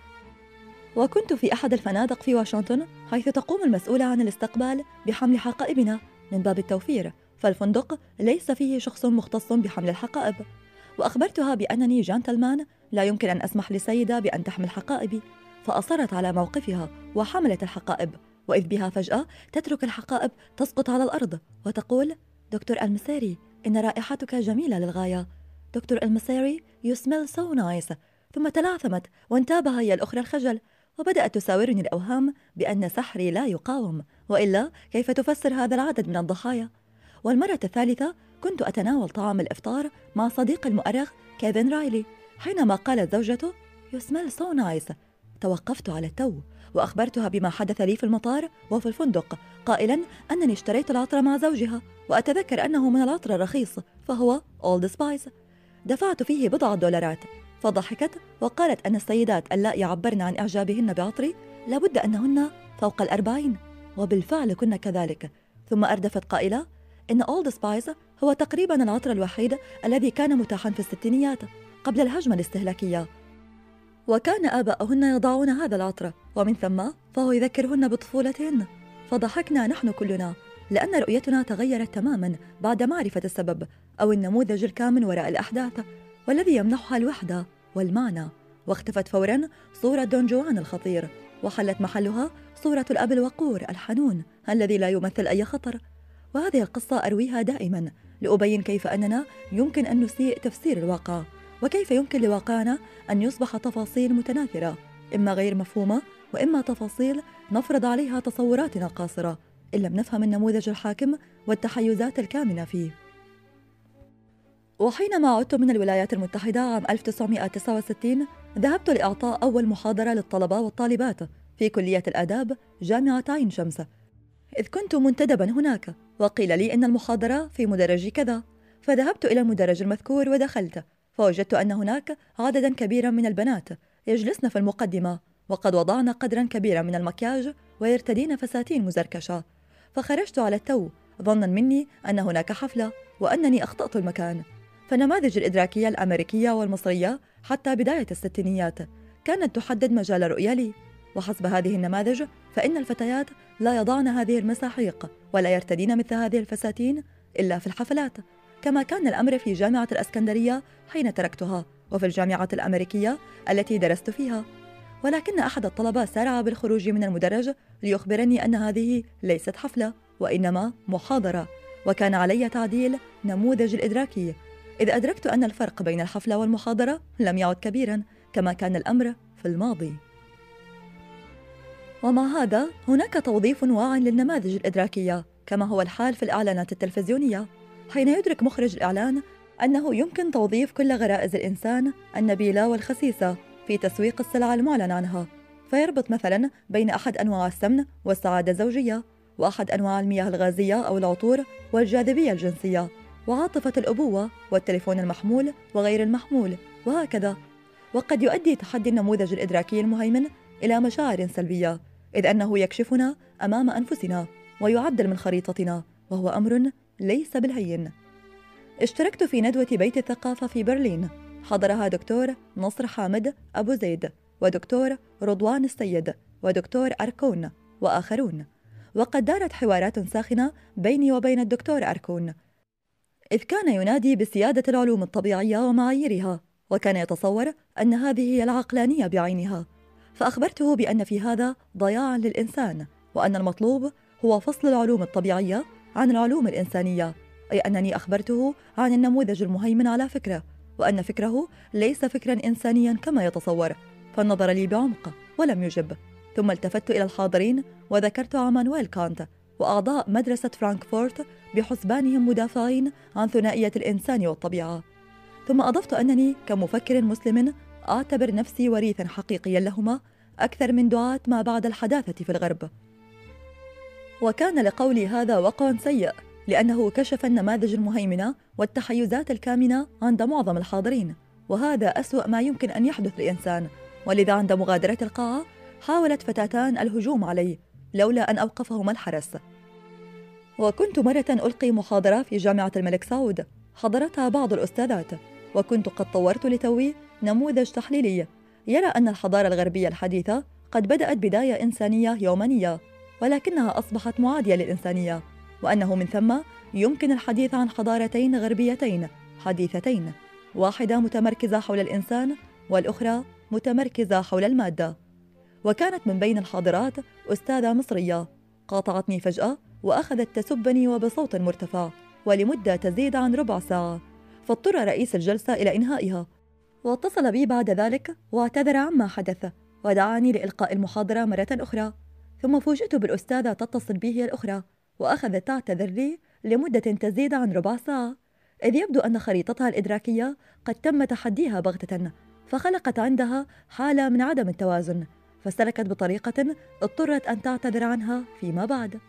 وكنت في أحد الفنادق في واشنطن، حيث تقوم المسؤولة عن الاستقبال بحمل حقائبنا من باب التوفير، فالفندق ليس فيه شخص مختص بحمل الحقائب. وأخبرتها بأنني جنتلمان لا يمكن أن أسمح لسيدة بأن تحمل حقائبي، فأصرت على موقفها وحملت الحقائب، وإذ بها فجأة تترك الحقائب تسقط على الأرض وتقول: دكتور المسيري، إن رائحتك جميلة للغاية. دكتور المسيري You smell so nice. ثم تلعثمت وانتابها هي الأخرى الخجل، وبدأت تساورني الأوهام بأن سحري لا يقاوم، وإلا كيف تفسر هذا العدد من الضحايا؟ والمرة الثالثة كنت أتناول طعام الإفطار مع صديقي المؤرخ كيفن رايلي، حينما قالت زوجته You smell so nice. توقفت على التو وأخبرتها بما حدث لي في المطار وفي الفندق، قائلا أنني اشتريت العطر مع زوجها، وأتذكر أنه من العطر الرخيص فهو Old Spice. دفعت فيه بضعة دولارات. فضحكت وقالت أن السيدات اللائي يعبرن عن إعجابهن بعطري لابد أنهن فوق الأربعين، وبالفعل كن كذلك. ثم أردفت قائلة إن Old Spice هو تقريبا العطر الوحيد الذي كان متاحا في الستينيات قبل الهجمة الاستهلاكية، وكان آباؤهن يضعون هذا العطر، ومن ثم فهو يذكرهن بطفولتهن. فضحكنا نحن كلنا، لأن رؤيتنا تغيرت تماما بعد معرفة السبب أو النموذج الكامن وراء الأحداث، والذي يمنحها الوحدة والمعنى. واختفت فورا صورة دون جوان الخطير، وحلت محلها صورة الأب الوقور الحنون الذي لا يمثل أي خطر. وهذه القصة أرويها دائما لأبين كيف أننا يمكن أن نسيء تفسير الواقع، وكيف يمكن لواقعنا أن يصبح تفاصيل متناثرة، إما غير مفهومة وإما تفاصيل نفرض عليها تصوراتنا قاصرة إن لم نفهم النموذج الحاكم والتحيزات الكامنة فيه. وحينما عدت من الولايات المتحدة عام ألف وتسعمائة وتسعة وستين، ذهبت لإعطاء أول محاضرة للطلبة والطالبات في كلية الآداب جامعة عين شمس، إذ كنت منتدبا هناك، وقيل لي إن المحاضرة في مدرج كذا. فذهبت إلى المدرج المذكور ودخلت، فوجدت أن هناك عددا كبيرا من البنات يجلسن في المقدمة، وقد وضعن قدرا كبيرا من المكياج ويرتدين فساتين مزركشة. فخرجت على التو ظنا مني أن هناك حفلة وأنني أخطأت المكان. فالنماذج الإدراكية الأمريكية والمصرية حتى بداية الستينيات كانت تحدد مجال رؤية لي، وحسب هذه النماذج فإن الفتيات لا يضعن هذه المساحيق ولا يرتدين مثل هذه الفساتين إلا في الحفلات، كما كان الأمر في جامعة الإسكندرية حين تركتها، وفي الجامعة الأمريكية التي درست فيها. ولكن أحد الطلبة سارع بالخروج من المدرج ليخبرني أن هذه ليست حفلة وإنما محاضرة، وكان علي تعديل نموذج الإدراكي، إذ أدركت أن الفرق بين الحفلة والمحاضرة لم يعد كبيرا كما كان الأمر في الماضي. ومع هذا هناك توظيف واع للنماذج الإدراكية، كما هو الحال في الإعلانات التلفزيونية، حين يدرك مخرج الإعلان أنه يمكن توظيف كل غرائز الإنسان النبيلة والخسيسة في تسويق السلع المعلن عنها، فيربط مثلا بين أحد أنواع السمن والسعادة الزوجية، وأحد أنواع المياه الغازية أو العطور والجاذبية الجنسية، وعاطفة الأبوة والتليفون المحمول وغير المحمول، وهكذا. وقد يؤدي تحدي النموذج الإدراكي المهيمن إلى مشاعر سلبية، إذ أنه يكشفنا أمام أنفسنا ويعدل من خريطتنا، وهو أمر ليس بالهين. اشتركت في ندوة بيت الثقافة في برلين، حضرها دكتور نصر حامد أبو زيد ودكتور رضوان السيد ودكتور أركون وآخرون، وقد دارت حوارات ساخنة بيني وبين الدكتور أركون، إذ كان ينادي بسيادة العلوم الطبيعية ومعاييرها، وكان يتصور أن هذه هي العقلانية بعينها. فأخبرته بأن في هذا ضياعا للإنسان، وأن المطلوب هو فصل العلوم الطبيعية عن العلوم الإنسانية، أي أنني أخبرته عن النموذج المهيمن على فكرة، وأن فكره ليس فكرا إنسانيا كما يتصور، فنظر لي بعمق ولم يجب. ثم التفت إلى الحاضرين وذكرت عمانويل كانت وأعضاء مدرسة فرانكفورت بحسبانهم مدافعين عن ثنائية الإنسان والطبيعة. ثم أضفت أنني كمفكر مسلم أعتبر نفسي وريثا حقيقيا لهما أكثر من دعاة ما بعد الحداثة في الغرب. وكان لقولي هذا وقع سيء، لأنه كشف النماذج المهيمنة والتحيزات الكامنة عند معظم الحاضرين، وهذا أسوأ ما يمكن أن يحدث لإنسان. ولذا عند مغادرة القاعة حاولت فتاتان الهجوم علي لولا أن أوقفهما الحرس. وكنت مرة ألقي محاضرة في جامعة الملك سعود حضرتها بعض الأستاذات، وكنت قد طورت لتوي نموذج تحليلي يرى أن الحضارة الغربية الحديثة قد بدأت بداية إنسانية يومانية، ولكنها أصبحت معادية للإنسانية، وأنه من ثم يمكن الحديث عن حضارتين غربيتين حديثتين، واحدة متمركزة حول الإنسان والأخرى متمركزة حول المادة. وكانت من بين الحاضرات أستاذة مصرية قاطعتني فجأة وأخذت تسبني وبصوت مرتفع ولمدة تزيد عن ربع ساعة، فاضطر رئيس الجلسة إلى إنهائها، واتصل بي بعد ذلك واعتذر عما حدث ودعاني لإلقاء المحاضرة مرة أخرى. ثم فوجئت بالأستاذة تتصل بي هي الأخرى وأخذت تعتذر لي لمدة تزيد عن ربع ساعة، إذ يبدو أن خريطتها الإدراكية قد تم تحديها بغتة، فخلقت عندها حالة من عدم التوازن، فسلكت بطريقة اضطرت أن تعتذر عنها فيما بعد.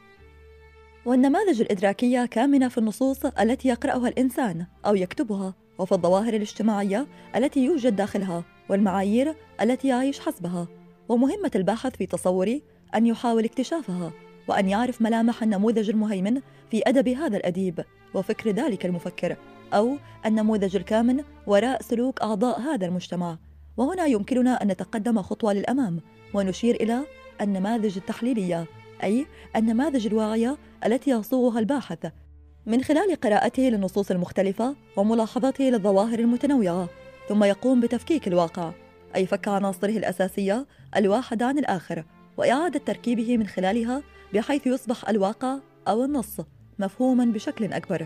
والنماذج الإدراكية كامنة في النصوص التي يقرأها الإنسان أو يكتبها، وفي الظواهر الاجتماعية التي يوجد داخلها، والمعايير التي يعيش حسبها. ومهمة الباحث في تصوري أن يحاول اكتشافها، وأن يعرف ملامح النموذج المهيمن في أدب هذا الأديب وفكر ذلك المفكر، أو النموذج الكامن وراء سلوك أعضاء هذا المجتمع. وهنا يمكننا أن نتقدم خطوة للأمام ونشير إلى النماذج التحليلية، أي النماذج الواعية التي يصوغها الباحث من خلال قراءته للنصوص المختلفة وملاحظته للظواهر المتنوعة، ثم يقوم بتفكيك الواقع، أي فك عناصره الأساسية الواحد عن الآخر وإعادة تركيبه من خلالها بحيث يصبح الواقع أو النص مفهوما بشكل أكبر.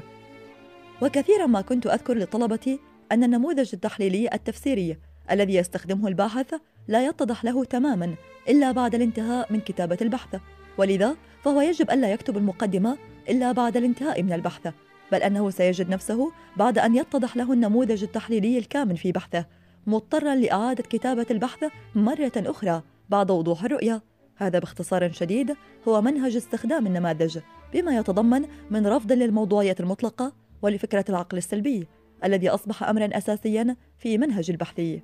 وكثيرا ما كنت أذكر لطلبتي أن النموذج التحليلي التفسيري الذي يستخدمه الباحث لا يتضح له تماما إلا بعد الانتهاء من كتابة البحث، ولذا فهو يجب ألا يكتب المقدمة إلا بعد الانتهاء من البحث، بل أنه سيجد نفسه بعد أن يتضح له النموذج التحليلي الكامن في بحثه مضطرا لإعادة كتابة البحث مرة أخرى بعد وضوح الرؤية. هذا باختصار شديد هو منهج استخدام النماذج، بما يتضمن من رفض للموضوعية المطلقة ولفكرة العقل السلبي الذي أصبح أمرا أساسيا في منهج البحثي.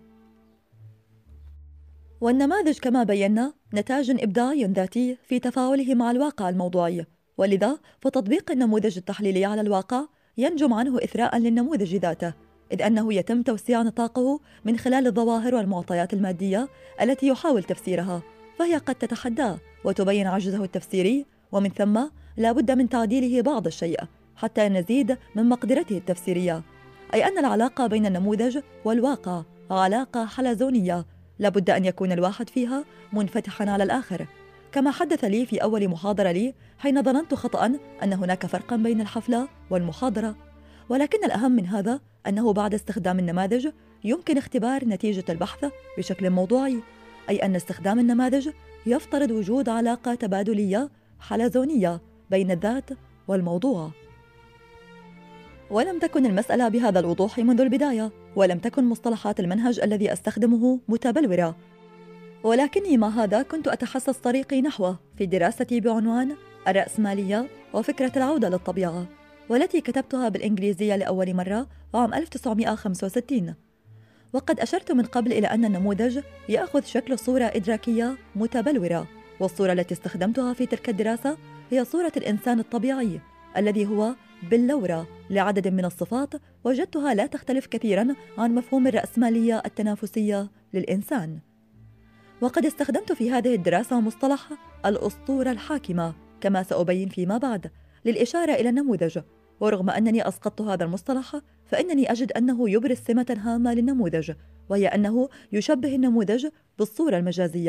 والنماذج كما بينا نتاج إبداعي ذاتي في تفاعله مع الواقع الموضوعي، ولذا فتطبيق النموذج التحليلي على الواقع ينجم عنه إثراء للنموذج ذاته، إذ أنه يتم توسيع نطاقه من خلال الظواهر والمعطيات المادية التي يحاول تفسيرها، فهي قد تتحداه وتبين عجزه التفسيري، ومن ثم لا بد من تعديله بعض الشيء حتى نزيد من مقدرته التفسيرية، أي أن العلاقة بين النموذج والواقع علاقة حلزونية لا بد أن يكون الواحد فيها منفتحا على الآخر، كما حدث لي في أول محاضرة لي حين ظننت خطأ أن هناك فرقا بين الحفلة والمحاضرة. ولكن الأهم من هذا أنه بعد استخدام النماذج يمكن اختبار نتيجة البحث بشكل موضوعي، أي أن استخدام النماذج يفترض وجود علاقة تبادلية حلزونية بين الذات والموضوع. ولم تكن المسألة بهذا الوضوح منذ البداية، ولم تكن مصطلحات المنهج الذي أستخدمه متبلورة، ولكني مع هذا كنت أتحسس طريقي نحوه في دراستي بعنوان الرأسمالية وفكرة العودة للطبيعة، والتي كتبتها بالإنجليزية لأول مرة عام ألف وتسعمائة وخمسة وستين. وقد أشرت من قبل إلى أن النموذج يأخذ شكل صورة إدراكية متبلورة، والصورة التي استخدمتها في تلك الدراسة هي صورة الإنسان الطبيعي الذي هو باللورة لعدد من الصفات وجدتها لا تختلف كثيرا عن مفهوم الرأسمالية التنافسية للإنسان. وقد استخدمت في هذه الدراسة مصطلح الأسطورة الحاكمة كما سأبين فيما بعد للإشارة إلى النموذج، ورغم أنني أسقطت هذا المصطلح فإنني أجد أنه يبرز سمة هامة للنموذج، وهي أنه يشبه النموذج بالصورة المجازية،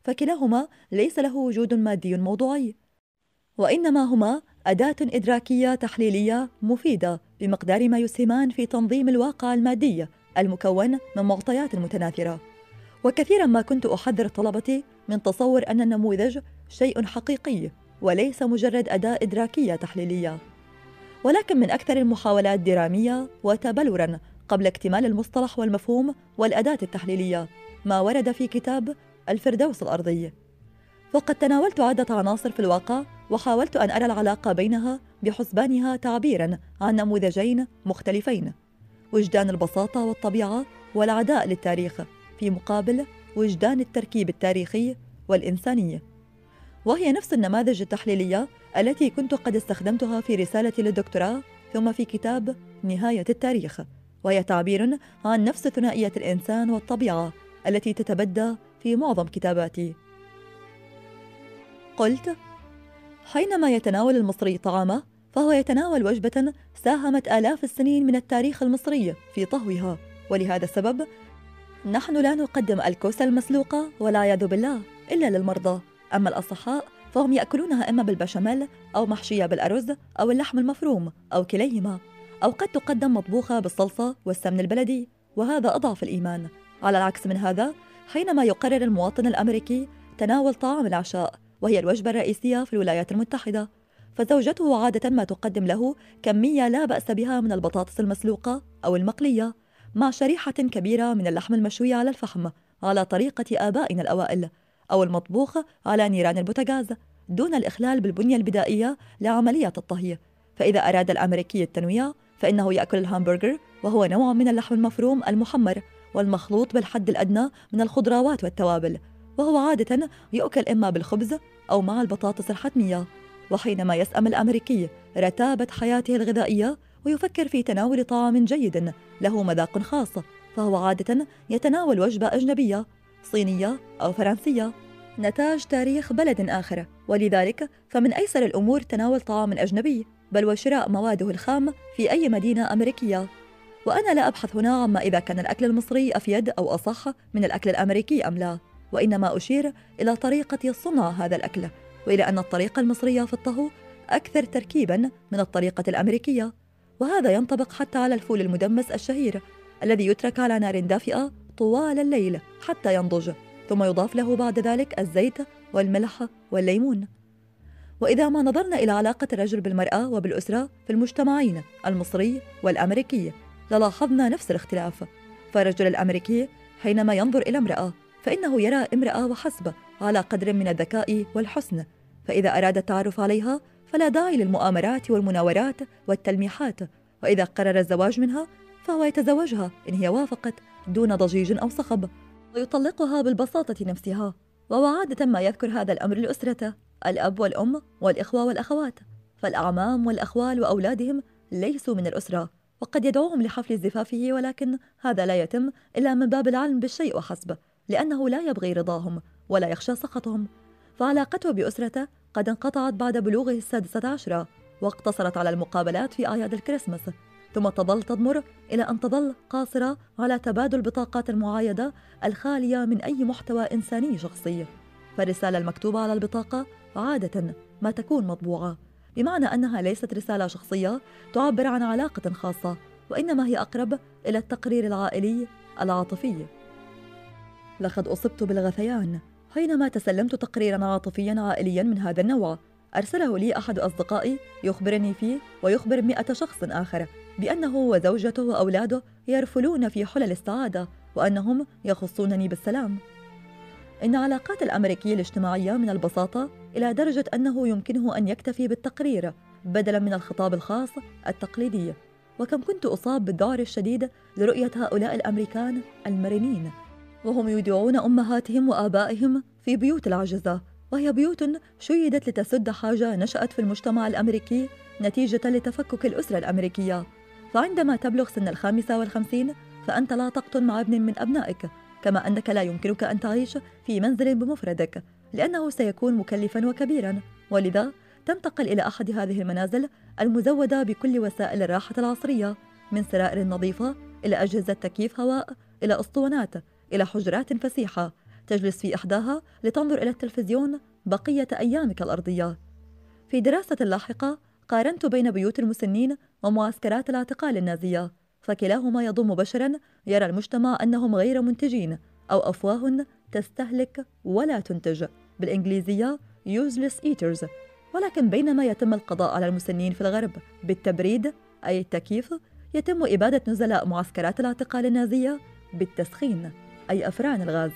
فكلاهما ليس له وجود مادي موضوعي، وإنما هما أداة إدراكية تحليلية مفيدة بمقدار ما يسهمان في تنظيم الواقع المادي المكون من معطيات متناثرة. وكثيرا ما كنت أحذر طلبتي من تصور أن النموذج شيء حقيقي وليس مجرد أداة إدراكية تحليلية. ولكن من أكثر المحاولات درامية وتبلوراً قبل اكتمال المصطلح والمفهوم والأداة التحليلية ما ورد في كتاب الفردوس الأرضي. وقد تناولت عدة عناصر في الواقع وحاولت أن أرى العلاقة بينها بحسبانها تعبيراً عن نموذجين مختلفين: وجدان البساطة والطبيعة والعداء للتاريخ في مقابل وجدان التركيب التاريخي والإنساني. وهي نفس النماذج التحليلية التي كنت قد استخدمتها في رسالتي للدكتوراه ثم في كتاب نهاية التاريخ، وهي تعبير عن نفس ثنائية الإنسان والطبيعة التي تتبدى في معظم كتاباتي. قلت: حينما يتناول المصري طعامه فهو يتناول وجبة ساهمت آلاف السنين من التاريخ المصري في طهوها، ولهذا السبب نحن لا نقدم الكوسة المسلوقة والعياذ بالله إلا للمرضى، أما الأصحاء فهم يأكلونها إما بالبشاميل أو محشية بالأرز أو اللحم المفروم أو كليهما، أو قد تقدم مطبوخة بالصلصة والسمن البلدي، وهذا أضعف الإيمان. على العكس من هذا، حينما يقرر المواطن الأمريكي تناول طعام العشاء وهي الوجبة الرئيسية في الولايات المتحدة، فزوجته عادة ما تقدم له كمية لا بأس بها من البطاطس المسلوقة أو المقلية مع شريحة كبيرة من اللحم المشوي على الفحم على طريقة آبائنا الأوائل، أو المطبوخ على نيران البوتاغاز دون الإخلال بالبنية البدائية لعملية الطهي. فإذا أراد الأمريكي التنويع فإنه يأكل الهامبرغر، وهو نوع من اللحم المفروم المحمر والمخلوط بالحد الأدنى من الخضروات والتوابل، وهو عادة يؤكل إما بالخبز أو مع البطاطس الحتمية. وحينما يسأم الأمريكي رتابة حياته الغذائية ويفكر في تناول طعام جيد له مذاق خاص، فهو عادة يتناول وجبة أجنبية صينية أو فرنسية نتاج تاريخ بلد آخر، ولذلك فمن أيسر الأمور تناول طعام أجنبي بل وشراء مواده الخام في أي مدينة أمريكية. وأنا لا أبحث هنا عما إذا كان الأكل المصري أفيد أو أصح من الأكل الأمريكي أم لا، وإنما أشير إلى طريقة صنع هذا الأكل، وإلى أن الطريقة المصرية في الطهو أكثر تركيباً من الطريقة الأمريكية. وهذا ينطبق حتى على الفول المدمس الشهير الذي يترك على نار دافئة طوال الليل حتى ينضج، ثم يضاف له بعد ذلك الزيت والملح والليمون. وإذا ما نظرنا إلى علاقة الرجل بالمرأة وبالأسرة في المجتمعين المصري والأمريكي للاحظنا نفس الاختلاف. فالرجل الأمريكي حينما ينظر إلى امرأة فإنه يرى امرأة وحسب على قدر من الذكاء والحسن، فإذا أراد التعرف عليها فلا داعي للمؤامرات والمناورات والتلميحات، وإذا قرر الزواج منها فهو يتزوجها إن هي وافقت دون ضجيج أو صخب، ويطلقها بالبساطة نفسها. وهو عادة ما يذكر هذا الأمر لأسرته، الأب والأم والإخوة والأخوات، فالأعمام والأخوال وأولادهم ليسوا من الأسرة، وقد يدعوهم لحفل زفافه، ولكن هذا لا يتم إلا من باب العلم بالشيء وحسب، لأنه لا يبغي رضاهم ولا يخشى سخطهم. فعلاقته بأسرته قد انقطعت بعد بلوغه السادسة عشرة، واقتصرت على المقابلات في أعياد الكريسماس، ثم تظل تضمر إلى أن تظل قاصرة على تبادل بطاقات المعايدة الخالية من أي محتوى إنساني شخصي. فالرسالة المكتوبة على البطاقة عادة ما تكون مطبوعة، بمعنى أنها ليست رسالة شخصية تعبر عن علاقة خاصة، وإنما هي أقرب إلى التقرير العائلي العاطفي. لقد أصبت بالغثيان حينما تسلمت تقريرا عاطفيا عائليا من هذا النوع، أرسله لي أحد أصدقائي يخبرني فيه ويخبر مئة شخص آخر بأنه وزوجته وأولاده يرفلون في حلل السعادة وأنهم يخصونني بالسلام. إن علاقات الأمريكي الاجتماعية من البساطة إلى درجة أنه يمكنه أن يكتفي بالتقرير بدلاً من الخطاب الخاص التقليدي. وكم كنت أصاب بالذعر الشديد لرؤية هؤلاء الأمريكان المرنين وهم يودعون أمهاتهم وآبائهم في بيوت العجزة، وهي بيوت شيدت لتسد حاجة نشأت في المجتمع الأمريكي نتيجة لتفكك الأسرة الأمريكية. فعندما تبلغ سن الخامسة والخمسين فأنت لا تقطن مع ابن من أبنائك، كما أنك لا يمكنك أن تعيش في منزل بمفردك لأنه سيكون مكلفاً وكبيراً، ولذا تنتقل إلى أحد هذه المنازل المزودة بكل وسائل الراحة العصرية، من سرائر نظيفة إلى أجهزة تكييف هواء إلى أسطوانات إلى حجرات فسيحة تجلس في إحداها لتنظر إلى التلفزيون بقية أيامك الأرضية. في دراسة لاحقة قارنت بين بيوت المسنين ومعسكرات الاعتقال النازية، فكلاهما يضم بشرا يرى المجتمع أنهم غير منتجين أو أفواه تستهلك ولا تنتج، بالإنجليزية useless eaters. ولكن بينما يتم القضاء على المسنين في الغرب بالتبريد أي التكييف، يتم إبادة نزلاء معسكرات الاعتقال النازية بالتسخين أي أفران الغاز.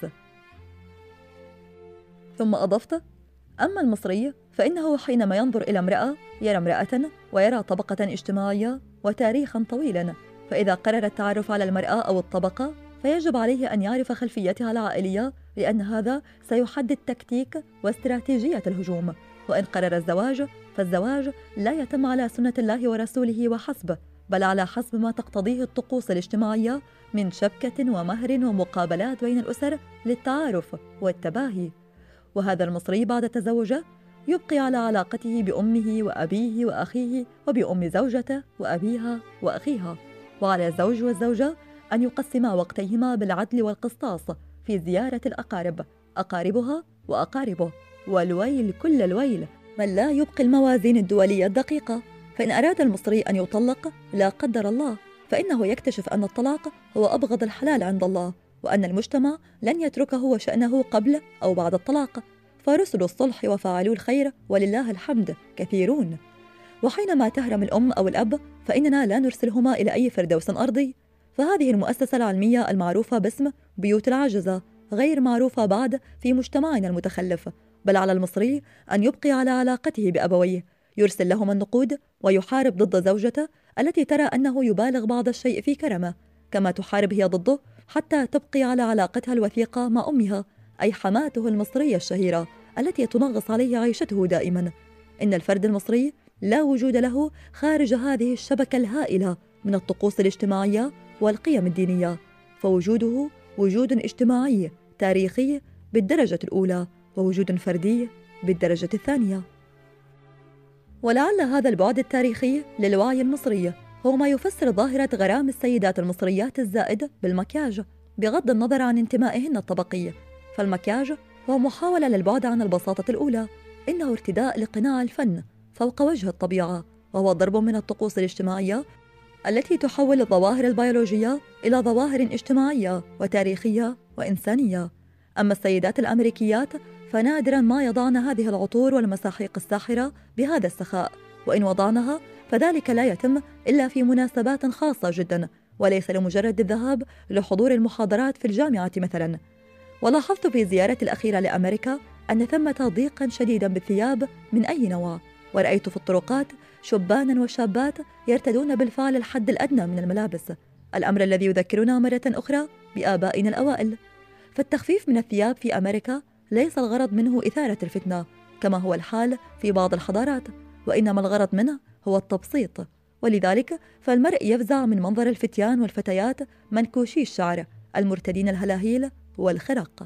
ثم أضفت: أما المصري فإنه حينما ينظر إلى امرأة يرى امرأة ويرى طبقة اجتماعية وتاريخا طويلا، فإذا قرر التعرف على المرأة أو الطبقة فيجب عليه أن يعرف خلفيتها العائلية، لأن هذا سيحدد تكتيك واستراتيجية الهجوم. وإن قرر الزواج فالزواج لا يتم على سنة الله ورسوله وحسب، بل على حسب ما تقتضيه الطقوس الاجتماعية من شبكة ومهر ومقابلات بين الأسر للتعارف والتباهي. وهذا المصري بعد تزوجه يبقي على علاقته بأمه وأبيه وأخيه وبأم زوجته وأبيها وأخيها، وعلى الزوج والزوجة أن يقسما وقتيهما بالعدل والقسطاس في زيارة الأقارب، أقاربها وأقاربه، والويل كل الويل من لا يبقي الموازين الدولية الدقيقة. فإن أراد المصري أن يطلق لا قدر الله، فإنه يكتشف أن الطلاق هو أبغض الحلال عند الله، وأن المجتمع لن يتركه وشأنه قبل أو بعد الطلاق، فرسل الصلح وفاعلو الخير ولله الحمد كثيرون. وحينما تهرم الأم أو الأب فإننا لا نرسلهما إلى أي فردوس أرضي، فهذه المؤسسة العلمية المعروفة باسم بيوت العجزة غير معروفة بعد في مجتمعنا المتخلف، بل على المصري أن يبقي على علاقته بأبويه، يرسل لهما النقود ويحارب ضد زوجته التي ترى أنه يبالغ بعض الشيء في كرمه، كما تحارب هي ضده حتى تبقي على علاقتها الوثيقة مع أمها أي حماته المصرية الشهيرة التي تنغص عليه عيشته دائما. إن الفرد المصري لا وجود له خارج هذه الشبكة الهائلة من الطقوس الاجتماعية والقيم الدينية، فوجوده وجود اجتماعي تاريخي بالدرجة الأولى، ووجود فردي بالدرجة الثانية. ولعل هذا البعد التاريخي للوعي المصري هو ما يفسر ظاهرة غرام السيدات المصريات الزائد بالمكياج بغض النظر عن انتمائهن الطبقي. فالمكياج هو محاولة للبعد عن البساطة الأولى، إنه ارتداء لقناع الفن فوق وجه الطبيعة، وهو ضرب من الطقوس الاجتماعية التي تحول الظواهر البيولوجية إلى ظواهر اجتماعية وتاريخية وإنسانية. أما السيدات الأمريكيات فنادرا ما يضعن هذه العطور والمساحيق الساحرة بهذا السخاء، وإن وضعنها فذلك لا يتم إلا في مناسبات خاصة جدا، وليس لمجرد الذهاب لحضور المحاضرات في الجامعة مثلا. ولاحظت في زيارتي الأخيرة لأمريكا أن ثمة ضيقا شديدا بالثياب من أي نوع، ورأيت في الطرقات شبانا وشابات يرتدون بالفعل الحد الأدنى من الملابس، الأمر الذي يذكرنا مرة أخرى بآبائنا الأوائل. فالتخفيف من الثياب في أمريكا ليس الغرض منه إثارة الفتنة كما هو الحال في بعض الحضارات، وإنما الغرض منه هو التبسيط. ولذلك فالمرء يفزع من منظر الفتيان والفتيات منكوشي الشعر المرتدين الهلاهيل والخرق.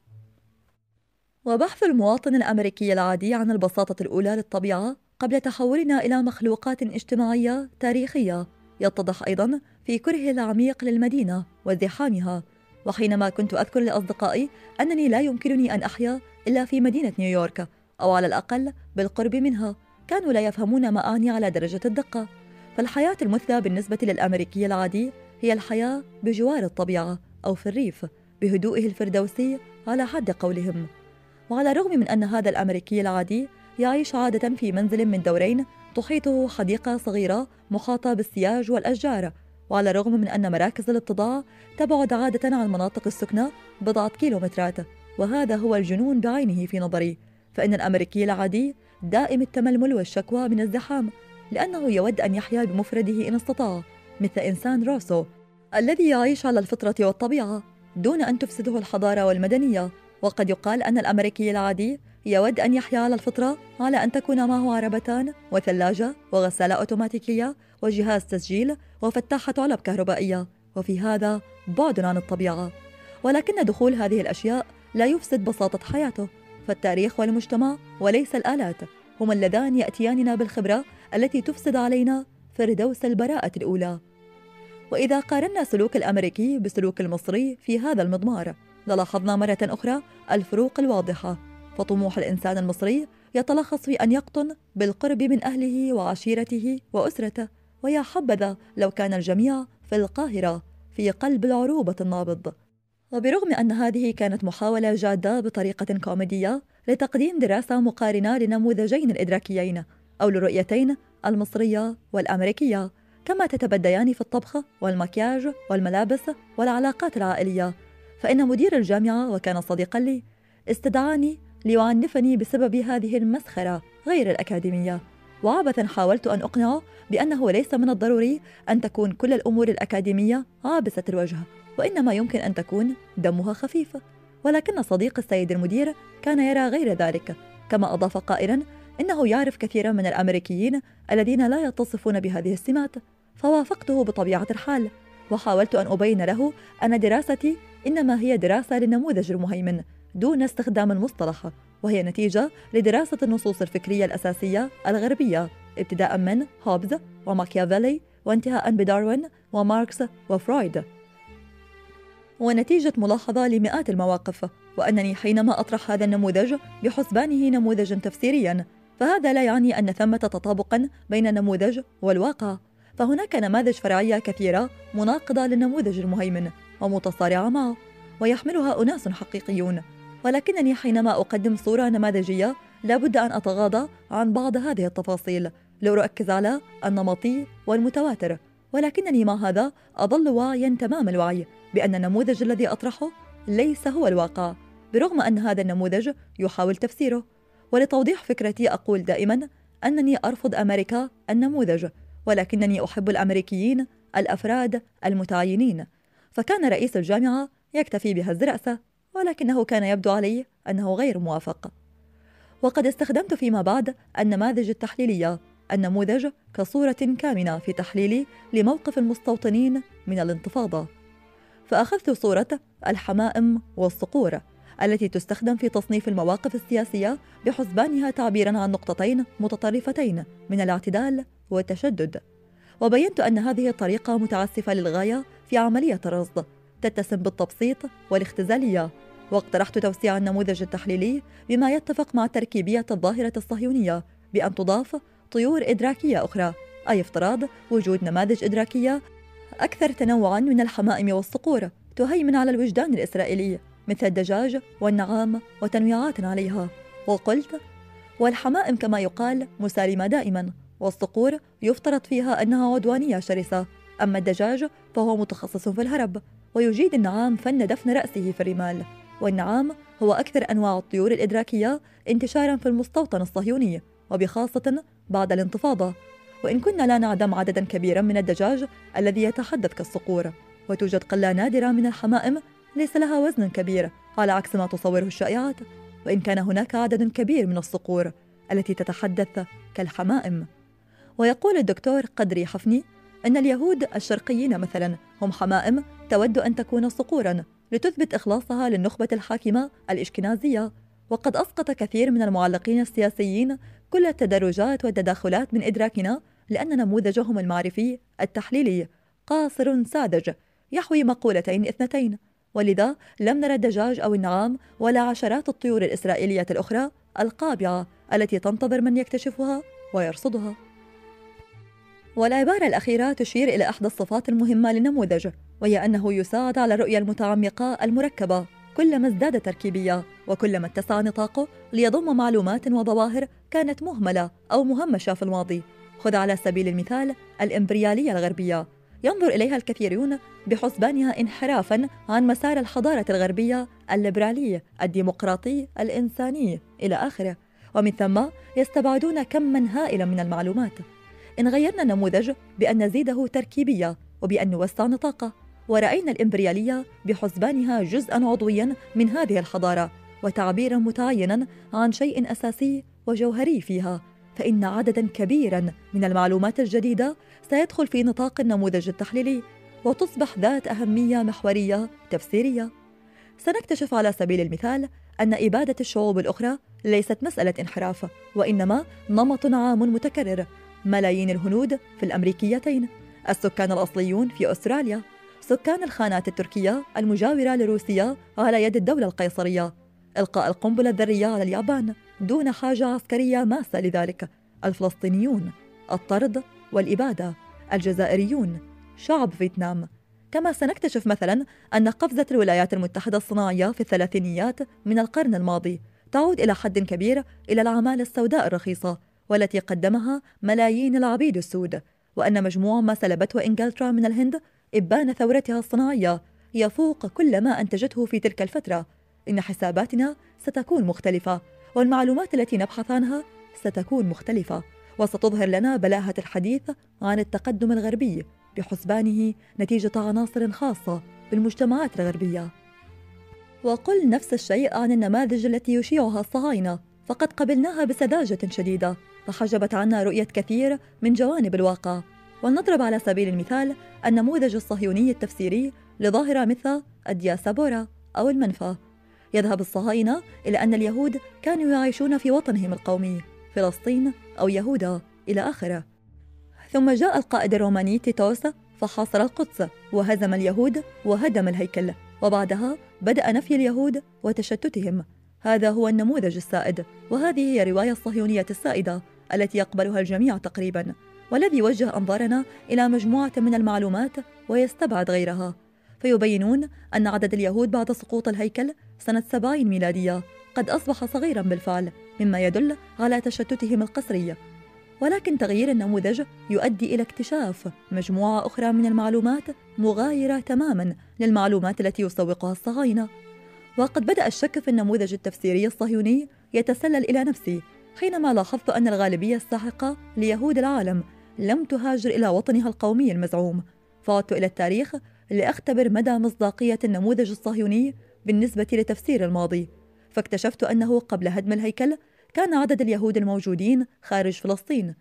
وبحث المواطن الأمريكي العادي عن البساطة الأولى للطبيعة قبل تحولنا إلى مخلوقات اجتماعية تاريخية يتضح أيضا في كرهه العميق للمدينة وازدحامها. وحينما كنت أذكر لأصدقائي أنني لا يمكنني أن أحيا إلا في مدينة نيويورك أو على الأقل بالقرب منها، كانوا لا يفهمون ما أعني على درجة الدقة. فالحياة المثلى بالنسبة للأمريكي العادي هي الحياة بجوار الطبيعة أو في الريف بهدوئه الفردوسي على حد قولهم. وعلى الرغم من أن هذا الأمريكي العادي يعيش عادة في منزل من دورين تحيطه حديقة صغيرة محاطة بالسياج والأشجار، وعلى الرغم من أن مراكز الاتضاع تبعد عادة عن مناطق السكنة بضعة كيلومترات، وهذا هو الجنون بعينه في نظري. فإن الأمريكي العادي دائم التململ والشكوى من الزحام، لأنه يود أن يحيا بمفرده إن استطاع، مثل إنسان روسو الذي يعيش على الفطرة والطبيعة دون أن تفسده الحضارة والمدنية. وقد يقال أن الأمريكي العادي يود أن يحيا على الفطرة على أن تكون معه عربتان وثلاجة وغسالة أوتوماتيكية وجهاز تسجيل وفتاحة علب كهربائية، وفي هذا بعد عن الطبيعة. ولكن دخول هذه الأشياء لا يفسد بساطة حياته، فالتاريخ والمجتمع وليس الآلات هما اللذان يأتياننا بالخبرة التي تفسد علينا فردوس البراءة الأولى. وإذا قارنا سلوك الأمريكي بسلوك المصري في هذا المضمار، للاحظنا مرة أخرى الفروق الواضحة. فطموح الإنسان المصري يتلخص في أن يقطن بالقرب من أهله وعشيرته وأسرته، ويا حبذا لو كان الجميع في القاهرة في قلب العروبة النابض. وبرغم أن هذه كانت محاولة جادة بطريقة كوميدية لتقديم دراسة مقارنة لنموذجين الإدراكيين أو للرؤيتين المصرية والأمريكية، كما تتبديان في الطبخ والمكياج والملابس والعلاقات العائلية، فإن مدير الجامعة وكان صديقا لي استدعاني ليعنفني بسبب هذه المسخرة غير الأكاديمية، وعبثا حاولت أن أقنعه بأنه ليس من الضروري أن تكون كل الأمور الأكاديمية عابسة الوجه، وإنما يمكن أن تكون دمها خفيف. ولكن صديق السيد المدير كان يرى غير ذلك، كما أضاف قائلا إنه يعرف كثيرا من الأمريكيين الذين لا يتصفون بهذه السمات. فوافقته بطبيعة الحال، وحاولت أن أبين له أن دراستي إنما هي دراسة للنموذج المهيمن دون استخدام المصطلح، وهي نتيجة لدراسة النصوص الفكرية الأساسية الغربية ابتداء من هوبز وماكيافيلي وانتهاء بداروين وماركس وفرويد، ونتيجة ملاحظة لمئات المواقف، وأنني حينما أطرح هذا النموذج بحسبانه نموذجا تفسيريا فهذا لا يعني أن ثمة تطابقا بين النموذج والواقع، فهناك نماذج فرعية كثيرة مناقضة للنموذج المهيمن ومتصارعة معه ويحملها أناس حقيقيون، ولكنني حينما أقدم صورة نماذجية لابد أن أتغاضى عن بعض هذه التفاصيل لأركز على النمطي والمتواتر، ولكنني مع هذا أظل واعيا تمام الوعي بأن النموذج الذي أطرحه ليس هو الواقع، برغم أن هذا النموذج يحاول تفسيره. ولتوضيح فكرتي أقول دائما أنني أرفض أمريكا النموذج، ولكنني أحب الأمريكيين الأفراد المتعينين. فكان رئيس الجامعة يكتفي بهز رأسه، ولكنه كان يبدو عليه أنه غير موافق. وقد استخدمت فيما بعد النماذج التحليلية، النموذج كصورة كامنة في تحليلي لموقف المستوطنين من الانتفاضة. فأخذت صورة الحمائم والصقور التي تستخدم في تصنيف المواقف السياسية بحسبانها تعبيراً عن نقطتين متطرفتين من الاعتدال والتشدد، وبينت أن هذه الطريقة متعسفة للغاية في عملية الرصد، تتسم بالتبسيط والاختزالية. واقترحت توسيع النموذج التحليلي بما يتفق مع تركيبية الظاهرة الصهيونية بأن تضاف طيور إدراكية أخرى، أي افتراض وجود نماذج إدراكية أكثر تنوعاً من الحمائم والصقور تهيمن على الوجدان الإسرائيلي، مثل الدجاج والنعام وتنويعات عليها. وقلت: والحمائم كما يقال مسالمة دائما، والصقور يفترض فيها أنها عدوانية شرسة، أما الدجاج فهو متخصص في الهرب، ويجيد النعام فن دفن رأسه في الرمال. والنعام هو أكثر أنواع الطيور الإدراكية انتشاراً في المستوطن الصهيوني، وبخاصة بعد الانتفاضة، وإن كنا لا نعدم عدداً كبيراً من الدجاج الذي يتحدث كالصقور، وتوجد قلة نادرة من الحمائم ليس لها وزن كبير على عكس ما تصوره الشائعات، وإن كان هناك عدد كبير من الصقور التي تتحدث كالحمائم. ويقول الدكتور قدري حفني أن اليهود الشرقيين مثلا هم حمائم تود أن تكون صقورا لتثبت إخلاصها للنخبة الحاكمة الإشكنازية. وقد أسقط كثير من المعلقين السياسيين كل التدرجات والتداخلات من إدراكنا، لأن نموذجهم المعرفي التحليلي قاصر ساذج يحوي مقولتين اثنتين، ولذا لم نرى الدجاج أو النعام ولا عشرات الطيور الإسرائيلية الأخرى القابعة التي تنتظر من يكتشفها ويرصدها. والعبارة الأخيرة تشير إلى إحدى الصفات المهمة للنموذج، وهي أنه يساعد على الرؤية المتعمقة المركبة كلما ازداد تركيبية، وكلما اتسع نطاقه ليضم معلومات وظواهر كانت مهملة أو مهمشة في الماضي. خذ على سبيل المثال الإمبريالية الغربية، ينظر إليها الكثيرون بحسبانها انحرافاً عن مسار الحضارة الغربية الليبرالي الديمقراطي الإنساني إلى آخره، ومن ثم يستبعدون كماً هائلاً من المعلومات. إن غيرنا النموذج بأن نزيده تركيبية وبأن نوسع نطاقه، ورأينا الإمبريالية بحسبانها جزءاً عضوياً من هذه الحضارة وتعبيراً متعيناً عن شيء أساسي وجوهري فيها، فإن عدداً كبيراً من المعلومات الجديدة سيدخل في نطاق النموذج التحليلي وتصبح ذات أهمية محورية تفسيرية. سنكتشف على سبيل المثال أن إبادة الشعوب الأخرى ليست مسألة انحراف، وإنما نمط عام متكرر. ملايين الهنود في الأمريكيتين، السكان الأصليون في أستراليا، سكان الخانات التركية المجاورة لروسيا على يد الدولة القيصرية، إلقاء القنبلة الذرية على اليابان دون حاجة عسكرية ماسة لذلك، الفلسطينيون، الطرد والإبادة، الجزائريون، شعب فيتنام. كما سنكتشف مثلا أن قفزة الولايات المتحدة الصناعية في الثلاثينيات من القرن الماضي تعود إلى حد كبير إلى العمالة السوداء الرخيصة والتي قدمها ملايين العبيد السود، وأن مجموع ما سلبته إنجلترا من الهند إبان ثورتها الصناعية يفوق كل ما أنتجته في تلك الفترة. إن حساباتنا ستكون مختلفة، والمعلومات التي نبحث عنها ستكون مختلفة، وستظهر لنا بلاهة الحديث عن التقدم الغربي بحسبانه نتيجة عناصر خاصة بالمجتمعات الغربية. وقل نفس الشيء عن النماذج التي يشيعها الصهاينة، فقد قبلناها بسذاجة شديدة، فحجبت عنا رؤية كثير من جوانب الواقع. ولنضرب على سبيل المثال النموذج الصهيوني التفسيري لظاهرة مثل الدياسبورا أو المنفى. يذهب الصهاينة إلى أن اليهود كانوا يعيشون في وطنهم القومي فلسطين أو يهودا إلى آخره. ثم جاء القائد الروماني تيتوس فحاصر القدس وهزم اليهود وهدم الهيكل، وبعدها بدأ نفي اليهود وتشتتهم. هذا هو النموذج السائد، وهذه هي الرواية الصهيونية السائدة التي يقبلها الجميع تقريبا، والذي يوجه أنظارنا إلى مجموعة من المعلومات ويستبعد غيرها. فيبينون أن عدد اليهود بعد سقوط الهيكل سنة سبعين ميلادية قد أصبح صغيرا بالفعل، مما يدل على تشتتهم القسري. ولكن تغيير النموذج يؤدي إلى اكتشاف مجموعة أخرى من المعلومات مغايرة تماما للمعلومات التي يسوقها الصهاينة. وقد بدأ الشك في النموذج التفسيري الصهيوني يتسلل إلى نفسي حينما لاحظت أن الغالبية الساحقة ليهود العالم لم تهاجر إلى وطنها القومي المزعوم. فعدت إلى التاريخ لأختبر مدى مصداقية النموذج الصهيوني بالنسبة لتفسير الماضي، فاكتشفت أنه قبل هدم الهيكل كان عدد اليهود الموجودين خارج فلسطين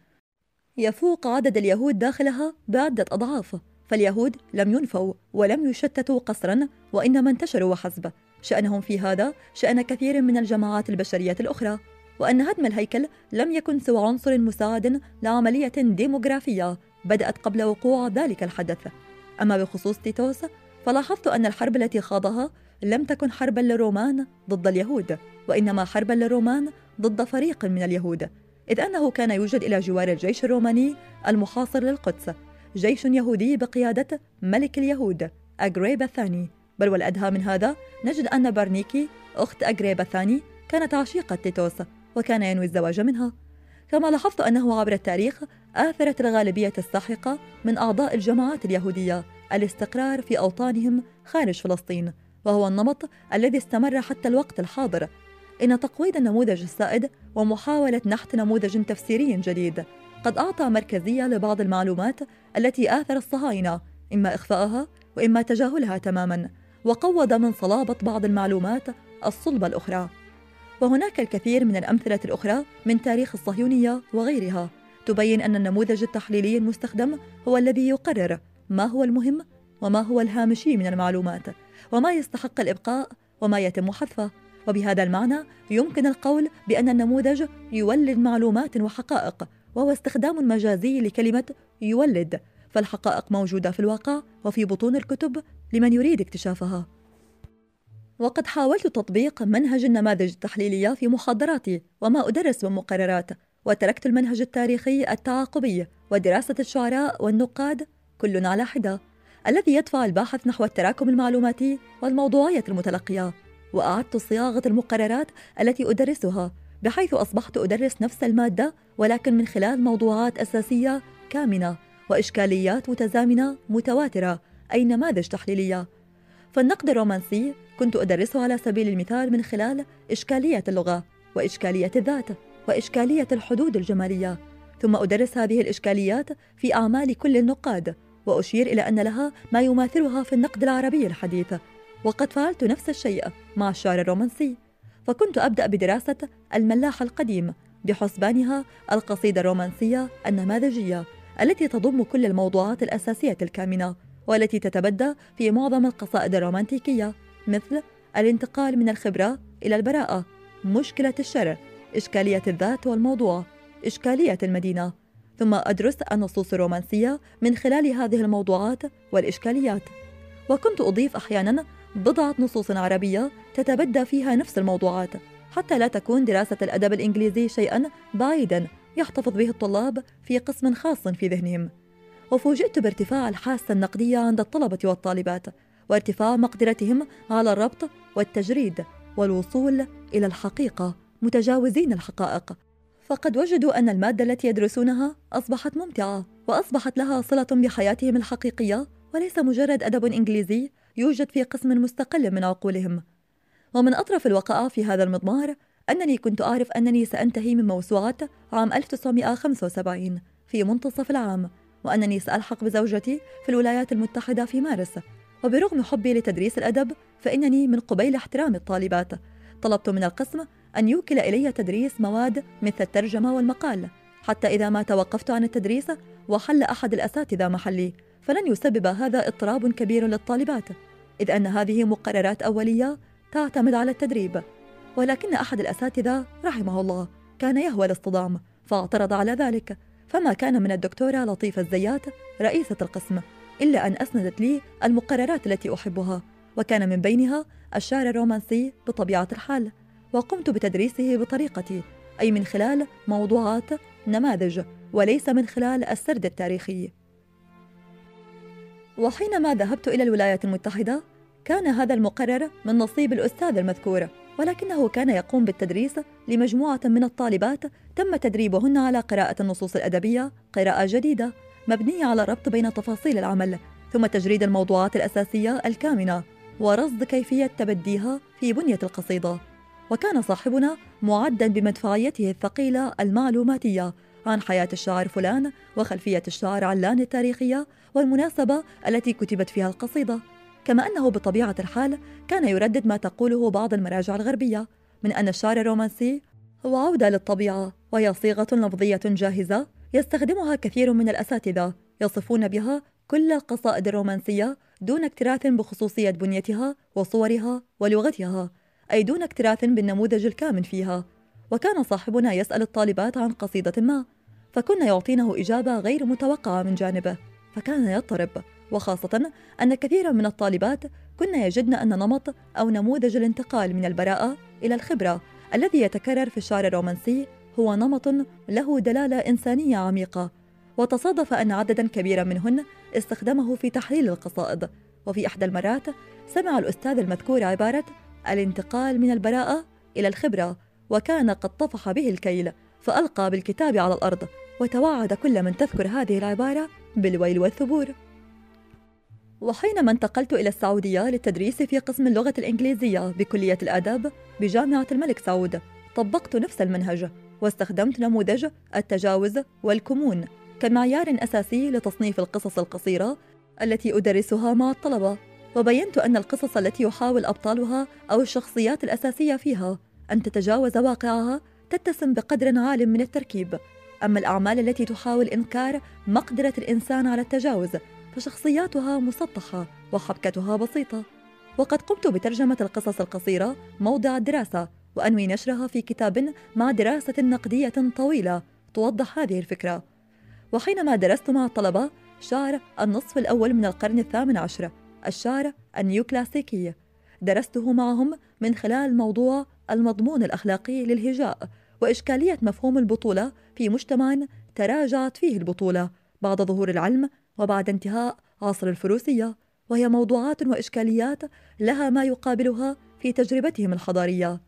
يفوق عدد اليهود داخلها بعدة أضعاف. فاليهود لم ينفوا ولم يشتتوا قسرا، وإنما انتشروا وحسب. شأنهم في هذا شأن كثير من الجماعات البشرية الأخرى، وأن هدم الهيكل لم يكن سوى عنصر مساعد لعملية ديموغرافية بدأت قبل وقوع ذلك الحدث. أما بخصوص تيتوس فلاحظت أن الحرب التي خاضها لم تكن حربا للرومان ضد اليهود، وإنما حربا للرومان ضد فريق من اليهود، إذ أنه كان يوجد إلى جوار الجيش الروماني المحاصر للقدس جيش يهودي بقيادة ملك اليهود أغريبا الثاني. بل والأدهى من هذا نجد أن برنيكي أخت أغريبا الثاني كانت عشيقة تيتوس وكان ينوي الزواج منها. كما لاحظت أنه عبر التاريخ آثرت الغالبية الساحقة من أعضاء الجماعات اليهودية الاستقرار في أوطانهم خارج فلسطين، وهو النمط الذي استمر حتى الوقت الحاضر. إن تقويض النموذج السائد ومحاولة نحت نموذج تفسيري جديد قد أعطى مركزية لبعض المعلومات التي آثر الصهاينة إما إخفاءها وإما تجاهلها تماما، وقوض من صلابة بعض المعلومات الصلبة الأخرى. وهناك الكثير من الأمثلة الأخرى من تاريخ الصهيونية وغيرها تبين أن النموذج التحليلي المستخدم هو الذي يقرر ما هو المهم وما هو الهامشي من المعلومات، وما يستحق الإبقاء وما يتم حذفه. وبهذا المعنى يمكن القول بأن النموذج يولد معلومات وحقائق، وهو استخدام مجازي لكلمة يولد، فالحقائق موجودة في الواقع وفي بطون الكتب لمن يريد اكتشافها. وقد حاولت تطبيق منهج النماذج التحليلية في محاضراتي وما أدرس من مقررات، وتركت المنهج التاريخي التعاقبي ودراسة الشعراء والنقاد كل على حدة، الذي يدفع الباحث نحو التراكم المعلوماتي والموضوعية المتلقية. وأعدت صياغة المقررات التي أدرسها، بحيث أصبحت أدرس نفس المادة ولكن من خلال موضوعات أساسية كامنة وإشكاليات متزامنة متواترة، أي نماذج تحليلية. فالنقد الرومانسي كنت أدرسه على سبيل المثال من خلال إشكالية اللغة وإشكالية الذات وإشكالية الحدود الجمالية، ثم أدرس هذه الإشكاليات في أعمال كل النقاد، وأشير إلى أن لها ما يماثلها في النقد العربي الحديث. وقد فعلت نفس الشيء مع الشعر الرومانسي، فكنت أبدأ بدراسة الملاح القديم بحسبانها القصيدة الرومانسية النماذجية التي تضم كل الموضوعات الأساسية الكامنة، والتي تتبدى في معظم القصائد الرومانتيكية، مثل الانتقال من الخبرة إلى البراءة، مشكلة الشرع، إشكالية الذات والموضوع، إشكالية المدينة. ثم أدرس النصوص الرومانسية من خلال هذه الموضوعات والإشكاليات. وكنت أضيف أحياناً بضعة نصوص عربية تتبدى فيها نفس الموضوعات، حتى لا تكون دراسة الأدب الإنجليزي شيئاً بعيداً يحتفظ به الطلاب في قسم خاص في ذهنهم. وفوجئت بارتفاع الحاسة النقدية عند الطلبة والطالبات، وارتفاع مقدرتهم على الربط والتجريد والوصول إلى الحقيقة متجاوزين الحقائق، فقد وجدوا أن المادة التي يدرسونها أصبحت ممتعة وأصبحت لها صلة بحياتهم الحقيقية، وليس مجرد أدب إنجليزي يوجد في قسم مستقل من عقولهم. ومن أطرف الوقائع في هذا المضمار أنني كنت أعرف أنني سأنتهي من موسوعة عام ألف وتسعمائة وخمسة وسبعين في منتصف العام، وأنني سألحق بزوجتي في الولايات المتحدة في مارس. وبرغم حبي لتدريس الأدب فإنني من قبيل احترام الطالبات طلبت من القسم أن يوكل إلي تدريس مواد مثل الترجمة والمقال، حتى إذا ما توقفت عن التدريس وحل أحد الأساتذة محلي فلن يسبب هذا اضطراب كبير للطالبات، إذ أن هذه مقررات أولية تعتمد على التدريب. ولكن أحد الأساتذة رحمه الله كان يهوى الاصطدام فاعترض على ذلك، فما كان من الدكتورة لطيفة الزيات رئيسة القسم إلا أن أسندت لي المقررات التي أحبها، وكان من بينها الشعر الرومانسي بطبيعة الحال، وقمت بتدريسه بطريقتي، أي من خلال موضوعات نماذج وليس من خلال السرد التاريخي. وحينما ذهبت إلى الولايات المتحدة كان هذا المقرر من نصيب الأستاذ المذكور، ولكنه كان يقوم بالتدريس لمجموعة من الطالبات تم تدريبهن على قراءة النصوص الأدبية قراءة جديدة مبنية على الربط بين تفاصيل العمل، ثم تجريد الموضوعات الأساسية الكامنة ورصد كيفية تبديها في بنية القصيدة. وكان صاحبنا معدًا بمدفعيته الثقيلة المعلوماتية عن حياة الشاعر فلان وخلفية الشاعر علان التاريخية والمناسبة التي كتبت فيها القصيدة، كما أنه بطبيعة الحال كان يردد ما تقوله بعض المراجع الغربية من أن الشعر الرومانسي هو عودة للطبيعة، وهي صيغة لفظية جاهزة يستخدمها كثير من الأساتذة يصفون بها كل القصائد الرومانسية دون اكتراث بخصوصية بنيتها وصورها ولغتها، أي دون اكتراث بالنموذج الكامن فيها. وكان صاحبنا يسأل الطالبات عن قصيدة ما، فكنا يعطينه إجابة غير متوقعة من جانبه، فكان يضطرب، وخاصة أن كثيرا من الطالبات كنا يجدن أن نمط أو نموذج الانتقال من البراءة إلى الخبرة الذي يتكرر في الشعر الرومانسي هو نمط له دلالة إنسانية عميقة. وتصادف أن عددا كبيرا منهن استخدمه في تحليل القصائد، وفي إحدى المرات سمع الأستاذ المذكور عبارة الانتقال من البراءة إلى الخبرة، وكان قد طفح به الكيل فألقى بالكتاب على الأرض، وتوعد كل من تذكر هذه العبارة بالويل والثبور. وحينما انتقلت إلى السعودية للتدريس في قسم اللغة الإنجليزية بكلية الآداب بجامعة الملك سعود، طبقت نفس المنهج واستخدمت نموذج التجاوز والكمون كمعيار أساسي لتصنيف القصص القصيرة التي أدرسها مع الطلبة، وبينت أن القصص التي يحاول أبطالها أو الشخصيات الأساسية فيها أن تتجاوز واقعها تتسم بقدر عال من التركيب، أما الأعمال التي تحاول إنكار مقدرة الإنسان على التجاوز فشخصياتها مسطحة وحبكتها بسيطة. وقد قمت بترجمة القصص القصيرة موضع الدراسة، وأنوي نشرها في كتاب مع دراسة نقدية طويلة توضح هذه الفكرة. وحينما درست مع الطلبة شعر النصف الأول من القرن الثامن عشر، الشعر النيوكلاسيكي، درسته معهم من خلال موضوع المضمون الأخلاقي للهجاء وإشكالية مفهوم البطولة في مجتمع تراجعت فيه البطولة بعد ظهور العلم وبعد انتهاء عصر الفروسية، وهي موضوعات وإشكاليات لها ما يقابلها في تجربتهم الحضارية.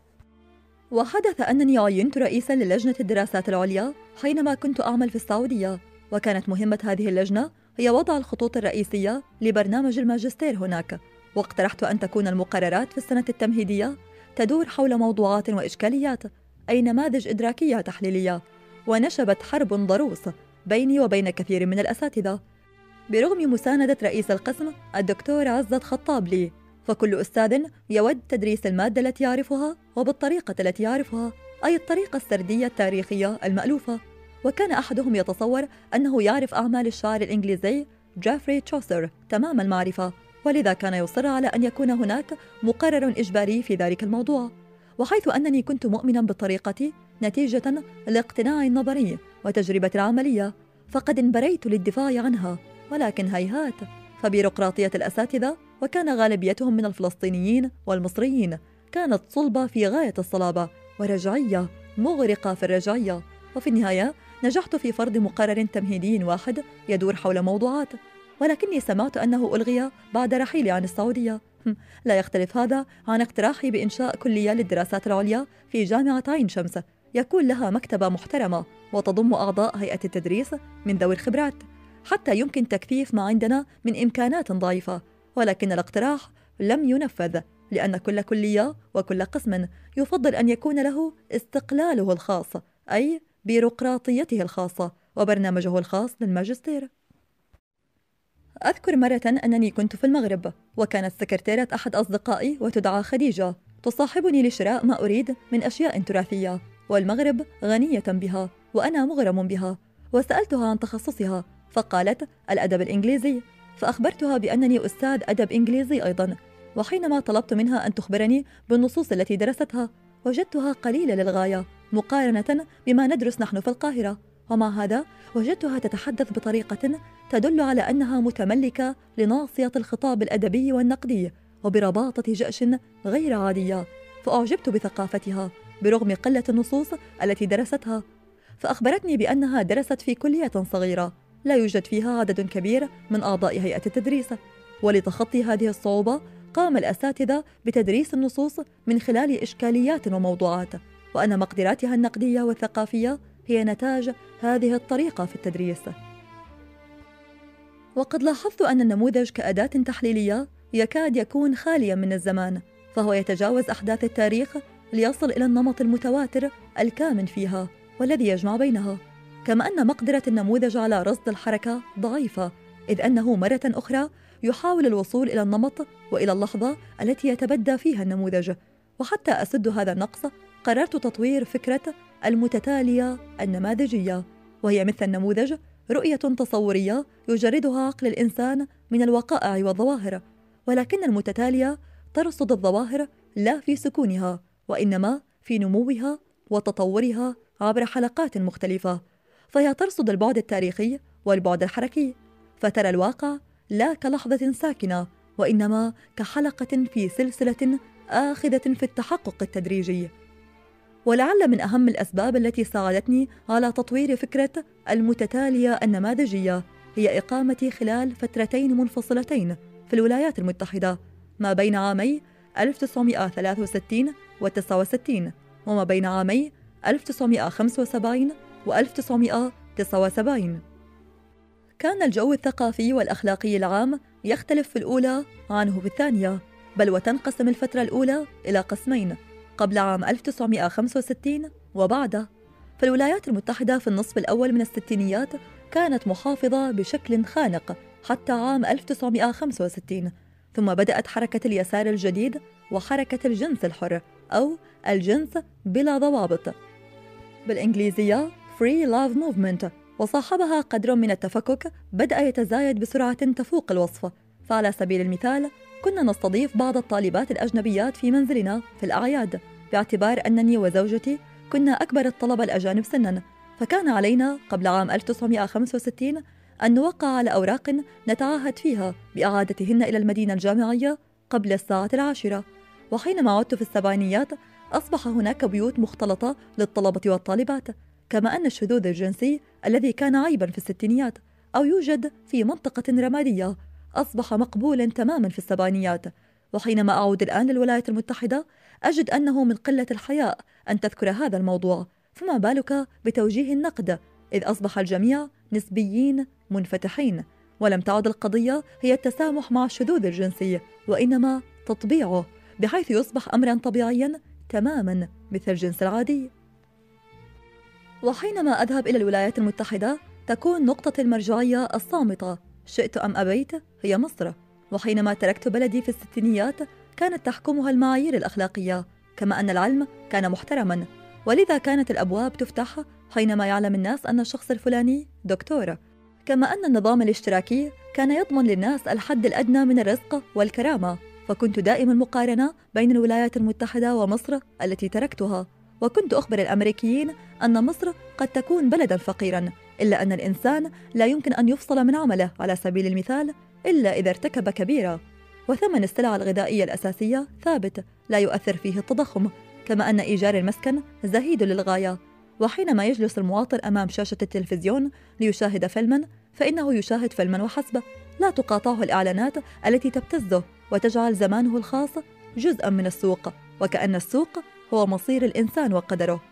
وحدث أنني عينت رئيساً للجنة الدراسات العليا حينما كنت أعمل في السعودية، وكانت مهمة هذه اللجنة هي وضع الخطوط الرئيسية لبرنامج الماجستير هناك، واقترحت أن تكون المقررات في السنة التمهيدية تدور حول موضوعات وإشكاليات، أي نماذج إدراكية تحليلية. ونشبت حرب ضروس بيني وبين كثير من الأساتذة برغم مساندة رئيس القسم الدكتور عزت خطاب لي، فكل أستاذ يود تدريس المادة التي يعرفها وبالطريقة التي يعرفها، أي الطريقة السردية التاريخية المألوفة. وكان أحدهم يتصور أنه يعرف أعمال الشاعر الإنجليزي جيفري تشوسر تمام المعرفة، ولذا كان يصر على أن يكون هناك مقرر إجباري في ذلك الموضوع. وحيث أنني كنت مؤمنا بطريقتي نتيجة الاقتناع النظري وتجربة العملية فقد انبريت للدفاع عنها، ولكن هيهات، فبيروقراطية الأساتذة، وكان غالبيتهم من الفلسطينيين والمصريين، كانت صلبة في غاية الصلابة ورجعية مغرقة في الرجعية. وفي النهاية نجحت في فرض مقرر تمهيدي واحد يدور حول موضوعات، ولكني سمعت أنه ألغي بعد رحيلي عن السعودية. لا يختلف هذا عن اقتراحي بإنشاء كلية للدراسات العليا في جامعة عين شمس، يكون لها مكتبة محترمة وتضم أعضاء هيئة التدريس من ذوي الخبرات، حتى يمكن تكثيف ما عندنا من إمكانات ضعيفة. ولكن الاقتراح لم ينفذ، لأن كل كلية وكل قسم يفضل أن يكون له استقلاله الخاص، أي بيروقراطيته الخاصة وبرنامجه الخاص للماجستير. أذكر مرة أنني كنت في المغرب، وكانت سكرتيرة أحد أصدقائي وتدعى خديجة تصاحبني لشراء ما أريد من أشياء تراثية، والمغرب غنية بها وأنا مغرم بها. وسألتها عن تخصصها فقالت الأدب الإنجليزي، فأخبرتها بأنني أستاذ أدب إنجليزي أيضا. وحينما طلبت منها أن تخبرني بالنصوص التي درستها وجدتها قليلة للغاية مقارنة بما ندرس نحن في القاهرة، ومع هذا وجدتها تتحدث بطريقة تدل على أنها متملكة لناصية الخطاب الأدبي والنقدي وبرباطة جأش غير عادية، فأعجبت بثقافتها برغم قلة النصوص التي درستها. فأخبرتني بأنها درست في كلية صغيرة لا يوجد فيها عدد كبير من أعضاء هيئة التدريس، ولتخطي هذه الصعوبة قام الأساتذة بتدريس النصوص من خلال إشكاليات وموضوعات، وأن مقدراتها النقدية والثقافية هي نتاج هذه الطريقة في التدريس. وقد لاحظت أن النموذج كأداة تحليلية يكاد يكون خاليا من الزمان، فهو يتجاوز أحداث التاريخ ليصل إلى النمط المتواتر الكامن فيها والذي يجمع بينها، كما أن مقدرة النموذج على رصد الحركة ضعيفة، إذ أنه مرة أخرى يحاول الوصول إلى النمط وإلى اللحظة التي يتبدى فيها النموذج. وحتى أسد هذا النقص قررت تطوير فكرة المتتالية النماذجية، وهي مثل النموذج رؤية تصورية يجردها عقل الإنسان من الوقائع والظواهر، ولكن المتتالية ترصد الظواهر لا في سكونها، وإنما في نموها وتطورها عبر حلقات مختلفة. فهي ترصد البعد التاريخي والبعد الحركي، فترى الواقع لا كلحظة ساكنة، وإنما كحلقة في سلسلة آخذة في التحقق التدريجي. ولعل من أهم الأسباب التي ساعدتني على تطوير فكرة المتتالية النماذجية هي إقامتي خلال فترتين منفصلتين في الولايات المتحدة ما بين عامي ألف وتسعمائة وثلاثة وستين و تسعة وستين، وما بين عامي ألف وتسعمائة وخمسة وسبعين و ألف وتسعمائة وتسعة وسبعين. كان الجو الثقافي والأخلاقي العام يختلف في الأولى عنه في الثانية، بل وتنقسم الفترة الأولى إلى قسمين، قبل عام ألف وتسعمائة وخمسة وستين وبعده. في الولايات المتحدة في النصف الأول من الستينيات كانت محافظة بشكل خانق حتى عام ألف وتسعمائة وخمسة وستين، ثم بدأت حركة اليسار الجديد وحركة الجنس الحر أو الجنس بلا ضوابط بالإنجليزية Free Love Movement، وصاحبها قدر من التفكك بدأ يتزايد بسرعة تفوق الوصف. فعلى سبيل المثال كنا نستضيف بعض الطالبات الأجنبيات في منزلنا في الأعياد، باعتبار أنني وزوجتي كنا أكبر الطلبة الأجانب سناً، فكان علينا قبل عام ألف وتسعمائة وخمسة وستين أن نوقع على أوراق نتعهد فيها بإعادتهن إلى المدينة الجامعية قبل الساعة العاشرة. وحينما عدت في السبعينيات أصبح هناك بيوت مختلطة للطلبة والطالبات، كما أن الشذوذ الجنسي الذي كان عيباً في الستينيات أو يوجد في منطقة رمادية أصبح مقبولاً تماماً في السبعينيات. وحينما أعود الآن للولايات المتحدة أجد أنه من قلة الحياء أن تذكر هذا الموضوع، فما بالك بتوجيه النقد، إذ أصبح الجميع نسبيين منفتحين، ولم تعد القضية هي التسامح مع الشذوذ الجنسي وإنما تطبيعه، بحيث يصبح أمراً طبيعياً تماماً مثل الجنس العادي. وحينما أذهب إلى الولايات المتحدة تكون نقطة المرجعية الصامتة شئت أم أبيت هي مصر. وحينما تركت بلدي في الستينيات كانت تحكمها المعايير الأخلاقية، كما أن العلم كان محترماً، ولذا كانت الأبواب تفتح حينما يعلم الناس أن الشخص الفلاني دكتور، كما أن النظام الاشتراكي كان يضمن للناس الحد الأدنى من الرزق والكرامة. فكنت دائما مقارنة بين الولايات المتحدة ومصر التي تركتها، وكنت أخبر الأمريكيين أن مصر قد تكون بلدا فقيرا، إلا أن الإنسان لا يمكن أن يفصل من عمله. على سبيل المثال إلا إذا ارتكب كبيرة. وثمن السلع الغذائية الأساسية ثابت لا يؤثر فيه التضخم، كما أن إيجار المسكن زهيد للغاية. وحينما يجلس المواطن أمام شاشة التلفزيون ليشاهد فيلما، فإنه يشاهد فيلما وحسب، لا تقاطعه الإعلانات التي تبتزه وتجعل زمانه الخاص جزءا من السوق، وكأن السوق هو مصير الإنسان وقدره.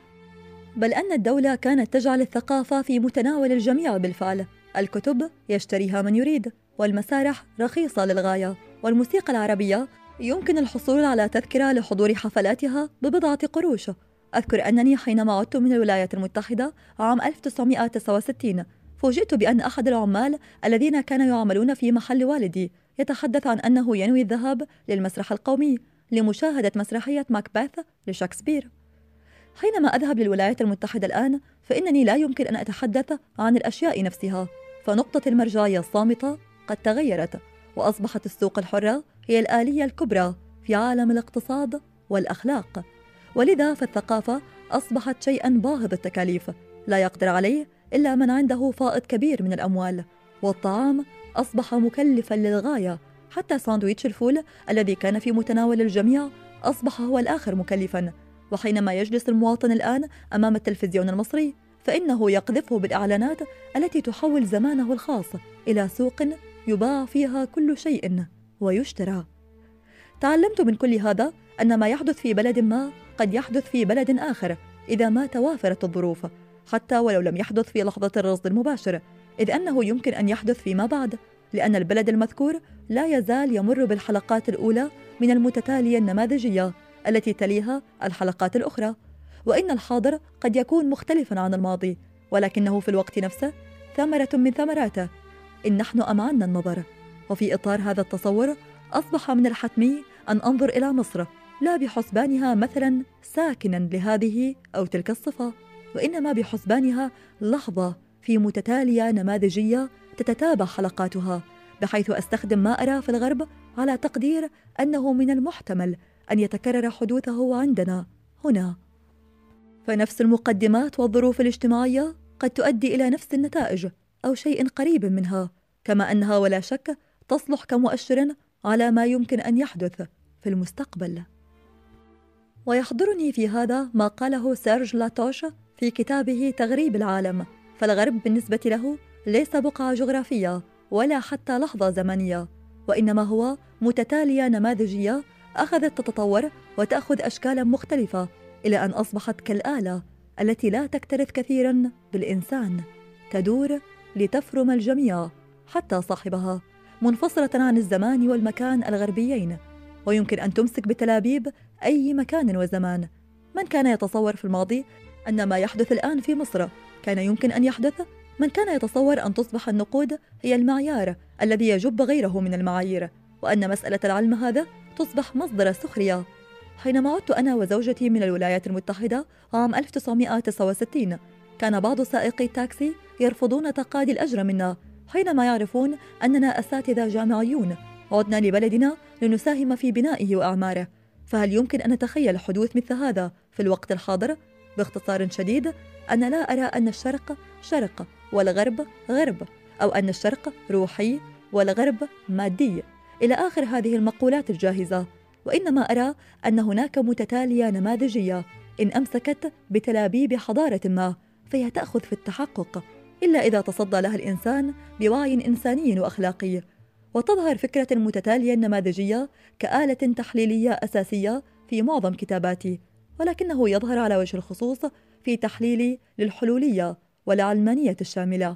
بل أن الدولة كانت تجعل الثقافة في متناول الجميع بالفعل. الكتب يشتريها من يريد، والمسارح رخيصة للغاية، والموسيقى العربية يمكن الحصول على تذكرة لحضور حفلاتها ببضعة قروش. أذكر أنني حينما عدت من الولايات المتحدة عام ألف وتسعمائة وتسعة وستين فوجئت بأن أحد العمال الذين كانوا يعملون في محل والدي يتحدث عن أنه ينوي الذهاب للمسرح القومي لمشاهدة مسرحية ماكبيث لشكسبير. حينما أذهب للولايات المتحدة الآن فإنني لا يمكن أن أتحدث عن الأشياء نفسها، فنقطة المرجعية الصامتة قد تغيرت، وأصبحت السوق الحرة هي الآلية الكبرى في عالم الاقتصاد والأخلاق. ولذا فالثقافة أصبحت شيئاً باهظ التكاليف لا يقدر عليه إلا من عنده فائض كبير من الأموال، والطعام أصبح مكلفاً للغاية. حتى ساندويتش الفول الذي كان في متناول الجميع أصبح هو الآخر مكلفاً. وحينما يجلس المواطن الآن أمام التلفزيون المصري فإنه يقذفه بالإعلانات التي تحول زمانه الخاص إلى سوق يباع فيها كل شيء ويشترى. تعلمت من كل هذا أن ما يحدث في بلد ما قد يحدث في بلد آخر إذا ما توافرت الظروف، حتى ولو لم يحدث في لحظة الرصد المباشر، إذ أنه يمكن أن يحدث فيما بعد، لأن البلد المذكور لا يزال يمر بالحلقات الأولى من المتتالية النماذجية التي تليها الحلقات الأخرى. وإن الحاضر قد يكون مختلفاً عن الماضي، ولكنه في الوقت نفسه ثمرة من ثمراته إن نحن أمعنا النظر. وفي إطار هذا التصور أصبح من الحتمي أن أنظر إلى مصر لا بحسبانها مثلاً ساكناً لهذه أو تلك الصفة، وإنما بحسبانها لحظة في متتالية نماذجية تتتابع حلقاتها، بحيث أستخدم ما أرى في الغرب على تقدير أنه من المحتمل أن يتكرر حدوثه عندنا هنا. فنفس المقدمات والظروف الاجتماعية قد تؤدي إلى نفس النتائج أو شيء قريب منها، كما أنها ولا شك تصلح كمؤشر على ما يمكن أن يحدث في المستقبل. ويحضرني في هذا ما قاله سيرج لاتوش في كتابه تغريب العالم. فالغرب بالنسبة له ليس بقعة جغرافية ولا حتى لحظة زمنية، وإنما هو متتالية نماذجية أخذت تتطور وتأخذ أشكالا مختلفة إلى أن أصبحت كالآلة التي لا تكترث كثيرا بالإنسان، تدور لتفرم الجميع حتى صاحبها، منفصلة عن الزمان والمكان الغربيين، ويمكن أن تمسك بتلابيب أي مكان وزمان. من كان يتصور في الماضي أن ما يحدث الآن في مصر كان يمكن أن يحدث؟ من كان يتصور أن تصبح النقود هي المعيار الذي يجب غيره من المعايير، وأن مسألة العلم هذا تصبح مصدر سخرية؟ حينما عدت أنا وزوجتي من الولايات المتحدة عام ألف وتسعمائة وتسعة وستين كان بعض سائقي التاكسي يرفضون تقاضي الأجر منا حينما يعرفون أننا أساتذة جامعيون عدنا لبلدنا لنساهم في بنائه وأعماره. فهل يمكن أن نتخيل حدوث مثل هذا في الوقت الحاضر؟ باختصار شديد، أنا لا أرى أن الشرق شرق والغرب غرب، أو أن الشرق روحي والغرب مادي، إلى آخر هذه المقولات الجاهزة. وإنما أرى أن هناك متتالية نماذجية إن أمسكت بتلابيب حضارة ما فهي تأخذ في التحقق، إلا إذا تصدى لها الإنسان بوعي إنساني وأخلاقي. وتظهر فكرة المتتالية النماذجية كآلة تحليلية أساسية في معظم كتاباتي، ولكنه يظهر على وجه الخصوص في تحليلي للحلولية والعلمانية الشاملة.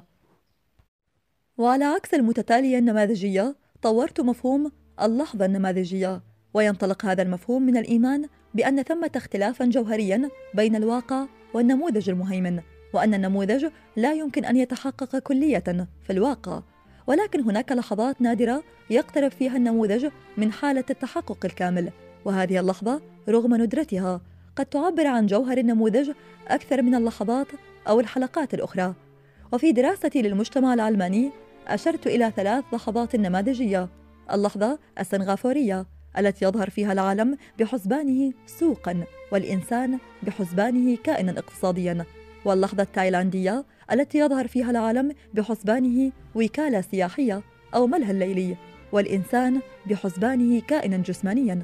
وعلى عكس المتتالية النماذجية طورت مفهوم اللحظة النماذجية، وينطلق هذا المفهوم من الإيمان بأن ثمة اختلافاً جوهرياً بين الواقع والنموذج المهيمن، وأن النموذج لا يمكن أن يتحقق كلية في الواقع، ولكن هناك لحظات نادرة يقترب فيها النموذج من حالة التحقق الكامل، وهذه اللحظة رغم ندرتها قد تعبر عن جوهر النموذج أكثر من اللحظات أو الحلقات الأخرى. وفي دراستي للمجتمع العلماني أشرت إلى ثلاث لحظات نماذجية: اللحظة السنغافورية التي يظهر فيها العالم بحسبانه سوقاً والإنسان بحسبانه كائناً اقتصادياً، واللحظة التايلاندية التي يظهر فيها العالم بحسبانه وكالة سياحية، أو ملهى الليلي، والإنسان بحسبانه كائنا جسمانيا.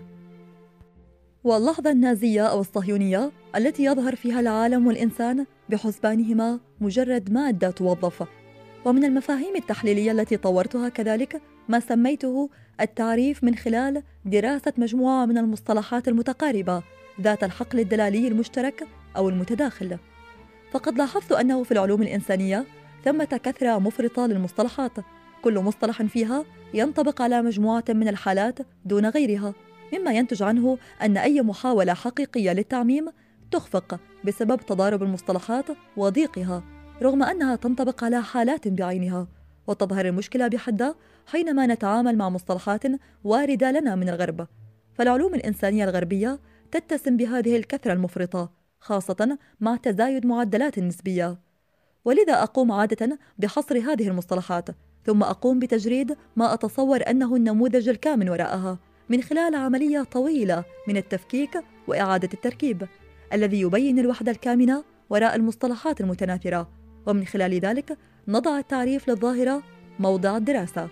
واللحظة النازية أو الصهيونية التي يظهر فيها العالم والإنسان بحسبانهما مجرد مادة توظف. ومن المفاهيم التحليلية التي طورتها كذلك ما سميته التعريف من خلال دراسة مجموعة من المصطلحات المتقاربة ذات الحقل الدلالي المشترك أو المتداخل. فقد لاحظت أنه في العلوم الإنسانية ثمة كثرة مفرطة للمصطلحات، كل مصطلح فيها ينطبق على مجموعة من الحالات دون غيرها، مما ينتج عنه أن أي محاولة حقيقية للتعميم تخفق بسبب تضارب المصطلحات وضيقها، رغم أنها تنطبق على حالات بعينها. وتظهر المشكلة بحدها حينما نتعامل مع مصطلحات واردة لنا من الغرب. فالعلوم الإنسانية الغربية تتسم بهذه الكثرة المفرطة، خاصة مع تزايد معدلات النسبية. ولذا أقوم عادة بحصر هذه المصطلحات، ثم أقوم بتجريد ما أتصور أنه النموذج الكامن وراءها من خلال عملية طويلة من التفكيك وإعادة التركيب الذي يبين الوحدة الكامنة وراء المصطلحات المتناثرة، ومن خلال ذلك نضع التعريف للظاهرة موضع الدراسة.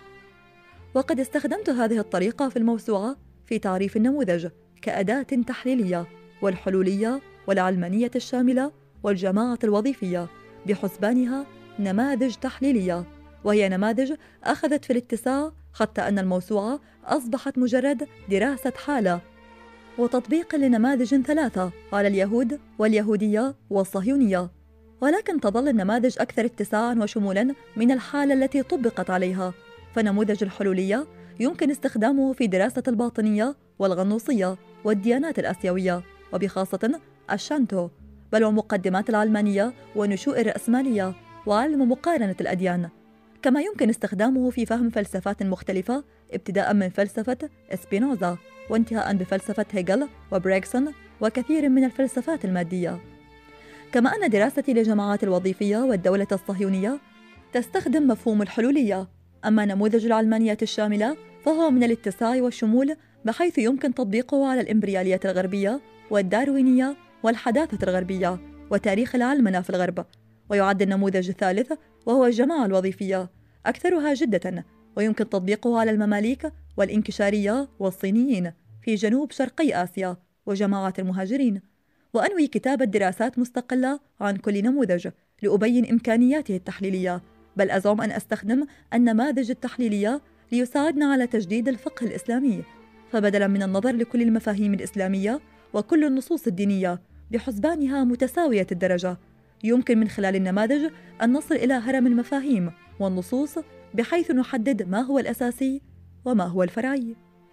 وقد استخدمت هذه الطريقة في الموسوعة في تعريف النموذج كأداة تحليلية والحلولية والعلمانية الشاملة والجماعة الوظيفية بحسبانها نماذج تحليلية، وهي نماذج أخذت في الاتساع حتى أن الموسوعة أصبحت مجرد دراسة حالة وتطبيق لنماذج ثلاثة على اليهود واليهودية والصهيونية. ولكن تظل النماذج أكثر اتساعاً وشمولاً من الحالة التي طبقت عليها. فنموذج الحلولية يمكن استخدامه في دراسة الباطنية والغنوصية والديانات الآسيوية، وبخاصة الشانتو، بل ومقدمات العلمانية ونشوء الرأسمالية وعلم مقارنة الأديان. كما يمكن استخدامه في فهم فلسفات مختلفة، ابتداء من فلسفة سبينوزا وانتهاء بفلسفة هيجل وبريغسون وكثير من الفلسفات المادية. كما أن دراستي للجماعات الوظيفية والدولة الصهيونية تستخدم مفهوم الحلولية. أما نموذج العلمانية الشاملة فهو من الاتساع والشمول، بحيث يمكن تطبيقه على الإمبريالية الغربية والداروينية والحداثة الغربية وتاريخ العلمنة في الغرب. ويعد النموذج الثالث وهو الجماعة الوظيفية أكثرها جدة، ويمكن تطبيقه على المماليك والإنكشارية والصينيين في جنوب شرقي آسيا وجماعات المهاجرين. وأنوي كتابة دراسات مستقلة عن كل نموذج لأبين إمكانياته التحليلية، بل أزعم أن أستخدم النماذج التحليلية ليساعدنا على تجديد الفقه الإسلامي. فبدلاً من النظر لكل المفاهيم الإسلامية وكل النصوص الدينية بحسبانها متساوية الدرجة، يمكن من خلال النماذج أن نصل إلى هرم المفاهيم والنصوص بحيث نحدد ما هو الأساسي وما هو الفرعي.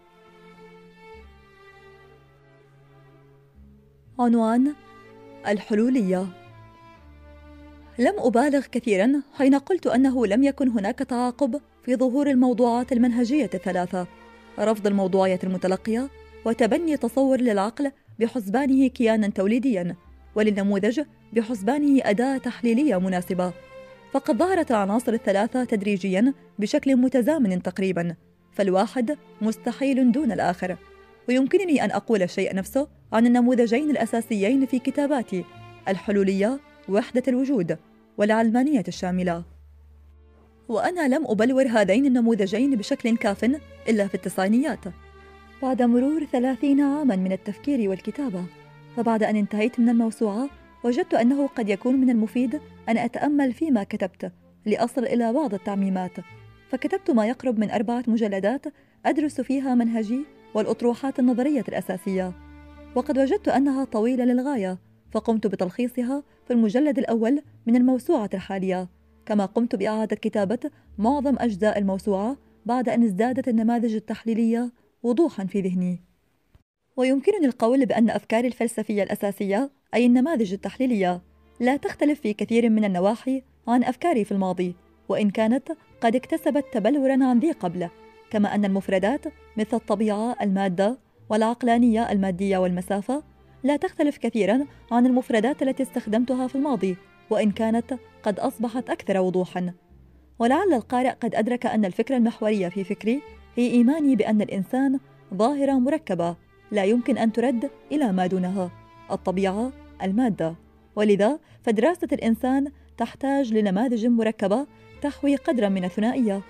عنوان: الحلولية. لم أبالغ كثيراً حين قلت أنه لم يكن هناك تعاقب في ظهور الموضوعات المنهجية الثلاثة: رفض الموضوعية المتلقية، وتبني تصور للعقل بحسبانه كياناً توليدياً، وللنموذج بحسبانه أداة تحليلية مناسبة. فقد ظهرت العناصر الثلاثة تدريجياً بشكل متزامن تقريباً، فالواحد مستحيل دون الآخر. ويمكنني أن أقول الشيء نفسه عن النموذجين الأساسيين في كتاباتي: الحلولية وحدة الوجود والعلمانية الشاملة. وأنا لم أبلور هذين النموذجين بشكل كاف إلا في التسعينيات بعد مرور ثلاثين عاماً من التفكير والكتابة. فبعد أن انتهيت من الموسوعة وجدت أنه قد يكون من المفيد أن أتأمل فيما كتبت لأصل إلى بعض التعميمات. فكتبت ما يقرب من أربعة مجلدات أدرس فيها منهجي والأطروحات النظرية الأساسية، وقد وجدت أنها طويلة للغاية، فقمت بتلخيصها في المجلد الأول من الموسوعة الحالية. كما قمت بإعادة كتابة معظم أجزاء الموسوعة بعد أن ازدادت النماذج التحليلية وضوحاً في ذهني. ويمكنني القول بأن أفكاري الفلسفية الأساسية، أي النماذج التحليلية، لا تختلف في كثير من النواحي عن أفكاري في الماضي، وإن كانت قد اكتسبت تبلوراً عن ذي قبل. كما أن المفردات مثل الطبيعة، المادة، والعقلانية، المادية، والمسافة لا تختلف كثيراً عن المفردات التي استخدمتها في الماضي، وإن كانت قد أصبحت أكثر وضوحاً. ولعل القارئ قد أدرك أن الفكرة المحورية في فكري هي إيماني بأن الإنسان ظاهرة مركبة لا يمكن أن ترد إلى ما دونها: الطبيعة، المادة. ولذا فدراسة الإنسان تحتاج لنماذج مركبة تحوي قدرا من الثنائية.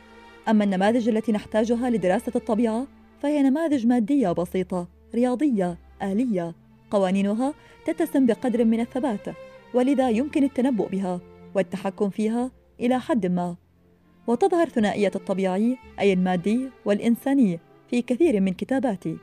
أما النماذج التي نحتاجها لدراسة الطبيعة فهي نماذج مادية بسيطة، رياضية، آلية، قوانينها تتسم بقدر من الثبات، ولذا يمكن التنبؤ بها والتحكم فيها إلى حد ما. وتظهر ثنائية الطبيعي أي المادي والإنساني في كثير من كتاباتي.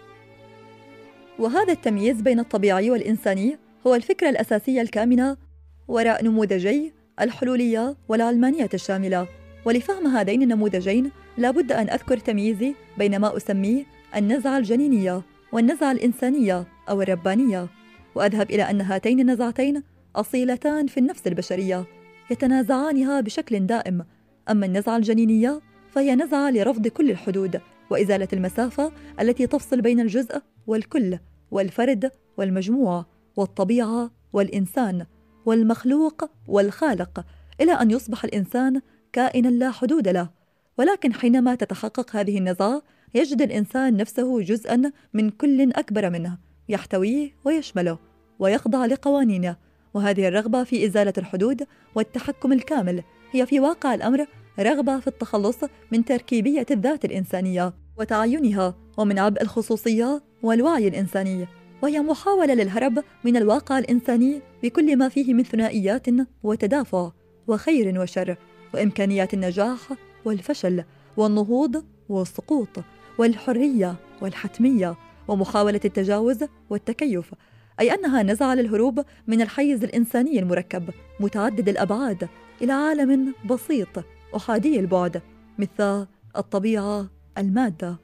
وهذا التمييز بين الطبيعي والإنساني هو الفكرة الأساسية الكامنة وراء نموذجي الحلولية والعلمانية الشاملة. ولفهم هذين النموذجين لابد أن أذكر تمييزي بين ما أسميه النزعة الجنينية والنزعة الإنسانية أو الربانية، وأذهب إلى أن هاتين النزعتين أصيلتان في النفس البشرية يتنازعانها بشكل دائم. أما النزعة الجنينية فهي نزعة لرفض كل الحدود وإزالة المسافة التي تفصل بين الجزء والكل والفرد والمجموعة والطبيعة والإنسان والمخلوق والخالق، إلى أن يصبح الإنسان كائناً لا حدود له. ولكن حينما تتحقق هذه النزعة يجد الإنسان نفسه جزءاً من كل أكبر منه يحتويه ويشمله ويخضع لقوانينه. وهذه الرغبة في إزالة الحدود والتحكم الكامل هي في واقع الأمر رغبة في التخلص من تركيبية الذات الإنسانية وتعينها ومن عبء الخصوصية والوعي الإنساني، وهي محاولة للهرب من الواقع الإنساني بكل ما فيه من ثنائيات وتدافع وخير وشر وإمكانيات النجاح والفشل والنهوض والسقوط والحرية والحتمية ومحاولة التجاوز والتكيف، أي أنها نزعة للهروب من الحيز الإنساني المركب متعدد الأبعاد إلى عالم بسيط أحادي البعد مثل الطبيعة المادة.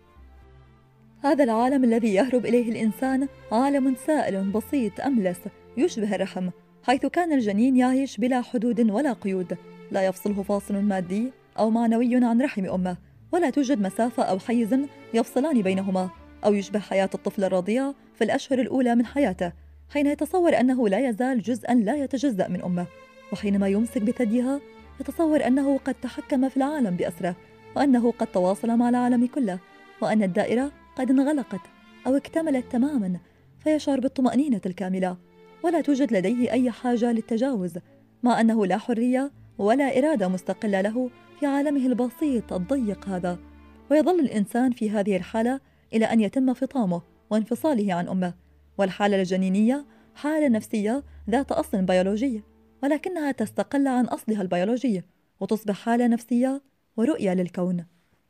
هذا العالم الذي يهرب إليه الإنسان عالم سائل بسيط أملس يشبه الرحم، حيث كان الجنين يعيش بلا حدود ولا قيود، لا يفصله فاصل مادي أو معنوي عن رحم أمه، ولا توجد مسافة أو حيز يفصلان بينهما، أو يشبه حياة الطفل الرضيع في الأشهر الأولى من حياته حين يتصور أنه لا يزال جزءاً لا يتجزأ من أمه، وحينما يمسك بثديها يتصور أنه قد تحكم في العالم بأسره، وأنه قد تواصل مع العالم كله، وأن الدائرة قد انغلقت أو اكتملت تماماً، فيشعر بالطمأنينة الكاملة ولا توجد لديه أي حاجة للتجاوز، مع أنه لا حرية ولا إرادة مستقلة له في عالمه البسيط الضيق هذا. ويظل الإنسان في هذه الحالة إلى أن يتم فطامه وانفصاله عن أمه. والحالة الجنينية حالة نفسية ذات أصل بيولوجي، ولكنها تستقل عن أصلها البيولوجي وتصبح حالة نفسية ورؤية للكون.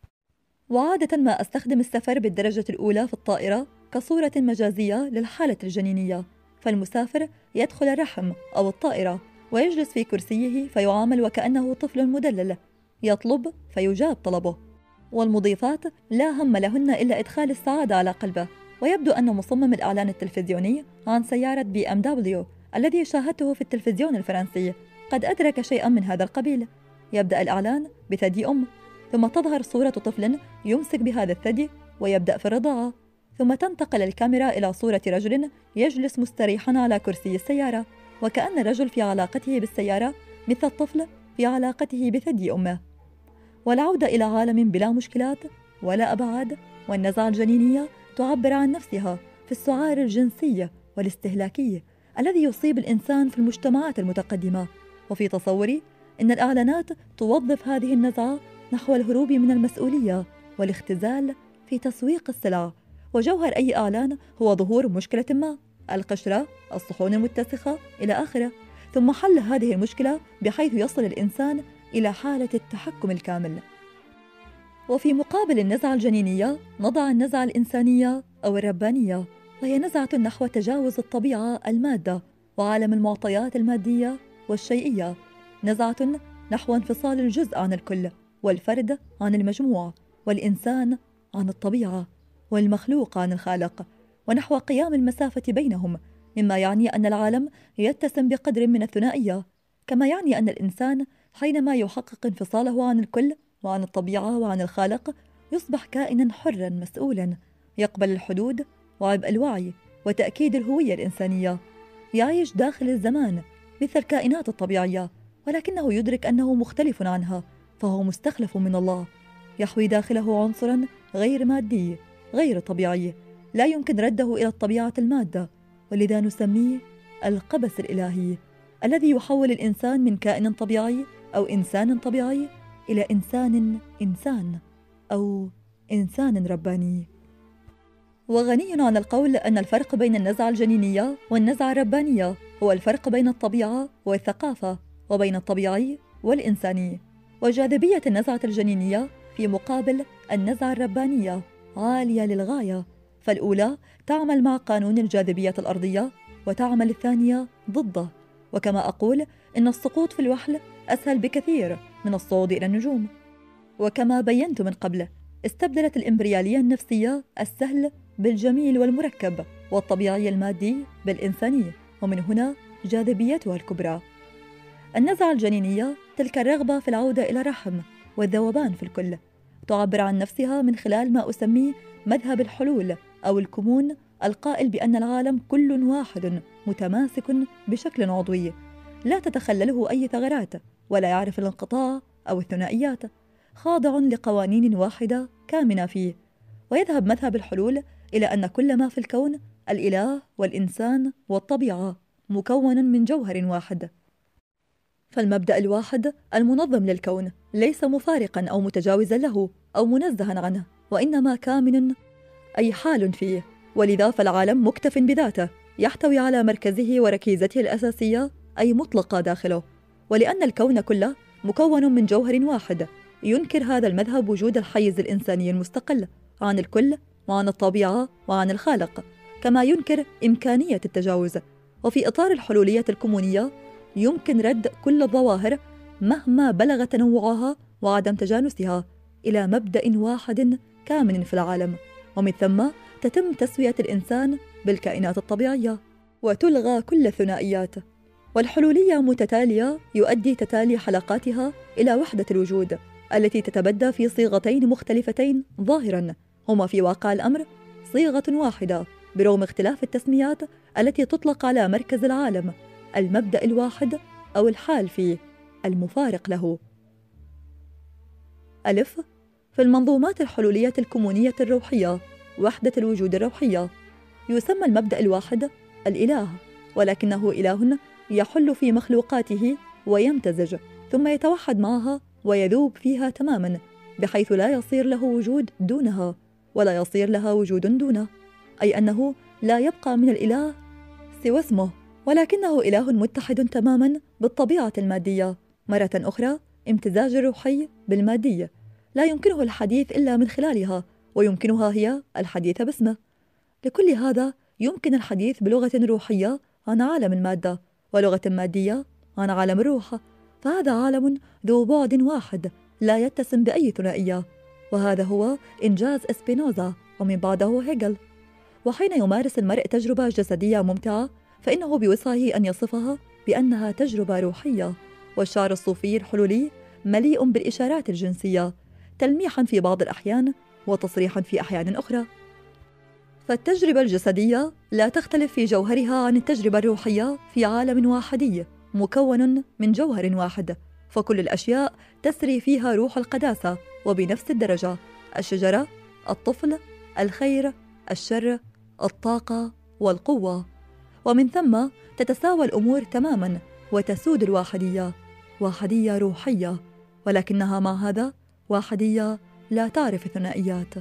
وعادة ما أستخدم السفر بالدرجة الأولى في الطائرة كصورة مجازية للحالة الجنينية، فالمسافر يدخل الرحم أو الطائرة ويجلس في كرسيه فيعامل وكأنه طفل مدلل، يطلب فيجاب طلبه، والمضيفات لا هم لهن إلا إدخال السعادة على قلبه. ويبدو أن مصمم الإعلان التلفزيوني عن سيارة بي أم دبليو الذي شاهدته في التلفزيون الفرنسي قد أدرك شيئا من هذا القبيل. يبدأ الإعلان بثدي أم، ثم تظهر صورة طفل يمسك بهذا الثدي ويبدأ في الرضاعة، ثم تنتقل الكاميرا إلى صورة رجل يجلس مستريحا على كرسي السيارة، وكأن الرجل في علاقته بالسيارة مثل الطفل في علاقته بثدي أمه. والعودة إلى عالم بلا مشكلات ولا أبعاد، والنزعة الجنينية تعبر عن نفسها في السعار الجنسي والاستهلاكي الذي يصيب الإنسان في المجتمعات المتقدمة. وفي تصوري إن الإعلانات توظف هذه النزعة نحو الهروب من المسؤولية والاختزال في تسويق السلع، وجوهر أي إعلان هو ظهور مشكلة ما، القشرة، الصحون المتسخة إلى آخره، ثم حل هذه المشكلة بحيث يصل الإنسان إلى حالة التحكم الكامل. وفي مقابل النزعة الجنينية نضع النزعة الإنسانية أو الربانية، وهي نزعة نحو تجاوز الطبيعة المادة وعالم المعطيات المادية والشيئية، نزعة نحو انفصال الجزء عن الكل والفرد عن المجموعة والإنسان عن الطبيعة والمخلوق عن الخالق، ونحو قيام المسافة بينهم، مما يعني أن العالم يتسم بقدر من الثنائية، كما يعني أن الإنسان حينما يحقق انفصاله عن الكل وعن الطبيعة وعن الخالق يصبح كائنا حرا مسؤولا يقبل الحدود وعبء الوعي وتأكيد الهوية الإنسانية، يعيش داخل الزمان مثل الكائنات الطبيعية، ولكنه يدرك أنه مختلف عنها، فهو مستخلف من الله، يحوي داخله عنصرا غير مادي غير طبيعي لا يمكن رده إلى الطبيعة المادة، ولذا نسميه القبس الإلهي الذي يحول الإنسان من كائن طبيعي أو إنسان طبيعي إلى إنسان إنسان أو إنسان رباني. وغني عن القول أن الفرق بين النزعة الجنينية والنزعة الربانية هو الفرق بين الطبيعة والثقافة، وبين الطبيعي والإنساني. وجاذبية النزعة الجنينية في مقابل النزعة الربانية عالية للغاية، فالأولى تعمل مع قانون الجاذبية الأرضية وتعمل الثانية ضده. وكما أقول إن السقوط في الوحل أسهل بكثير من الصعود إلى النجوم. وكما بينت من قبل، استبدلت الإمبريالية النفسية السهل بالجميل والمركب، والطبيعي المادي بالإنساني، ومن هنا جاذبيتها الكبرى. النزعة الجنينية تلك الرغبة في العودة إلى الرحم والذوبان في الكل، تعبر عن نفسها من خلال ما أسميه مذهب الحلول أو الكمون، القائل بأن العالم كل واحد متماسك بشكل عضوي لا تتخلله أي ثغرات، ولا يعرف الانقطاع أو الثنائيات، خاضع لقوانين واحدة كامنة فيه. ويذهب مذهب الحلول إلى أن كل ما في الكون، الإله والإنسان والطبيعة، مكون من جوهر واحد. فالمبدأ الواحد المنظم للكون ليس مفارقا أو متجاوزا له أو منزها عنه، وإنما كامن أي حال فيه. ولذا فالعالم مكتف بذاته، يحتوي على مركزه وركيزته الأساسية أي مطلقة داخله. ولأن الكون كله مكون من جوهر واحد، ينكر هذا المذهب وجود الحيز الإنساني المستقل عن الكل وعن الطبيعة وعن الخالق، كما ينكر إمكانية التجاوز. وفي إطار الحلولية الكمونية يمكن رد كل الظواهر مهما بلغ تنوعها وعدم تجانسها إلى مبدأ واحد كامن في العالم، ومن ثم تتم تسوية الإنسان بالكائنات الطبيعية وتلغى كل الثنائيات. والحلولية متتالية يؤدي تتالي حلقاتها إلى وحدة الوجود التي تتبدى في صيغتين مختلفتين ظاهراً، هما في واقع الأمر صيغة واحدة برغم اختلاف التسميات التي تطلق على مركز العالم، المبدأ الواحد أو الحال فيه المفارق له. ألف. في المنظومات الحلولية الكمونية الروحية وحدة الوجود الروحية، يسمى المبدأ الواحد الإله، ولكنه إله يحل في مخلوقاته ويمتزج ثم يتوحد معها ويذوب فيها تماما، بحيث لا يصير له وجود دونها ولا يصير لها وجود دونه، أي أنه لا يبقى من الإله سوى اسمه، ولكنه إله متحد تماما بالطبيعة المادية. مرة أخرى امتزاج الروحي بالمادية لا يمكنه الحديث إلا من خلالها، ويمكنها هي الحديث باسمه. لكل هذا يمكن الحديث بلغة روحية عن عالم المادة، ولغة مادية عن عالم الروح، فهذا عالم ذو بعد واحد لا يتسم بأي ثنائية، وهذا هو إنجاز إسبينوزا ومن بعده هيجل. وحين يمارس المرء تجربة جسدية ممتعة فإنه بوسعه أن يصفها بأنها تجربة روحية. والشعر الصوفي الحلولي مليء بالإشارات الجنسية، تلميحا في بعض الأحيان وتصريحا في أحيان أخرى. فالتجربة الجسدية لا تختلف في جوهرها عن التجربة الروحية في عالم واحدي مكون من جوهر واحد، فكل الأشياء تسري فيها روح القداسة وبنفس الدرجة: الشجرة، الطفل، الخير، الشر، الطاقة والقوة. ومن ثم تتساوى الأمور تماما وتسود الواحدية، واحدية روحية، ولكنها مع هذا واحدية لا تعرف الثنائيات.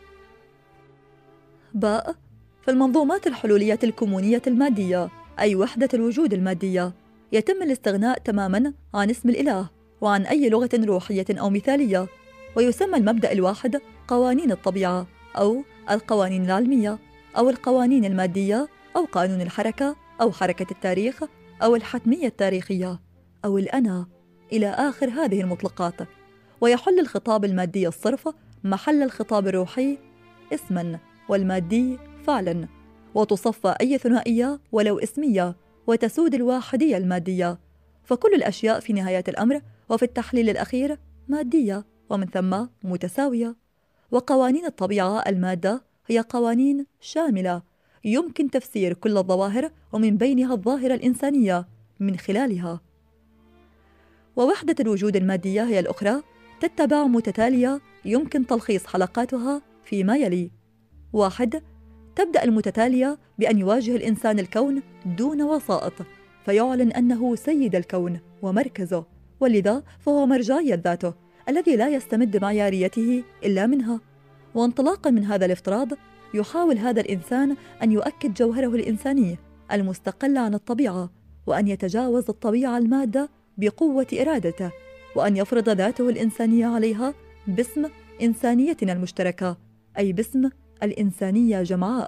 باء. في المنظومات الحلولية الكمونية المادية أي وحدة الوجود المادية، يتم الاستغناء تماما عن اسم الإله وعن أي لغة روحية أو مثالية، ويسمى المبدأ الواحد قوانين الطبيعة أو القوانين العلمية أو القوانين المادية أو قانون الحركة أو حركة التاريخ أو الحتمية التاريخية أو الأنا إلى آخر هذه المطلقات. ويحل الخطاب المادي الصرف محل الخطاب الروحي اسما والمادي فعلا، وتصفى أي ثنائية ولو اسمية وتسود الواحدية المادية. فكل الأشياء في نهاية الأمر وفي التحليل الأخير مادية ومن ثم متساوية. وقوانين الطبيعة المادة هي قوانين شاملة يمكن تفسير كل الظواهر ومن بينها الظاهرة الإنسانية من خلالها. ووحدة الوجود المادية هي الأخرى، تتبع متتالية يمكن تلخيص حلقاتها فيما يلي: واحد. تبدأ المتتالية بأن يواجه الإنسان الكون دون وسائط، فيعلن أنه سيد الكون ومركزه، ولذا فهو مرجعية ذاته، الذي لا يستمد معياريته إلا منها. وانطلاقا من هذا الافتراض يحاول هذا الإنسان أن يؤكد جوهره الإنساني المستقل عن الطبيعة، وأن يتجاوز الطبيعة المادة بقوة إرادته، وأن يفرض ذاته الإنسانية عليها باسم إنسانيتنا المشتركة، أي باسم الإنسانية جمعاء.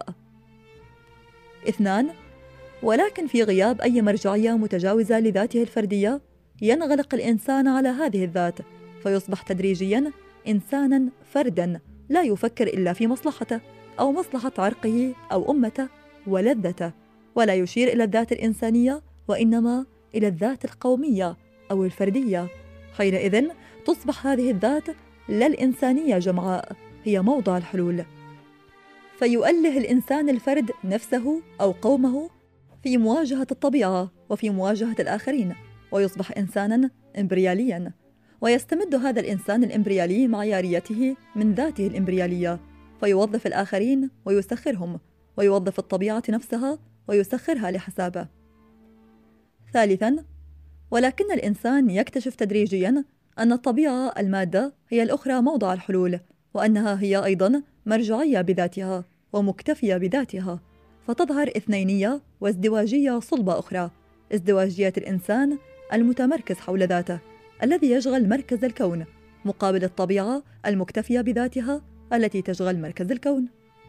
اثنان، ولكن في غياب أي مرجعية متجاوزة لذاته الفردية ينغلق الإنسان على هذه الذات، فيصبح تدريجياً إنساناً فرداً لا يفكر إلا في مصلحته أو مصلحة عرقه أو أمته ولذته، ولا يشير إلى الذات الإنسانية وإنما إلى الذات القومية أو الفردية. حينئذ تصبح هذه الذات لا الإنسانية جمعاء هي موضع الحلول، فيؤله الإنسان الفرد نفسه أو قومه في مواجهة الطبيعة وفي مواجهة الآخرين، ويصبح إنساناً إمبريالياً، ويستمد هذا الإنسان الإمبريالي معياريته من ذاته الإمبريالية، فيوظف الآخرين ويسخرهم، ويوظف الطبيعة نفسها ويسخرها لحسابه. ثالثاً، ولكن الإنسان يكتشف تدريجياً أن الطبيعة المادة هي الأخرى موضع الحلول، وأنها هي أيضاً مرجعية بذاتها ومكتفية بذاتها، فتظهر اثنينية وازدواجية صلبة أخرى، ازدواجية الإنسان المتمركز حول ذاته الذي يشغل مركز الكون، مقابل الطبيعة المكتفية بذاتها التي تشغل مركز الكون.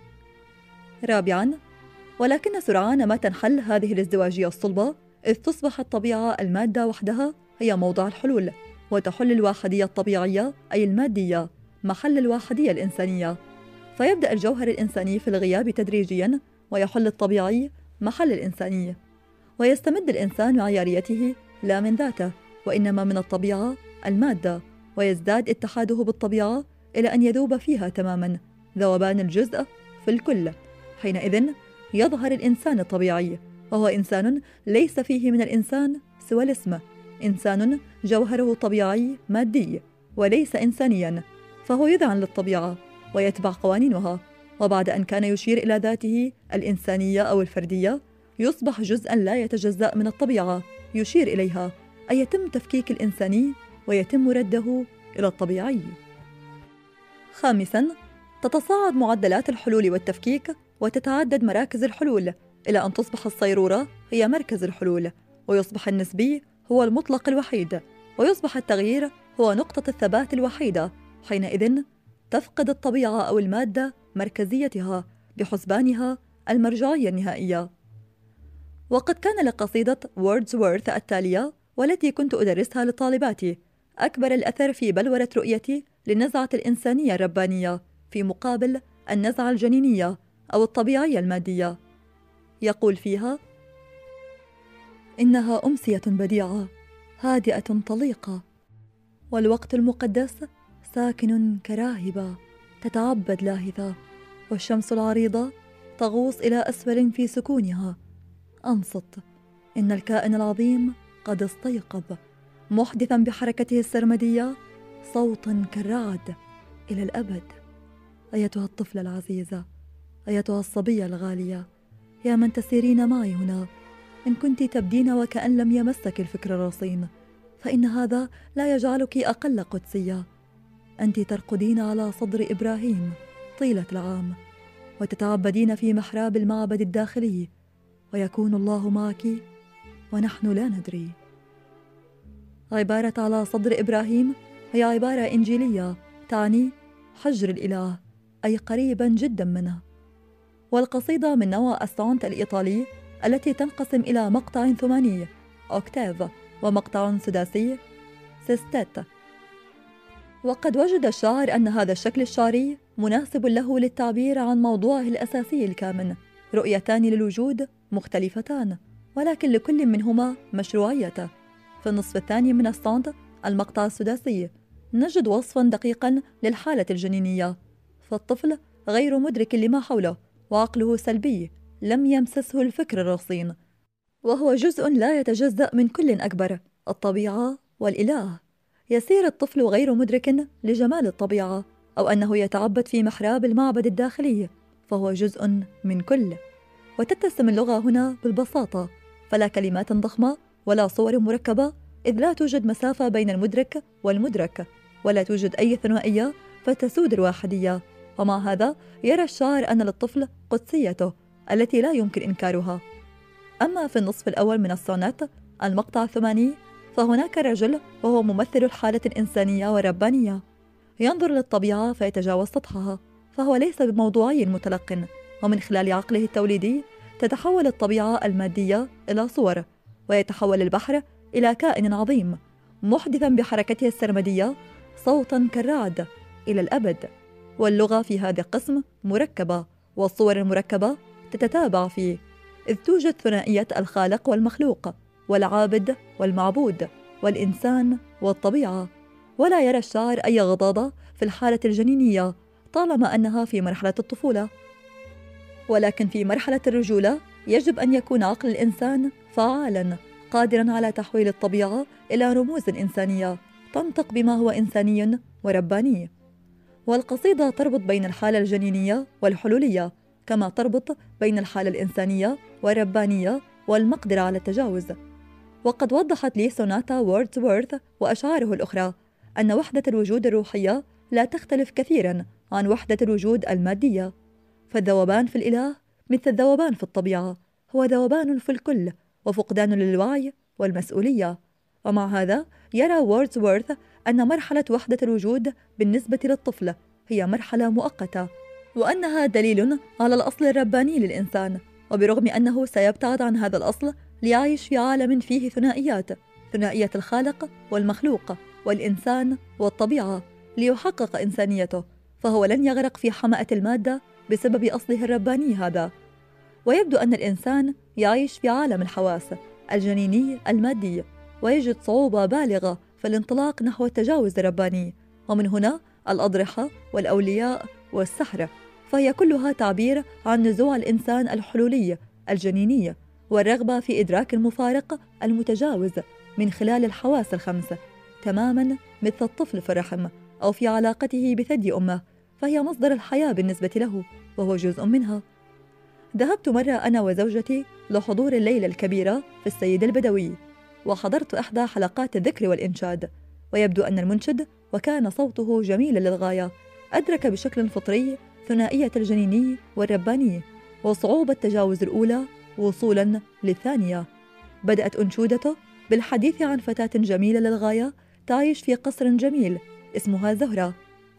رابعاً، ولكن سرعان ما تنحل هذه الازدواجية الصلبة، إذ تصبح الطبيعة المادة وحدها هي موضع الحلول، وتحل الواحدية الطبيعية أي المادية محل الواحدية الإنسانية، فيبدأ الجوهر الإنساني في الغياب تدريجياً، ويحل الطبيعي محل الإنسانية، ويستمد الإنسان معياريته لا من ذاته وإنما من الطبيعة المادة، ويزداد اتحاده بالطبيعة إلى أن يذوب فيها تماماً ذوبان الجزء في الكل. حينئذ يظهر الإنسان الطبيعي، وهو إنسان ليس فيه من الإنسان سوى الاسم، إنسان جوهره طبيعي مادي وليس إنسانياً، فهو يذعن للطبيعة ويتبع قوانينها، وبعد أن كان يشير إلى ذاته الإنسانية أو الفردية يصبح جزءاً لا يتجزأ من الطبيعة يشير إليها، أي يتم تفكيك الإنساني ويتم رده إلى الطبيعي. خامساً، تتصاعد معدلات الحلول والتفكيك وتتعدد مراكز الحلول إلى أن تصبح الصيرورة هي مركز الحلول، ويصبح النسبي هو المطلق الوحيد، ويصبح التغيير هو نقطة الثبات الوحيدة. حينئذ تفقد الطبيعة أو المادة مركزيتها بحسبانها المرجعية النهائية. وقد كان لقصيدة ووردزورث التالية والتي كنت أدرسها لطالباتي أكبر الأثر في بلورة رؤيتي للنزعة الإنسانية الربانية في مقابل النزعة الجنينية أو الطبيعية المادية. يقول فيها: إنها أمسية بديعة هادئة طليقة، والوقت المقدس ساكن كراهبة تتعبد لاهثة، والشمس العريضة تغوص إلى أسفل في سكونها. أنصت، إن الكائن العظيم قد استيقظ محدثا بحركته السرمدية صوتا كالرعد إلى الأبد. أيتها الطفلة العزيزة، أيتها الصبية الغالية، يا من تسيرين معي هنا، إن كنت تبدين وكأن لم يمسك الفكر الرصين، فإن هذا لا يجعلك أقل قدسية. أنت ترقدين على صدر إبراهيم طيلة العام، وتتعبدين في محراب المعبد الداخلي، ويكون الله معك ونحن لا ندري. عبارة على صدر إبراهيم هي عبارة إنجيلية تعني حجر الإله، أي قريبا جدا منه. والقصيدة من نوع السانت الإيطالي التي تنقسم إلى مقطع ثماني أوكتاف ومقطع سداسي سيستات. وقد وجد الشاعر أن هذا الشكل الشعري مناسب له للتعبير عن موضوعه الأساسي الكامن، رؤيتان للوجود مختلفتان ولكن لكل منهما مشروعيته. في النصف الثاني من السانت المقطع السداسي نجد وصفا دقيقا للحالة الجنينية، فالطفل غير مدرك لما حوله وعقله سلبي لم يمسسه الفكر الرصين، وهو جزء لا يتجزأ من كل أكبر، الطبيعة والإله. يسير الطفل غير مدرك لجمال الطبيعة أو أنه يتعبد في محراب المعبد الداخلي، فهو جزء من كل. وتتسم اللغة هنا بالبساطة، فلا كلمات ضخمة ولا صور مركبة، إذ لا توجد مسافة بين المدرك والمدرك، ولا توجد أي ثنائية فتسود الواحدية. ومع هذا يرى الشاعر أن للطفل قدسيته التي لا يمكن إنكارها. أما في النصف الأول من السونات المقطع الثماني فهناك رجل وهو ممثل الحالة الإنسانية والربانية، ينظر للطبيعة فيتجاوز سطحها، فهو ليس بموضوعي متلقن، ومن خلال عقله التوليدي تتحول الطبيعة المادية إلى صور، ويتحول البحر إلى كائن عظيم محدثا بحركته السرمدية صوتا كالرعد إلى الأبد. واللغة في هذا القسم مركبة، والصور المركبة تتتابع فيه، إذ توجد ثنائية الخالق والمخلوق، والعابد والمعبود، والإنسان والطبيعة. ولا يرى الشاعر أي غضاضة في الحالة الجنينية طالما أنها في مرحلة الطفولة، ولكن في مرحلة الرجولة يجب أن يكون عقل الإنسان فعالاً قادراً على تحويل الطبيعة إلى رموز إنسانية تنطق بما هو إنساني ورباني. والقصيدة تربط بين الحالة الجنينية والحلولية، كما تربط بين الحالة الإنسانية والربانية والمقدرة على التجاوز. وقد وضحت لي سوناتا ووردزورث وأشعاره الأخرى أن وحدة الوجود الروحية لا تختلف كثيراً عن وحدة الوجود المادية، فالذوبان في الإله مثل الذوبان في الطبيعة، هو ذوبان في الكل وفقدان للوعي والمسؤولية. ومع هذا يرى ووردزورث أن مرحلة وحدة الوجود بالنسبة للطفل هي مرحلة مؤقتة، وأنها دليل على الأصل الرباني للإنسان، وبرغم أنه سيبتعد عن هذا الأصل ليعيش في عالم فيه ثنائيات، ثنائية الخالق والمخلوق والإنسان والطبيعة، ليحقق إنسانيته، فهو لن يغرق في حمأة المادة بسبب أصله الرباني هذا. ويبدو أن الإنسان يعيش في عالم الحواس الجنيني المادي، ويجد صعوبة بالغة في الانطلاق نحو التجاوز الرباني، ومن هنا الأضرحة والأولياء والسحر، فهي كلها تعبير عن نزوع الإنسان الحلولي الجنيني والرغبة في إدراك المفارق المتجاوز من خلال الحواس الخمسة، تماماً مثل الطفل في الرحم أو في علاقته بثدي أمه، فهي مصدر الحياة بالنسبة له وهو جزء منها. ذهبت مرة أنا وزوجتي لحضور الليلة الكبيرة في السيد البدوي، وحضرت إحدى حلقات الذكر والإنشاد، ويبدو أن المنشد وكان صوته جميلا للغاية أدرك بشكل فطري ثنائية الجنيني والرباني وصعوبة تجاوز الأولى وصولا للثانية. بدأت أنشودته بالحديث عن فتاة جميلة للغاية تعيش في قصر جميل اسمها زهرة،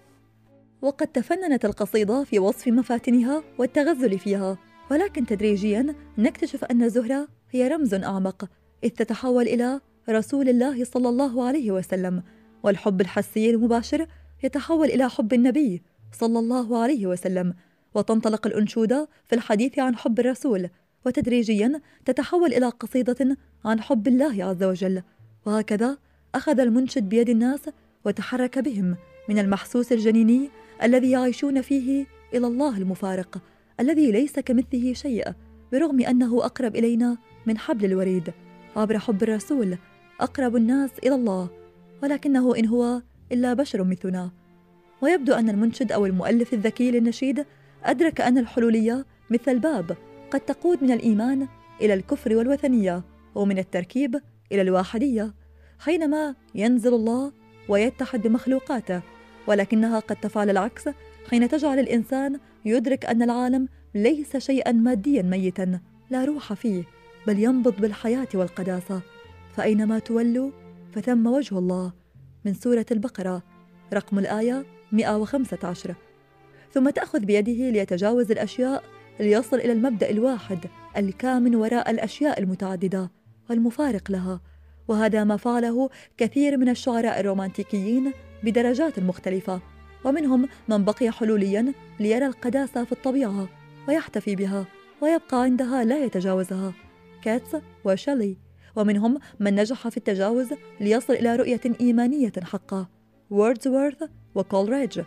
وقد تفننت القصيدة في وصف مفاتنها والتغزل فيها، ولكن تدريجيا نكتشف أن زهرة هي رمز أعمق، إذ تتحول إلى رسول الله صلى الله عليه وسلم، والحب الحسي المباشر يتحول إلى حب النبي صلى الله عليه وسلم، وتنطلق الأنشودة في الحديث عن حب الرسول، وتدريجيا تتحول إلى قصيدة عن حب الله عز وجل. وهكذا أخذ المنشد بيد الناس وتحرك بهم من المحسوس الجنيني الذي يعيشون فيه إلى الله المفارق الذي ليس كمثله شيء، برغم أنه أقرب إلينا من حبل الوريد، عبر حب الرسول أقرب الناس إلى الله، ولكنه إن هو إلا بشر مثلنا. ويبدو أن المنشد أو المؤلف الذكي للنشيد أدرك أن الحلولية مثل الباب قد تقود من الإيمان إلى الكفر والوثنية، ومن التركيب إلى الواحدية، حينما ينزل الله ويتحد بمخلوقاته، ولكنها قد تفعل العكس حين تجعل الإنسان يدرك أن العالم ليس شيئا ماديا ميتا لا روح فيه، بل ينبض بالحياة والقداسة، فأينما تولوا فثم وجه الله، من سورة البقرة رقم الآية مئة وخمسة عشر. ثم تأخذ بيده ليتجاوز الأشياء ليصل إلى المبدأ الواحد الكامن وراء الأشياء المتعددة والمفارق لها، وهذا ما فعله كثير من الشعراء الرومانتيكيين بدرجات مختلفة، ومنهم من بقي حلوليا ليرى القداسة في الطبيعة ويحتفي بها ويبقى عندها لا يتجاوزها، كاتس وشيلي، ومنهم من نجح في التجاوز ليصل إلى رؤية إيمانية حقة، ووردزورث وكولريدج.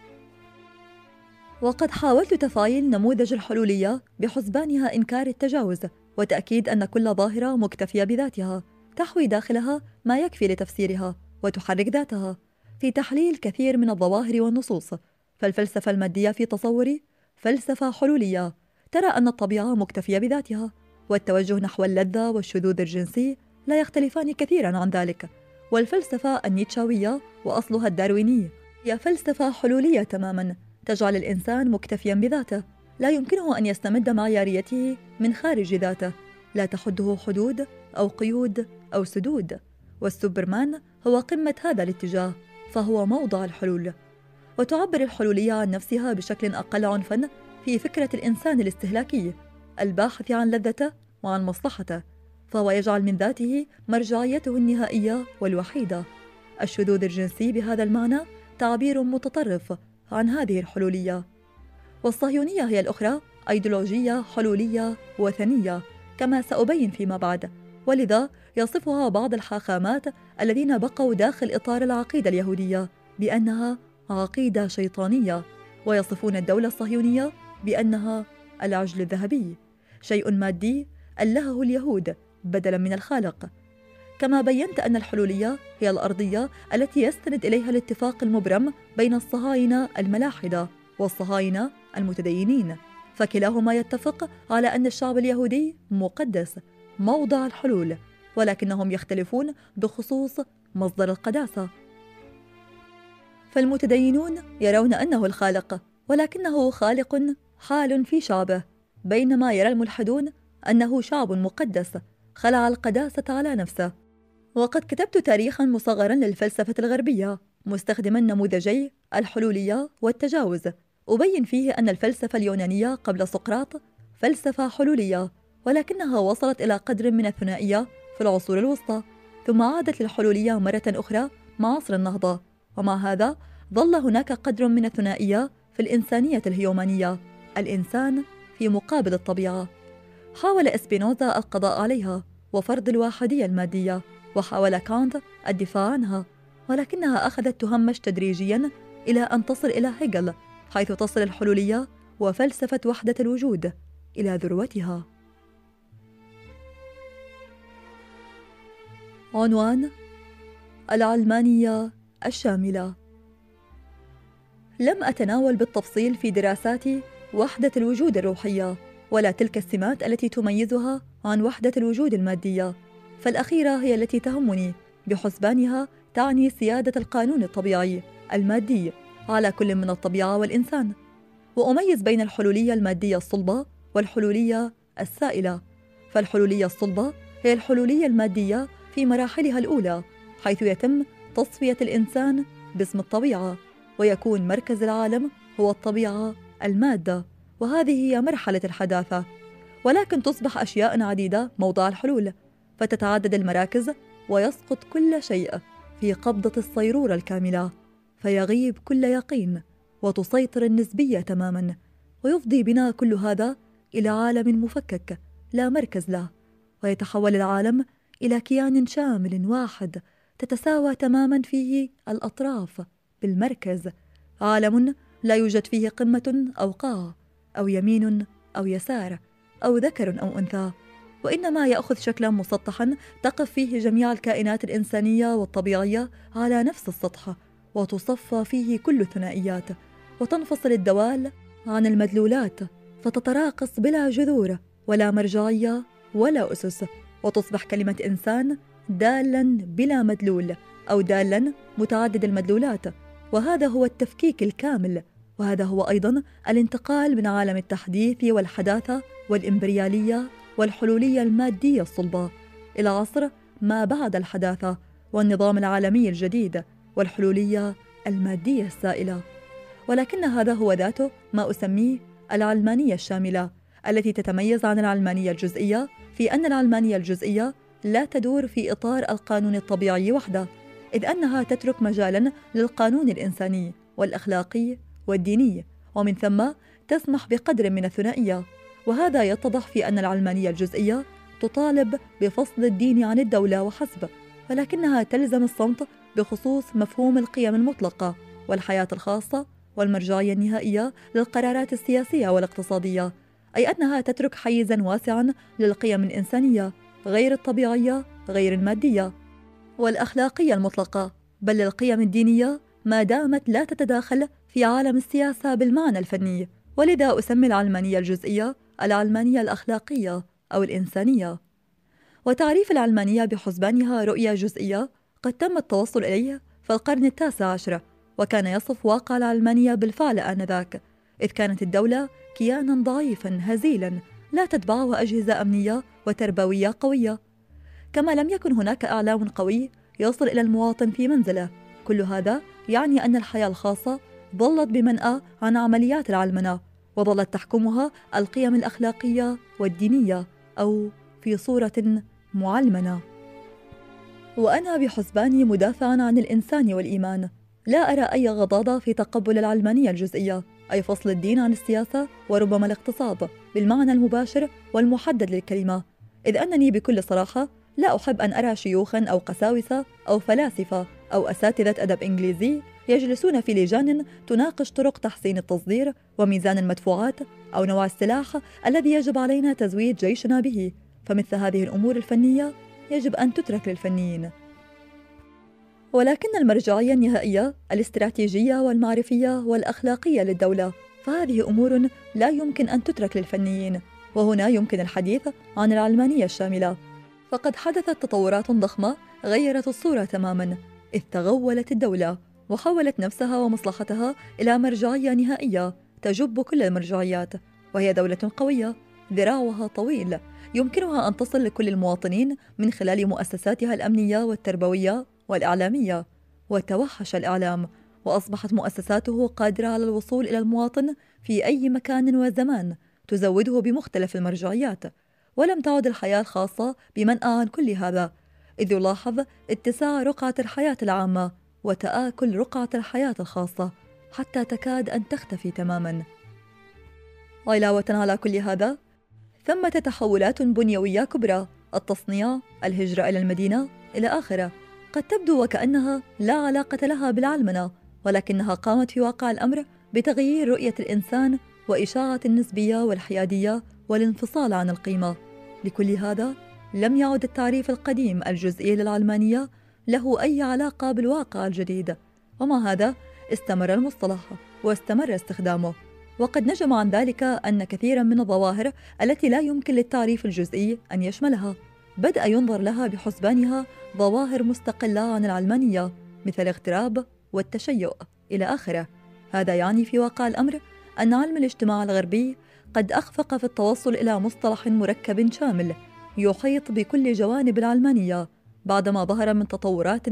وقد حاولت تفعيل نموذج الحلولية بحسبانها إنكار التجاوز وتأكيد أن كل ظاهرة مكتفية بذاتها تحوي داخلها ما يكفي لتفسيرها وتحرك ذاتها، في تحليل كثير من الظواهر والنصوص. فالفلسفة المادية في تصوري فلسفة حلولية ترى أن الطبيعة مكتفية بذاتها، والتوجه نحو اللذة والشذوذ الجنسي لا يختلفان كثيرا عن ذلك، والفلسفة النيتشاوية وأصلها الدارويني هي فلسفة حلولية تماماً تجعل الإنسان مكتفياً بذاته، لا يمكنه أن يستمد معياريته من خارج ذاته، لا تحده حدود أو قيود أو سدود. والسوبرمان هو قمة هذا الاتجاه، فهو موضع الحلول. وتعبر الحلولية عن نفسها بشكل أقل عنفاً في فكرة الإنسان الاستهلاكي الباحث عن لذته وعن مصلحته، فهو يجعل من ذاته مرجعيته النهائية والوحيدة. الشذوذ الجنسي بهذا المعنى تعبير متطرف عن هذه الحلولية. والصهيونية هي الأخرى أيديولوجية حلولية وثنية كما سأبين فيما بعد، ولذا يصفها بعض الحاخامات الذين بقوا داخل إطار العقيدة اليهودية بأنها عقيدة شيطانية، ويصفون الدولة الصهيونية بأنها العجل الذهبي، شيء مادي ألهه اليهود بدلاً من الخالق. كما بينت أن الحلولية هي الأرضية التي يستند إليها الاتفاق المبرم بين الصهاينة الملاحدة والصهاينة المتدينين، فكلاهما يتفق على أن الشعب اليهودي مقدس موضع الحلول، ولكنهم يختلفون بخصوص مصدر القداسة. فالمتدينون يرون أنه الخالق، ولكنه خالق حال في شعبه، بينما يرى الملحدون أنه شعب مقدس خلع القداسة على نفسه. وقد كتبت تاريخاً مصغراً للفلسفة الغربية مستخدماً نموذجي الحلولية والتجاوز، أبين فيه أن الفلسفة اليونانية قبل سقراط فلسفة حلولية، ولكنها وصلت إلى قدر من الثنائية في العصور الوسطى، ثم عادت للحلولية مرة أخرى مع عصر النهضة. ومع هذا ظل هناك قدر من الثنائية في الإنسانية الهيومانية، الإنسان في مقابل الطبيعة. حاول إسبينوزا القضاء عليها وفرض الواحدية المادية، وحاول كانت الدفاع عنها، ولكنها أخذت تهمش تدريجياً إلى أن تصل إلى هيجل، حيث تصل الحلولية وفلسفة وحدة الوجود إلى ذروتها. عنوان: العلمانية الشاملة. لم أتناول بالتفصيل في دراساتي وحدة الوجود الروحية ولا تلك السمات التي تميزها عن وحدة الوجود المادية، فالأخيرة هي التي تهمني، بحسبانها تعني سيادة القانون الطبيعي المادي على كل من الطبيعة والإنسان. وأميز بين الحلولية المادية الصلبة والحلولية السائلة. فالحلولية الصلبة هي الحلولية المادية في مراحلها الأولى، حيث يتم تصفية الإنسان باسم الطبيعة، ويكون مركز العالم هو الطبيعة المادة، وهذه هي مرحلة الحداثة. ولكن تصبح أشياء عديدة موضع الحلول، فتتعدد المراكز ويسقط كل شيء في قبضة الصيرورة الكاملة، فيغيب كل يقين وتسيطر النسبية تماماً، ويفضي بنا كل هذا إلى عالم مفكك لا مركز له، ويتحول العالم إلى كيان شامل واحد تتساوى تماماً فيه الأطراف بالمركز، عالم لا يوجد فيه قمة أو قاع أو يمين أو يسار أو ذكر أو أنثى، وإنما يأخذ شكلاً مسطحاً تقف فيه جميع الكائنات الإنسانية والطبيعية على نفس السطح، وتصفى فيه كل الثنائيات، وتنفصل الدوال عن المدلولات، فتتراقص بلا جذور ولا مرجعية ولا أسس، وتصبح كلمة إنسان دالاً بلا مدلول أو دالاً متعدد المدلولات. وهذا هو التفكيك الكامل، وهذا هو أيضاً الانتقال من عالم التحديث والحداثة والإمبريالية والحلولية المادية الصلبة إلى عصر ما بعد الحداثة والنظام العالمي الجديد والحلولية المادية السائلة. ولكن هذا هو ذاته ما أسميه العلمانية الشاملة، التي تتميز عن العلمانية الجزئية في أن العلمانية الجزئية لا تدور في إطار القانون الطبيعي وحده، إذ أنها تترك مجالاً للقانون الإنساني والأخلاقي والديني، ومن ثم تسمح بقدر من الثنائية. وهذا يتضح في أن العلمانية الجزئية تطالب بفصل الدين عن الدولة وحسب، ولكنها تلزم الصمت بخصوص مفهوم القيم المطلقة والحياة الخاصة والمرجعية النهائية للقرارات السياسية والاقتصادية، أي أنها تترك حيزاً واسعاً للقيم الإنسانية غير الطبيعية غير المادية والأخلاقية المطلقة، بل للقيم الدينية ما دامت لا تتداخل في عالم السياسة بالمعنى الفني. ولذا أسمي العلمانية الجزئية العلمانية الأخلاقية أو الإنسانية. وتعريف العلمانية بحسبانها رؤية جزئية قد تم التوصل إليه في القرن التاسع عشر، وكان يصف واقع العلمانية بالفعل آنذاك، إذ كانت الدولة كيانا ضعيفا هزيلا لا تتبعه أجهزة أمنية وتربوية قوية، كما لم يكن هناك إعلام قوي يصل إلى المواطن في منزله. كل هذا يعني أن الحياة الخاصة ظلت بمنأى عن عمليات العلمنة، وظلت تحكمها القيم الأخلاقية والدينية، أو في صورة معلمنة. وأنا بحسباني مدافعاً عن الإنسان والإيمان، لا أرى أي غضاضة في تقبل العلمانية الجزئية، أي فصل الدين عن السياسة وربما الاقتصاد بالمعنى المباشر والمحدد للكلمة، إذ أنني بكل صراحة لا أحب أن أرى شيوخاً أو قساوسة أو فلاسفة أو أساتذة أدب إنجليزي يجلسون في لجان تناقش طرق تحسين التصدير وميزان المدفوعات أو نوع السلاح الذي يجب علينا تزويد جيشنا به، فمثل هذه الأمور الفنية يجب أن تترك للفنيين. ولكن المرجعية النهائية الاستراتيجية والمعرفية والأخلاقية للدولة، فهذه أمور لا يمكن أن تترك للفنيين. وهنا يمكن الحديث عن العلمانية الشاملة، فقد حدثت تطورات ضخمة غيرت الصورة تماماً، إذ تغولت الدولة وحولت نفسها ومصلحتها إلى مرجعية نهائية تجب كل المرجعيات، وهي دولة قوية ذراعها طويل يمكنها أن تصل لكل المواطنين من خلال مؤسساتها الأمنية والتربوية والإعلامية. وتوحش الإعلام وأصبحت مؤسساته قادرة على الوصول إلى المواطن في أي مكان وزمان، تزوده بمختلف المرجعيات، ولم تعد الحياة الخاصة بمنأى عن كل هذا، إذ يلاحظ اتساع رقعة الحياة العامة وتآكل رقعة الحياة الخاصة حتى تكاد أن تختفي تماماً. علاوة على كل هذا، ثمة تحولات بنيوية كبرى، التصنيع، الهجرة إلى المدينة، إلى آخره، قد تبدو وكأنها لا علاقة لها بالعلمنة، ولكنها قامت في واقع الأمر بتغيير رؤية الإنسان وإشاعة النسبية والحيادية والانفصال عن القيمة. لكل هذا لم يعد التعريف القديم الجزئي للعلمانية له أي علاقة بالواقع الجديد، ومع هذا استمر المصطلح واستمر استخدامه. وقد نجم عن ذلك أن كثيراً من الظواهر التي لا يمكن للتعريف الجزئي أن يشملها بدأ ينظر لها بحسبانها ظواهر مستقلة عن العلمانية، مثل الاغتراب والتشيؤ إلى آخره. هذا يعني في واقع الأمر أن علم الاجتماع الغربي قد أخفق في التوصل إلى مصطلح مركب شامل يحيط بكل جوانب العلمانية بعدما ظهر من تطورات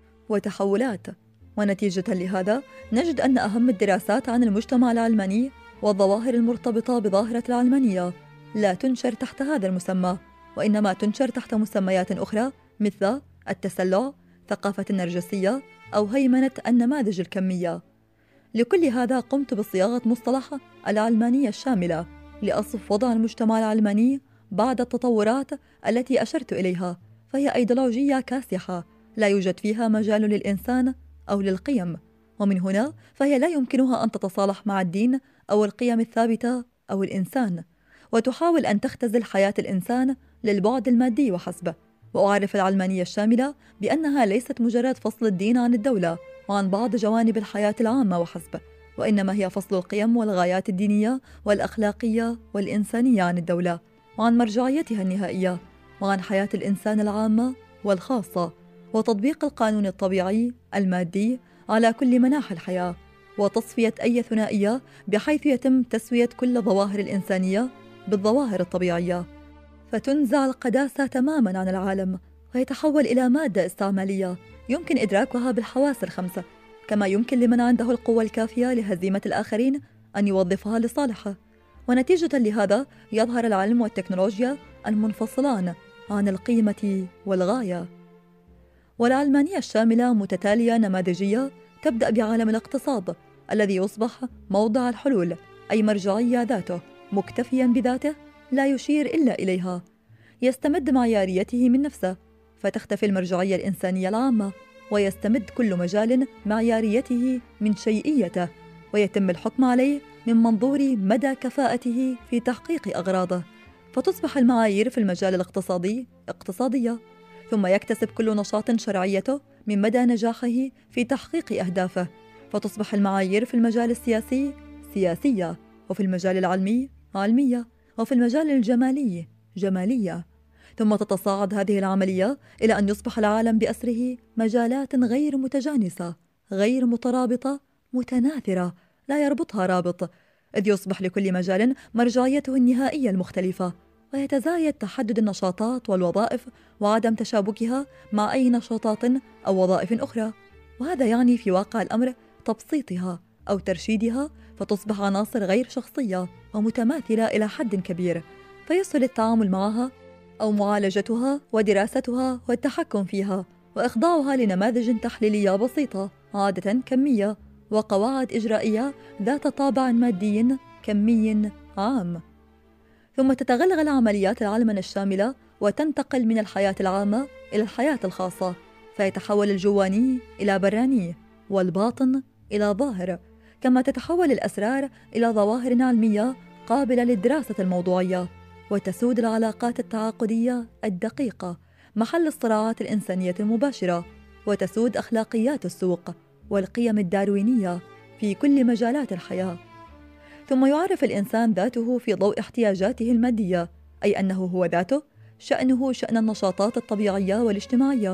وتحولات. ونتيجة لهذا نجد أن أهم الدراسات عن المجتمع العلماني والظواهر المرتبطة بظاهرة العلمانية لا تنشر تحت هذا المسمى، وإنما تنشر تحت مسميات أخرى مثل التسلع، ثقافة النرجسية، أو هيمنة النماذج الكمية. لكل هذا قمت بصياغة مصطلح العلمانية الشاملة لأصف وضع المجتمع العلماني بعد التطورات التي أشرت إليها، فهي أيديولوجية كاسحة لا يوجد فيها مجال للإنسان أو للقيم، ومن هنا فهي لا يمكنها أن تتصالح مع الدين أو القيم الثابتة أو الإنسان، وتحاول أن تختزل حياة الإنسان للبعد المادي وحسب. وأعرف العلمانية الشاملة بأنها ليست مجرد فصل الدين عن الدولة وعن بعض جوانب الحياة العامة وحسب، وإنما هي فصل القيم والغايات الدينية والأخلاقية والإنسانية عن الدولة وعن مرجعيتها النهائية وعن حياة الإنسان العامة والخاصة، وتطبيق القانون الطبيعي المادي على كل مناحي الحياة، وتصفية أي ثنائية بحيث يتم تسوية كل الظواهر الإنسانية بالظواهر الطبيعية، فتنزع القداسة تماماً عن العالم ويتحول إلى مادة استعمالية يمكن إدراكها بالحواس الخمسة، كما يمكن لمن عنده القوة الكافية لهزيمة الآخرين أن يوظفها لصالحه. ونتيجة لهذا يظهر العلم والتكنولوجيا المنفصلان عن القيمة والغاية. والعلمانية الشاملة متتالية نماذجية تبدأ بعالم الاقتصاد الذي يصبح موضع الحلول، أي مرجعية ذاته مكتفياً بذاته لا يشير إلا إليها، يستمد معياريته من نفسه، فتختفي المرجعية الإنسانية العامة ويستمد كل مجال معياريته من شيئيته، ويتم الحكم عليه من منظور مدى كفاءته في تحقيق أغراضه، فتصبح المعايير في المجال الاقتصادي اقتصادية، ثم يكتسب كل نشاط شرعيته من مدى نجاحه في تحقيق أهدافه، فتصبح المعايير في المجال السياسي سياسية، وفي المجال العلمي علمية، وفي المجال الجمالي جمالية. ثم تتصاعد هذه العملية إلى أن يصبح العالم بأسره مجالات غير متجانسة، غير مترابطة، متناثرة، لا يربطها رابط، إذ يصبح لكل مجال مرجعيته النهائية المختلفة، ويتزايد تحدد النشاطات والوظائف وعدم تشابكها مع أي نشاطات أو وظائف أخرى. وهذا يعني في واقع الأمر تبسيطها أو ترشيدها، فتصبح عناصر غير شخصية ومتماثلة إلى حد كبير، فيسهل التعامل معها أو معالجتها ودراستها والتحكم فيها وإخضاعها لنماذج تحليلية بسيطة عادة كمية، وقواعد إجرائية ذات طابع مادي كمي عام. ثم تتغلغل عمليات العلمنة الشاملة وتنتقل من الحياة العامة إلى الحياة الخاصة، فيتحول الجواني إلى براني والباطن إلى ظاهر، كما تتحول الأسرار إلى ظواهر علمية قابلة للدراسة الموضوعية، وتسود العلاقات التعاقدية الدقيقة محل الصراعات الإنسانية المباشرة، وتسود أخلاقيات السوق والقيم الداروينية في كل مجالات الحياة. ثم يعرف الإنسان ذاته في ضوء احتياجاته المادية، أي أنه هو ذاته، شأنه شأن النشاطات الطبيعية والاجتماعية،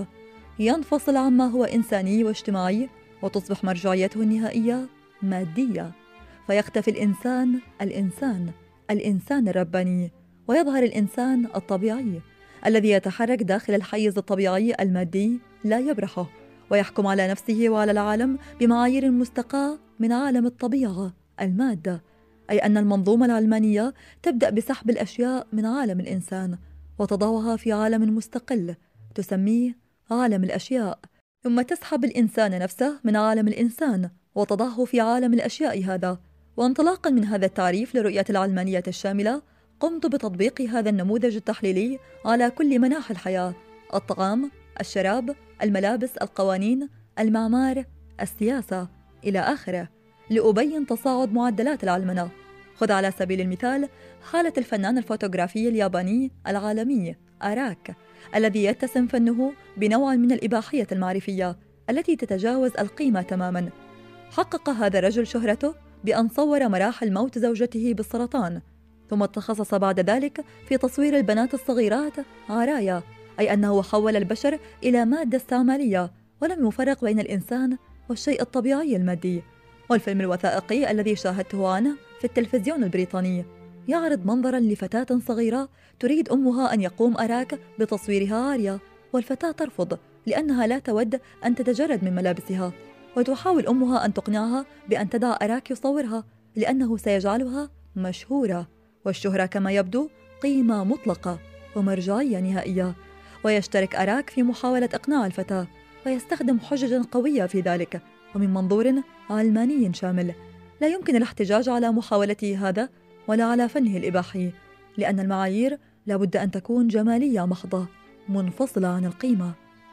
ينفصل عما هو إنساني واجتماعي، وتصبح مرجعيته النهائية مادية، فيختفي الإنسان الإنسان الإنسان الرباني، ويظهر الإنسان الطبيعي الذي يتحرك داخل الحيز الطبيعي المادي لا يبرحه، ويحكم على نفسه وعلى العالم بمعايير مستقاة من عالم الطبيعة المادة، أي أن المنظومة العلمانية تبدأ بسحب الأشياء من عالم الإنسان وتضعها في عالم مستقل تسميه عالم الأشياء، ثم تسحب الإنسان نفسه من عالم الإنسان وتضعه في عالم الأشياء هذا. وانطلاقا من هذا التعريف لرؤية العلمانية الشاملة، قمت بتطبيق هذا النموذج التحليلي على كل مناحي الحياة: الطعام، الشراب، الملابس، القوانين، المعمار، السياسة، إلى آخره، لأبين تصاعد معدلات العلمنة. خذ على سبيل المثال حالة الفنان الفوتوغرافي الياباني العالمي آراك، الذي يتسم فنه بنوع من الإباحية المعرفية التي تتجاوز القيمة تماما. حقق هذا الرجل شهرته بأن صور مراحل موت زوجته بالسرطان، ثم تخصص بعد ذلك في تصوير البنات الصغيرات عرايا، أي أنه حول البشر إلى مادة استعمالية ولم يفرق بين الإنسان والشيء الطبيعي المادي. والفيلم الوثائقي الذي شاهدته عنه في التلفزيون البريطاني يعرض منظرا لفتاة صغيرة تريد أمها أن يقوم أراك بتصويرها عارية، والفتاة ترفض لأنها لا تود أن تتجرد من ملابسها، وتحاول أمها أن تقنعها بأن تدع أراك يصورها لأنه سيجعلها مشهورة، والشهرة كما يبدو قيمة مطلقة ومرجعية نهائية. ويشترك أراك في محاولة إقناع الفتاة، ويستخدم حججا قوية في ذلك، ومن منظور علماني شامل. لا يمكن الاحتجاج على محاولته هذا ولا على فنه الإباحي، لأن المعايير لابد أن تكون جمالية محضة منفصلة عن القيمة.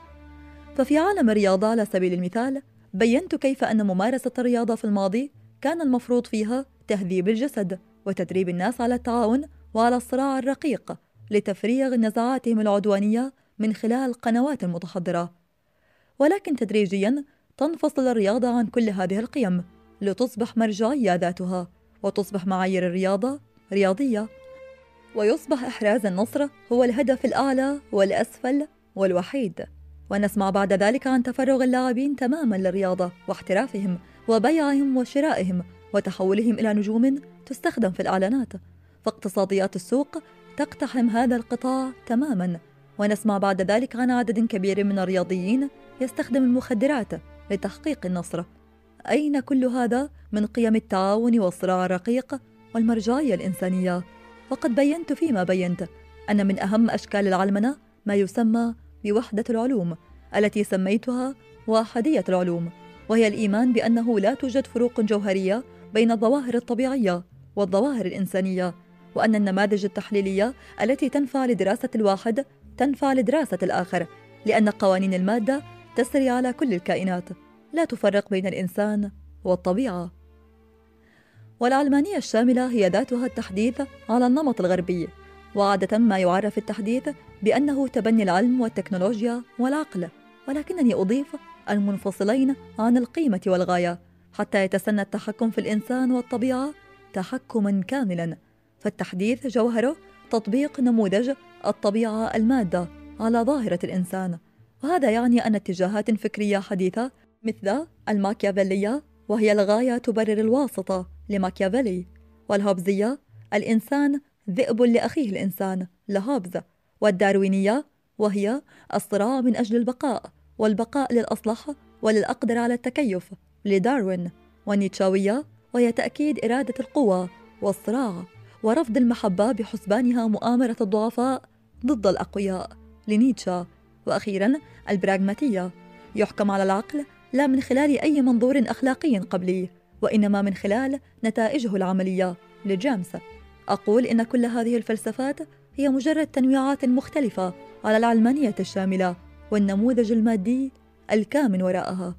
ففي عالم الرياضة على سبيل المثال، بينت كيف أن ممارسة الرياضة في الماضي كان المفروض فيها تهذيب الجسد وتدريب الناس على التعاون وعلى الصراع الرقيق لتفريغ نزعاتهم العدوانية من خلال قنوات متحضرة. ولكن تدريجياً تنفصل الرياضة عن كل هذه القيم لتصبح مرجعية ذاتها، وتصبح معايير الرياضة رياضية، ويصبح إحراز النصر هو الهدف الأعلى والأسفل والوحيد. ونسمع بعد ذلك عن تفرغ اللاعبين تماماً للرياضة واحترافهم وبيعهم وشرائهم وتحولهم إلى نجوم تستخدم في الإعلانات، فاقتصاديات السوق تقتحم هذا القطاع تماماً. ونسمع بعد ذلك عن عدد كبير من الرياضيين يستخدم المخدرات لتحقيق النصر. أين كل هذا من قيم التعاون والصراع الرقيق والمرجعية الإنسانية؟ وقد بينت فيما بينت أن من أهم أشكال العلمنة ما يسمى بوحدة العلوم، التي سميتها واحدية العلوم، وهي الإيمان بأنه لا توجد فروق جوهرية بين الظواهر الطبيعية والظواهر الإنسانية، وأن النماذج التحليلية التي تنفع لدراسة الواحد تنفع لدراسة الآخر، لأن قوانين المادة تسري على كل الكائنات، لا تفرق بين الإنسان والطبيعة. والعلمانية الشاملة هي ذاتها التحديث على النمط الغربي، وعادة ما يعرف التحديث بأنه تبني العلم والتكنولوجيا والعقل، ولكنني أضيف المنفصلين عن القيمة والغاية حتى يتسنى التحكم في الإنسان والطبيعة تحكماً كاملاً. فالتحديث جوهره تطبيق نموذج الطبيعة المادة على ظاهرة الإنسان. وهذا يعني أن اتجاهات فكرية حديثة مثل الماكيافيلية، وهي الغاية تبرر الواسطة لماكيافيلي، والهوبزية، الإنسان ذئب لأخيه الإنسان لهوبز، والداروينية، وهي الصراع من أجل البقاء، والبقاء للأصلح وللأقدر على التكيف لداروين، والنيتشاوية، وهي تأكيد إرادة القوة والصراع ورفض المحبة بحسبانها مؤامرة الضعفاء ضد الأقوياء لنيتشا. وأخيراً البراغماتية، يحكم على العقل لا من خلال أي منظور أخلاقي قبلي، وإنما من خلال نتائجه العملية لجيمس. أقول إن كل هذه الفلسفات هي مجرد تنويعات مختلفة على العلمانية الشاملة والنموذج المادي الكامن وراءها.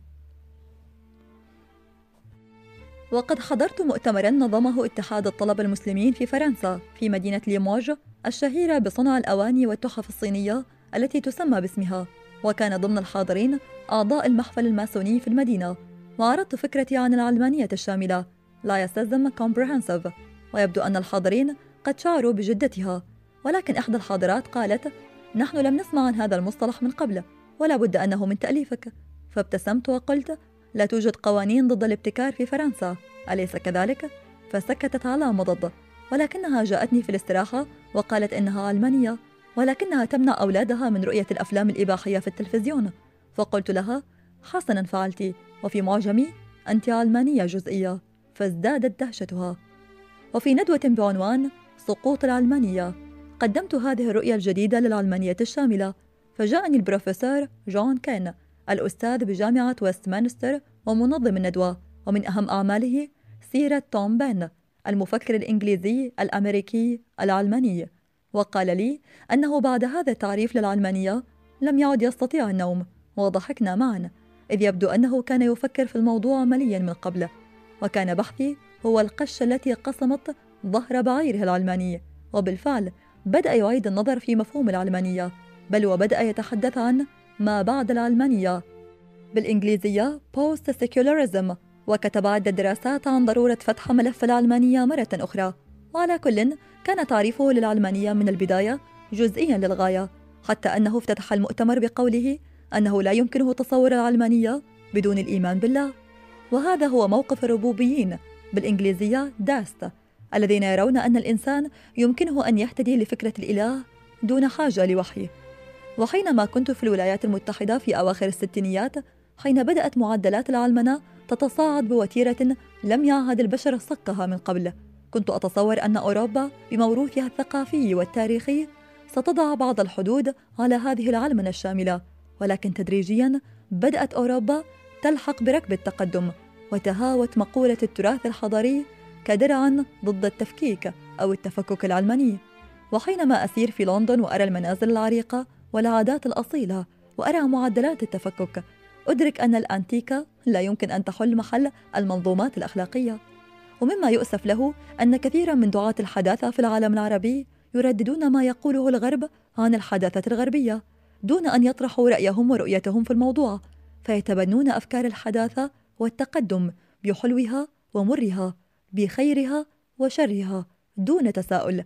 وقد حضرت مؤتمراً نظمه اتحاد الطلبة المسلمين في فرنسا في مدينة ليموج الشهيرة بصنع الأواني والتحف الصينية التي تسمى باسمها، وكان ضمن الحاضرين أعضاء المحفل الماسوني في المدينة. وعرضت فكرتي عن العلمانية الشاملة Laicism Comprehensive، ويبدو أن الحاضرين قد شعروا بجدتها، ولكن إحدى الحاضرات قالت: نحن لم نسمع عن هذا المصطلح من قبل، ولا بد أنه من تأليفك. فابتسمت وقلت: لا توجد قوانين ضد الابتكار في فرنسا، أليس كذلك؟ فسكتت على مضض، ولكنها جاءتني في الاستراحة وقالت إنها علمانية، ولكنها تمنع أولادها من رؤية الأفلام الإباحية في التلفزيون. فقلت لها: حسناً فعلتِ، وفي معجمي أنت علمانية جزئية. فازدادت دهشتها. وفي ندوة بعنوان سقوط العلمانية قدمت هذه الرؤية الجديدة للعلمانية الشاملة، فجاءني البروفيسور جون كين الأستاذ بجامعة ويستمنستر ومنظم الندوة، ومن أهم أعماله سيرة توم بين المفكر الإنجليزي الأمريكي العلماني، وقال لي أنه بعد هذا التعريف للعلمانية لم يعد يستطيع النوم. وضحكنا معا، إذ يبدو أنه كان يفكر في الموضوع مليا من قبل. وكان بحثي هو القشة التي قسمت ظهر بعيره العلماني، وبالفعل بدأ يعيد النظر في مفهوم العلمانية، بل وبدأ يتحدث عن ما بعد العلمانية، بالإنجليزية Post Secularism، وكتب عدة دراسات عن ضرورة فتح ملف العلمانية مرة أخرى. وعلى كل كان تعريفه للعلمانية من البداية جزئيا للغاية، حتى أنه افتتح المؤتمر بقوله أنه لا يمكنه تصور العلمانية بدون الإيمان بالله. وهذا هو موقف الربوبيين، بالإنجليزية داست، الذين يرون أن الإنسان يمكنه أن يهتدي لفكرة الإله دون حاجة لوحيه. وحينما كنت في الولايات المتحدة في أواخر الستينيات، حين بدأت معدلات العلمنة تتصاعد بوتيرة لم يعهد البشر صكها من قبل، كنت أتصور أن أوروبا بموروثها الثقافي والتاريخي ستضع بعض الحدود على هذه العلمنة الشاملة. ولكن تدريجياً بدأت أوروبا تلحق بركب التقدم، وتهاوت مقولة التراث الحضاري كدرع ضد التفكيك أو التفكك العلماني. وحينما أسير في لندن وأرى المنازل العريقة والعادات الأصيلة وأرى معدلات التفكك، أدرك أن الأنتيكة لا يمكن أن تحل محل المنظومات الأخلاقية. ومما يؤسف له أن كثيراً من دعاة الحداثة في العالم العربي يرددون ما يقوله الغرب عن الحداثة الغربية دون أن يطرحوا رأيهم ورؤيتهم في الموضوع، فيتبنون أفكار الحداثة والتقدم بحلوها ومرها، بخيرها وشرها دون تساؤل،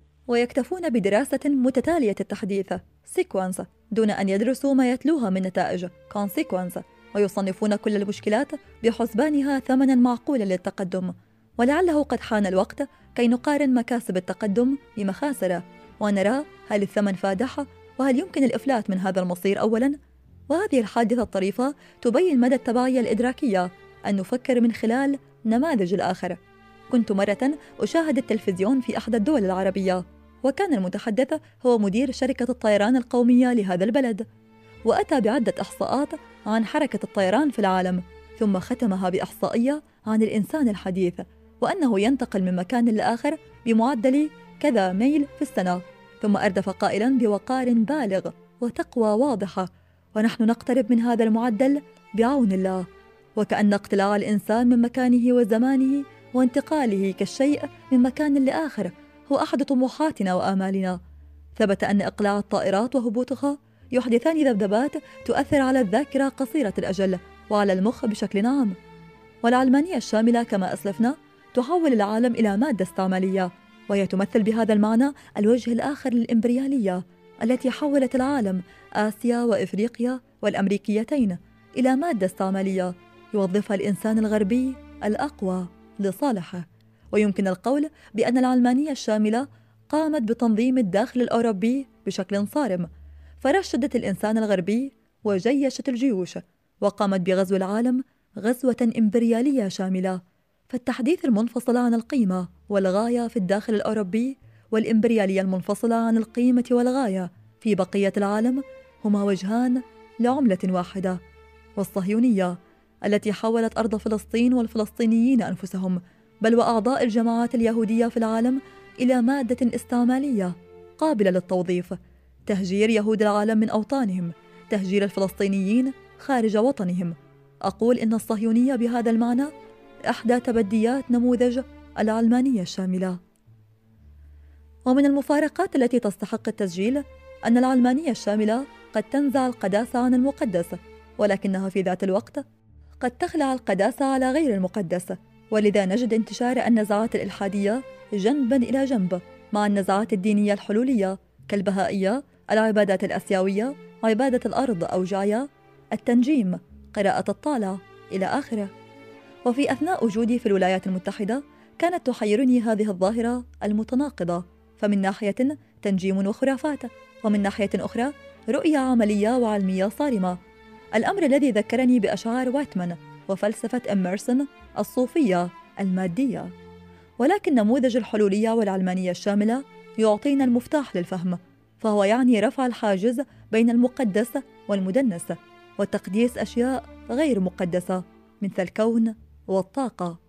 ويكتفون بدراسة متتالية التحديث سيكونس دون أن يدرسوا ما يتلوها من نتائج كونسيكونس، ويصنفون كل المشكلات بحسبانها ثمنا معقولا للتقدم. ولعله قد حان الوقت كي نقارن مكاسب التقدم بمخاسره، ونرى هل الثمن فادح، وهل يمكن الإفلات من هذا المصير أولا. وهذه الحادثة الطريفة تبين مدى التبعية الإدراكية، أن نفكر من خلال نماذج الآخر. كنت مرة أشاهد التلفزيون في أحدى الدول العربية، وكان المتحدث هو مدير شركة الطيران القومية لهذا البلد، وأتى بعدة إحصاءات عن حركة الطيران في العالم، ثم ختمها بإحصائية عن الإنسان الحديث، وأنه ينتقل من مكان لآخر بمعدل كذا ميل في السنة، ثم أردف قائلا بوقار بالغ وتقوى واضحة: ونحن نقترب من هذا المعدل بعون الله. وكأن اقتلاع الإنسان من مكانه وزمانه وانتقاله كالشيء من مكان لآخر هو أحد طموحاتنا وآمالنا. ثبت أن إقلاع الطائرات وهبوطها يحدثان ذبذبات تؤثر على الذاكرة قصيرة الأجل وعلى المخ بشكل عام. والعلمانية الشاملة كما أسلفنا تحول العالم إلى مادة استعمالية، وهي تمثل بهذا المعنى الوجه الآخر للإمبريالية التي حولت العالم، آسيا وإفريقيا والأمريكيتين، إلى مادة استعمالية يوظفها الإنسان الغربي الأقوى لصالحه. ويمكن القول بأن العلمانية الشاملة قامت بتنظيم الداخل الأوروبي بشكل صارم، فرشدت الإنسان الغربي وجيشت الجيوش، وقامت بغزو العالم غزوة إمبريالية شاملة. فالتحديث المنفصل عن القيمة والغاية في الداخل الأوروبي، والإمبريالية المنفصلة عن القيمة والغاية في بقية العالم، هما وجهان لعملة واحدة. والصهيونية التي حولت أرض فلسطين والفلسطينيين أنفسهم، بل وأعضاء الجماعات اليهودية في العالم، إلى مادة استعمالية قابلة للتوظيف، تهجير يهود العالم من أوطانهم، تهجير الفلسطينيين خارج وطنهم. أقول إن الصهيونية بهذا المعنى إحدى تبديات نموذج العلمانية الشاملة. ومن المفارقات التي تستحق التسجيل أن العلمانية الشاملة قد تنزع القداسة عن المقدس، ولكنها في ذات الوقت قد تخلع القداسة على غير المقدس، ولذا نجد انتشار النزعات الإلحادية جنباً إلى جنب مع النزعات الدينية الحلولية كالبهائية، العبادات الأسيوية، عبادة الأرض أو جايا، التنجيم، قراءة الطالع، إلى آخره. وفي أثناء وجودي في الولايات المتحدة كانت تحيرني هذه الظاهرة المتناقضة، فمن ناحية تنجيم وخرافات، ومن ناحية أخرى رؤية عملية وعلمية صارمة، الأمر الذي ذكرني بأشعار واتمان وفلسفة إميرسون الصوفية المادية. ولكن نموذج الحلولية والعلمانية الشاملة يعطينا المفتاح للفهم، فهو يعني رفع الحاجز بين المقدس والمدنس، وتقديس أشياء غير مقدسة مثل الكون والطاقة.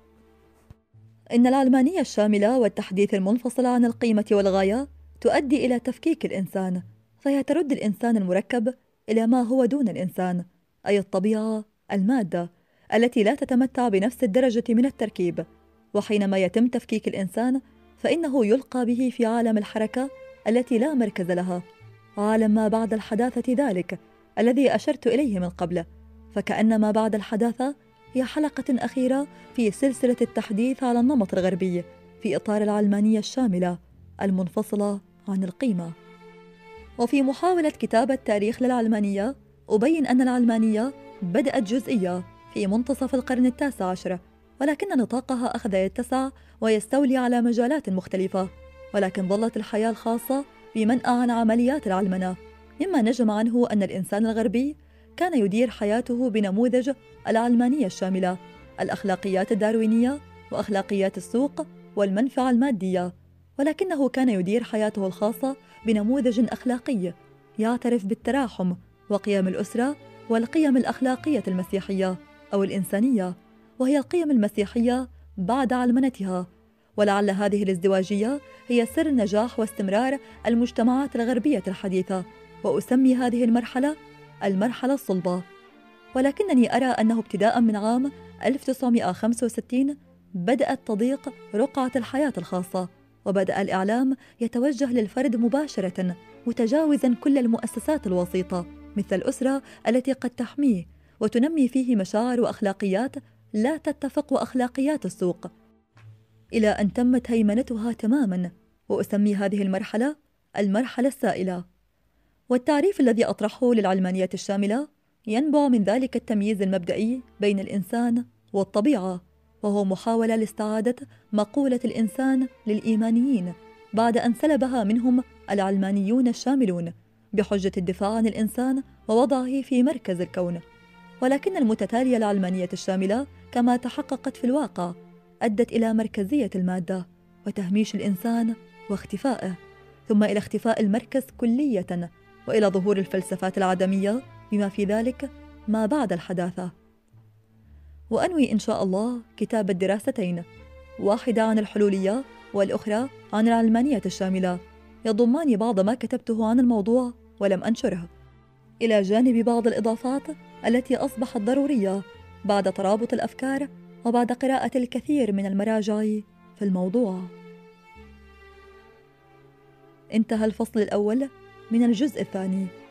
إن العلمانية الشاملة والتحديث المنفصل عن القيمة والغاية تؤدي إلى تفكيك الإنسان، فهي ترد الإنسان المركب إلى ما هو دون الإنسان، أي الطبيعة، المادة التي لا تتمتع بنفس الدرجة من التركيب. وحينما يتم تفكيك الإنسان فإنه يلقى به في عالم الحركة التي لا مركز لها، عالم ما بعد الحداثة ذلك الذي أشرت إليه من قبل. فكأن ما بعد الحداثة هي حلقة أخيرة في سلسلة التحديث على النمط الغربي في إطار العلمانية الشاملة المنفصلة عن القيمة. وفي محاولة كتابة تاريخ للعلمانية أبين أن العلمانية بدأت جزئية في منتصف القرن التاسع عشر، ولكن نطاقها أخذ يتسع ويستولي على مجالات مختلفة، ولكن ظلت الحياة الخاصة بمنأى عن عمليات العلمنة، مما نجم عنه أن الإنسان الغربي كان يدير حياته بنموذج العلمانية الشاملة، الأخلاقيات الداروينية وأخلاقيات السوق والمنفعة المادية، ولكنه كان يدير حياته الخاصة بنموذج أخلاقي يعترف بالتراحم وقيم الأسرة والقيم الأخلاقية المسيحية أو الإنسانية، وهي القيم المسيحية بعد علمنتها. ولعل هذه الازدواجية هي سر نجاح واستمرار المجتمعات الغربية الحديثة، وأسمي هذه المرحلة المرحلة الصلبة. ولكنني أرى أنه ابتداء من عام ألف وتسعمائة وخمسة وستين بدأت تضيق رقعة الحياة الخاصة، وبدأ الإعلام يتوجه للفرد مباشرة متجاوزا كل المؤسسات الوسيطة مثل الأسرة التي قد تحميه وتنمي فيه مشاعر وأخلاقيات لا تتفق وأخلاقيات السوق، إلى أن تمت هيمنتها تماما. وأسمي هذه المرحلة المرحلة السائلة. والتعريف الذي أطرحه للعلمانية الشاملة ينبع من ذلك التمييز المبدئي بين الإنسان والطبيعة، وهو محاولة لاستعادة مقولة الإنسان للإيمانيين بعد أن سلبها منهم العلمانيون الشاملون بحجة الدفاع عن الإنسان ووضعه في مركز الكون. ولكن المتتالية العلمانية الشاملة كما تحققت في الواقع أدت إلى مركزية المادة وتهميش الإنسان واختفائه، ثم إلى اختفاء المركز كلية، وإلى ظهور الفلسفات العدمية بما في ذلك ما بعد الحداثة. وأنوي إن شاء الله كتابة دراستين، واحدة عن الحلولية والأخرى عن العلمانية الشاملة، يضمان بعض ما كتبته عن الموضوع ولم أنشره، إلى جانب بعض الإضافات التي أصبحت ضرورية بعد ترابط الأفكار وبعد قراءة الكثير من المراجع في الموضوع. انتهى الفصل الأول من الجزء الثاني.